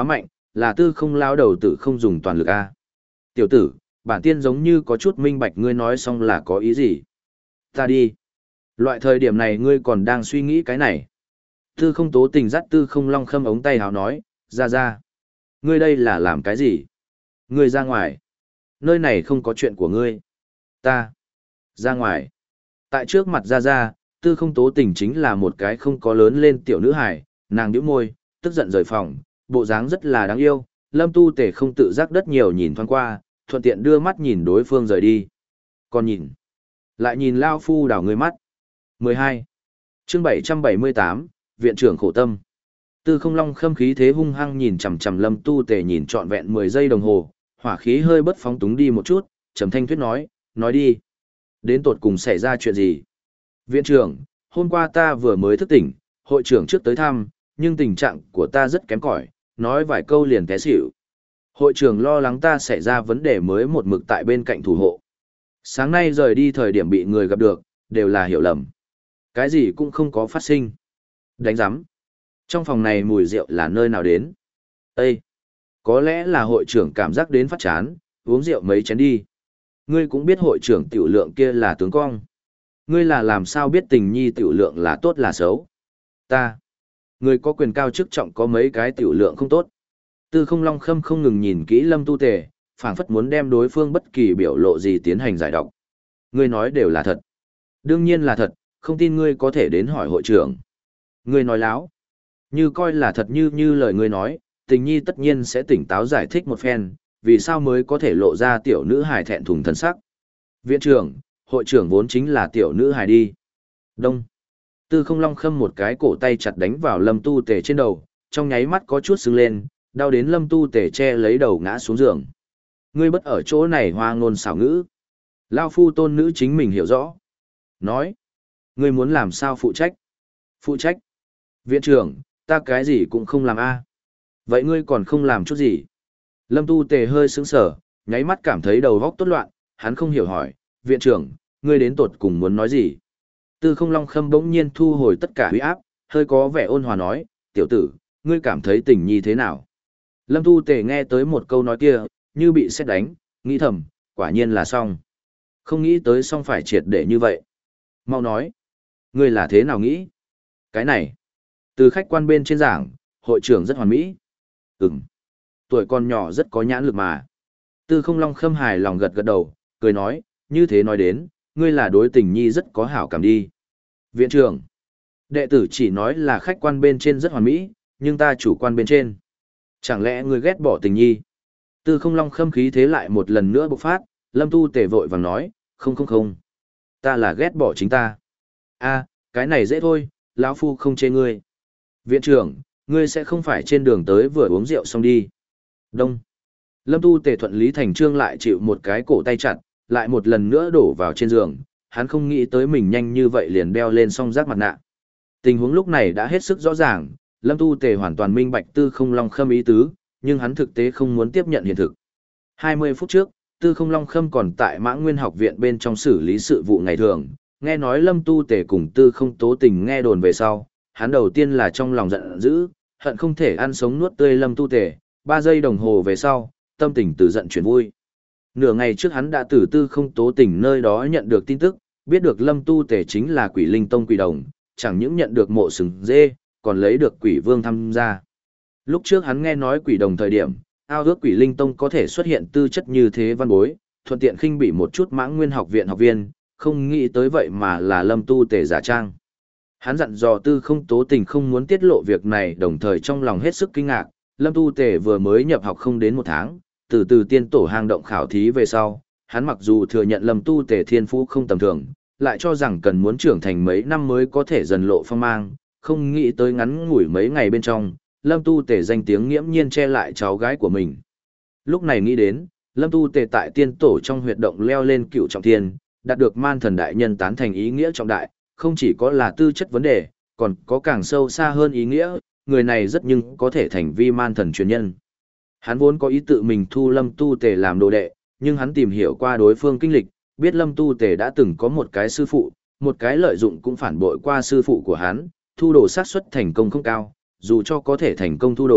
là tư không lao đầu tử không dùng toàn lực a. Tiểu tử, bản tiên giống như có chút minh bạch ngươi nói xong là có ý gì. Ta đi. Loại thời điểm này ngươi còn đang suy nghĩ cái này. Tư không tố tình dắt tư không long khâm ống tay hào nói, ra ra. Ngươi đây là làm cái gì? Ngươi ra ngoài. Nơi này không có chuyện của ngươi. Ta. Ra ngoài. Tại trước mặt ra ra, tư không tố tình chính là một cái không có lớn lên tiểu nữ hài, nàng nhíu môi, tức giận rời phòng, bộ dáng rất là đáng yêu. Lâm Tu Tề không tự giác đất nhiều nhìn thoáng qua, thuận tiện đưa mắt nhìn đối phương rời đi. Còn nhìn. Lại nhìn Lao Phu đảo người mắt. mười hai. Chương bảy trăm bảy mươi tám, Viện trưởng khổ tâm. Tư không long khâm khí thế hung hăng nhìn chằm chằm Lâm Tu Tề nhìn trọn vẹn mười giây đồng hồ, hỏa khí hơi bất phóng túng đi một chút, trầm thanh thuyết nói, nói đi. Đến tột cùng xảy ra chuyện gì? Viện trưởng, hôm qua ta vừa mới thức tỉnh, hội trưởng trước tới thăm, nhưng tình trạng của ta rất kém cỏi, nói vài câu liền té xỉu. Hội trưởng lo lắng ta xảy ra vấn đề mới một mực tại bên cạnh thủ hộ. Sáng nay rời đi thời điểm bị người gặp được, đều là hiểu lầm. Cái gì cũng không có phát sinh. Đánh giám. Trong phòng này mùi rượu là nơi nào đến? Ê! Có lẽ là hội trưởng cảm giác đến phát chán, uống rượu mấy chén đi. Ngươi cũng biết hội trưởng tiểu lượng kia là tướng cong. Ngươi là làm sao biết tình nhi tiểu lượng là tốt là xấu? Ta! Ngươi có quyền cao chức trọng có mấy cái tiểu lượng không tốt. Tư không long khâm không ngừng nhìn kỹ Lâm Tu Tề, phảng phất muốn đem đối phương bất kỳ biểu lộ gì tiến hành giải độc. Ngươi nói đều là thật. Đương nhiên là thật, không tin ngươi có thể đến hỏi hội trưởng. Ngươi nói láo. Như coi là thật như như lời ngươi nói, tình nhi tất nhiên sẽ tỉnh táo giải thích một phen, vì sao mới có thể lộ ra tiểu nữ hài thẹn thùng thân sắc. Viện trưởng, hội trưởng vốn chính là tiểu nữ hài đi. Đông. Tư không long khâm một cái cổ tay chặt đánh vào Lâm Tu Tề trên đầu, trong nháy mắt có chút sưng lên, đau đến Lâm Tu Tề che lấy đầu ngã xuống giường. Ngươi bất ở chỗ này hoa ngôn xảo ngữ. Lao phu tôn nữ chính mình hiểu rõ. Nói. Ngươi muốn làm sao phụ trách? Phụ trách. Viện trưởng, ta cái gì cũng không làm a. Vậy ngươi còn không làm chút gì? Lâm Tu Tề hơi sững sờ, nháy mắt cảm thấy đầu óc tốt loạn, hắn không hiểu hỏi, viện trưởng, ngươi đến tột cùng muốn nói gì? Tư không long khâm bỗng nhiên thu hồi tất cả huy áp, hơi có vẻ ôn hòa nói, tiểu tử, ngươi cảm thấy tình nhi thế nào? Lâm Tu Tề nghe tới một câu nói kia, như bị sét đánh, nghĩ thầm, quả nhiên là xong. Không nghĩ tới xong phải triệt để như vậy. Mau nói, ngươi là thế nào nghĩ? Cái này, từ khách quan bên trên giảng, hội trưởng rất hoàn mỹ. Ừm, tuổi còn nhỏ rất có nhãn lực mà. Tư không long khâm hài lòng gật gật đầu, cười nói, như thế nói đến, ngươi là đối tình nhi rất có hảo cảm đi. Viện trưởng, đệ tử chỉ nói là khách quan bên trên rất hoàn mỹ, nhưng ta chủ quan bên trên. Chẳng lẽ ngươi ghét bỏ tình nhi? Tư không long khâm khí thế lại một lần nữa bộc phát, Lâm Tu Tề vội vàng nói, không không không. Ta là ghét bỏ chính ta. A, cái này dễ thôi, lão phu không chê ngươi. Viện trưởng, ngươi sẽ không phải trên đường tới vừa uống rượu xong đi. Đông. Lâm Tu Tề thuận lý thành trương lại chịu một cái cổ tay chặt, lại một lần nữa đổ vào trên giường, hắn không nghĩ tới mình nhanh như vậy liền đeo lên song giác mặt nạ. Tình huống lúc này đã hết sức rõ ràng, Lâm Tu Tề hoàn toàn minh bạch Tư Không Long Khâm ý tứ, nhưng hắn thực tế không muốn tiếp nhận hiện thực. hai mươi phút trước, Tư Không Long Khâm còn tại Mãng Nguyên học viện bên trong xử lý sự vụ ngày thường, nghe nói Lâm Tu Tề cùng Tư Không Tố Tình nghe đồn về sau, hắn đầu tiên là trong lòng giận dữ, hận không thể ăn sống nuốt tươi Lâm Tu Tề, ba giây đồng hồ về sau, tâm tình từ giận chuyển vui. Nửa ngày trước hắn đã từ Tư Không Tố Tình nơi đó nhận được tin tức, biết được Lâm Tu Tề chính là Quỷ Linh Tông quỷ đồng, chẳng những nhận được mộ sừng dê, còn lấy được quỷ vương tham gia. Lúc trước hắn nghe nói quỷ đồng thời điểm, ao ước Quỷ Linh Tông có thể xuất hiện tư chất như thế văn bối, thuận tiện khinh bỉ một chút Mãng Nguyên học viện học viên, không nghĩ tới vậy mà là Lâm Tu Tề giả trang. Hắn dặn dò Tư Không Tố Tình không muốn tiết lộ việc này, đồng thời trong lòng hết sức kinh ngạc, Lâm Tu Tề vừa mới nhập học không đến một tháng, từ từ tiên tổ hang động khảo thí về sau, hắn mặc dù thừa nhận Lâm Tu Tề thiên phú không tầm thường, lại cho rằng cần muốn trưởng thành mấy năm mới có thể dần lộ phong mang, không nghĩ tới ngắn ngủi mấy ngày bên trong, Lâm Tu Tề danh tiếng nghiễm nhiên che lại cháu gái của mình. Lúc này nghĩ đến, Lâm Tu Tề tại tiên tổ trong huyệt động leo lên cựu trọng thiên, đạt được man thần đại nhân tán thành ý nghĩa trọng đại, không chỉ có là tư chất vấn đề, còn có càng sâu xa hơn ý nghĩa, người này rất nhưng có thể thành vi man thần truyền nhân. Hắn vốn có ý tự mình thu Lâm Tu Tề làm đồ đệ, nhưng hắn tìm hiểu qua đối phương kinh lịch, biết Lâm Tu Tề đã từng có một cái sư phụ, một cái lợi dụng cũng phản bội qua sư phụ của hắn, thu đồ xác suất thành công không cao, dù cho có thể thành công thu đồ,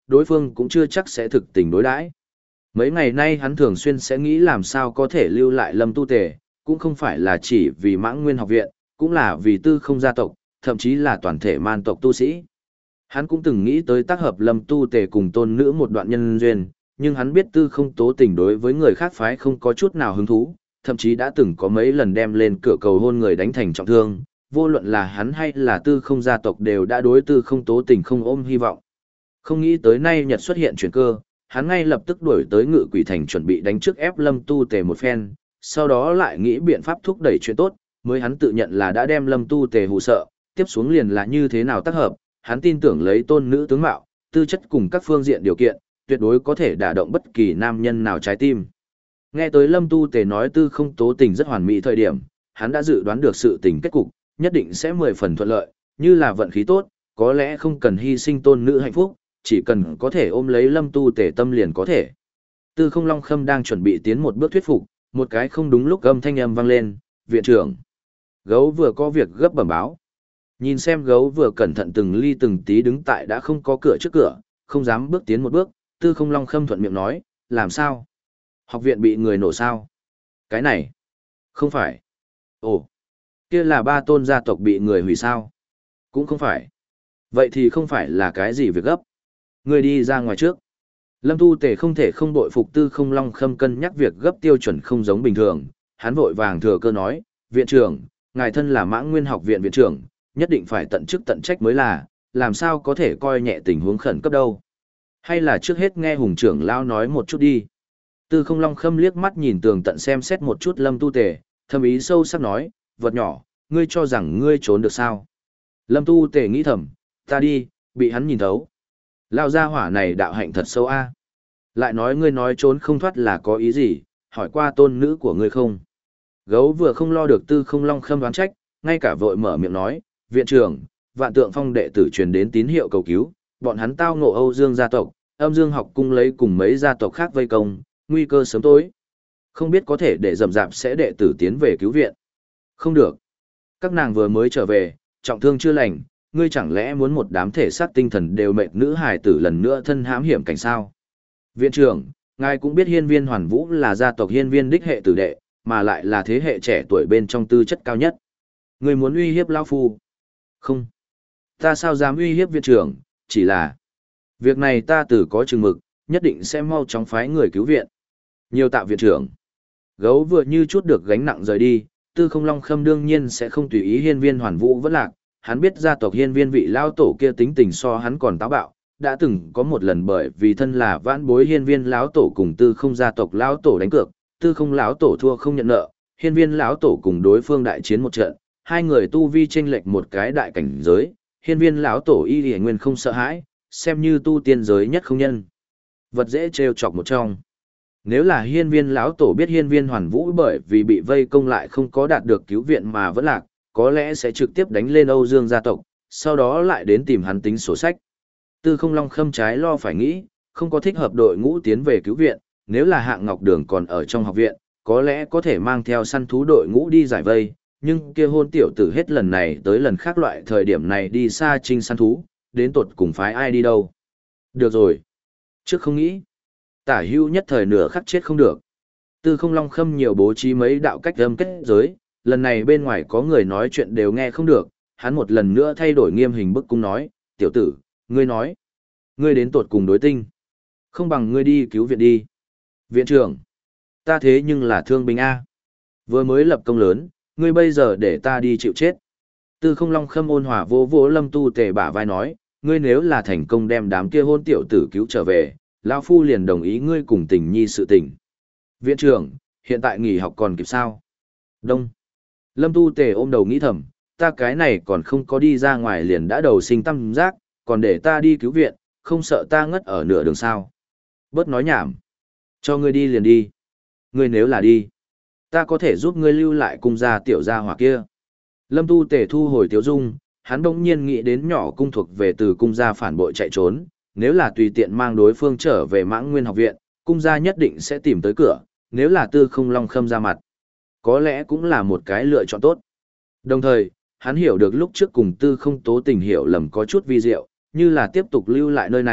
đối phương cũng chưa chắc sẽ thực tình đối đãi. Mấy ngày nay hắn thường xuyên sẽ nghĩ làm sao có thể lưu lại Lâm Tu Tề, cũng không phải là chỉ vì Mãng Nguyên học viện, cũng là vì Tư Không gia tộc, thậm chí là toàn thể man tộc tu sĩ. Hắn cũng từng nghĩ tới tác hợp Lâm Tu Tề cùng tôn nữ một đoạn nhân duyên, nhưng hắn biết Tư Không Tố Tình đối với người khác phái không có chút nào hứng thú, thậm chí đã từng có mấy lần đem lên cửa cầu hôn người đánh thành trọng thương, vô luận là hắn hay là Tư Không gia tộc đều đã đối Tư Không Tố Tình không ôm hy vọng. Không nghĩ tới nay Nhật xuất hiện chuyển cơ, hắn ngay lập tức đuổi tới Ngự Quỷ Thành chuẩn bị đánh trước ép Lâm Tu Tề một phen, sau đó lại nghĩ biện pháp thúc đẩy chuyện tốt, mới hắn tự nhận là đã đem Lâm Tu Tề hù sợ, tiếp xuống liền là như thế nào tác hợp, hắn tin tưởng lấy tôn nữ tướng mạo, tư chất cùng các phương diện điều kiện, tuyệt đối có thể đả động bất kỳ nam nhân nào trái tim. Nghe tới Lâm Tu Tề nói Tư Không Tố Tình rất hoàn mỹ thời điểm, hắn đã dự đoán được sự tình kết cục, nhất định sẽ mười phần thuận lợi, như là vận khí tốt, có lẽ không cần hy sinh tôn nữ hạnh phúc, chỉ cần có thể ôm lấy Lâm Tu Tề tâm liền có thể. Tư Không Long Khâm đang chuẩn bị tiến một bước thuyết phục, một cái không đúng lúc âm thanh âm vang lên, viện trưởng. Gấu vừa có việc gấp bẩm báo. Nhìn xem gấu vừa cẩn thận từng ly từng tí đứng tại đã không có cửa trước cửa, không dám bước tiến một bước, Tư Không Long Khâm thuận miệng nói, làm sao? Học viện bị người nổ sao? Cái này, không phải. Ồ, kia là ba tôn gia tộc bị người hủy sao? Cũng không phải. Vậy thì không phải là cái gì việc gấp. Người đi ra ngoài trước. Lâm Tu Tề không thể không bội phục Tư Không Long Khâm cân nhắc việc gấp tiêu chuẩn không giống bình thường, hắn vội vàng thừa cơ nói, viện trưởng, ngài thân là Mãng Nguyên học viện viện trưởng, nhất định phải tận chức tận trách mới là, làm sao có thể coi nhẹ tình huống khẩn cấp đâu. Hay là trước hết nghe Hùng trưởng lao nói một chút đi. Tư Không Long Khâm liếc mắt nhìn tường tận xem xét một chút Lâm Tu Tề, thâm ý sâu sắc nói, vật nhỏ, ngươi cho rằng ngươi trốn được sao? Lâm Tu Tề nghĩ thầm, ta đi, bị hắn nhìn thấu. Lao gia hỏa này đạo hạnh thật sâu a. Lại nói ngươi nói trốn không thoát là có ý gì, hỏi qua tôn nữ của ngươi không? Gấu vừa không lo được Tư Không Long Khâm đoán trách, ngay cả vội mở miệng nói, viện trưởng, Vạn Tượng Phong đệ tử truyền đến tín hiệu cầu cứu, bọn hắn tao ngộ Âu Dương gia tộc, Âm Dương học cung lấy cùng mấy gia tộc khác vây công, nguy cơ sớm tối. Không biết có thể để rầm rạp sẽ đệ tử tiến về cứu viện. Không được. Các nàng vừa mới trở về, trọng thương chưa lành, ngươi chẳng lẽ muốn một đám thể xác tinh thần đều mệt nữ hài tử lần nữa thân hãm hiểm cảnh sao? Viện trưởng, ngài cũng biết Hiên Viên Hoàn Vũ là gia tộc Hiên Viên đích hệ tử đệ, mà lại là thế hệ trẻ tuổi bên trong tư chất cao nhất. Ngươi muốn uy hiếp lão phu? Không. Ta sao dám uy hiếp viện trưởng, chỉ là việc này ta từ có chừng mực, nhất định sẽ mau chóng phái người cứu viện. Nhiều tạ viện trưởng. Gấu vừa như chút được gánh nặng rời đi, Tư Không Long Khâm đương nhiên sẽ không tùy ý Hiên Viên Hoàn Vũ vẫn lạc, hắn biết gia tộc Hiên Viên vị lão tổ kia tính tình so hắn còn táo bạo, đã từng có một lần bởi vì thân là vãn bối Hiên Viên lão tổ cùng Tư Không gia tộc lão tổ đánh cược, Tư Không lão tổ thua không nhận nợ, Hiên Viên lão tổ cùng đối phương đại chiến một trận, hai người tu vi chênh lệch một cái đại cảnh giới, Hiên Viên lão tổ y y nguyên không sợ hãi, xem như tu tiên giới nhất không nhân vật dễ trêu chọc một trong. Nếu là Hiên Viên lão tổ biết Hiên Viên Hoàn Vũ bởi vì bị vây công lại không có đạt được cứu viện mà vẫn lạc, có lẽ sẽ trực tiếp đánh lên Âu Dương gia tộc, sau đó lại đến tìm hắn tính sổ sách. Tư Không Long Khâm trái lo phải nghĩ, không có thích hợp đội ngũ tiến về cứu viện, nếu là Hạng Ngọc Đường còn ở trong học viện, có lẽ có thể mang theo săn thú đội ngũ đi giải vây, nhưng kia hôn tiểu tử hết lần này tới lần khác loại thời điểm này đi xa trinh săn thú, đến tột cùng phái ai đi đâu. Được rồi. Trước không nghĩ. Tả hưu nhất thời nửa khắc chết không được. Tư Không Long Khâm nhiều bố trí mấy đạo cách âm kết giới, lần này bên ngoài có người nói chuyện đều nghe không được, hắn một lần nữa thay đổi nghiêm hình bức cung nói, tiểu tử, ngươi nói, ngươi đến tột cùng đối tinh. Không bằng ngươi đi cứu viện đi. Viện trưởng, ta thế nhưng là thương binh A. Vừa mới lập công lớn, ngươi bây giờ để ta đi chịu chết. Tư Không Long Khâm ôn hòa vô vô Lâm Tu Tề bả vai nói, ngươi nếu là thành công đem đám kia hôn tiểu tử cứu trở về, lão phu liền đồng ý ngươi cùng tình nhi sự tình. Viện trưởng, hiện tại nghỉ học còn kịp sao? Đông. Lâm Tu Tề ôm đầu nghĩ thầm, ta cái này còn không có đi ra ngoài liền đã đầu sinh tâm giác, còn để ta đi cứu viện, không sợ ta ngất ở nửa đường sao. Bớt nói nhảm. Cho ngươi đi liền đi. Ngươi nếu là đi, ta có thể giúp ngươi lưu lại cung gia tiểu gia hỏa kia. Lâm Tu Tề thu hồi tiếu dung, hắn đông nhiên nghĩ đến nhỏ cung thuộc về từ cung gia phản bội chạy trốn, nếu là tùy tiện mang đối phương trở về Mãng Nguyên học viện, cung gia nhất định sẽ tìm tới cửa, nếu là Tư Không Long Khâm ra mặt, có lẽ cũng là một cái lựa chọn tốt. Đồng thời, hắn hiểu được lúc trước cùng Tư Không Tố Tình hiểu lầm có chút vi diệu, như là tiếp tục lưu lại nơi này,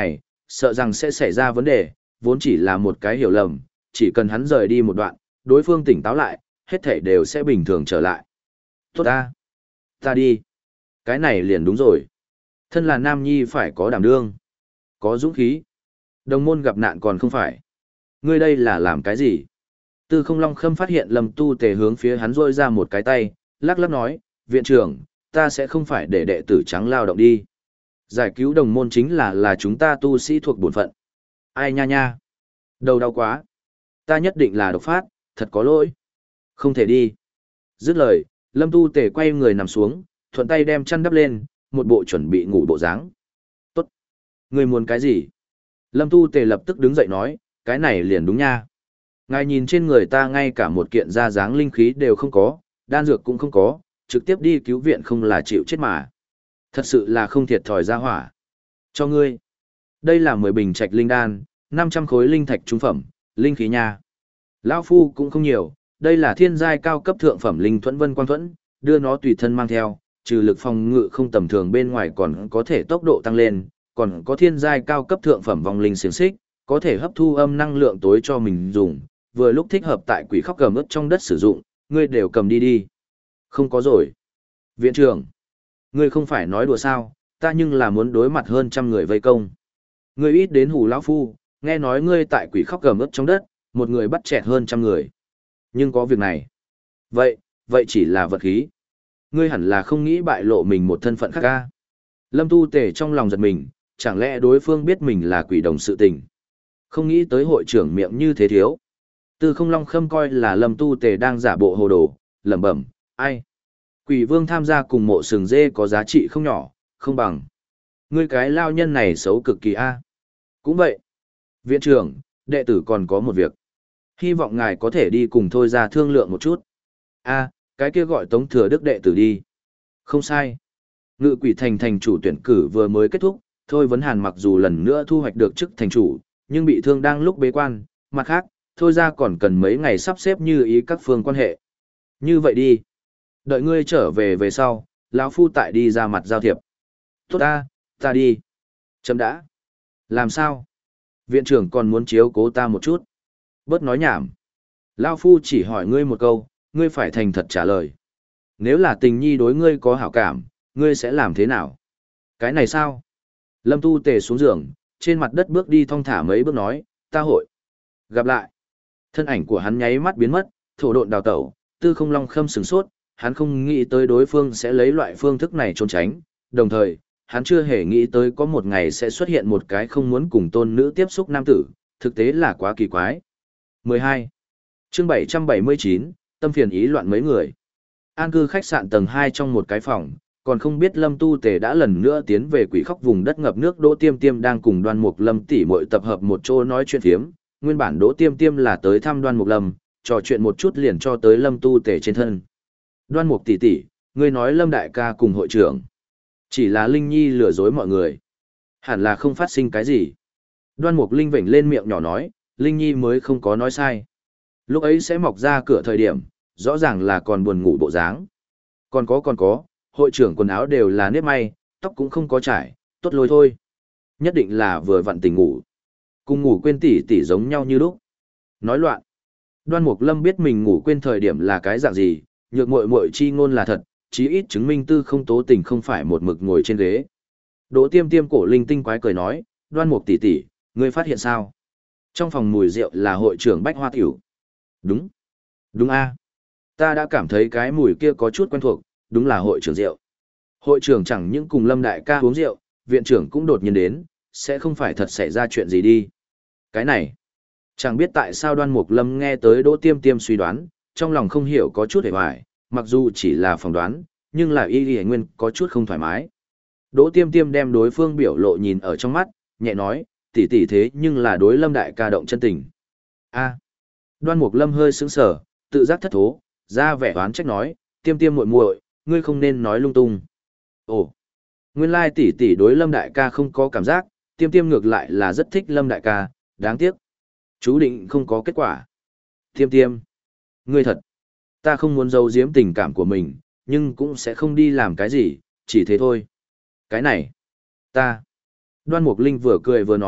sợ rằng sẽ xảy ra vấn đề, vốn chỉ là một cái hiểu lầm, chỉ cần hắn rời đi một đoạn, đối phương tỉnh táo lại, hết thảy đều sẽ bình thường trở lại. Tốt ta, ta đi. Cái này liền đúng rồi. Thân là nam nhi phải có đảm đương, có dũng khí. Đồng môn gặp nạn còn không phải. Ngươi đây là làm cái gì? Tư Không Long Khâm phát hiện Lâm Tu Tề hướng phía hắn rôi ra một cái tay, lắc lắc nói, viện trưởng, ta sẽ không phải để đệ tử trắng lao động đi. Giải cứu đồng môn chính là là chúng ta tu sĩ thuộc bổn phận. Ai nha nha. Đầu đau quá. Ta nhất định là độc phát, thật có lỗi. Không thể đi. Dứt lời, Lâm Tu Tề quay người nằm xuống, thuận tay đem chăn đắp lên, một bộ chuẩn bị ngủ bộ dáng. Tốt. Ngươi muốn cái gì? Lâm Tu Tề lập tức đứng dậy nói, cái này liền đúng nha. Ngài nhìn trên người ta ngay cả một kiện da dáng linh khí đều không có, đan dược cũng không có, trực tiếp đi cứu viện không là chịu chết mà. Thật sự là không thiệt thòi ra hỏa. Cho ngươi. Đây là mười bình trạch linh đan, năm trăm khối linh thạch trung phẩm, linh khí nha. Lão phu cũng không nhiều, đây là thiên giai cao cấp thượng phẩm linh thuẫn vân quang thuẫn, đưa nó tùy thân mang theo, trừ lực phòng ngự không tầm thường bên ngoài còn có thể tốc độ tăng lên, còn có thiên giai cao cấp thượng phẩm vong linh xiềng xích, có thể hấp thu âm năng lượng tối cho mình dùng, vừa lúc thích hợp tại quỷ khóc gầm ướt trong đất sử dụng, ngươi đều cầm đi đi. Không có rồi. Viện trưởng, ngươi không phải nói đùa sao, ta nhưng là muốn đối mặt hơn trăm người vây công. Ngươi ít đến hù lão phu, nghe nói ngươi tại quỷ khóc gầm ướt trong đất, một người bắt chẹt hơn trăm người. Nhưng có việc này. Vậy, vậy chỉ là vật khí. Ngươi hẳn là không nghĩ bại lộ mình một thân phận khác ca. Lâm Tu Tề trong lòng giật mình, chẳng lẽ đối phương biết mình là quỷ đồng sự tình. Không nghĩ tới hội trưởng miệng như thế thiếu. Tư Không Long Khâm coi là Lâm Tu Tề đang giả bộ hồ đồ, lẩm bẩm, ai? Quỷ vương tham gia cùng mộ sừng dê có giá trị không nhỏ, không bằng. Ngươi cái lao nhân này xấu cực kỳ a. Cũng vậy. Viện trưởng, đệ tử còn có một việc. Hy vọng ngài có thể đi cùng thôi ra thương lượng một chút. A, cái kia gọi Tống Thừa Đức đệ tử đi. Không sai. Ngự quỷ thành thành chủ tuyển cử vừa mới kết thúc, Thôi Vấn Hàn mặc dù lần nữa thu hoạch được chức thành chủ, nhưng bị thương đang lúc bế quan, mặt khác, thôi ra còn cần mấy ngày sắp xếp như ý các phương quan hệ. Như vậy đi. Đợi ngươi trở về về sau, lão phu tại đi ra mặt giao thiệp. Tốt ta, ta đi. Chấm đã. Làm sao? Viện trưởng còn muốn chiếu cố ta một chút. Bớt nói nhảm. Lão phu chỉ hỏi ngươi một câu, ngươi phải thành thật trả lời. Nếu là tình nhi đối ngươi có hảo cảm, ngươi sẽ làm thế nào? Cái này sao? Lâm Tu Tề xuống giường, trên mặt đất bước đi thong thả mấy bước nói, ta hội. Gặp lại. Thân ảnh của hắn nháy mắt biến mất, thổ độn đào tẩu, Tư Không Long Khâm sửng sốt, hắn không nghĩ tới đối phương sẽ lấy loại phương thức này trốn tránh, đồng thời, hắn chưa hề nghĩ tới có một ngày sẽ xuất hiện một cái không muốn cùng tôn nữ tiếp xúc nam tử, thực tế là quá kỳ quái. mười hai. Chương bảy trăm bảy mươi chín, tâm phiền ý loạn mấy người. An cư khách sạn tầng hai trong một cái phòng, còn không biết Lâm Tu Tề đã lần nữa tiến về quỷ khóc vùng đất ngập nước. Đỗ Tiêm Tiêm đang cùng Đoan Mục Lâm tỷ muội tập hợp một chỗ nói chuyện phiếm, nguyên bản Đỗ Tiêm Tiêm là tới thăm Đoan Mục Lâm, trò chuyện một chút liền cho tới Lâm Tu Tề trên thân. Đoan Mục tỷ tỷ, ngươi nói Lâm đại ca cùng hội trưởng, chỉ là Linh Nhi lừa dối mọi người, hẳn là không phát sinh cái gì. Đoan Mục Linh vểnh lên miệng nhỏ nói, Linh Nhi mới không có nói sai. Lúc ấy sẽ mọc ra cửa thời điểm, rõ ràng là còn buồn ngủ bộ dáng. Còn có còn có, hội trưởng quần áo đều là nếp may, tóc cũng không có trải, tốt lôi thôi. Nhất định là vừa vặn tỉnh ngủ. Cùng ngủ quên tỷ tỷ giống nhau như lúc. Nói loạn. Đoan Mục Lâm biết mình ngủ quên thời điểm là cái dạng gì, nhược muội muội chi ngôn là thật, chí ít chứng minh Tư Không Tố Tình không phải một mực ngồi trên ghế. Đỗ Tiêm Tiêm cổ linh tinh quái cười nói, Đoan Mục tỷ tỷ, ngươi phát hiện sao? Trong phòng mùi rượu là hội trưởng Bách Hoa Tiểu. Đúng. Đúng a. Ta đã cảm thấy cái mùi kia có chút quen thuộc, đúng là hội trưởng rượu. Hội trưởng chẳng những cùng Lâm đại ca uống rượu, viện trưởng cũng đột nhiên đến, sẽ không phải thật xảy ra chuyện gì đi. Cái này, chẳng biết tại sao Đoan Mục Lâm nghe tới Đỗ Tiêm Tiêm suy đoán, trong lòng không hiểu có chút hề hoài, mặc dù chỉ là phỏng đoán, nhưng là y y nguyên có chút không thoải mái. Đỗ Tiêm Tiêm đem đối phương biểu lộ nhìn ở trong mắt, nhẹ nói, tỷ tỷ thế nhưng là đối Lâm đại ca động chân tình. A. Đoan Mục Lâm hơi sững sờ, tự giác thất thố, ra vẻ oán trách nói, Tiêm Tiêm muội muội, ngươi không nên nói lung tung. Ồ, nguyên lai tỷ tỷ đối Lâm đại ca không có cảm giác, Tiêm Tiêm ngược lại là rất thích Lâm đại ca, đáng tiếc. Chú định không có kết quả. Tiêm Tiêm, ngươi thật, ta không muốn giấu giếm tình cảm của mình, nhưng cũng sẽ không đi làm cái gì, chỉ thế thôi. Cái này, ta. Đoan Mục Linh vừa cười vừa nói,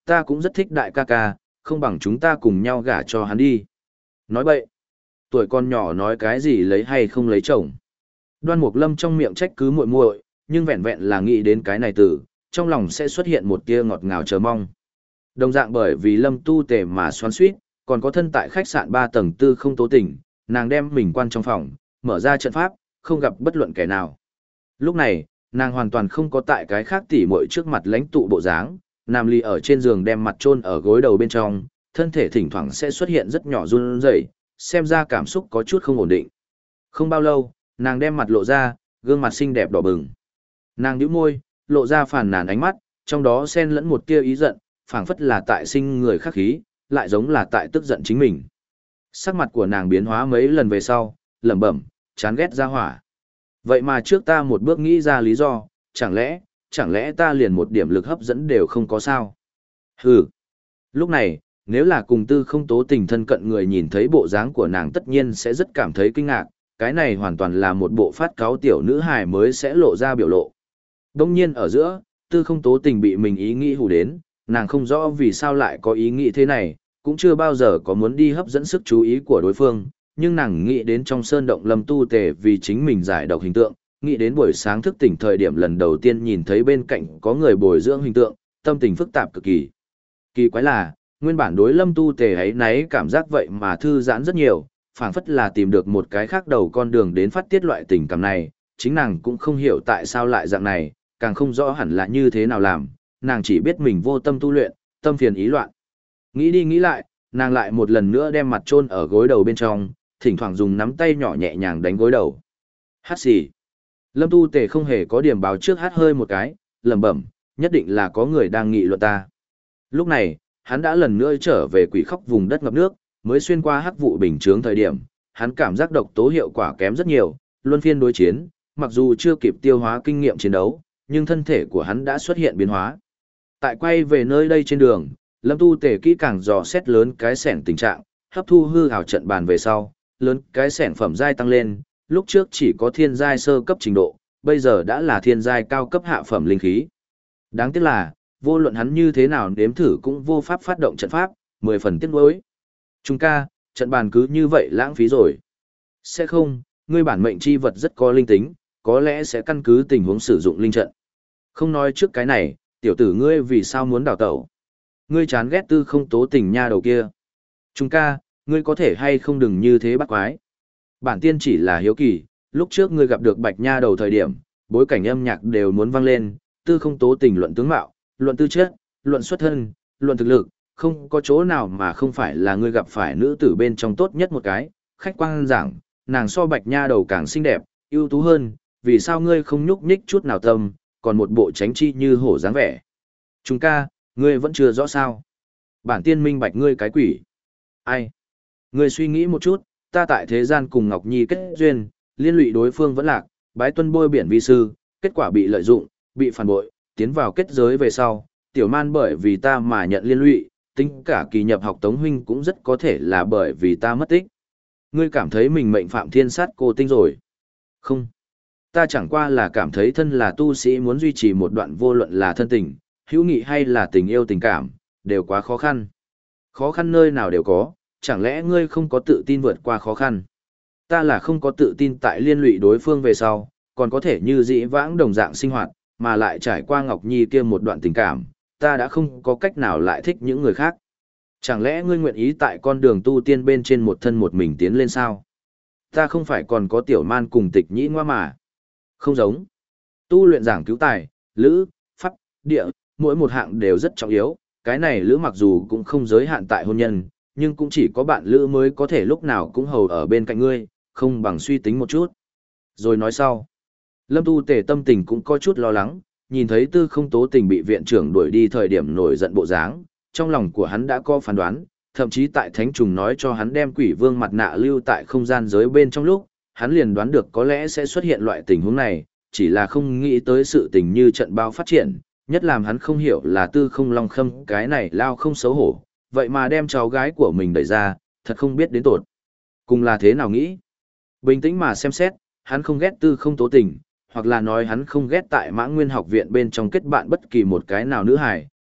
ta cũng rất thích đại ca ca, không bằng chúng ta cùng nhau gả cho hắn đi. Nói bậy, tuổi con nhỏ nói cái gì lấy hay không lấy chồng. Đoan Mục Lâm trong miệng trách cứ muội muội, nhưng vẹn vẹn là nghĩ đến cái này từ, trong lòng sẽ xuất hiện một tia ngọt ngào chờ mong. Đồng dạng bởi vì Lâm Tu Tề mà xoắn xuýt, còn có thân tại khách sạn ba tầng Tư Không Tố Tình, nàng đem mình quan trong phòng, mở ra trận pháp, không gặp bất luận kẻ nào. Lúc này, nàng hoàn toàn không có tại cái khác tỉ muội trước mặt lãnh tụ bộ dáng, nằm lì ở trên giường đem mặt chôn ở gối đầu bên trong, thân thể thỉnh thoảng sẽ xuất hiện rất nhỏ run rẩy, xem ra cảm xúc có chút không ổn định. Không bao lâu, nàng đem mặt lộ ra, gương mặt xinh đẹp đỏ bừng. Nàng nhíu môi, lộ ra phàn nàn ánh mắt, trong đó xen lẫn một tia ý giận, phảng phất là tại sinh người khắc khí, lại giống là tại tức giận chính mình. Sắc mặt của nàng biến hóa mấy lần về sau, lẩm bẩm, chán ghét ra hỏa. Vậy mà trước ta một bước nghĩ ra lý do, chẳng lẽ, chẳng lẽ ta liền một điểm lực hấp dẫn đều không có sao? Hừ. Lúc này, nếu là cùng Tư Không Tố Tình thân cận người nhìn thấy bộ dáng của nàng tất nhiên sẽ rất cảm thấy kinh ngạc, cái này hoàn toàn là một bộ phát cáo tiểu nữ hài mới sẽ lộ ra biểu lộ. Đông nhiên ở giữa, Tư Không Tố Tình bị mình ý nghĩ hù đến, nàng không rõ vì sao lại có ý nghĩ thế này, cũng chưa bao giờ có muốn đi hấp dẫn sức chú ý của đối phương, nhưng nàng nghĩ đến trong sơn động Lâm Tu Tề vì chính mình giải độc hình tượng, nghĩ đến buổi sáng thức tỉnh thời điểm lần đầu tiên nhìn thấy bên cạnh có người bồi dưỡng hình tượng, tâm tình phức tạp cực kỳ. Kỳ quái là, nguyên bản đối Lâm Tu Tề ấy náy cảm giác vậy mà thư giãn rất nhiều, phảng phất là tìm được một cái khác đầu con đường đến phát tiết loại tình cảm này, chính nàng cũng không hiểu tại sao lại dạng này, càng không rõ hẳn là như thế nào làm, nàng chỉ biết mình vô tâm tu luyện, tâm phiền ý loạn. Nghĩ đi nghĩ lại, nàng lại một lần nữa đem mặt chôn ở gối đầu bên trong, thỉnh thoảng dùng nắm tay nhỏ nhẹ nhàng đánh gối đầu. Hát xì. Lâm Tu Tề không hề có điểm báo trước hát hơi một cái, lẩm bẩm, nhất định là có người đang nghị luận ta. Lúc này, hắn đã lần nữa trở về quỷ khóc vùng đất ngập nước, mới xuyên qua hắc vụ bình chướng thời điểm, hắn cảm giác độc tố hiệu quả kém rất nhiều, luân phiên đối chiến, mặc dù chưa kịp tiêu hóa kinh nghiệm chiến đấu, nhưng thân thể của hắn đã xuất hiện biến hóa. Tại quay về nơi đây trên đường, Lâm Tu Tề kỹ càng dò xét lớn cái sẻn tình trạng, hấp thu hư ảo trận bàn về sau, lớn cái sẻn phẩm giai tăng lên, lúc trước chỉ có thiên giai sơ cấp trình độ, bây giờ đã là thiên giai cao cấp hạ phẩm linh khí. Đáng tiếc là, vô luận hắn như thế nào nếm thử cũng vô pháp phát động trận pháp, mười phần tiếc nuối. Trung ca, trận bàn cứ như vậy lãng phí rồi. Sẽ không, ngươi bản mệnh chi vật rất có linh tính, có lẽ sẽ căn cứ tình huống sử dụng linh trận. Không nói trước cái này, tiểu tử ngươi vì sao muốn đào tẩu? Ngươi chán ghét Tư Không Tố Tình nha đầu kia. Trung ca, ngươi có thể hay không đừng như thế bắt quái. Bản tiên chỉ là hiếu kỳ, lúc trước ngươi gặp được bạch nha đầu thời điểm, bối cảnh âm nhạc đều muốn vang lên, Tư Không Tố Tình luận tướng mạo, luận tư chất, luận xuất thân, luận thực lực, không có chỗ nào mà không phải là ngươi gặp phải nữ tử bên trong tốt nhất một cái. Khách quan giảng, nàng so bạch nha đầu càng xinh đẹp, ưu tú hơn, vì sao ngươi không nhúc nhích chút nào tâm, còn một bộ tránh chi như hổ dáng vẻ. Trung ca, ngươi vẫn chưa rõ sao. Bản tiên minh bạch ngươi cái quỷ. Ai? Ngươi suy nghĩ một chút, ta tại thế gian cùng Ngọc Nhi kết duyên, liên lụy đối phương vẫn lạc, bái tuân bôi biển vi sư, kết quả bị lợi dụng, bị phản bội, tiến vào kết giới về sau, tiểu man bởi vì ta mà nhận liên lụy, tính cả kỳ nhập học Tống huynh cũng rất có thể là bởi vì ta mất tích. Ngươi cảm thấy mình mệnh phạm thiên sát cô tinh rồi. Không. Ta chẳng qua là cảm thấy thân là tu sĩ muốn duy trì một đoạn vô luận là thân tình, hữu nghị hay là tình yêu tình cảm, đều quá khó khăn. Khó khăn nơi nào đều có, chẳng lẽ ngươi không có tự tin vượt qua khó khăn? Ta là không có tự tin tại liên lụy đối phương về sau, còn có thể như dĩ vãng đồng dạng sinh hoạt, mà lại trải qua Ngọc Nhi kia một đoạn tình cảm, ta đã không có cách nào lại thích những người khác. Chẳng lẽ ngươi nguyện ý tại con đường tu tiên bên trên một thân một mình tiến lên sao? Ta không phải còn có tiểu man cùng tịch nhĩ ngoa mà. Không giống. Tu luyện giảng cứu tài, lữ, pháp, địa, mỗi một hạng đều rất trọng yếu. Cái này lữ mặc dù cũng không giới hạn tại hôn nhân, nhưng cũng chỉ có bạn lữ mới có thể lúc nào cũng hầu ở bên cạnh ngươi, không bằng suy tính một chút. Rồi nói sau. Lâm Tu Tề tâm tình cũng có chút lo lắng, nhìn thấy Tư Không Tố Tình bị viện trưởng đuổi đi thời điểm nổi giận bộ dáng, trong lòng của hắn đã có phán đoán, thậm chí tại Thánh Trùng nói cho hắn đem Quỷ Vương mặt nạ lưu tại không gian giới bên trong lúc, hắn liền đoán được có lẽ sẽ xuất hiện loại tình huống này, chỉ là không nghĩ tới sự tình như trận bao phát triển, nhất làm hắn không hiểu là Tư Không Long Khâm cái này lao không xấu hổ, vậy mà đem cháu gái của mình đẩy ra, thật không biết đến tột cùng là thế nào nghĩ. Bình tĩnh mà xem xét, hắn không ghét Tư Không Tố Tình, hoặc là nói hắn không ghét tại Mã Nguyên học viện bên trong kết bạn bất kỳ một cái nào nữ hài,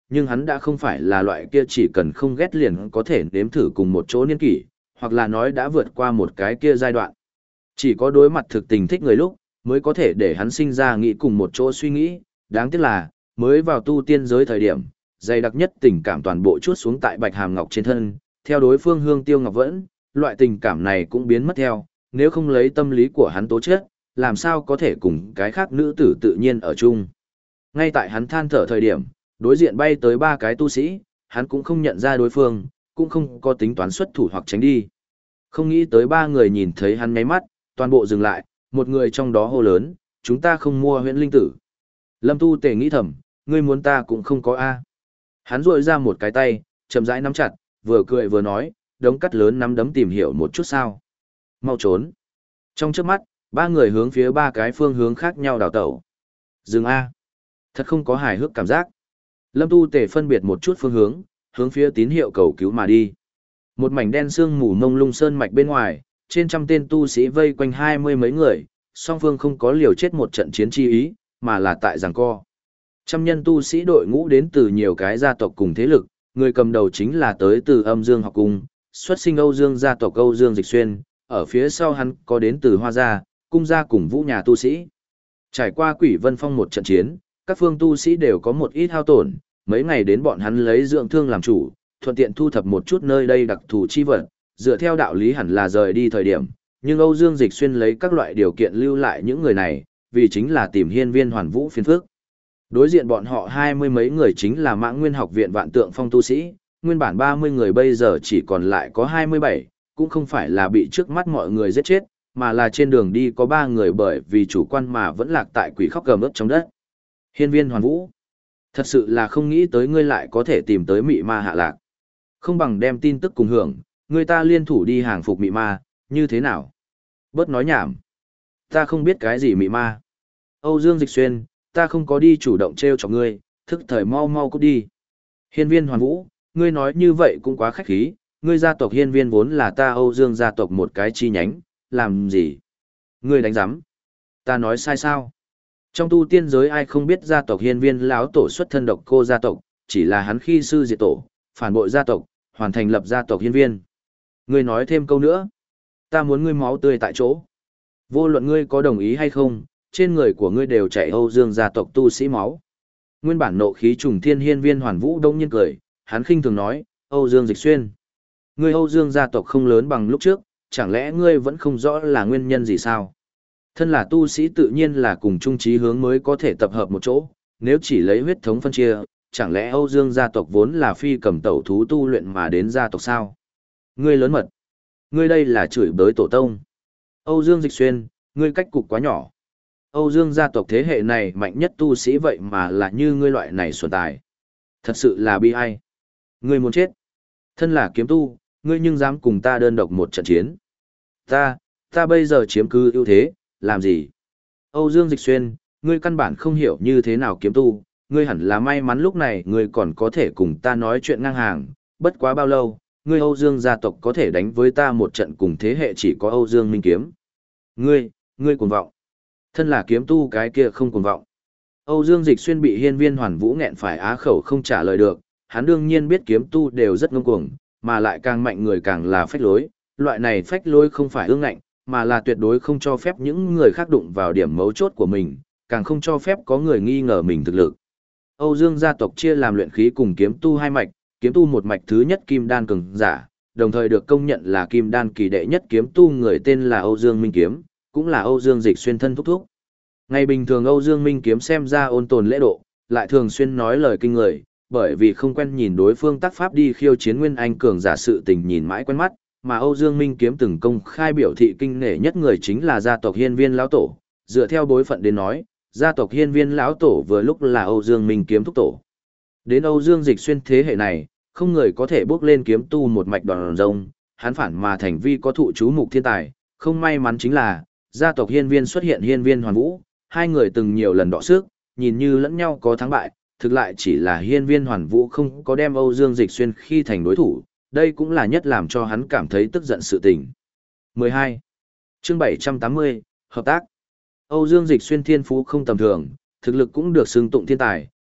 nhưng hắn đã không phải là loại kia chỉ cần không ghét liền có thể nếm thử cùng một chỗ niên kỷ, hoặc là nói đã vượt qua một cái kia giai đoạn. Chỉ có đối mặt thực tình thích người lúc, mới có thể để hắn sinh ra nghĩ cùng một chỗ suy nghĩ, đáng tiếc là, mới vào tu tiên giới thời điểm, dày đặc nhất tình cảm toàn bộ chuốt xuống tại Bạch Hàm Ngọc trên thân, theo đối phương Hương Tiêu Ngọc Vẫn, loại tình cảm này cũng biến mất theo, nếu không lấy tâm lý của hắn tố chất, làm sao có thể cùng cái khác nữ tử tự nhiên ở chung. Ngay tại hắn than thở thời điểm, đối diện bay tới ba cái tu sĩ, hắn cũng không nhận ra đối phương, cũng không có tính toán xuất thủ hoặc tránh đi. Không nghĩ tới ba người nhìn thấy hắn nháy mắt, toàn bộ dừng lại, một người trong đó hô lớn, chúng ta không mua huyễn linh tử. Lâm Tu Tề nghĩ thầm, ngươi muốn ta cũng không có A. Hắn rội ra một cái tay, chậm rãi nắm chặt, vừa cười vừa nói, đống cắt lớn nắm đấm tìm hiểu một chút sao. Mau trốn. Trong trước mắt, ba người hướng phía ba cái phương hướng khác nhau đào tẩu. Dừng A. Thật không có hài hước cảm giác. Lâm Tu Tề phân biệt một chút phương hướng, hướng phía tín hiệu cầu cứu mà đi. Một mảnh đen sương mù mông lung sơn mạch bên ngoài, trên trăm tên tu sĩ vây quanh hai mươi mấy người, song phương không có liều chết một trận chiến chi ý, mà là tại giằng co. Trăm nhân tu sĩ đội ngũ đến từ nhiều cái gia tộc cùng thế lực, người cầm đầu chính là tới từ Âm Dương học cung, xuất sinh Âu Dương gia tộc Âu Dương Dịch Xuyên, ở phía sau hắn có đến từ Hoa gia, cung gia cùng Vũ nhà tu sĩ. Trải qua Quỷ Vân Phong một trận chiến, các phương tu sĩ đều có một ít hao tổn, mấy ngày đến bọn hắn lấy dưỡng thương làm chủ, thuận tiện thu thập một chút nơi đây đặc thù chi vật, dựa theo đạo lý hẳn là rời đi thời điểm, nhưng Âu Dương Dịch Xuyên lấy các loại điều kiện lưu lại những người này, vì chính là tìm hiên viên hoàn vũ phiền phước. Đối diện bọn họ hai mươi mấy người chính là Mãng Nguyên học viện Vạn Tượng Phong tu sĩ, nguyên bản ba mươi người bây giờ chỉ còn lại có hai mươi bảy, cũng không phải là bị trước mắt mọi người giết chết, mà là trên đường đi có ba người bởi vì chủ quan mà vẫn lạc tại quỷ khóc gầm ướt trong đất. Hiên viên hoàn vũ, thật sự là không nghĩ tới ngươi lại có thể tìm tới mị ma hạ lạc. Không bằng đem tin tức cùng hưởng, người ta liên thủ đi hàng phục mị ma, như thế nào? Bớt nói nhảm. Ta không biết cái gì mị ma. Âu Dương Dịch Xuyên, ta không có đi chủ động treo chọc ngươi, thức thời mau mau cút đi. Hiên viên hoàn vũ, ngươi nói như vậy cũng quá khách khí, ngươi gia tộc hiên viên vốn là ta Âu Dương gia tộc một cái chi nhánh, làm gì? Ngươi đánh giám. Ta nói sai sao? Trong tu tiên giới ai không biết gia tộc hiên viên lão tổ xuất thân độc cô gia tộc, chỉ là hắn khi sư diệt tổ, phản bội gia tộc, hoàn thành lập gia tộc hiên viên. Ngươi nói thêm câu nữa. Ta muốn ngươi máu tươi tại chỗ. Vô luận ngươi có đồng ý hay không, trên người của ngươi đều chảy Âu Dương gia tộc tu sĩ máu. Nguyên bản nộ khí trùng thiên hiên viên hoàn vũ đông nhiên cười, hắn khinh thường nói, Âu Dương Dịch Xuyên. Ngươi Âu Dương gia tộc không lớn bằng lúc trước, chẳng lẽ ngươi vẫn không rõ là nguyên nhân gì sao? Thân là tu sĩ tự nhiên là cùng chung chí hướng mới có thể tập hợp một chỗ, nếu chỉ lấy huyết thống phân chia, chẳng lẽ Âu Dương gia tộc vốn là phi cầm tẩu thú tu luyện mà đến gia tộc sao? Ngươi lớn mật. Ngươi đây là chửi bới tổ tông. Âu Dương Dịch Xuyên, ngươi cách cục quá nhỏ. Âu Dương gia tộc thế hệ này mạnh nhất tu sĩ vậy mà là như ngươi loại này xuẩn tài. Thật sự là bi ai. Ngươi muốn chết. Thân là kiếm tu, ngươi nhưng dám cùng ta đơn độc một trận chiến. Ta, ta bây giờ chiếm cứ ưu thế, làm gì? Âu Dương Dịch Xuyên, ngươi căn bản không hiểu như thế nào kiếm tu, ngươi hẳn là may mắn lúc này ngươi còn có thể cùng ta nói chuyện ngang hàng, bất quá bao lâu, ngươi Âu Dương gia tộc có thể đánh với ta một trận cùng thế hệ chỉ có Âu Dương Minh Kiếm. Ngươi, ngươi cuồng vọng. Thân là kiếm tu cái kia không cuồng vọng. Âu Dương Dịch Xuyên bị hiên viên hoàn vũ nghẹn phải á khẩu không trả lời được, hắn đương nhiên biết kiếm tu đều rất ngông cuồng, mà lại càng mạnh người càng là phách lối, loại này phách lối không phải ương ngạnh, mà là tuyệt đối không cho phép những người khác đụng vào điểm mấu chốt của mình, càng không cho phép có người nghi ngờ mình thực lực. Âu Dương gia tộc chia làm luyện khí cùng kiếm tu hai mạch, kiếm tu một mạch thứ nhất kim đan cường giả, đồng thời được công nhận là kim đan kỳ đệ nhất kiếm tu người tên là Âu Dương Minh Kiếm, cũng là Âu Dương Dịch Xuyên thân thúc thúc. Ngày bình thường Âu Dương Minh Kiếm xem ra ôn tồn lễ độ, lại thường xuyên nói lời kinh người, bởi vì không quen nhìn đối phương tác pháp đi khiêu chiến nguyên anh cường giả sự tình nhìn mãi quen mắt, mà Âu Dương Minh Kiếm từng công khai biểu thị kinh nể nhất người chính là gia tộc hiên viên lão tổ, dựa theo bối phận đến nói, gia tộc hiên viên lão tổ vừa lúc là Âu Dương Minh Kiếm thúc tổ. Đến Âu Dương Dịch Xuyên thế hệ này, không người có thể bước lên kiếm tu một mạch đòn rông, hắn phản mà thành vi có thụ chú mục thiên tài, không may mắn chính là, gia tộc hiên viên xuất hiện hiên viên hoàn vũ, hai người từng nhiều lần đọ sức, nhìn như lẫn nhau có thắng bại, thực lại chỉ là hiên viên hoàn vũ không có đem Âu Dương Dịch Xuyên khi thành đối thủ, đây cũng là nhất làm cho hắn cảm thấy tức giận sự tình. mười hai. Chương bảy trăm tám mươi, Hợp tác. Âu Dương Dịch Xuyên thiên phú không tầm thường, thực lực cũng được xưng tụng thiên tài,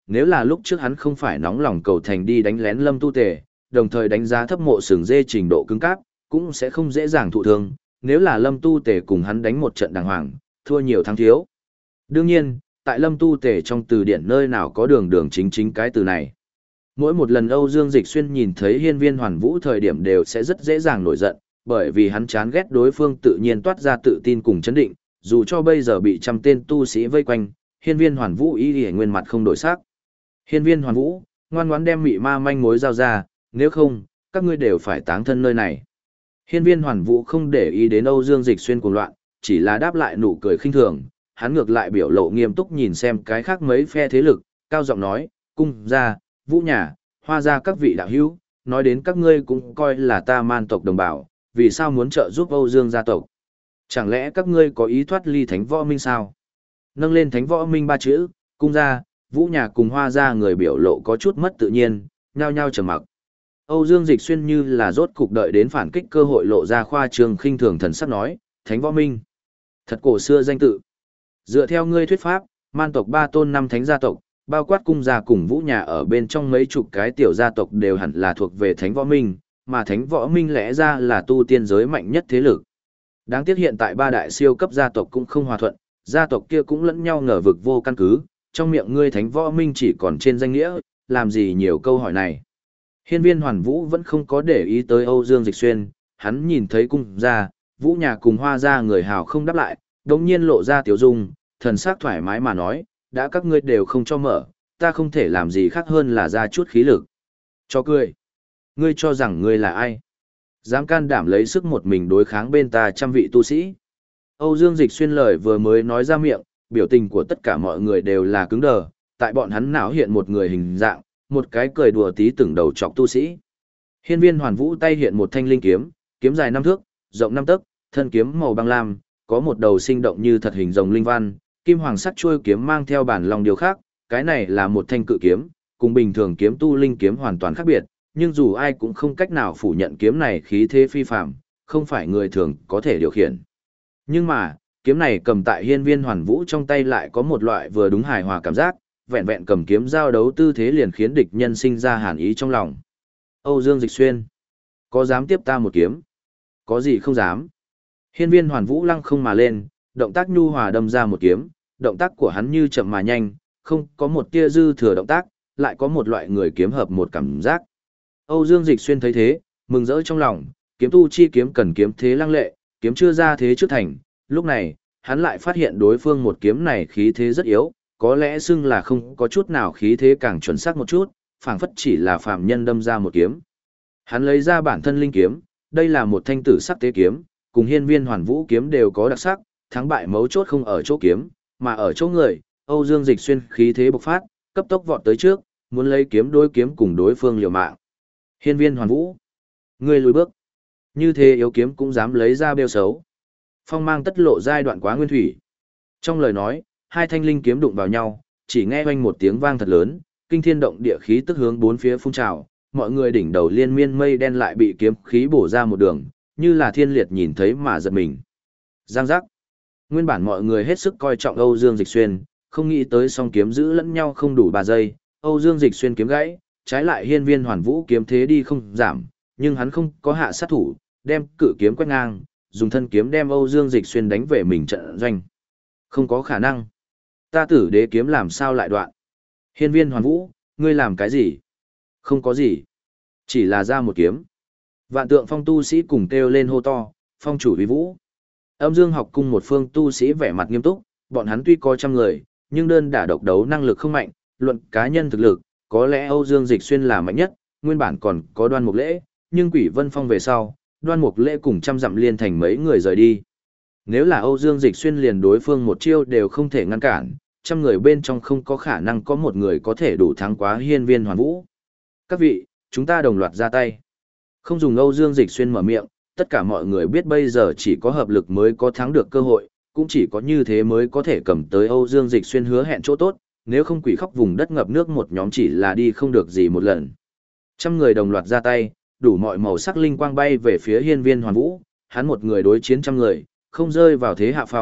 nếu là lúc trước hắn không phải nóng lòng cầu thành đi đánh lén Lâm Tu Tề, đồng thời đánh giá thấp mộ sừng dê trình độ cứng cáp, cũng sẽ không dễ dàng thụ thương, nếu là Lâm Tu Tề cùng hắn đánh một trận đàng hoàng, thua nhiều thắng thiếu. Đương nhiên, tại Lâm Tu Tề trong từ điển nơi nào có đường đường chính chính cái từ này. Mỗi một lần Âu Dương Dịch Xuyên nhìn thấy Hiên Viên Hoàn Vũ thời điểm đều sẽ rất dễ dàng nổi giận, bởi vì hắn chán ghét đối phương tự nhiên toát ra tự tin cùng chấn định, dù cho bây giờ bị trăm tên tu sĩ vây quanh, Hiên Viên Hoàn Vũ y y nguyên mặt không đổi sắc. Hiên Viên Hoàn Vũ, ngoan ngoãn đem mị ma manh mối giao ra, nếu không, các ngươi đều phải táng thân nơi này. Hiên Viên Hoàn Vũ không để ý đến Âu Dương Dịch Xuyên cuồng loạn, chỉ là đáp lại nụ cười khinh thường, hắn ngược lại biểu lộ nghiêm túc nhìn xem cái khác mấy phe thế lực, cao giọng nói, cung gia, Vũ nhà, Hoa gia các vị đạo hữu, nói đến các ngươi cũng coi là ta man tộc đồng bào, vì sao muốn trợ giúp Âu Dương gia tộc? Chẳng lẽ các ngươi có ý thoát ly Thánh Võ Minh sao? Nâng lên Thánh Võ Minh ba chữ, cung gia, Vũ nhà cùng Hoa gia người biểu lộ có chút mất tự nhiên, nhao nhao trầm mặc. Âu Dương Dịch Xuyên như là rốt cục đợi đến phản kích cơ hội lộ ra khoa trương khinh thường thần sắc nói, Thánh Võ Minh. Thật cổ xưa danh tự. Dựa theo ngươi thuyết pháp, man tộc ba tôn năm thánh gia tộc, bao quát cung gia cùng Vũ nhà ở bên trong mấy chục cái tiểu gia tộc đều hẳn là thuộc về Thánh Võ Minh, mà Thánh Võ Minh lẽ ra là tu tiên giới mạnh nhất thế lực. Đáng tiếc hiện tại ba đại siêu cấp gia tộc cũng không hòa thuận, gia tộc kia cũng lẫn nhau ngờ vực vô căn cứ, trong miệng ngươi Thánh Võ Minh chỉ còn trên danh nghĩa, làm gì nhiều câu hỏi này. Hiên Viên Hoàn Vũ vẫn không có để ý tới Âu Dương Dịch Xuyên, hắn nhìn thấy cung gia, Vũ nhà cùng Hoa gia người hào không đáp lại, đống nhiên lộ ra tiểu dung, thần sắc thoải mái mà nói, đã các ngươi đều không cho mở, ta không thể làm gì khác hơn là ra chút khí lực. Cho cười. Ngươi cho rằng ngươi là ai? Dám can đảm lấy sức một mình đối kháng bên ta trăm vị tu sĩ. Âu Dương Dịch Xuyên lời vừa mới nói ra miệng, biểu tình của tất cả mọi người đều là cứng đờ, tại bọn hắn não hiện một người hình dạng, một cái cười đùa tí từng đầu chọc tu sĩ. Hiên Viên Hoàn Vũ tay hiện một thanh linh kiếm, kiếm dài năm thước, rộng năm tấc, thân kiếm màu băng lam, có một đầu sinh động như thật hình rồng linh văn, kim hoàng sắc chuôi kiếm mang theo bản lòng điều khác, cái này là một thanh cự kiếm, cùng bình thường kiếm tu linh kiếm hoàn toàn khác biệt, nhưng dù ai cũng không cách nào phủ nhận kiếm này khí thế phi phàm, không phải người thường có thể điều khiển. Nhưng mà, kiếm này cầm tại Hiên Viên Hoàn Vũ trong tay lại có một loại vừa đúng hài hòa cảm giác, vẹn vẹn cầm kiếm giao đấu tư thế liền khiến địch nhân sinh ra hàn ý trong lòng. Âu Dương Dịch Xuyên, có dám tiếp ta một kiếm? Có gì không dám? Hiên Viên Hoàn Vũ lăng không mà lên, động tác nhu hòa đâm ra một kiếm, động tác của hắn như chậm mà nhanh, không có một tia dư thừa động tác, lại có một loại người kiếm hợp một cảm giác. Âu Dương Dịch Xuyên thấy thế, mừng rỡ trong lòng, kiếm tu chi kiếm cần kiếm thế lăng lệ, kiếm chưa ra thế trước thành, lúc này, hắn lại phát hiện đối phương một kiếm này khí thế rất yếu, có lẽ xưng là không có chút nào khí thế càng chuẩn xác một chút, phảng phất chỉ là phàm nhân đâm ra một kiếm. Hắn lấy ra bản thân linh kiếm, đây là một thanh tử sắc tế kiếm, cùng Hiên Viên Hoàn Vũ kiếm đều có đặc sắc, thắng bại mấu chốt không ở chỗ kiếm, mà ở chỗ người. Âu Dương Dịch Xuyên khí thế bộc phát, cấp tốc vọt tới trước, muốn lấy kiếm đối kiếm cùng đối phương liều mạng. Hiên Viên Hoàn Vũ, ngươi lùi bước, như thế yếu kiếm cũng dám lấy ra bêu xấu. Phong mang tất lộ giai đoạn quá nguyên thủy. Trong lời nói, hai thanh linh kiếm đụng vào nhau, chỉ nghe oanh một tiếng vang thật lớn, kinh thiên động địa khí tức hướng bốn phía phun trào, mọi người đỉnh đầu liên miên mây đen lại bị kiếm khí bổ ra một đường, như là thiên liệt nhìn thấy mà giật mình. Giang giác. Nguyên bản mọi người hết sức coi trọng Âu Dương Dịch Xuyên, không nghĩ tới song kiếm giữ lẫn nhau không đủ ba giây, Âu Dương Dịch Xuyên kiếm gãy, trái lại Hiên Viên Hoàn Vũ kiếm thế đi không giảm, nhưng hắn không có hạ sát thủ, đem cự kiếm quét ngang, dùng thân kiếm đem Âu Dương Dịch Xuyên đánh về mình trận doanh. Không có khả năng. Ta Tử Đế kiếm làm sao lại đoạn? Hiên Viên Hoàn Vũ, ngươi làm cái gì? Không có gì. Chỉ là ra một kiếm. Vạn Tượng Phong tu sĩ cùng kêu lên hô to, phong chủ uy vũ. Âm Dương học cung một phương tu sĩ vẻ mặt nghiêm túc, bọn hắn tuy có trăm người, nhưng đơn đả độc đấu năng lực không mạnh, luận cá nhân thực lực, có lẽ Âu Dương Dịch Xuyên là mạnh nhất, nguyên bản còn có Đoan Mục Lễ, nhưng Quỷ Vân Phong về sau, Đoan Mục Lễ cùng trăm dặm liên thành mấy người rời đi. Nếu là Âu Dương Dịch Xuyên liền đối phương một chiêu đều không thể ngăn cản, trăm người bên trong không có khả năng có một người có thể đủ thắng quá Hiên Viên Hoàn Vũ. Các vị, chúng ta đồng loạt ra tay. Không dùng Âu Dương Dịch Xuyên mở miệng, tất cả mọi người biết bây giờ chỉ có hợp lực mới có thắng được cơ hội, cũng chỉ có như thế mới có thể cầm tới Âu Dương Dịch Xuyên hứa hẹn chỗ tốt, nếu không quỷ khóc vùng đất ngập nước một nhóm chỉ là đi không được gì một lần. Trăm người đồng loạt ra tay, đủ mọi màu sắc linh quang bay về phía Hiên Viên Hoàn Vũ, hắn một người đối chiến trăm người, không rơi vào thế hạ phong,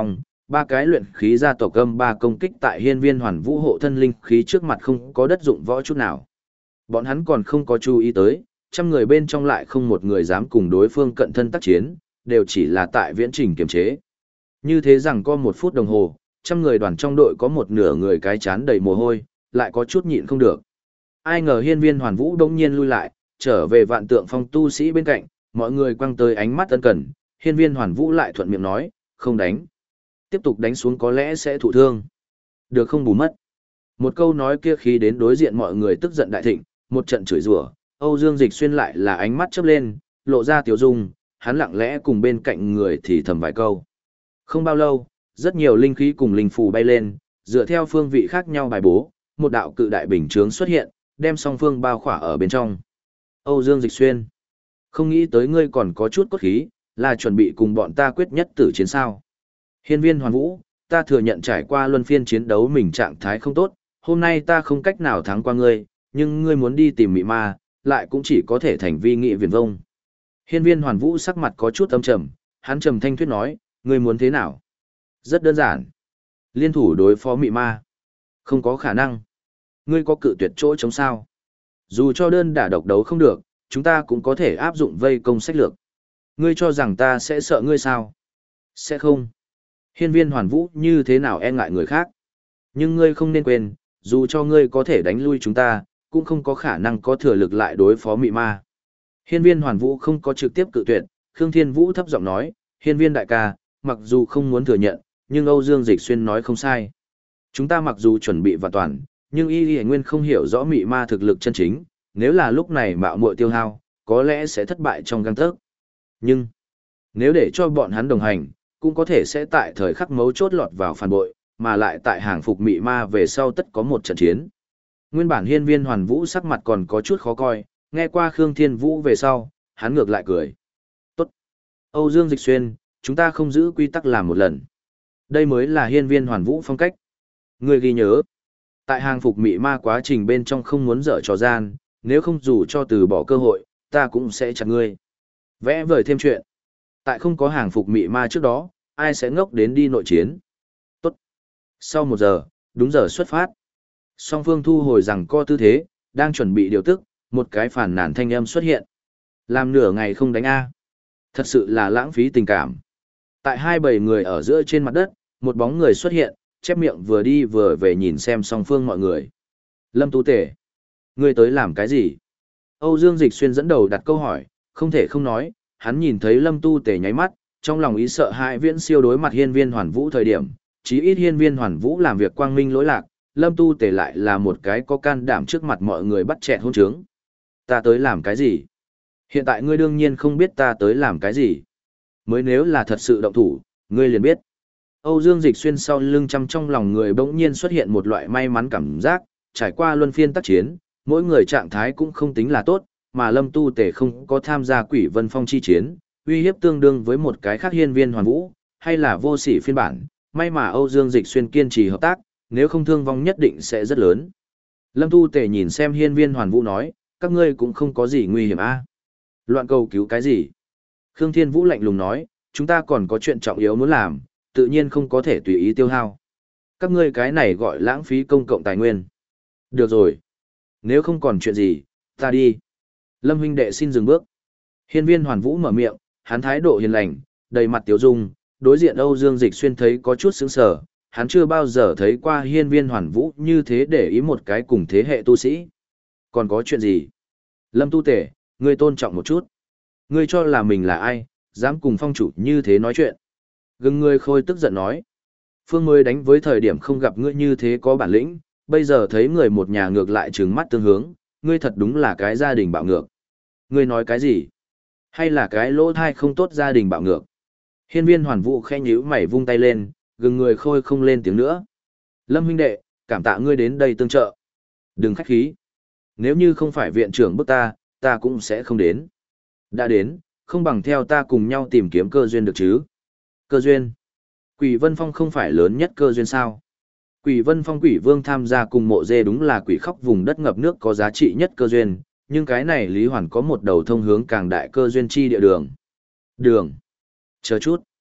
ba cái luyện khí gia tộc âm ba công kích tại hiên viên hoàn vũ hộ thân linh khí trước mặt không có đất dụng võ chút nào. Bọn hắn còn không có chú ý tới, trăm người bên trong lại không một người dám cùng đối phương cận thân tác chiến, đều chỉ là tại viễn trình kiềm chế. Như thế rằng có một phút đồng hồ, trăm người đoàn trong đội có một nửa người cái chán đầy mồ hôi, lại có chút nhịn không được. Ai ngờ hiên viên hoàn vũ đông nhiên lui lại, trở về vạn tượng phong tu sĩ bên cạnh, mọi người quăng tới ánh mắt ân cần, hiên viên hoàn vũ lại thuận miệng nói, không đánh. Tiếp tục đánh xuống có lẽ sẽ thụ thương. Được không bù mất. Một câu nói kia khi đến đối diện mọi người tức giận đại thịnh, một trận chửi rủa, Âu Dương Dịch Xuyên lại là ánh mắt chớp lên, lộ ra tiểu dung, hắn lặng lẽ cùng bên cạnh người thì thầm vài câu. Không bao lâu, rất nhiều linh khí cùng linh phù bay lên, dựa theo phương vị khác nhau bài bố, một đạo cự đại bình chướng xuất hiện, đem song phương bao khỏa ở bên trong. Âu Dương Dịch Xuyên, không nghĩ tới ngươi còn có chút cốt khí, là chuẩn bị cùng bọn ta quyết nhất tử chiến sao. Hiên viên Hoàn Vũ, ta thừa nhận trải qua luân phiên chiến đấu mình trạng thái không tốt, hôm nay ta không cách nào thắng qua ngươi, nhưng ngươi muốn đi tìm mị ma, lại cũng chỉ có thể thành vi nghị viển vông. Hiên viên Hoàn Vũ sắc mặt có chút âm trầm, hắn trầm thanh thuyết nói, ngươi muốn thế nào? Rất đơn giản. Liên thủ đối phó mị ma. Không có khả năng. Ngươi có cự tuyệt chỗ chống sao? Dù cho đơn đả độc đấu không được, chúng ta cũng có thể áp dụng vây công sách lược. Ngươi cho rằng ta sẽ sợ ngươi sao? Sẽ không. Hiên viên Hoàn Vũ như thế nào e ngại người khác? Nhưng ngươi không nên quên, dù cho ngươi có thể đánh lui chúng ta, cũng không có khả năng có thừa lực lại đối phó mị ma. Hiên viên Hoàn Vũ không có trực tiếp cự tuyệt, Khương Thiên Vũ thấp giọng nói, hiên viên đại ca, mặc dù không muốn thừa nhận, nhưng Âu Dương Dịch Xuyên nói không sai. Chúng ta mặc dù chuẩn bị vạn toàn, nhưng y y nguyên không hiểu rõ mị ma thực lực chân chính, nếu là lúc này mạo muội tiêu hao, có lẽ sẽ thất bại trong gang tấc. Nhưng, nếu để cho bọn hắn đồng hành, cũng có thể sẽ tại thời khắc mấu chốt lọt vào phản bội, mà lại tại hàng phục mị ma về sau tất có một trận chiến. Nguyên bản hiên viên Hoàn Vũ sắc mặt còn có chút khó coi, nghe qua Khương Thiên Vũ về sau, hắn ngược lại cười. Tốt. Âu Dương Dịch Xuyên, chúng ta không giữ quy tắc làm một lần. Đây mới là hiên viên Hoàn Vũ phong cách. Người ghi nhớ. Tại hàng phục mị ma quá trình bên trong không muốn dở trò gian, nếu không dù cho từ bỏ cơ hội, ta cũng sẽ chặt ngươi. Vẽ vời thêm chuyện. Tại không có hàng phục mị ma trước đó, ai sẽ ngốc đến đi nội chiến. Tốt. Sau một giờ, đúng giờ xuất phát. Song phương thu hồi rằng co tư thế, đang chuẩn bị điều tức, một cái phản nàn thanh âm xuất hiện. Làm nửa ngày không đánh A. Thật sự là lãng phí tình cảm. Tại hai bầy người ở giữa trên mặt đất, một bóng người xuất hiện, chép miệng vừa đi vừa về nhìn xem song phương mọi người. Lâm Tú Tể, ngươi tới làm cái gì? Âu Dương Dịch Xuyên dẫn đầu đặt câu hỏi, không thể không nói, hắn nhìn thấy Lâm Tu Tể nháy mắt, trong lòng ý sợ hãi viễn siêu đối mặt hiên viên Hoàn Vũ thời điểm, chí ít hiên viên Hoàn Vũ làm việc quang minh lỗi lạc, Lâm Tu Tể lại là một cái có can đảm trước mặt mọi người bắt chẹt hôn trướng. Ta tới làm cái gì? Hiện tại ngươi đương nhiên không biết ta tới làm cái gì. Mới nếu là thật sự động thủ, ngươi liền biết. Âu Dương Dịch Xuyên sau lưng chăm trong lòng người bỗng nhiên xuất hiện một loại may mắn cảm giác, trải qua luân phiên tác chiến, mỗi người trạng thái cũng không tính là tốt, mà Lâm Tu Tể không có tham gia Quỷ Vân Phong chi chiến, uy hiếp tương đương với một cái khác hiên viên Hoàn Vũ, hay là vô sỉ phiên bản, may mà Âu Dương Dịch Xuyên kiên trì hợp tác, nếu không thương vong nhất định sẽ rất lớn. Lâm Tu Tể nhìn xem hiên viên Hoàn Vũ nói, các ngươi cũng không có gì nguy hiểm a. Loạn cầu cứu cái gì? Khương Thiên Vũ lạnh lùng nói, chúng ta còn có chuyện trọng yếu muốn làm, tự nhiên không có thể tùy ý tiêu hao. Các ngươi cái này gọi lãng phí công cộng tài nguyên. Được rồi. Nếu không còn chuyện gì, ta đi. Lâm huynh đệ xin dừng bước. Hiên viên Hoàn Vũ mở miệng, hắn thái độ hiền lành, đầy mặt tiếu dung, đối diện Âu Dương Dịch Xuyên thấy có chút sững sờ, hắn chưa bao giờ thấy qua hiên viên Hoàn Vũ như thế để ý một cái cùng thế hệ tu sĩ. Còn có chuyện gì? Lâm Tu Tể, ngươi tôn trọng một chút. Ngươi cho là mình là ai, dám cùng phong chủ như thế nói chuyện. Gừng ngươi khôi tức giận nói. Phương mới đánh với thời điểm không gặp ngươi như thế có bản lĩnh, bây giờ thấy người một nhà ngược lại trừng mắt tương hướng, ngươi thật đúng là cái gia đình bạo ngược. Ngươi nói cái gì? Hay là cái lỗ thai không tốt gia đình bạo ngược? Hiên viên Hoàn Vũ khẽ nhíu mày vung tay lên, gừng người khôi không lên tiếng nữa. Lâm huynh đệ, cảm tạ ngươi đến đây tương trợ. Đừng khách khí. Nếu như không phải viện trưởng bức ta, ta cũng sẽ không đến. Đã đến, không bằng theo ta cùng nhau tìm kiếm cơ duyên được chứ. Cơ duyên? Quỷ Vân Phong không phải lớn nhất cơ duyên sao? Quỷ Vân Phong quỷ vương tham gia cùng mộ dê đúng là quỷ khóc vùng đất ngập nước có giá trị nhất cơ duyên, nhưng cái này Lý Hoàn có một đầu thông hướng càng đại cơ duyên chi địa đường. Đường. Chờ chút.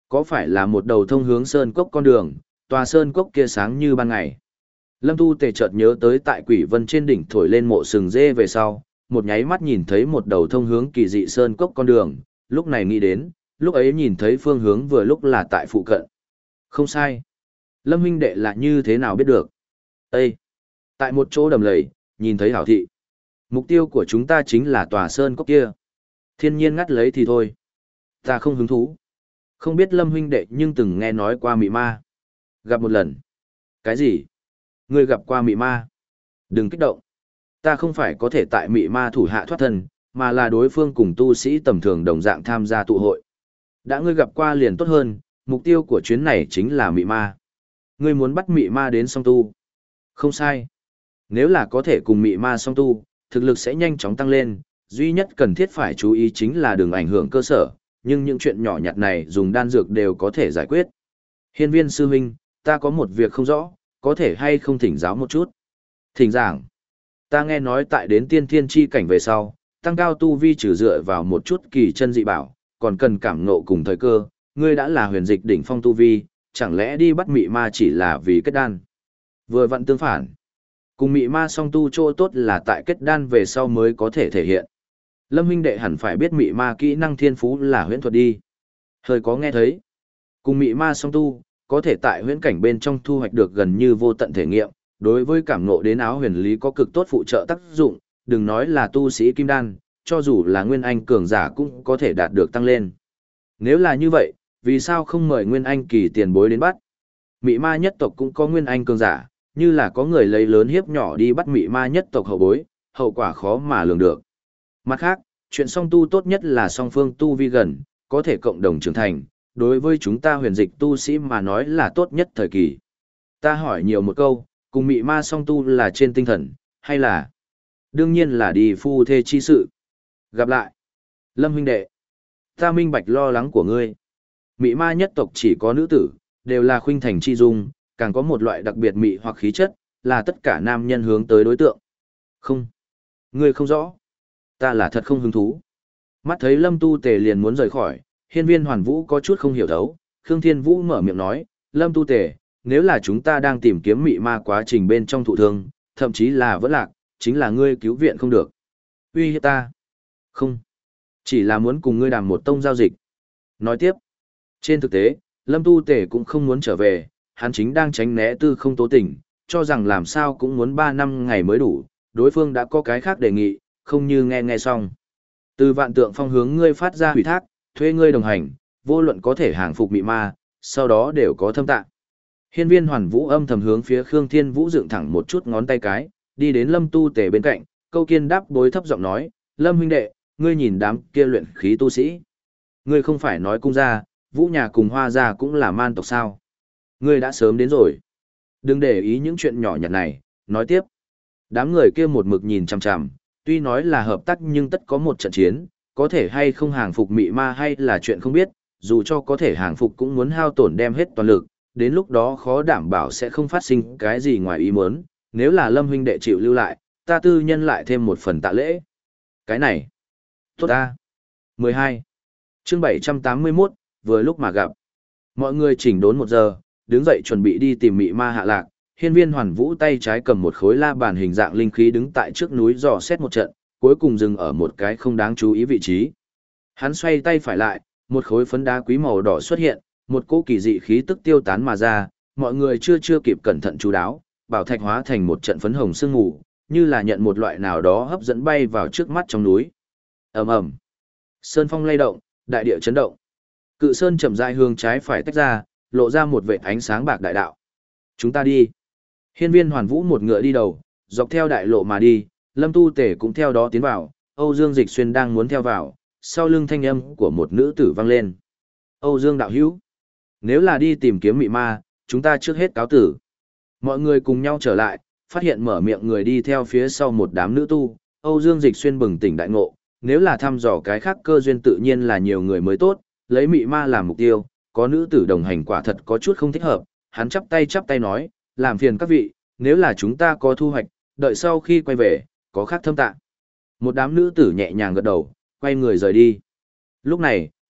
Có phải là một đầu thông hướng sơn cốc con đường, tòa sơn cốc kia sáng như ban ngày. Lâm Tu Tề chợt nhớ tới tại Quỷ Vân trên đỉnh thổi lên mộ sừng dê về sau, một nháy mắt nhìn thấy một đầu thông hướng kỳ dị sơn cốc con đường, lúc này nghĩ đến, lúc ấy nhìn thấy phương hướng vừa lúc là tại phụ cận. Không sai. Lâm huynh đệ là như thế nào biết được? Ê! Tại một chỗ đầm lầy, nhìn thấy hảo thị. Mục tiêu của chúng ta chính là tòa sơn cốc kia. Thiên nhiên ngắt lấy thì thôi. Ta không hứng thú. Không biết Lâm huynh đệ nhưng từng nghe nói qua mị ma. Gặp một lần. Cái gì? Ngươi gặp qua mị ma? Đừng kích động. Ta không phải có thể tại mị ma thủ hạ thoát thân, mà là đối phương cùng tu sĩ tầm thường đồng dạng tham gia tụ hội. Đã ngươi gặp qua liền tốt hơn, mục tiêu của chuyến này chính là mị ma. Ngươi muốn bắt mị ma đến song tu. Không sai. Nếu là có thể cùng mị ma song tu, thực lực sẽ nhanh chóng tăng lên, duy nhất cần thiết phải chú ý chính là đừng ảnh hưởng cơ sở, nhưng những chuyện nhỏ nhặt này dùng đan dược đều có thể giải quyết. Hiên Viên sư huynh, ta có một việc không rõ, có thể hay không thỉnh giáo một chút? Thỉnh giảng. Ta nghe nói tại đến tiên thiên chi cảnh về sau, tăng cao tu vi trừ dựa vào một chút kỳ chân dị bảo, còn cần cảm ngộ cùng thời cơ, ngươi đã là huyền dịch đỉnh phong tu vi, chẳng lẽ đi bắt mị ma chỉ là vì kết đan? Vừa vặn tương phản. Cùng mị ma song tu chỗ tốt là tại kết đan về sau mới có thể thể hiện. Lâm huynh đệ hẳn phải biết mị ma kỹ năng thiên phú là huyễn thuật đi. Hơi có nghe thấy. Cùng mị ma song tu, có thể tại huyễn cảnh bên trong thu hoạch được gần như vô tận thể nghiệm, đối với cảm ngộ đến áo huyền lý có cực tốt phụ trợ tác dụng, đừng nói là tu sĩ kim đan, cho dù là nguyên anh cường giả cũng có thể đạt được tăng lên. Nếu là như vậy, vì sao không mời nguyên anh kỳ tiền bối đến bắt? Mị ma nhất tộc cũng có nguyên anh cường giả, như là có người lấy lớn hiếp nhỏ đi bắt mị ma nhất tộc hậu bối, hậu quả khó mà lường được. Mặt khác, chuyện song tu tốt nhất là song phương tu vi gần, có thể cộng đồng trưởng thành, đối với chúng ta huyền dịch tu sĩ mà nói là tốt nhất thời kỳ. Ta hỏi nhiều một câu, cùng mị ma song tu là trên tinh thần, hay là? Đương nhiên là đi phu thê chi sự. Gặp lại. Lâm huynh đệ. Ta minh bạch lo lắng của ngươi. Mị ma nhất tộc chỉ có nữ tử, đều là khuynh thành chi dung, càng có một loại đặc biệt mị hoặc khí chất, là tất cả nam nhân hướng tới đối tượng. Không. Ngươi không rõ. Ta là thật không hứng thú. Mắt thấy Lâm Tu Tề liền muốn rời khỏi, Hiên Viên Hoàn Vũ có chút không hiểu thấu, Khương Thiên Vũ mở miệng nói, Lâm Tu Tề, nếu là chúng ta đang tìm kiếm mị ma quá trình bên trong thụ thương, thậm chí là vẫn lạc, chính là ngươi cứu viện không được. Uy hiếp ta. Không. Chỉ là muốn cùng ngươi đàm một tông giao dịch. Nói tiếp. Trên thực tế, Lâm Tu Tề cũng không muốn trở về, hắn chính đang tránh né tư không tố tình, cho rằng làm sao cũng muốn ba năm ngày mới đủ, đối phương đã có cái khác đề nghị, không như nghe nghe xong. Từ vạn tượng phong hướng ngươi phát ra hủy thác, thuê ngươi đồng hành, vô luận có thể hàng phục mị ma, sau đó đều có thâm tạng. Hiên Viên Hoàn Vũ âm thầm hướng phía Khương Thiên Vũ dựng thẳng một chút ngón tay cái, đi đến Lâm Tu Tề bên cạnh, câu kiên đáp bối thấp giọng nói, Lâm huynh đệ, ngươi nhìn đám kia luyện khí tu sĩ. Ngươi không phải nói cung gia, Vũ nhà cùng Hoa gia cũng là man tộc sao. Ngươi đã sớm đến rồi. Đừng để ý những chuyện nhỏ nhặt này, nói tiếp. Đám người kia một mực nhìn chằm chằm, tuy nói là hợp tác nhưng tất có một trận chiến, có thể hay không hàng phục mị ma hay là chuyện không biết, dù cho có thể hàng phục cũng muốn hao tổn đem hết toàn lực, đến lúc đó khó đảm bảo sẽ không phát sinh cái gì ngoài ý muốn, nếu là Lâm huynh đệ chịu lưu lại, ta tư nhân lại thêm một phần tạ lễ. Cái này, tốt ta. mười hai chương bảy trăm tám mươi mốt, vừa lúc mà gặp. Mọi người chỉnh đốn một giờ, đứng dậy chuẩn bị đi tìm mị ma hạ lạc. Hiên Viên Hoàn Vũ tay trái cầm một khối la bàn hình dạng linh khí đứng tại trước núi dò xét một trận, cuối cùng dừng ở một cái không đáng chú ý vị trí. Hắn xoay tay phải lại, một khối phấn đá quý màu đỏ xuất hiện, một cỗ kỳ dị khí tức tiêu tán mà ra, mọi người chưa chưa kịp cẩn thận chú đáo, bảo thạch hóa thành một trận phấn hồng sương mù, như là nhận một loại nào đó hấp dẫn bay vào trước mắt trong núi. Ầm ầm. Sơn phong lay động, đại địa chấn động. Cự sơn chậm rãi hướng trái phải tách ra, lộ ra một vệt ánh sáng bạc đại đạo. Chúng ta đi. Hiên Viên Hoàn Vũ một ngựa đi đầu, dọc theo đại lộ mà đi, Lâm Tu Tể cũng theo đó tiến vào, Âu Dương Dịch Xuyên đang muốn theo vào, sau lưng thanh âm của một nữ tử vang lên. Âu Dương đạo hữu, nếu là đi tìm kiếm mị ma, chúng ta trước hết cáo tử. Mọi người cùng nhau trở lại, phát hiện mở miệng người đi theo phía sau một đám nữ tu, Âu Dương Dịch Xuyên bừng tỉnh đại ngộ, nếu là thăm dò cái khác cơ duyên tự nhiên là nhiều người mới tốt, lấy mị ma làm mục tiêu, có nữ tử đồng hành quả thật có chút không thích hợp, hắn chắp tay chắp tay nói, làm phiền các vị, nếu là chúng ta có thu hoạch, đợi sau khi quay về, có khác thâm tạng. Một đám nữ tử nhẹ nhàng gật đầu, quay người rời đi. Lúc này,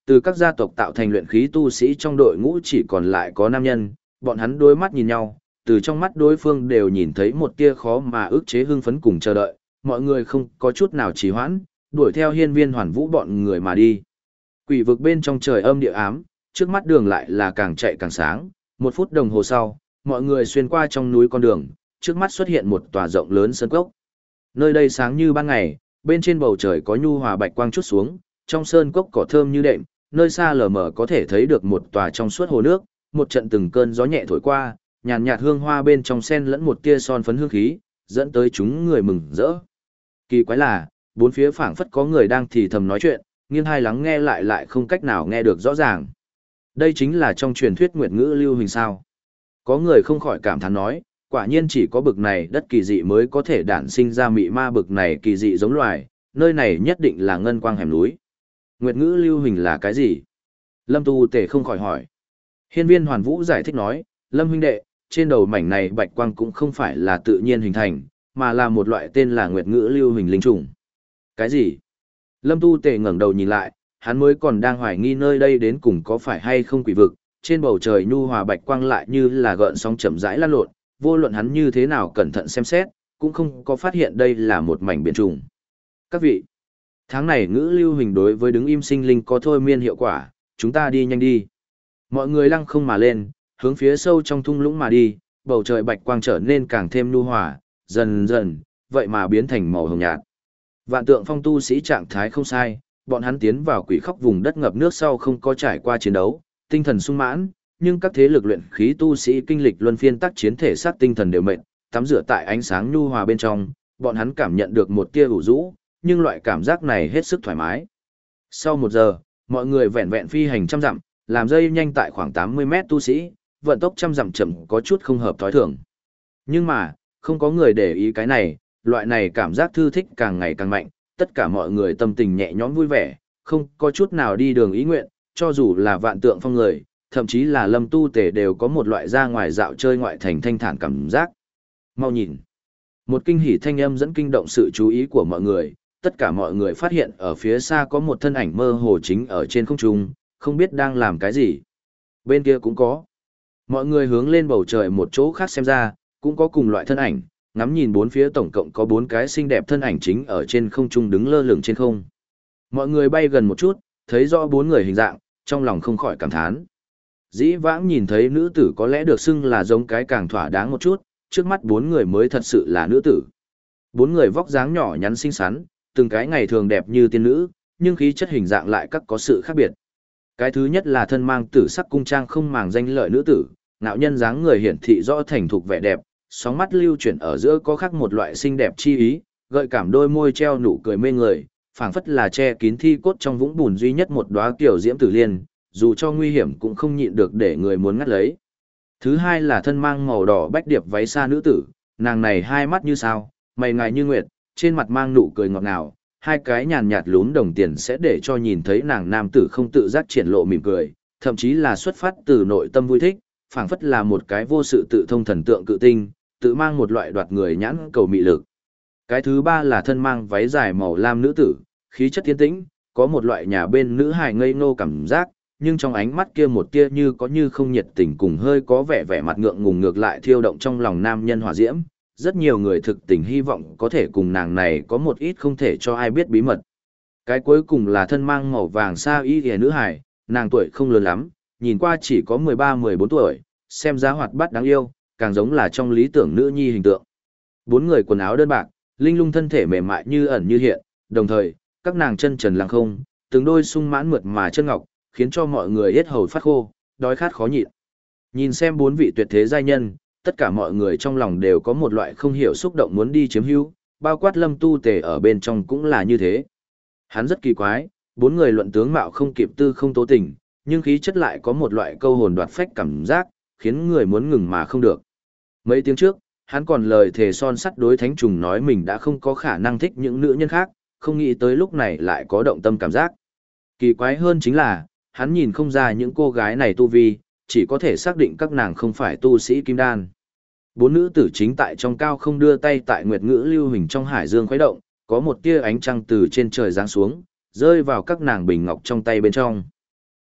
Từ các gia tộc tạo thành luyện khí tu sĩ trong đội ngũ chỉ còn lại có nam nhân, bọn hắn đôi mắt nhìn nhau, từ trong mắt đối phương đều nhìn thấy một tia khó mà ức chế hưng phấn cùng chờ đợi, mọi người không có chút nào trì hoãn, đuổi theo hiên viên hoàn vũ bọn người mà đi. Quỷ vực bên trong trời âm địa ám, trước mắt đường lại là càng chạy càng sáng, một phút đồng hồ sau, mọi người xuyên qua trong núi con đường, trước mắt xuất hiện một tòa rộng lớn sơn cốc. Nơi đây sáng như ban ngày, bên trên bầu trời có nhu hòa bạch quang chút xuống, trong sơn cốc cỏ thơm như đệm, nơi xa lờ mờ có thể thấy được một tòa trong suốt hồ nước, một trận từng cơn gió nhẹ thổi qua, nhàn nhạt hương hoa bên trong sen lẫn một tia son phấn hương khí, dẫn tới chúng người mừng rỡ. Kỳ quái là, bốn phía phảng phất có người đang thì thầm nói chuyện, nghiêng hai lắng nghe lại lại không cách nào nghe được rõ ràng. Đây chính là trong truyền thuyết nguyệt ngữ lưu hình sao. Có người không khỏi cảm thán nói, quả nhiên chỉ có bực này đất kỳ dị mới có thể đản sinh ra mị ma bực này kỳ dị giống loài, nơi này nhất định là ngân quang hẻm núi. Nguyệt ngữ lưu hình là cái gì? Lâm Tu Tề không khỏi hỏi. Hiên viên Hoàn Vũ giải thích nói, Lâm huynh đệ, trên đầu mảnh này bạch quang cũng không phải là tự nhiên hình thành, mà là một loại tên là nguyệt ngữ lưu hình linh trùng. Cái gì? Lâm Tu Tề ngẩng đầu nhìn lại, hắn mới còn đang hoài nghi nơi đây đến cùng có phải hay không quỷ vực, trên bầu trời nhu hòa bạch quang lại như là gợn sóng chậm rãi lan lộn, vô luận hắn như thế nào cẩn thận xem xét, cũng không có phát hiện đây là một mảnh biển trùng. Các vị, tháng này ngữ lưu hình đối với đứng im sinh linh có thôi miên hiệu quả, chúng ta đi nhanh đi. Mọi người lăng không mà lên, hướng phía sâu trong thung lũng mà đi, bầu trời bạch quang trở nên càng thêm nhu hòa, dần dần, vậy mà biến thành màu hồng nhạt. Vạn Tượng Phong tu sĩ trạng thái không sai, bọn hắn tiến vào quỷ khóc vùng đất ngập nước sau không có trải qua chiến đấu, tinh thần sung mãn, nhưng các thế lực luyện khí tu sĩ kinh lịch luân phiên tác chiến thể xác tinh thần đều mệt, tắm rửa tại ánh sáng nhu hòa bên trong, bọn hắn cảm nhận được một tia ủ rũ, nhưng loại cảm giác này hết sức thoải mái. Sau một giờ, mọi người vẹn vẹn phi hành trăm dặm, làm dây nhanh tại khoảng tám mươi mét tu sĩ, vận tốc trăm dặm chậm có chút không hợp thói thường. Nhưng mà, không có người để ý cái này, loại này cảm giác thư thích càng ngày càng mạnh, tất cả mọi người tâm tình nhẹ nhõm vui vẻ, không có chút nào đi đường ý nguyện, cho dù là Vạn Tượng Phong người, thậm chí là Lâm Tu Tề đều có một loại ra ngoài dạo chơi ngoại thành thanh thản cảm giác. Mau nhìn. Một kinh hỉ thanh âm dẫn kinh động sự chú ý của mọi người, tất cả mọi người phát hiện ở phía xa có một thân ảnh mơ hồ chính ở trên không trung, không biết đang làm cái gì. Bên kia cũng có. Mọi người hướng lên bầu trời một chỗ khác xem ra, cũng có cùng loại thân ảnh, ngắm nhìn bốn phía tổng cộng có bốn cái xinh đẹp thân ảnh chính ở trên không trung đứng lơ lửng trên không. Mọi người bay gần một chút, thấy rõ bốn người hình dạng, trong lòng không khỏi cảm thán. Dĩ vãng nhìn thấy nữ tử có lẽ được xưng là giống cái càng thỏa đáng một chút, trước mắt bốn người mới thật sự là nữ tử. Bốn người vóc dáng nhỏ nhắn xinh xắn, từng cái ngày thường đẹp như tiên nữ, nhưng khí chất hình dạng lại các có sự khác biệt. Cái thứ nhất là thân mang tử sắc cung trang không màng danh lợi nữ tử, ngạo nhân dáng người hiển thị rõ thành thục vẻ đẹp, sóng mắt lưu chuyển ở giữa có khác một loại xinh đẹp chi ý, gợi cảm đôi môi treo nụ cười mê người, phảng phất là che kín thi cốt trong vũng bùn duy nhất một đóa kiểu diễm tử liên, dù cho nguy hiểm cũng không nhịn được để người muốn ngắt lấy. Thứ hai là thân mang màu đỏ bách điệp váy xa nữ tử, nàng này hai mắt như sao, mày ngài như nguyệt, trên mặt mang nụ cười ngọt ngào, hai cái nhàn nhạt lún đồng tiền sẽ để cho nhìn thấy nàng nam tử không tự giác triển lộ mỉm cười, thậm chí là xuất phát từ nội tâm vui thích, phảng phất là một cái vô sự tự thông thần tượng cự tinh, tự mang một loại đoạt người nhãn cầu mị lực. Cái thứ ba là thân mang váy dài màu lam nữ tử, khí chất thiên tĩnh, có một loại nhà bên nữ hài ngây ngô cảm giác, nhưng trong ánh mắt kia một tia như có như không nhiệt tình cùng hơi có vẻ vẻ mặt ngượng ngùng ngược lại thiêu động trong lòng nam nhân hỏa diễm. Rất nhiều người thực tình hy vọng có thể cùng nàng này có một ít không thể cho ai biết bí mật. Cái cuối cùng là thân mang màu vàng sa y ghề nữ hài, nàng tuổi không lớn lắm, nhìn qua chỉ có mười ba mười bốn tuổi, xem giá hoạt bát đáng yêu, càng giống là trong lý tưởng nữ nhi hình tượng. Bốn người quần áo đơn bạc, linh lung thân thể mềm mại như ẩn như hiện, đồng thời, các nàng chân trần lăng không, từng đôi sung mãn mượt mà chân ngọc, khiến cho mọi người yết hầu phát khô, đói khát khó nhịn. Nhìn xem bốn vị tuyệt thế giai nhân, tất cả mọi người trong lòng đều có một loại không hiểu xúc động muốn đi chiếm hữu, bao quát Lâm Tu Tề ở bên trong cũng là như thế. Hắn rất kỳ quái, bốn người luận tướng mạo không kịp tư không tố tình, nhưng khí chất lại có một loại câu hồn đoạt phách cảm giác, khiến người muốn ngừng mà không được. Mấy tiếng trước, hắn còn lời thề son sắt đối thánh trùng nói mình đã không có khả năng thích những nữ nhân khác, không nghĩ tới lúc này lại có động tâm cảm giác. Kỳ quái hơn chính là, hắn nhìn không ra những cô gái này tu vi, chỉ có thể xác định các nàng không phải tu sĩ kim đan. Bốn nữ tử chính tại trong cao không đưa tay tại nguyệt ngữ lưu hình trong hải dương khuấy động, có một tia ánh trăng từ trên trời giáng xuống, rơi vào các nàng bình ngọc trong tay bên trong.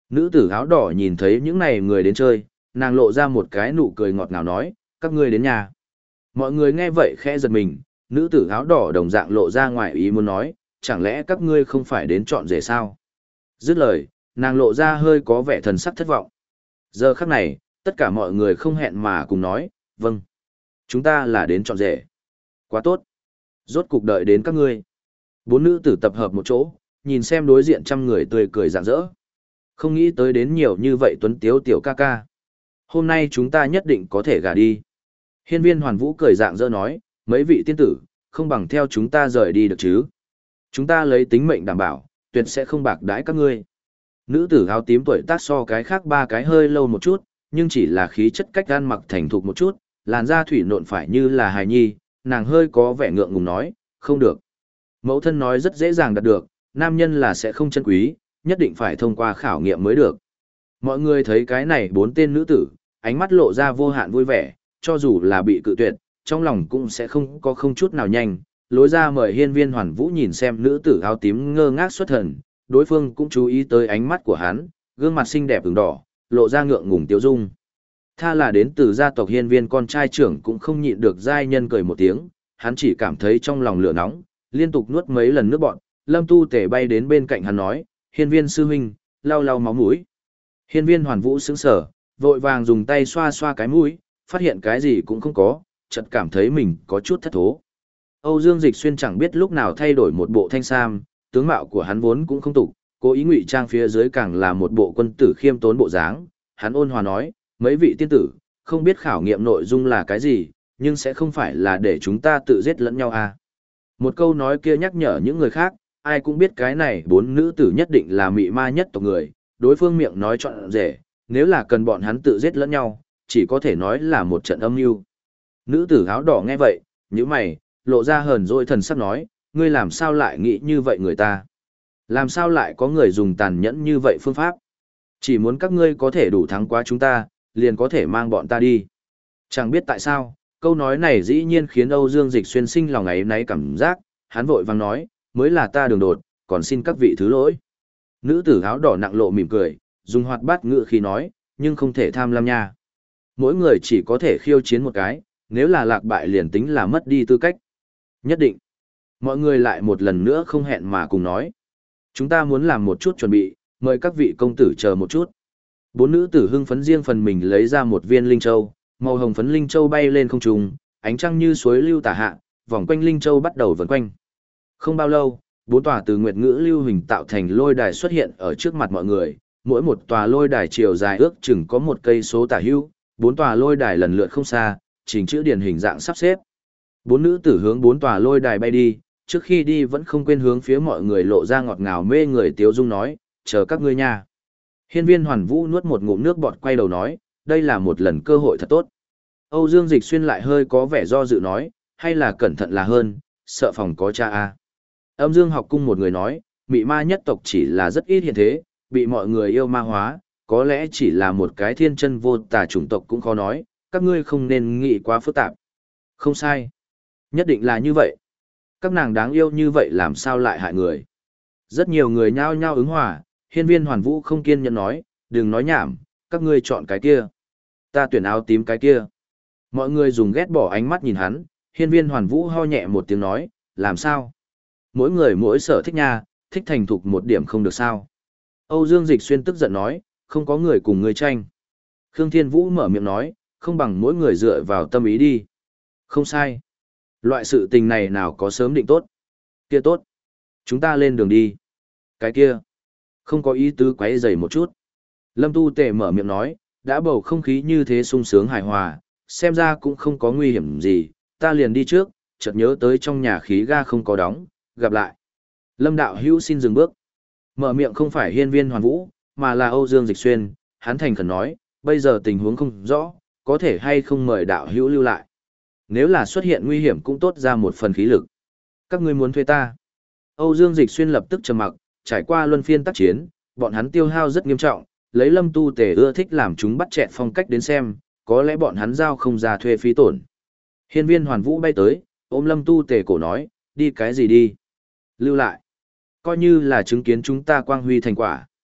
Nữ tử áo đỏ nhìn thấy những này người đến chơi, nàng lộ ra một cái nụ cười ngọt ngào nói, các ngươi đến nhà. Mọi người nghe vậy khẽ giật mình, nữ tử áo đỏ đồng dạng lộ ra ngoài ý muốn nói, chẳng lẽ các ngươi không phải đến chọn rể sao? Dứt lời, nàng lộ ra hơi có vẻ thần sắc thất vọng. Giờ khắc này, tất cả mọi người không hẹn mà cùng nói, vâng. Chúng ta là đến chọn rể. Quá tốt. Rốt cục đợi đến các ngươi. Bốn nữ tử tập hợp một chỗ, nhìn xem đối diện trăm người tươi cười rạng rỡ. Không nghĩ tới đến nhiều như vậy tuấn tiếu tiểu ca ca. Hôm nay chúng ta nhất định có thể gả đi. Hiên viên hoàn vũ cười rạng rỡ nói, mấy vị tiên tử, không bằng theo chúng ta rời đi được chứ. Chúng ta lấy tính mệnh đảm bảo, tuyệt sẽ không bạc đãi các ngươi. Nữ tử áo tím tuổi tác so cái khác ba cái hơi lâu một chút, nhưng chỉ là khí chất cách ăn mặc thành thục một chút, làn da thủy nộn phải như là hài nhi, nàng hơi có vẻ ngượng ngùng nói, không được. Mẫu thân nói rất dễ dàng đạt được, nam nhân là sẽ không chân quý, nhất định phải thông qua khảo nghiệm mới được. Mọi người thấy cái này bốn tên nữ tử, ánh mắt lộ ra vô hạn vui vẻ, cho dù là bị cự tuyệt, trong lòng cũng sẽ không có không chút nào nhanh. Lối ra mời hiên viên hoàn vũ nhìn xem nữ tử áo tím ngơ ngác xuất thần, đối phương cũng chú ý tới ánh mắt của hắn, gương mặt xinh đẹp ửng đỏ, lộ ra ngượng ngùng tiêu dung. Tha là đến từ gia tộc hiên viên con trai trưởng cũng không nhịn được giai nhân cười một tiếng, hắn chỉ cảm thấy trong lòng lửa nóng, liên tục nuốt mấy lần nước bọt. Lâm Tu Tể bay đến bên cạnh hắn nói, hiên viên sư huynh, lau lau máu mũi. Hiên viên hoàn vũ sững sờ, vội vàng dùng tay xoa xoa cái mũi, phát hiện cái gì cũng không có, chợt cảm thấy mình có chút thất thố. Âu Dương Dịch Xuyên chẳng biết lúc nào thay đổi một bộ thanh sam, tướng mạo của hắn vốn cũng không tục, cố ý ngụy trang phía dưới càng là một bộ quân tử khiêm tốn bộ dáng. Hắn ôn hòa nói, mấy vị tiên tử, không biết khảo nghiệm nội dung là cái gì, nhưng sẽ không phải là để chúng ta tự giết lẫn nhau à. Một câu nói kia nhắc nhở những người khác, ai cũng biết cái này bốn nữ tử nhất định là mị ma nhất tộc người, đối phương miệng nói chọn rể, nếu là cần bọn hắn tự giết lẫn nhau, chỉ có thể nói là một trận âm mưu. Nữ tử áo đỏ nghe vậy, nhíu mày, lộ ra hờn dỗi thần sắc nói, ngươi làm sao lại nghĩ như vậy người ta? Làm sao lại có người dùng tàn nhẫn như vậy phương pháp? Chỉ muốn các ngươi có thể đủ thắng qua chúng ta, liền có thể mang bọn ta đi. Chẳng biết tại sao, câu nói này dĩ nhiên khiến Âu Dương Dịch Xuyên sinh lòng ấy náy cảm giác, hắn vội vàng nói, mới là ta đường đột, còn xin các vị thứ lỗi. Nữ tử áo đỏ nặng lộ mỉm cười, dùng hoạt bát ngữ khi nói, nhưng không thể tham lam nha. Mỗi người chỉ có thể khiêu chiến một cái, nếu là lạc bại liền tính là mất đi tư cách. Nhất định. Mọi người lại một lần nữa không hẹn mà cùng nói. Chúng ta muốn làm một chút chuẩn bị, mời các vị công tử chờ một chút. Bốn nữ tử hưng phấn riêng phần mình lấy ra một viên linh châu, màu hồng phấn linh châu bay lên không trung, ánh trăng như suối lưu tả hạ, vòng quanh linh châu bắt đầu vần quanh. Không bao lâu, bốn tòa từ nguyệt ngữ lưu hình tạo thành lôi đài xuất hiện ở trước mặt mọi người, mỗi một tòa lôi đài chiều dài ước chừng có một cây số tả hữu, bốn tòa lôi đài lần lượt không xa, chỉnh chữ điển hình dạng sắp xếp. Bốn nữ tử hướng bốn tòa lôi đài bay đi, trước khi đi vẫn không quên hướng phía mọi người lộ ra ngọt ngào mê người tiếu dung nói, chờ các ngươi nha. Hiên viên hoàn vũ nuốt một ngụm nước bọt quay đầu nói, đây là một lần cơ hội thật tốt. Âu Dương Dịch Xuyên lại hơi có vẻ do dự nói, hay là cẩn thận là hơn, sợ phòng có cha a. Âm Dương học cung một người nói, mị ma nhất tộc chỉ là rất ít hiện thế, bị mọi người yêu ma hóa, có lẽ chỉ là một cái thiên chân vô tà chủng tộc cũng khó nói, các ngươi không nên nghĩ quá phức tạp. Không sai. Nhất định là như vậy. Các nàng đáng yêu như vậy làm sao lại hại người. Rất nhiều người nhao nhao ứng hòa, hiên viên hoàn vũ không kiên nhẫn nói, đừng nói nhảm, các ngươi chọn cái kia. Ta tuyển áo tím cái kia. Mọi người dùng ghét bỏ ánh mắt nhìn hắn, hiên viên hoàn vũ ho nhẹ một tiếng nói, làm sao? Mỗi người mỗi sở thích nha, thích thành thục một điểm không được sao. Âu Dương Dịch Xuyên tức giận nói, không có người cùng người tranh. Khương Thiên Vũ mở miệng nói, không bằng mỗi người dựa vào tâm ý đi. Không sai. Loại sự tình này nào có sớm định tốt. Kia tốt. Chúng ta lên đường đi. Cái kia. Không có ý tứ quấy rầy một chút. Lâm Tu Tề mở miệng nói, đã bầu không khí như thế sung sướng hài hòa, xem ra cũng không có nguy hiểm gì, ta liền đi trước, chợt nhớ tới trong nhà khí ga không có đóng, gặp lại. Lâm Đạo Hữu xin dừng bước. Mở miệng không phải hiên viên hoàn vũ, mà là Âu Dương Dịch Xuyên, hắn thành khẩn nói, bây giờ tình huống không rõ, có thể hay không mời Đạo Hữu lưu lại. Nếu là xuất hiện nguy hiểm cũng tốt ra một phần khí lực. Các ngươi muốn thuê ta. Âu Dương Dịch Xuyên lập tức trầm mặc, trải qua luân phiên tác chiến, bọn hắn tiêu hao rất nghiêm trọng, lấy Lâm Tu Tề ưa thích làm chúng bắt chẹt phong cách đến xem, có lẽ bọn hắn giao không ra thuê phí tổn. Hiên viên hoàn vũ bay tới, ôm Lâm Tu Tề cổ nói, đi cái gì đi? Lưu lại. Coi như là chứng kiến chúng ta quang huy thành quả.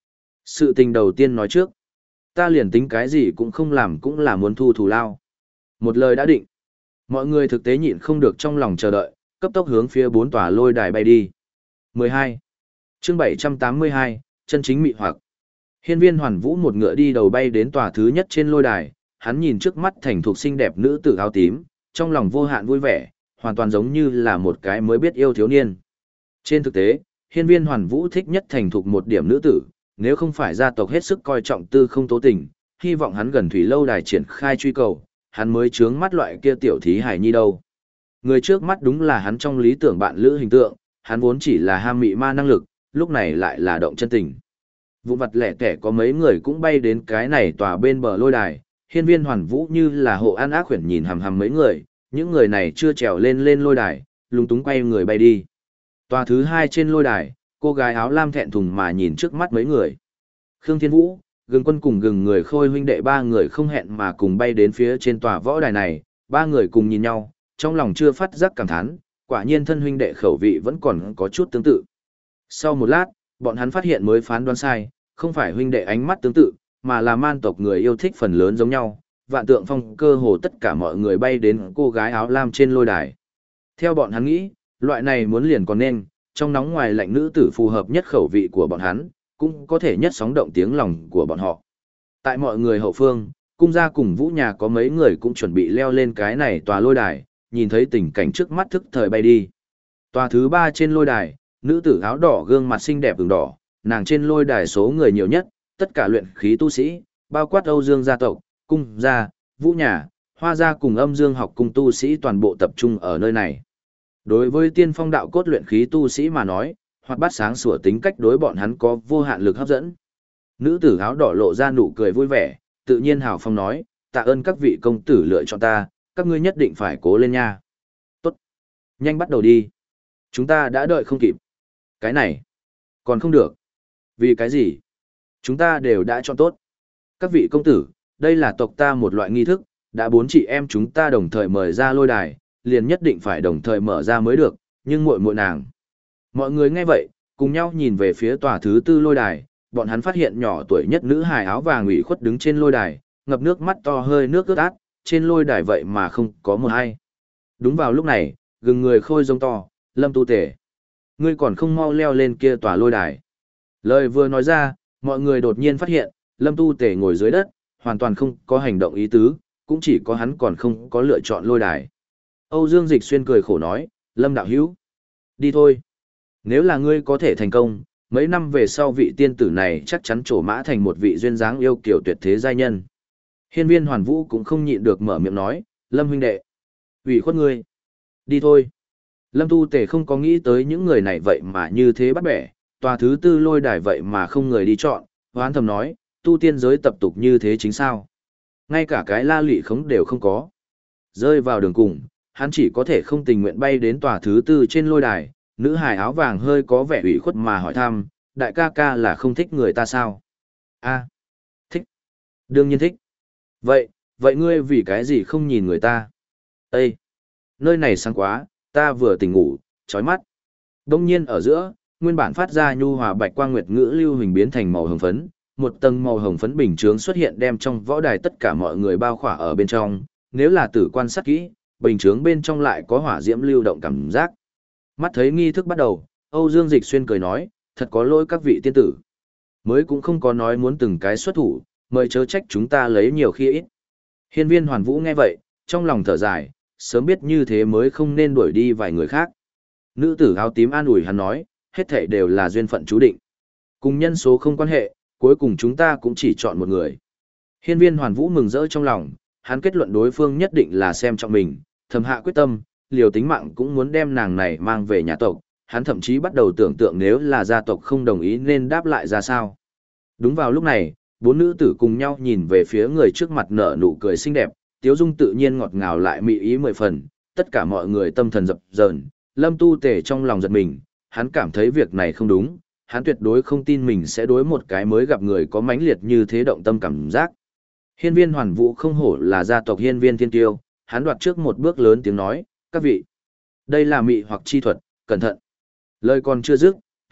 Sự tình đầu tiên nói trước, ta liền tính cái gì cũng không làm cũng là muốn thu thù lao. Một lời đã định. Mọi người thực tế nhịn không được trong lòng chờ đợi, cấp tốc hướng phía bốn tòa lôi đài bay đi. mười hai. Chương bảy trăm tám mươi hai, chân chính mị hoặc. Hiên Viên Hoàn Vũ một ngựa đi đầu bay đến tòa thứ nhất trên lôi đài, hắn nhìn trước mắt thành thục xinh đẹp nữ tử áo tím, trong lòng vô hạn vui vẻ, hoàn toàn giống như là một cái mới biết yêu thiếu niên. Trên thực tế, Hiên Viên Hoàn Vũ thích nhất thành thục một điểm nữ tử, nếu không phải gia tộc hết sức coi trọng Tư Không Tố Tình, hy vọng hắn gần thủy lâu đài triển khai truy cầu, hắn mới chướng mắt loại kia tiểu thí hải nhi đâu. Người trước mắt đúng là hắn trong lý tưởng bạn lữ hình tượng, hắn vốn chỉ là ham mị ma năng lực, lúc này lại là động chân tình. Vụ vặt lẻ tẻ có mấy người cũng bay đến cái này tòa bên bờ lôi đài, Hiên Viên Hoàn Vũ như là hộ an ác khuyển nhìn hằm hằm mấy người, những người này chưa trèo lên lên lôi đài, lúng túng quay người bay đi. Tòa thứ hai trên lôi đài, cô gái áo lam thẹn thùng mà nhìn trước mắt mấy người. Khương Thiên Vũ, Gừng Quân cùng Gừng Người Khôi huynh đệ ba người không hẹn mà cùng bay đến phía trên tòa võ đài này, ba người cùng nhìn nhau, trong lòng chưa phát giác cảm thán, quả nhiên thân huynh đệ khẩu vị vẫn còn có chút tương tự. Sau một lát, bọn hắn phát hiện mới phán đoán sai, không phải huynh đệ ánh mắt tương tự, mà là man tộc người yêu thích phần lớn giống nhau. Vạn Tượng Phong cơ hồ tất cả mọi người bay đến cô gái áo lam trên lôi đài. Theo bọn hắn nghĩ, loại này muốn liền còn nên, trong nóng ngoài lạnh nữ tử phù hợp nhất khẩu vị của bọn hắn, cũng có thể nhất sóng động tiếng lòng của bọn họ. Tại mọi người hậu phương, cung gia cùng Vũ nhà có mấy người cũng chuẩn bị leo lên cái này tòa lôi đài, nhìn thấy tình cảnh trước mắt thức thời bay đi. Tòa thứ ba trên lôi đài, nữ tử áo đỏ gương mặt xinh đẹp ửng đỏ, nàng trên lôi đài số người nhiều nhất, tất cả luyện khí tu sĩ, bao quát Âu Dương gia tộc, cung gia, Vũ nhà, Hoa gia cùng Âm Dương học cung tu sĩ toàn bộ tập trung ở nơi này. Đối với tiên phong đạo cốt luyện khí tu sĩ mà nói, hoặc bát sáng sủa tính cách đối bọn hắn có vô hạn lực hấp dẫn. Nữ tử áo đỏ lộ ra nụ cười vui vẻ, tự nhiên hào phong nói, tạ ơn các vị công tử lựa chọn ta, các ngươi nhất định phải cố lên nha. Tốt. Nhanh bắt đầu đi. Chúng ta đã đợi không kịp. Cái này. Còn không được. Vì cái gì? Chúng ta đều đã chọn tốt. Các vị công tử, đây là tộc ta một loại nghi thức, đã bốn chị em chúng ta đồng thời mời ra lôi đài, liền nhất định phải đồng thời mở ra mới được, nhưng muội muội nàng. Mọi người nghe vậy, cùng nhau nhìn về phía tòa thứ tư lôi đài, bọn hắn phát hiện nhỏ tuổi nhất nữ hài áo vàng ủy khuất đứng trên lôi đài, ngập nước mắt to hơi nước ướt át, trên lôi đài vậy mà không có một ai. Đúng vào lúc này, Gừng Người Khôi rống to, Lâm Tu Tể, ngươi còn không mau leo lên kia tòa lôi đài. Lời vừa nói ra, mọi người đột nhiên phát hiện, Lâm Tu Tể ngồi dưới đất, hoàn toàn không có hành động ý tứ, cũng chỉ có hắn còn không có lựa chọn lôi đài. Âu Dương Dịch Xuyên cười khổ nói, Lâm đạo hữu, đi thôi. Nếu là ngươi có thể thành công, mấy năm về sau vị tiên tử này chắc chắn trổ mã thành một vị duyên dáng yêu kiều tuyệt thế giai nhân. Hiên Viên Hoàn Vũ cũng không nhịn được mở miệng nói, Lâm huynh đệ, ủy khuất ngươi, đi thôi. Lâm Tu Tể không có nghĩ tới những người này vậy mà như thế bắt bẻ, tòa thứ tư lôi đài vậy mà không người đi chọn, hoán thầm nói, tu tiên giới tập tục như thế chính sao. Ngay cả cái la lị khống đều không có. Rơi vào đường cùng, hắn chỉ có thể không tình nguyện bay đến tòa thứ tư trên lôi đài, nữ hài áo vàng hơi có vẻ ủy khuất mà hỏi thăm, đại ca ca là không thích người ta sao? A, thích. Đương nhiên thích. Vậy, vậy ngươi vì cái gì không nhìn người ta? Ê, nơi này sáng quá, ta vừa tỉnh ngủ, chói mắt. Đông nhiên ở giữa, nguyên bản phát ra nhu hòa bạch quang nguyệt ngữ lưu hình biến thành màu hồng phấn, một tầng màu hồng phấn bình chướng xuất hiện đem trong võ đài tất cả mọi người bao khỏa ở bên trong, nếu là tử quan sát kỹ, bình chướng bên trong lại có hỏa diễm lưu động cảm giác. Mắt thấy nghi thức bắt đầu, Âu Dương Dịch Xuyên cười nói, thật có lỗi các vị tiên tử. Mới cũng không có nói muốn từng cái xuất thủ, mời chớ trách chúng ta lấy nhiều khi ít. Hiên Viên Hoàn Vũ nghe vậy, trong lòng thở dài, sớm biết như thế mới không nên đuổi đi vài người khác. Nữ tử áo tím an ủi hắn nói, hết thảy đều là duyên phận chú định. Cùng nhân số không quan hệ, cuối cùng chúng ta cũng chỉ chọn một người. Hiên Viên Hoàn Vũ mừng rỡ trong lòng, hắn kết luận đối phương nhất định là xem trọng mình, thầm hạ quyết tâm, liều tính mạng cũng muốn đem nàng này mang về nhà tộc, hắn thậm chí bắt đầu tưởng tượng nếu là gia tộc không đồng ý nên đáp lại ra sao. Đúng vào lúc này, bốn nữ tử cùng nhau nhìn về phía người trước mặt nở nụ cười xinh đẹp, tiếu dung tự nhiên ngọt ngào lại mị ý mười phần, tất cả mọi người tâm thần dập dờn, Lâm Tu Tể trong lòng giật mình, hắn cảm thấy việc này không đúng, hắn tuyệt đối không tin mình sẽ đối một cái mới gặp người có mãnh liệt như thế động tâm cảm giác. Hiên Viên Hoàn Vũ không hổ là gia tộc Hiên Viên Thiên Tiêu, hắn đoạt trước một bước lớn tiếng nói, các vị, đây là mị hoặc chi thuật, cẩn thận. Lời còn chưa dứt,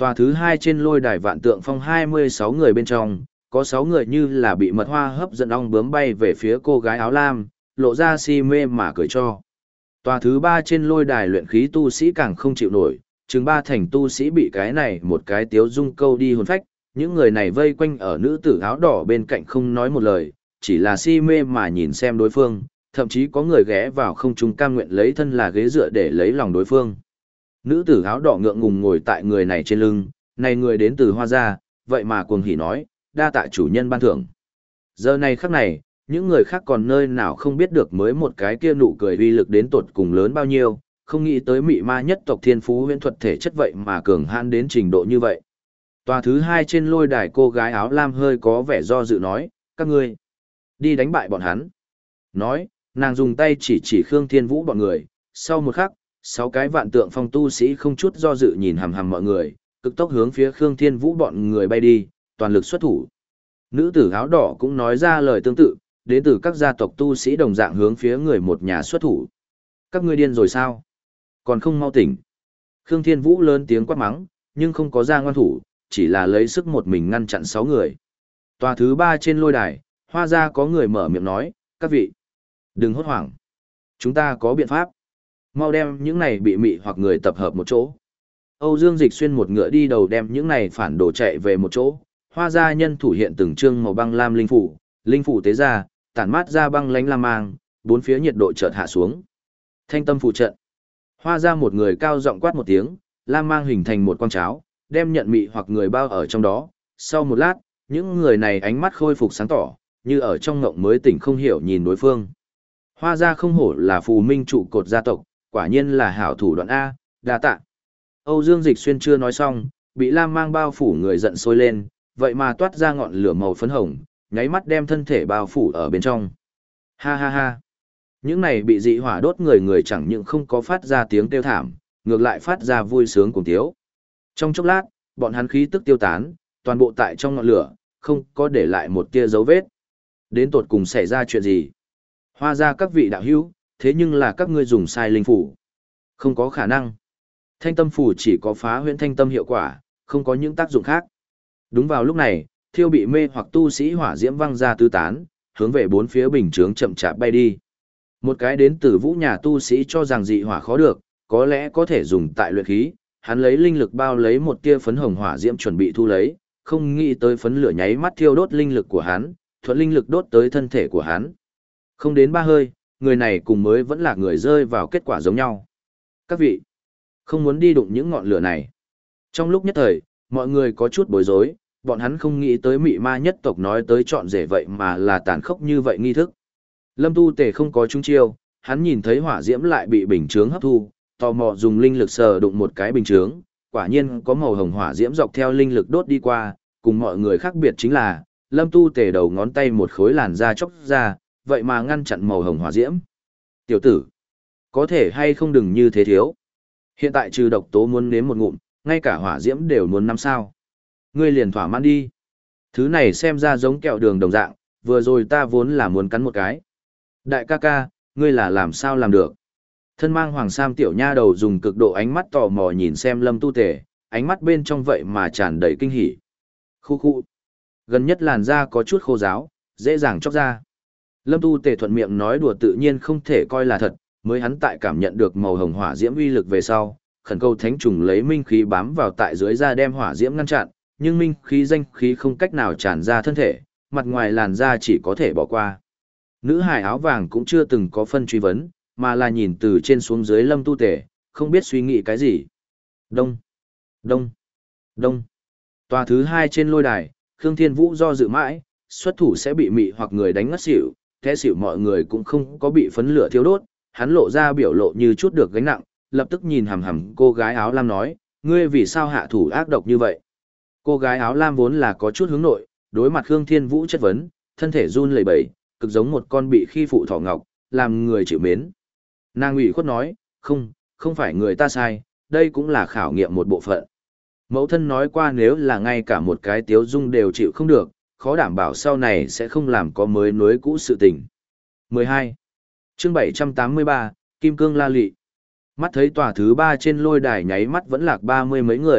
Tòa thứ hai trên lôi đài vạn tượng phong hai mươi sáu người bên trong, có sáu người như là bị mật hoa hấp dẫn ong bướm bay về phía cô gái áo lam, lộ ra si mê mà cười cho. Tòa thứ ba trên lôi đài luyện khí tu sĩ càng không chịu nổi, chừng ba thành tu sĩ bị cái này một cái tiếu dung câu đi hồn phách, những người này vây quanh ở nữ tử áo đỏ bên cạnh không nói một lời, chỉ là si mê mà nhìn xem đối phương, thậm chí có người ghé vào không trung cam nguyện lấy thân là ghế dựa để lấy lòng đối phương. Nữ tử áo đỏ ngượng ngùng ngồi tại người này trên lưng, này người đến từ Hoa Gia, vậy mà cuồng hỉ nói, đa tạ chủ nhân ban thưởng. Giờ này khắc này, những người khác còn nơi nào không biết được mới một cái kia nụ cười uy lực đến tột cùng lớn bao nhiêu, không nghĩ tới mị ma nhất tộc thiên phú huyễn thuật thể chất vậy mà cường hãn đến trình độ như vậy. Tòa thứ hai trên lôi đài cô gái áo lam hơi có vẻ do dự nói, các ngươi đi đánh bại bọn hắn. Nói, nàng dùng tay chỉ chỉ Khương Thiên Vũ bọn người, sau một khắc, sáu cái vạn tượng phong tu sĩ không chút do dự nhìn hằm hằm mọi người, cực tốc hướng phía Khương Thiên Vũ bọn người bay đi, toàn lực xuất thủ. Nữ tử áo đỏ cũng nói ra lời tương tự, đến từ các gia tộc tu sĩ đồng dạng hướng phía người một nhà xuất thủ. Các ngươi điên rồi sao? Còn không mau tỉnh. Khương Thiên Vũ lớn tiếng quát mắng, nhưng không có ra ngoan thủ, chỉ là lấy sức một mình ngăn chặn sáu người. Tòa thứ ba trên lôi đài, Hoa Gia có người mở miệng nói, các vị, đừng hốt hoảng. Chúng ta có biện pháp. Mau đem những này bị mị hoặc người tập hợp một chỗ. Âu Dương Dịch xuyên một ngựa đi đầu đem những này phản đồ chạy về một chỗ. Hoa Gia nhân thủ hiện từng trương màu băng lam linh phủ, linh phủ tế ra, tản mát ra băng lánh lam mang, bốn phía nhiệt độ chợt hạ xuống. Thanh tâm phù trận. Hoa Gia một người cao giọng quát một tiếng, lam mang hình thành một quang cháo, đem nhận mị hoặc người bao ở trong đó. Sau một lát, những người này ánh mắt khôi phục sáng tỏ, như ở trong ngộng mới tỉnh không hiểu nhìn đối phương. Hoa Gia không hổ là phù minh trụ cột gia tộc, quả nhiên là hảo thủ đoạn A, đa tạ. Âu Dương Dịch xuyên chưa nói xong, bị lam mang bao phủ người giận sôi lên, vậy mà toát ra ngọn lửa màu phấn hồng, nháy mắt đem thân thể bao phủ ở bên trong. Ha ha ha. Những này bị dị hỏa đốt người người chẳng những không có phát ra tiếng kêu thảm, ngược lại phát ra vui sướng cùng tiếu. Trong chốc lát, bọn hắn khí tức tiêu tán, toàn bộ tại trong ngọn lửa, không có để lại một tia dấu vết. Đến tột cùng xảy ra chuyện gì? Hoa Gia các vị đạo hữu, thế nhưng là các ngươi dùng sai linh phủ. Không có khả năng. Thanh tâm phủ chỉ có phá huyễn thanh tâm hiệu quả, không có những tác dụng khác. Đúng vào lúc này, thiêu bị mê hoặc tu sĩ hỏa diễm văng ra tứ tán, hướng về bốn phía bình chướng chậm chạp bay đi. Một cái đến từ vũ nhà tu sĩ cho rằng dị hỏa khó được, có lẽ có thể dùng tại luyện khí, hắn lấy linh lực bao lấy một tia phấn hồng hỏa diễm chuẩn bị thu lấy, không nghĩ tới phấn lửa nháy mắt thiêu đốt linh lực của hắn, thuận linh lực đốt tới thân thể của hắn. Không đến ba hơi, người này cùng mới vẫn là người rơi vào kết quả giống nhau. Các vị, không muốn đi đụng những ngọn lửa này. Trong lúc nhất thời, mọi người có chút bối rối, bọn hắn không nghĩ tới mị ma nhất tộc nói tới chọn rể vậy mà là tàn khốc như vậy nghi thức. Lâm Tu Tề không có trúng chiêu, hắn nhìn thấy hỏa diễm lại bị bình chướng hấp thu, tò mò dùng linh lực sờ đụng một cái bình chướng, quả nhiên có màu hồng hỏa diễm dọc theo linh lực đốt đi qua, cùng mọi người khác biệt chính là, Lâm Tu Tề đầu ngón tay một khối làn da chóc ra, vậy mà ngăn chặn màu hồng hỏa diễm. Tiểu tử, có thể hay không đừng như thế thiếu. Hiện tại trừ độc tố muốn nếm một ngụm, ngay cả hỏa diễm đều muốn năm sao. Ngươi liền thỏa mãn đi. Thứ này xem ra giống kẹo đường đồng dạng, vừa rồi ta vốn là muốn cắn một cái. Đại ca ca, ngươi là làm sao làm được? Thân mang hoàng sam tiểu nha đầu dùng cực độ ánh mắt tò mò nhìn xem Lâm Tu Tề, ánh mắt bên trong vậy mà tràn đầy kinh hỉ. Khu khu. Gần nhất làn da có chút khô ráo, dễ dàng chóc ra. Lâm Tu Tề thuận miệng nói đùa tự nhiên không thể coi là thật, mới hắn tại cảm nhận được màu hồng hỏa diễm uy lực về sau, khẩn cầu thánh trùng lấy minh khí bám vào tại dưới da đem hỏa diễm ngăn chặn, nhưng minh khí danh khí không cách nào tràn ra thân thể, mặt ngoài làn da chỉ có thể bỏ qua. Nữ hài áo vàng cũng chưa từng có phân truy vấn, mà là nhìn từ trên xuống dưới Lâm Tu Tề, không biết suy nghĩ cái gì. Đông, đông, đông. Tòa thứ hai trên lôi đài, Khương Thiên Vũ do dự mãi, xuất thủ sẽ bị mị hoặc người đánh ngất xỉu, thế xỉu mọi người cũng không có bị phấn lửa thiêu đốt, hắn lộ ra biểu lộ như chút được gánh nặng, lập tức nhìn hằm hằm cô gái áo lam nói, ngươi vì sao hạ thủ ác độc như vậy? Cô gái áo lam vốn là có chút hướng nội, đối mặt Khương Thiên Vũ chất vấn, thân thể run lẩy bẩy, cực giống một con bị khi phụ thỏ ngọc, làm người chịu mến. Nàng ủy khuất nói, không, không phải người ta sai, đây cũng là khảo nghiệm một bộ phận. Mẫu thân nói qua nếu là ngay cả một cái tiếu dung đều chịu không được, khó đảm bảo sau này sẽ không làm có mới nối cũ sự tình. mười hai. Chương bảy trăm tám mươi ba, Kim Cương La Lị. Mắt thấy tòa thứ ba trên lôi đài nháy mắt vẫn lạc ba mươi mấy người,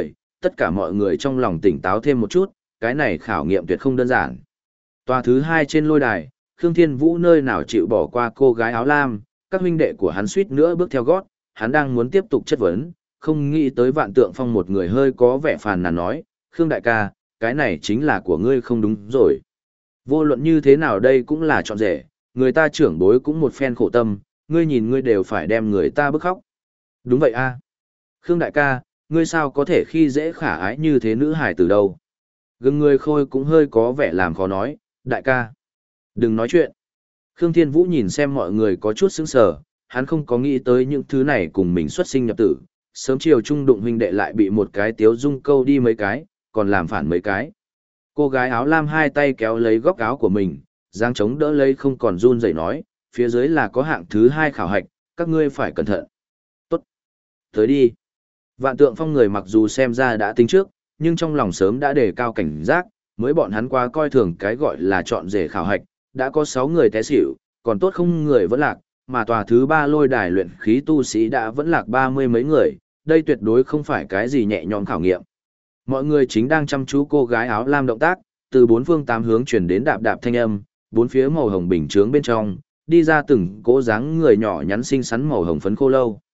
tất cả mọi người trong lòng tỉnh táo thêm một chút, cái này khảo nghiệm tuyệt không đơn giản. Tòa thứ hai trên lôi đài, Khương Thiên Vũ nơi nào chịu bỏ qua cô gái áo lam, các huynh đệ của hắn suýt nữa bước theo gót, hắn đang muốn tiếp tục chất vấn, không nghĩ tới Vạn Tượng Phong một người hơi có vẻ phàn nàn nói, Khương đại ca, cái này chính là của ngươi không đúng rồi. Vô luận như thế nào đây cũng là chọn rể, người ta trưởng bối cũng một phen khổ tâm, ngươi nhìn ngươi đều phải đem người ta bức khóc. Đúng vậy a, Khương đại ca, ngươi sao có thể khi dễ khả ái như thế nữ hài từ đâu? Gừng người khôi cũng hơi có vẻ làm khó nói, đại ca. Đừng nói chuyện. Khương Thiên Vũ nhìn xem mọi người có chút sững sờ, hắn không có nghĩ tới những thứ này cùng mình xuất sinh nhập tử. Sớm chiều trung đụng huynh đệ lại bị một cái tiếu dung câu đi mấy cái, còn làm phản mấy cái. Cô gái áo lam hai tay kéo lấy góc áo của mình, giang chống đỡ lấy không còn run rẩy nói, phía dưới là có hạng thứ hai khảo hạch, các ngươi phải cẩn thận. Tốt. Tới đi. Vạn Tượng Phong người mặc dù xem ra đã tính trước, nhưng trong lòng sớm đã đề cao cảnh giác, mới bọn hắn qua coi thường cái gọi là chọn rể khảo hạch, đã có sáu người té xỉu, còn tốt không người vẫn lạc, mà tòa thứ ba lôi đài luyện khí tu sĩ đã vẫn lạc ba mươi mấy người, đây tuyệt đối không phải cái gì nhẹ nhõm khảo nghiệm. Mọi người chính đang chăm chú cô gái áo lam động tác, từ bốn phương tám hướng chuyển đến đạp đạp thanh âm, bốn phía màu hồng bình chướng bên trong, đi ra từng cỗ dáng người nhỏ nhắn xinh xắn màu hồng phấn khô lâu.